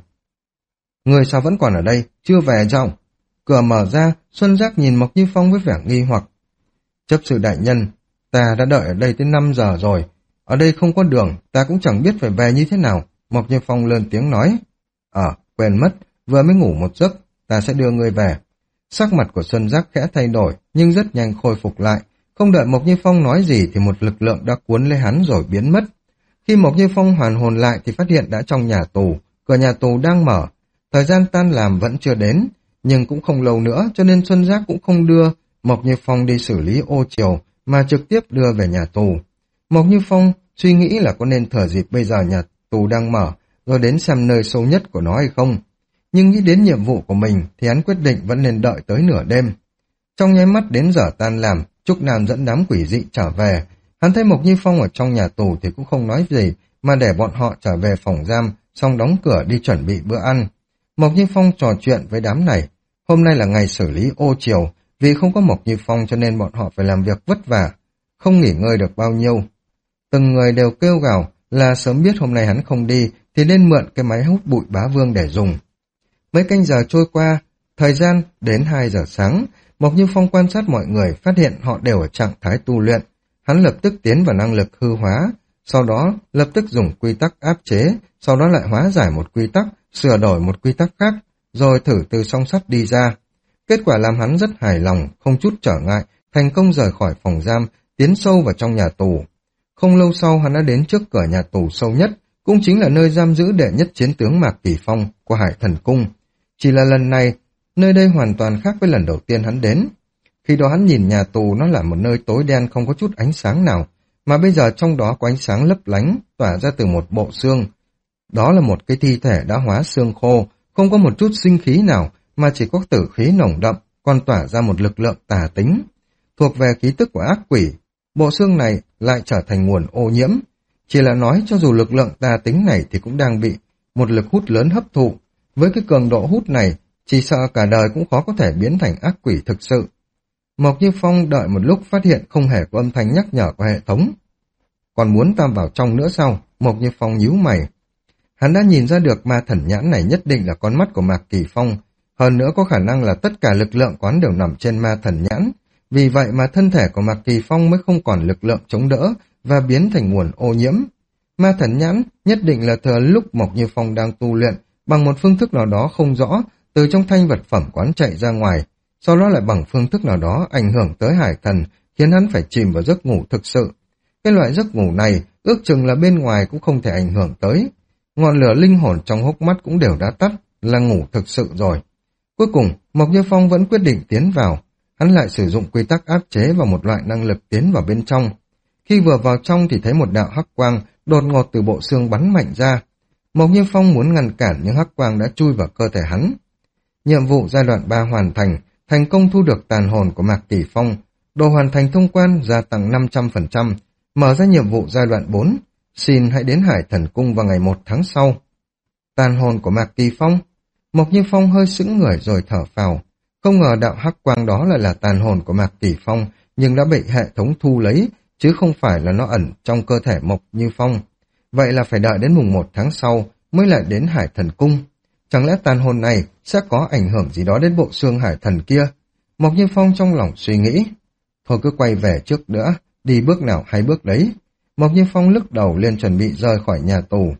Người sao vẫn còn ở đây, chưa về sao? Cửa mở ra, Xuân Giác nhìn Mộc Như Phong với vẻ nghi hoặc. Chấp sự đại nhân, ta đã đợi ở đây tới năm giờ rồi. Ở đây không có đường, ta cũng chẳng biết phải về như thế nào. Mộc Như Phong lớn tiếng nói. Ờ, quên mất, vừa mới ngủ một giấc, ta sẽ đưa người về. Sắc mặt của Xuân Giác khẽ thay đổi, nhưng rất nhanh khôi phục lại. Không đợi Mộc Như Phong nói gì thì một lực lượng đã cuốn lấy hắn rồi biến mất. Khi Mộc Như Phong hoàn hồn lại thì phát hiện đã trong nhà tù, cửa nhà tù đang mở. Thời gian tan làm vẫn chưa đến, nhưng cũng không lâu nữa cho nên Xuân Giác cũng không đưa Mộc Như Phong đi xử lý ô triều mà trực tiếp đưa về nhà tù. Mộc Như Phong suy nghĩ là có nên thừa dịp bây giờ nhà tù đang mở rồi đến xem nơi sâu nhất của nó hay không. Nhưng nghĩ đến nhiệm vụ của mình thì hắn quyết định vẫn nên đợi tới nửa đêm. Trong nháy mắt đến giờ tan làm, Trúc Nam dẫn đám quỷ dị trở về. Hắn thấy Mộc Như Phong ở trong nhà tù thì cũng không nói gì, mà để bọn họ trở về phòng giam, xong đóng cửa đi chuẩn bị bữa ăn. Mộc Như Phong trò chuyện với đám này. Hôm nay là ngày xử lý ô triều, vì không có Mộc Như Phong cho nên bọn họ phải làm việc vất vả, không nghỉ ngơi được bao nhiêu. Từng người đều kêu gào là sớm biết hôm nay hắn không đi thì nên mượn cái máy hút bụi bá vương để dùng. Mấy canh giờ trôi qua, thời gian đến hai giờ sáng, Mộc Như Phong quan sát mọi người, phát hiện họ đều ở trạng thái tu luyện. Hắn lập tức tiến vào năng lực hư hóa, sau đó lập tức dùng quy tắc áp chế, sau đó lại hóa giải một quy tắc, sửa đổi một quy tắc khác, rồi thử từ song sắt đi ra. Kết quả làm hắn rất hài lòng, không chút trở ngại, thành công rời khỏi phòng giam, tiến sâu vào trong nhà tù. Không lâu sau hắn đã đến trước cửa nhà tù sâu nhất, cũng chính là nơi giam giữ đệ nhất chiến tướng Mạc Kỳ Phong của Hải Thần Cung. Chỉ là lần này, nơi đây hoàn toàn khác với lần đầu tiên hắn đến. Khi đó hắn nhìn nhà tù nó là một nơi tối đen không có chút ánh sáng nào, mà bây giờ trong đó có ánh sáng lấp lánh, tỏa ra từ một bộ xương. Đó là một cái thi thể đã hóa xương khô, không có một chút sinh khí nào, mà chỉ có tử khí nồng đậm, còn tỏa ra một lực lượng tà tính. Thuộc về khí tức của ác quỷ, bộ xương này lại trở thành nguồn ô nhiễm. Chỉ là nói cho dù lực lượng tà tính này thì cũng đang bị một lực hút lớn hấp thụ. Với cái cường độ hút này, chỉ sợ cả đời cũng khó có thể biến thành ác quỷ thực sự. Mộc Như Phong đợi một lúc phát hiện không hề có âm thanh nhắc nhở của hệ thống. Còn muốn ta vào trong nữa sao? Mộc Như Phong nhíu mày. Hắn đã nhìn ra được ma thần nhãn này nhất định là con mắt của Mạc Kỳ Phong. Hơn nữa có khả năng là tất cả lực lượng quán đều nằm trên ma thần nhãn. Vì vậy mà thân thể của Mạc Kỳ Phong mới không còn lực lượng chống đỡ và biến thành nguồn ô nhiễm. Ma thần nhãn nhất định là thừa lúc Mộc Như Phong đang tu luyện, bằng một phương thức nào đó không rõ, từ trong thanh vật phẩm quán chạy ra ngoài, sau đó lại bằng phương thức nào đó ảnh hưởng tới hải thần, khiến hắn phải chìm vào giấc ngủ thực sự. Cái loại giấc ngủ này, ước chừng là bên ngoài cũng không thể ảnh hưởng tới. Ngọn lửa linh hồn trong hốc mắt cũng đều đã tắt, là ngủ thực sự rồi. Cuối cùng, Mộc Như Phong vẫn quyết định tiến vào. Hắn lại sử dụng quy tắc áp chế vào một loại năng lực tiến vào bên trong. Khi vừa vào trong thì thấy một đạo hắc quang đột ngột từ bộ xương bắn mạnh ra. Mộc Như Phong muốn ngăn cản nhưng hắc quang đã chui vào cơ thể hắn. Nhiệm vụ giai đoạn ba hoàn thành, thành công thu được tàn hồn của Mạc Kỳ Phong. Đồ hoàn thành thông quan gia tăng năm trăm phần trăm, mở ra nhiệm vụ giai đoạn bốn. Xin hãy đến Hải Thần Cung vào ngày một tháng sau. Tàn hồn của Mạc Kỳ Phong. Mộc Như Phong hơi sững người rồi thở phào. Không ngờ đạo hắc quang đó lại là tàn hồn của Mạc Kỳ Phong, nhưng đã bị hệ thống thu lấy, chứ không phải là nó ẩn trong cơ thể Mộc Như Phong. Vậy là phải đợi đến mùng một tháng sau mới lại đến Hải Thần Cung. Chẳng lẽ tàn hồn này sẽ có ảnh hưởng gì đó đến bộ xương hải thần kia? Mộc Như Phong trong lòng suy nghĩ. Thôi cứ quay về trước nữa, đi bước nào hay bước đấy. Mộc Như Phong lức đầu liền chuẩn bị rời khỏi nhà tù.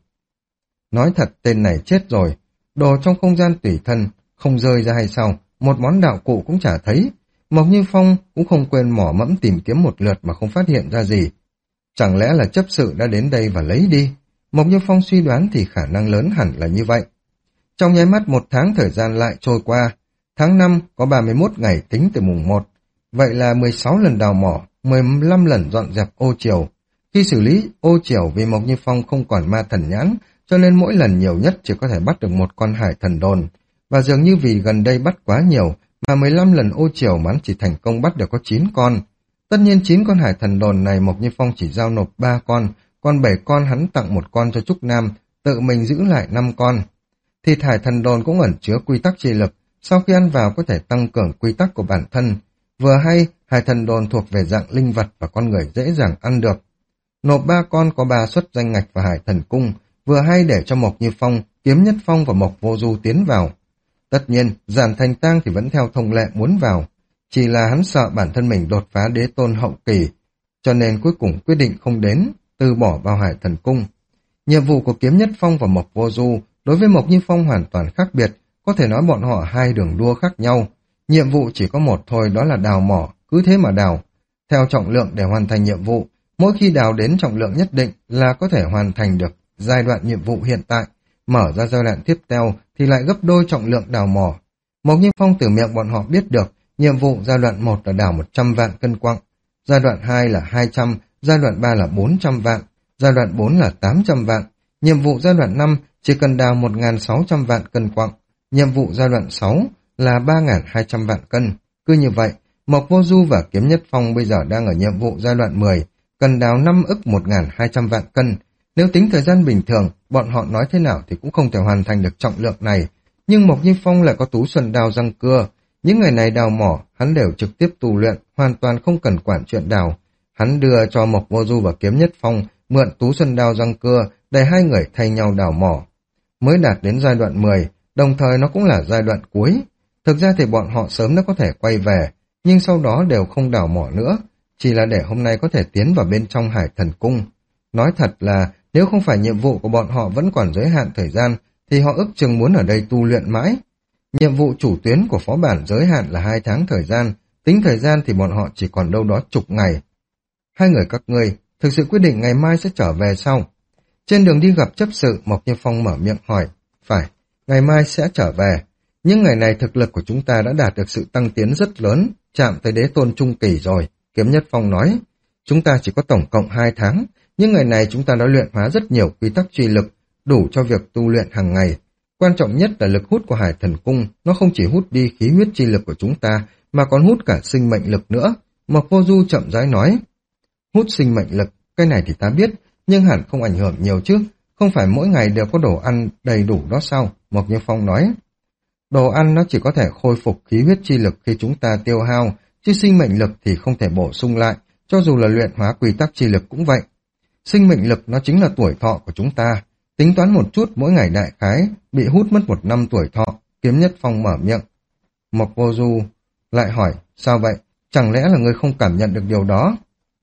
Nói thật tên này chết rồi. Đồ trong không gian tùy thân không rơi ra hay sao? Một món đạo cụ cũng chả thấy. Mộc Như Phong cũng không quên mỏ mẫm tìm kiếm một lượt mà không phát hiện ra gì. Chẳng lẽ là chấp sự đã đến đây và lấy đi? Mộc Như Phong suy đoán thì khả năng lớn hẳn là như vậy. Trong nháy mắt một tháng thời gian lại trôi qua. Tháng năm có ba mươi mốt ngày tính từ mùng một. Vậy là mười sáu lần đào mỏ, mười lăm lần dọn dẹp ô triều. Khi xử lý ô triều vì Mộc Như Phong không còn ma thần nhãn, cho nên mỗi lần nhiều nhất chỉ có thể bắt được một con hải thần đồn. Và dường như vì gần đây bắt quá nhiều, mà mười lăm lần ô triều mà hắn chỉ thành công bắt được có chín con. Tất nhiên chín con hải thần đồn này Mộc Như Phong chỉ giao nộp ba con, còn bảy con hắn tặng một con cho Trúc Nam, tự mình giữ lại năm con. Thịt hải thần đồn cũng ẩn chứa quy tắc chi lực, sau khi ăn vào có thể tăng cường quy tắc của bản thân. Vừa hay, hải thần đồn thuộc về dạng linh vật và con người dễ dàng ăn được. Nộp ba con có ba suất danh ngạch vào Hải Thần Cung, vừa hay để cho Mộc Như Phong, Kiếm Nhất Phong và Mộc Vô Du tiến vào. Tất nhiên, Giản Thành Tang thì vẫn theo thông lệ muốn vào, chỉ là hắn sợ bản thân mình đột phá đế tôn hậu kỳ, cho nên cuối cùng quyết định không đến, từ bỏ vào Hải Thần Cung. Nhiệm vụ của Kiếm Nhất Phong và Mộc Vô Du đối với Mộc Như Phong hoàn toàn khác biệt, có thể nói bọn họ hai đường đua khác nhau. Nhiệm vụ chỉ có một thôi, đó là đào mỏ, cứ thế mà đào. Theo trọng lượng để hoàn thành nhiệm vụ, mỗi khi đào đến trọng lượng nhất định là có thể hoàn thành được giai đoạn nhiệm vụ hiện tại, mở ra giai đoạn tiếp theo thì lại gấp đôi trọng lượng đào mỏ. Mộc Như Phong từ miệng bọn họ biết được, nhiệm vụ giai đoạn một là đào một trăm vạn cân quặng, giai đoạn hai là hai trăm, giai đoạn ba là bốn trăm vạn, giai đoạn bốn là tám trăm vạn, nhiệm vụ giai đoạn năm chỉ cần đào một nghìn sáu trăm vạn cân quặng, nhiệm vụ giai đoạn sáu là ba nghìn hai trăm vạn cân. Cứ như vậy, Mộc Vô Du và Kiếm Nhất Phong bây giờ đang ở nhiệm vụ giai đoạn mười, cần đào năm ức một nghìn hai trăm vạn cân. Nếu tính thời gian bình thường, bọn họ nói thế nào thì cũng không thể hoàn thành được trọng lượng này. Nhưng Mộc Như Phong lại có tú xuân đào răng cưa. Những ngày này đào mỏ, hắn đều trực tiếp tu luyện, hoàn toàn không cần quản chuyện đào. Hắn đưa cho Mộc Vô Du và Kiếm Nhất Phong mượn tú xuân đào răng cưa để hai người thay nhau đào mỏ. Mới đạt đến giai đoạn mười, đồng thời nó cũng là giai đoạn cuối. Thực ra thì bọn họ sớm đã có thể quay về, nhưng sau đó đều không đào mỏ nữa, chỉ là để hôm nay có thể tiến vào bên trong Hải Thần Cung. Nói thật là nếu không phải nhiệm vụ của bọn họ vẫn còn giới hạn thời gian, thì họ ước chừng muốn ở đây tu luyện mãi. Nhiệm vụ chủ tuyến của phó bản giới hạn là hai tháng thời gian, tính thời gian thì bọn họ chỉ còn đâu đó chục ngày. Hai người các ngươi thực sự quyết định ngày mai sẽ trở về sau. Trên đường đi gặp chấp sự, Mộc Như Phong mở miệng hỏi. Phải, ngày mai sẽ trở về. Nhưng ngày này thực lực của chúng ta đã đạt được sự tăng tiến rất lớn, chạm tới đế tôn trung kỳ rồi. Kiếm Nhất Phong nói, chúng ta chỉ có tổng cộng hai tháng, nhưng ngày này chúng ta đã luyện hóa rất nhiều quy tắc truy lực, đủ cho việc tu luyện hàng ngày. Quan trọng nhất là lực hút của Hải Thần Cung, nó không chỉ hút đi khí huyết chi lực của chúng ta, mà còn hút cả sinh mệnh lực nữa. Mộc Vô Du chậm rãi nói, hút sinh mệnh lực, cái này thì ta biết, nhưng hẳn không ảnh hưởng nhiều chứ, không phải mỗi ngày đều có đồ ăn đầy đủ đó sao? Mộc Như Phong nói, đồ ăn nó chỉ có thể khôi phục khí huyết chi lực khi chúng ta tiêu hao, chứ sinh mệnh lực thì không thể bổ sung lại, cho dù là luyện hóa quy tắc chi lực cũng vậy. Sinh mệnh lực nó chính là tuổi thọ của chúng ta, tính toán một chút mỗi ngày đại khái, bị hút mất một năm tuổi thọ. Kiếm Nhất Phong mở miệng. Mộc Vô Du lại hỏi, sao vậy? Chẳng lẽ là ngươi không cảm nhận được điều đó?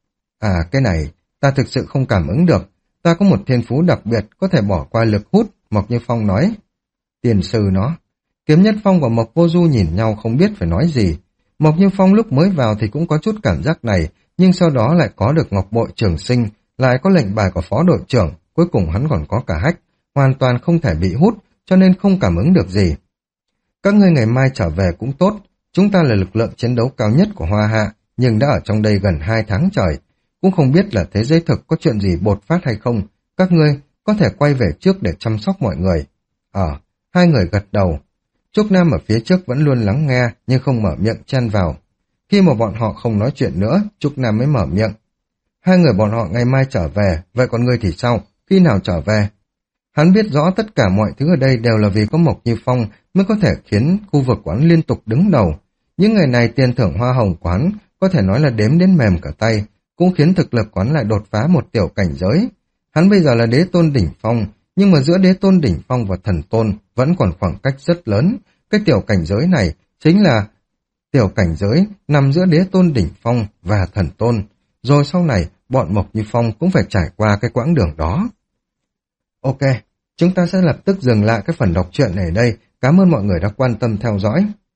À, cái này, ta thực sự không cảm ứng được, ta có một thiên phú đặc biệt, có thể bỏ qua lực hút, Mộc Như Phong nói. Tiền sư nó. Kiếm Nhất Phong và Mộc Vô Du nhìn nhau không biết phải nói gì. Mộc Như Phong lúc mới vào thì cũng có chút cảm giác này, nhưng sau đó lại có được ngọc bội trường sinh, lại có lệnh bài của phó đội trưởng, cuối cùng hắn còn có cả hách, hoàn toàn không thể bị hút, cho nên không cảm ứng được gì. Các ngươi ngày mai trở về cũng tốt, chúng ta là lực lượng chiến đấu cao nhất của Hoa Hạ, nhưng đã ở trong đây gần hai tháng trời. cũng không biết là thế giới thực có chuyện gì bột phát hay không. Các ngươi có thể quay về trước để chăm sóc mọi người. Ờ, hai người gật đầu. Trúc Nam ở phía trước vẫn luôn lắng nghe, nhưng không mở miệng chen vào. Khi mà bọn họ không nói chuyện nữa, Trúc Nam mới mở miệng. Hai người bọn họ ngày mai trở về, vậy còn ngươi thì sao? Khi nào trở về? Hắn biết rõ tất cả mọi thứ ở đây đều là vì có Mộc Như Phong mới có thể khiến khu vực quán liên tục đứng đầu. Những ngày này tiền thưởng hoa hồng quán có thể nói là đếm đến mềm cả tay, cũng khiến thực lực quán lại đột phá một tiểu cảnh giới. Hắn bây giờ là đế tôn đỉnh phong, nhưng mà giữa đế tôn đỉnh phong và thần tôn vẫn còn khoảng cách rất lớn. Cái tiểu cảnh giới này chính là tiểu cảnh giới nằm giữa đế tôn đỉnh phong và thần tôn. Rồi sau này, bọn Mộc Như Phong cũng phải trải qua cái quãng đường đó. Ok, chúng ta sẽ lập tức dừng lại cái phần đọc truyện này ở đây. Cảm ơn mọi người đã quan tâm theo dõi.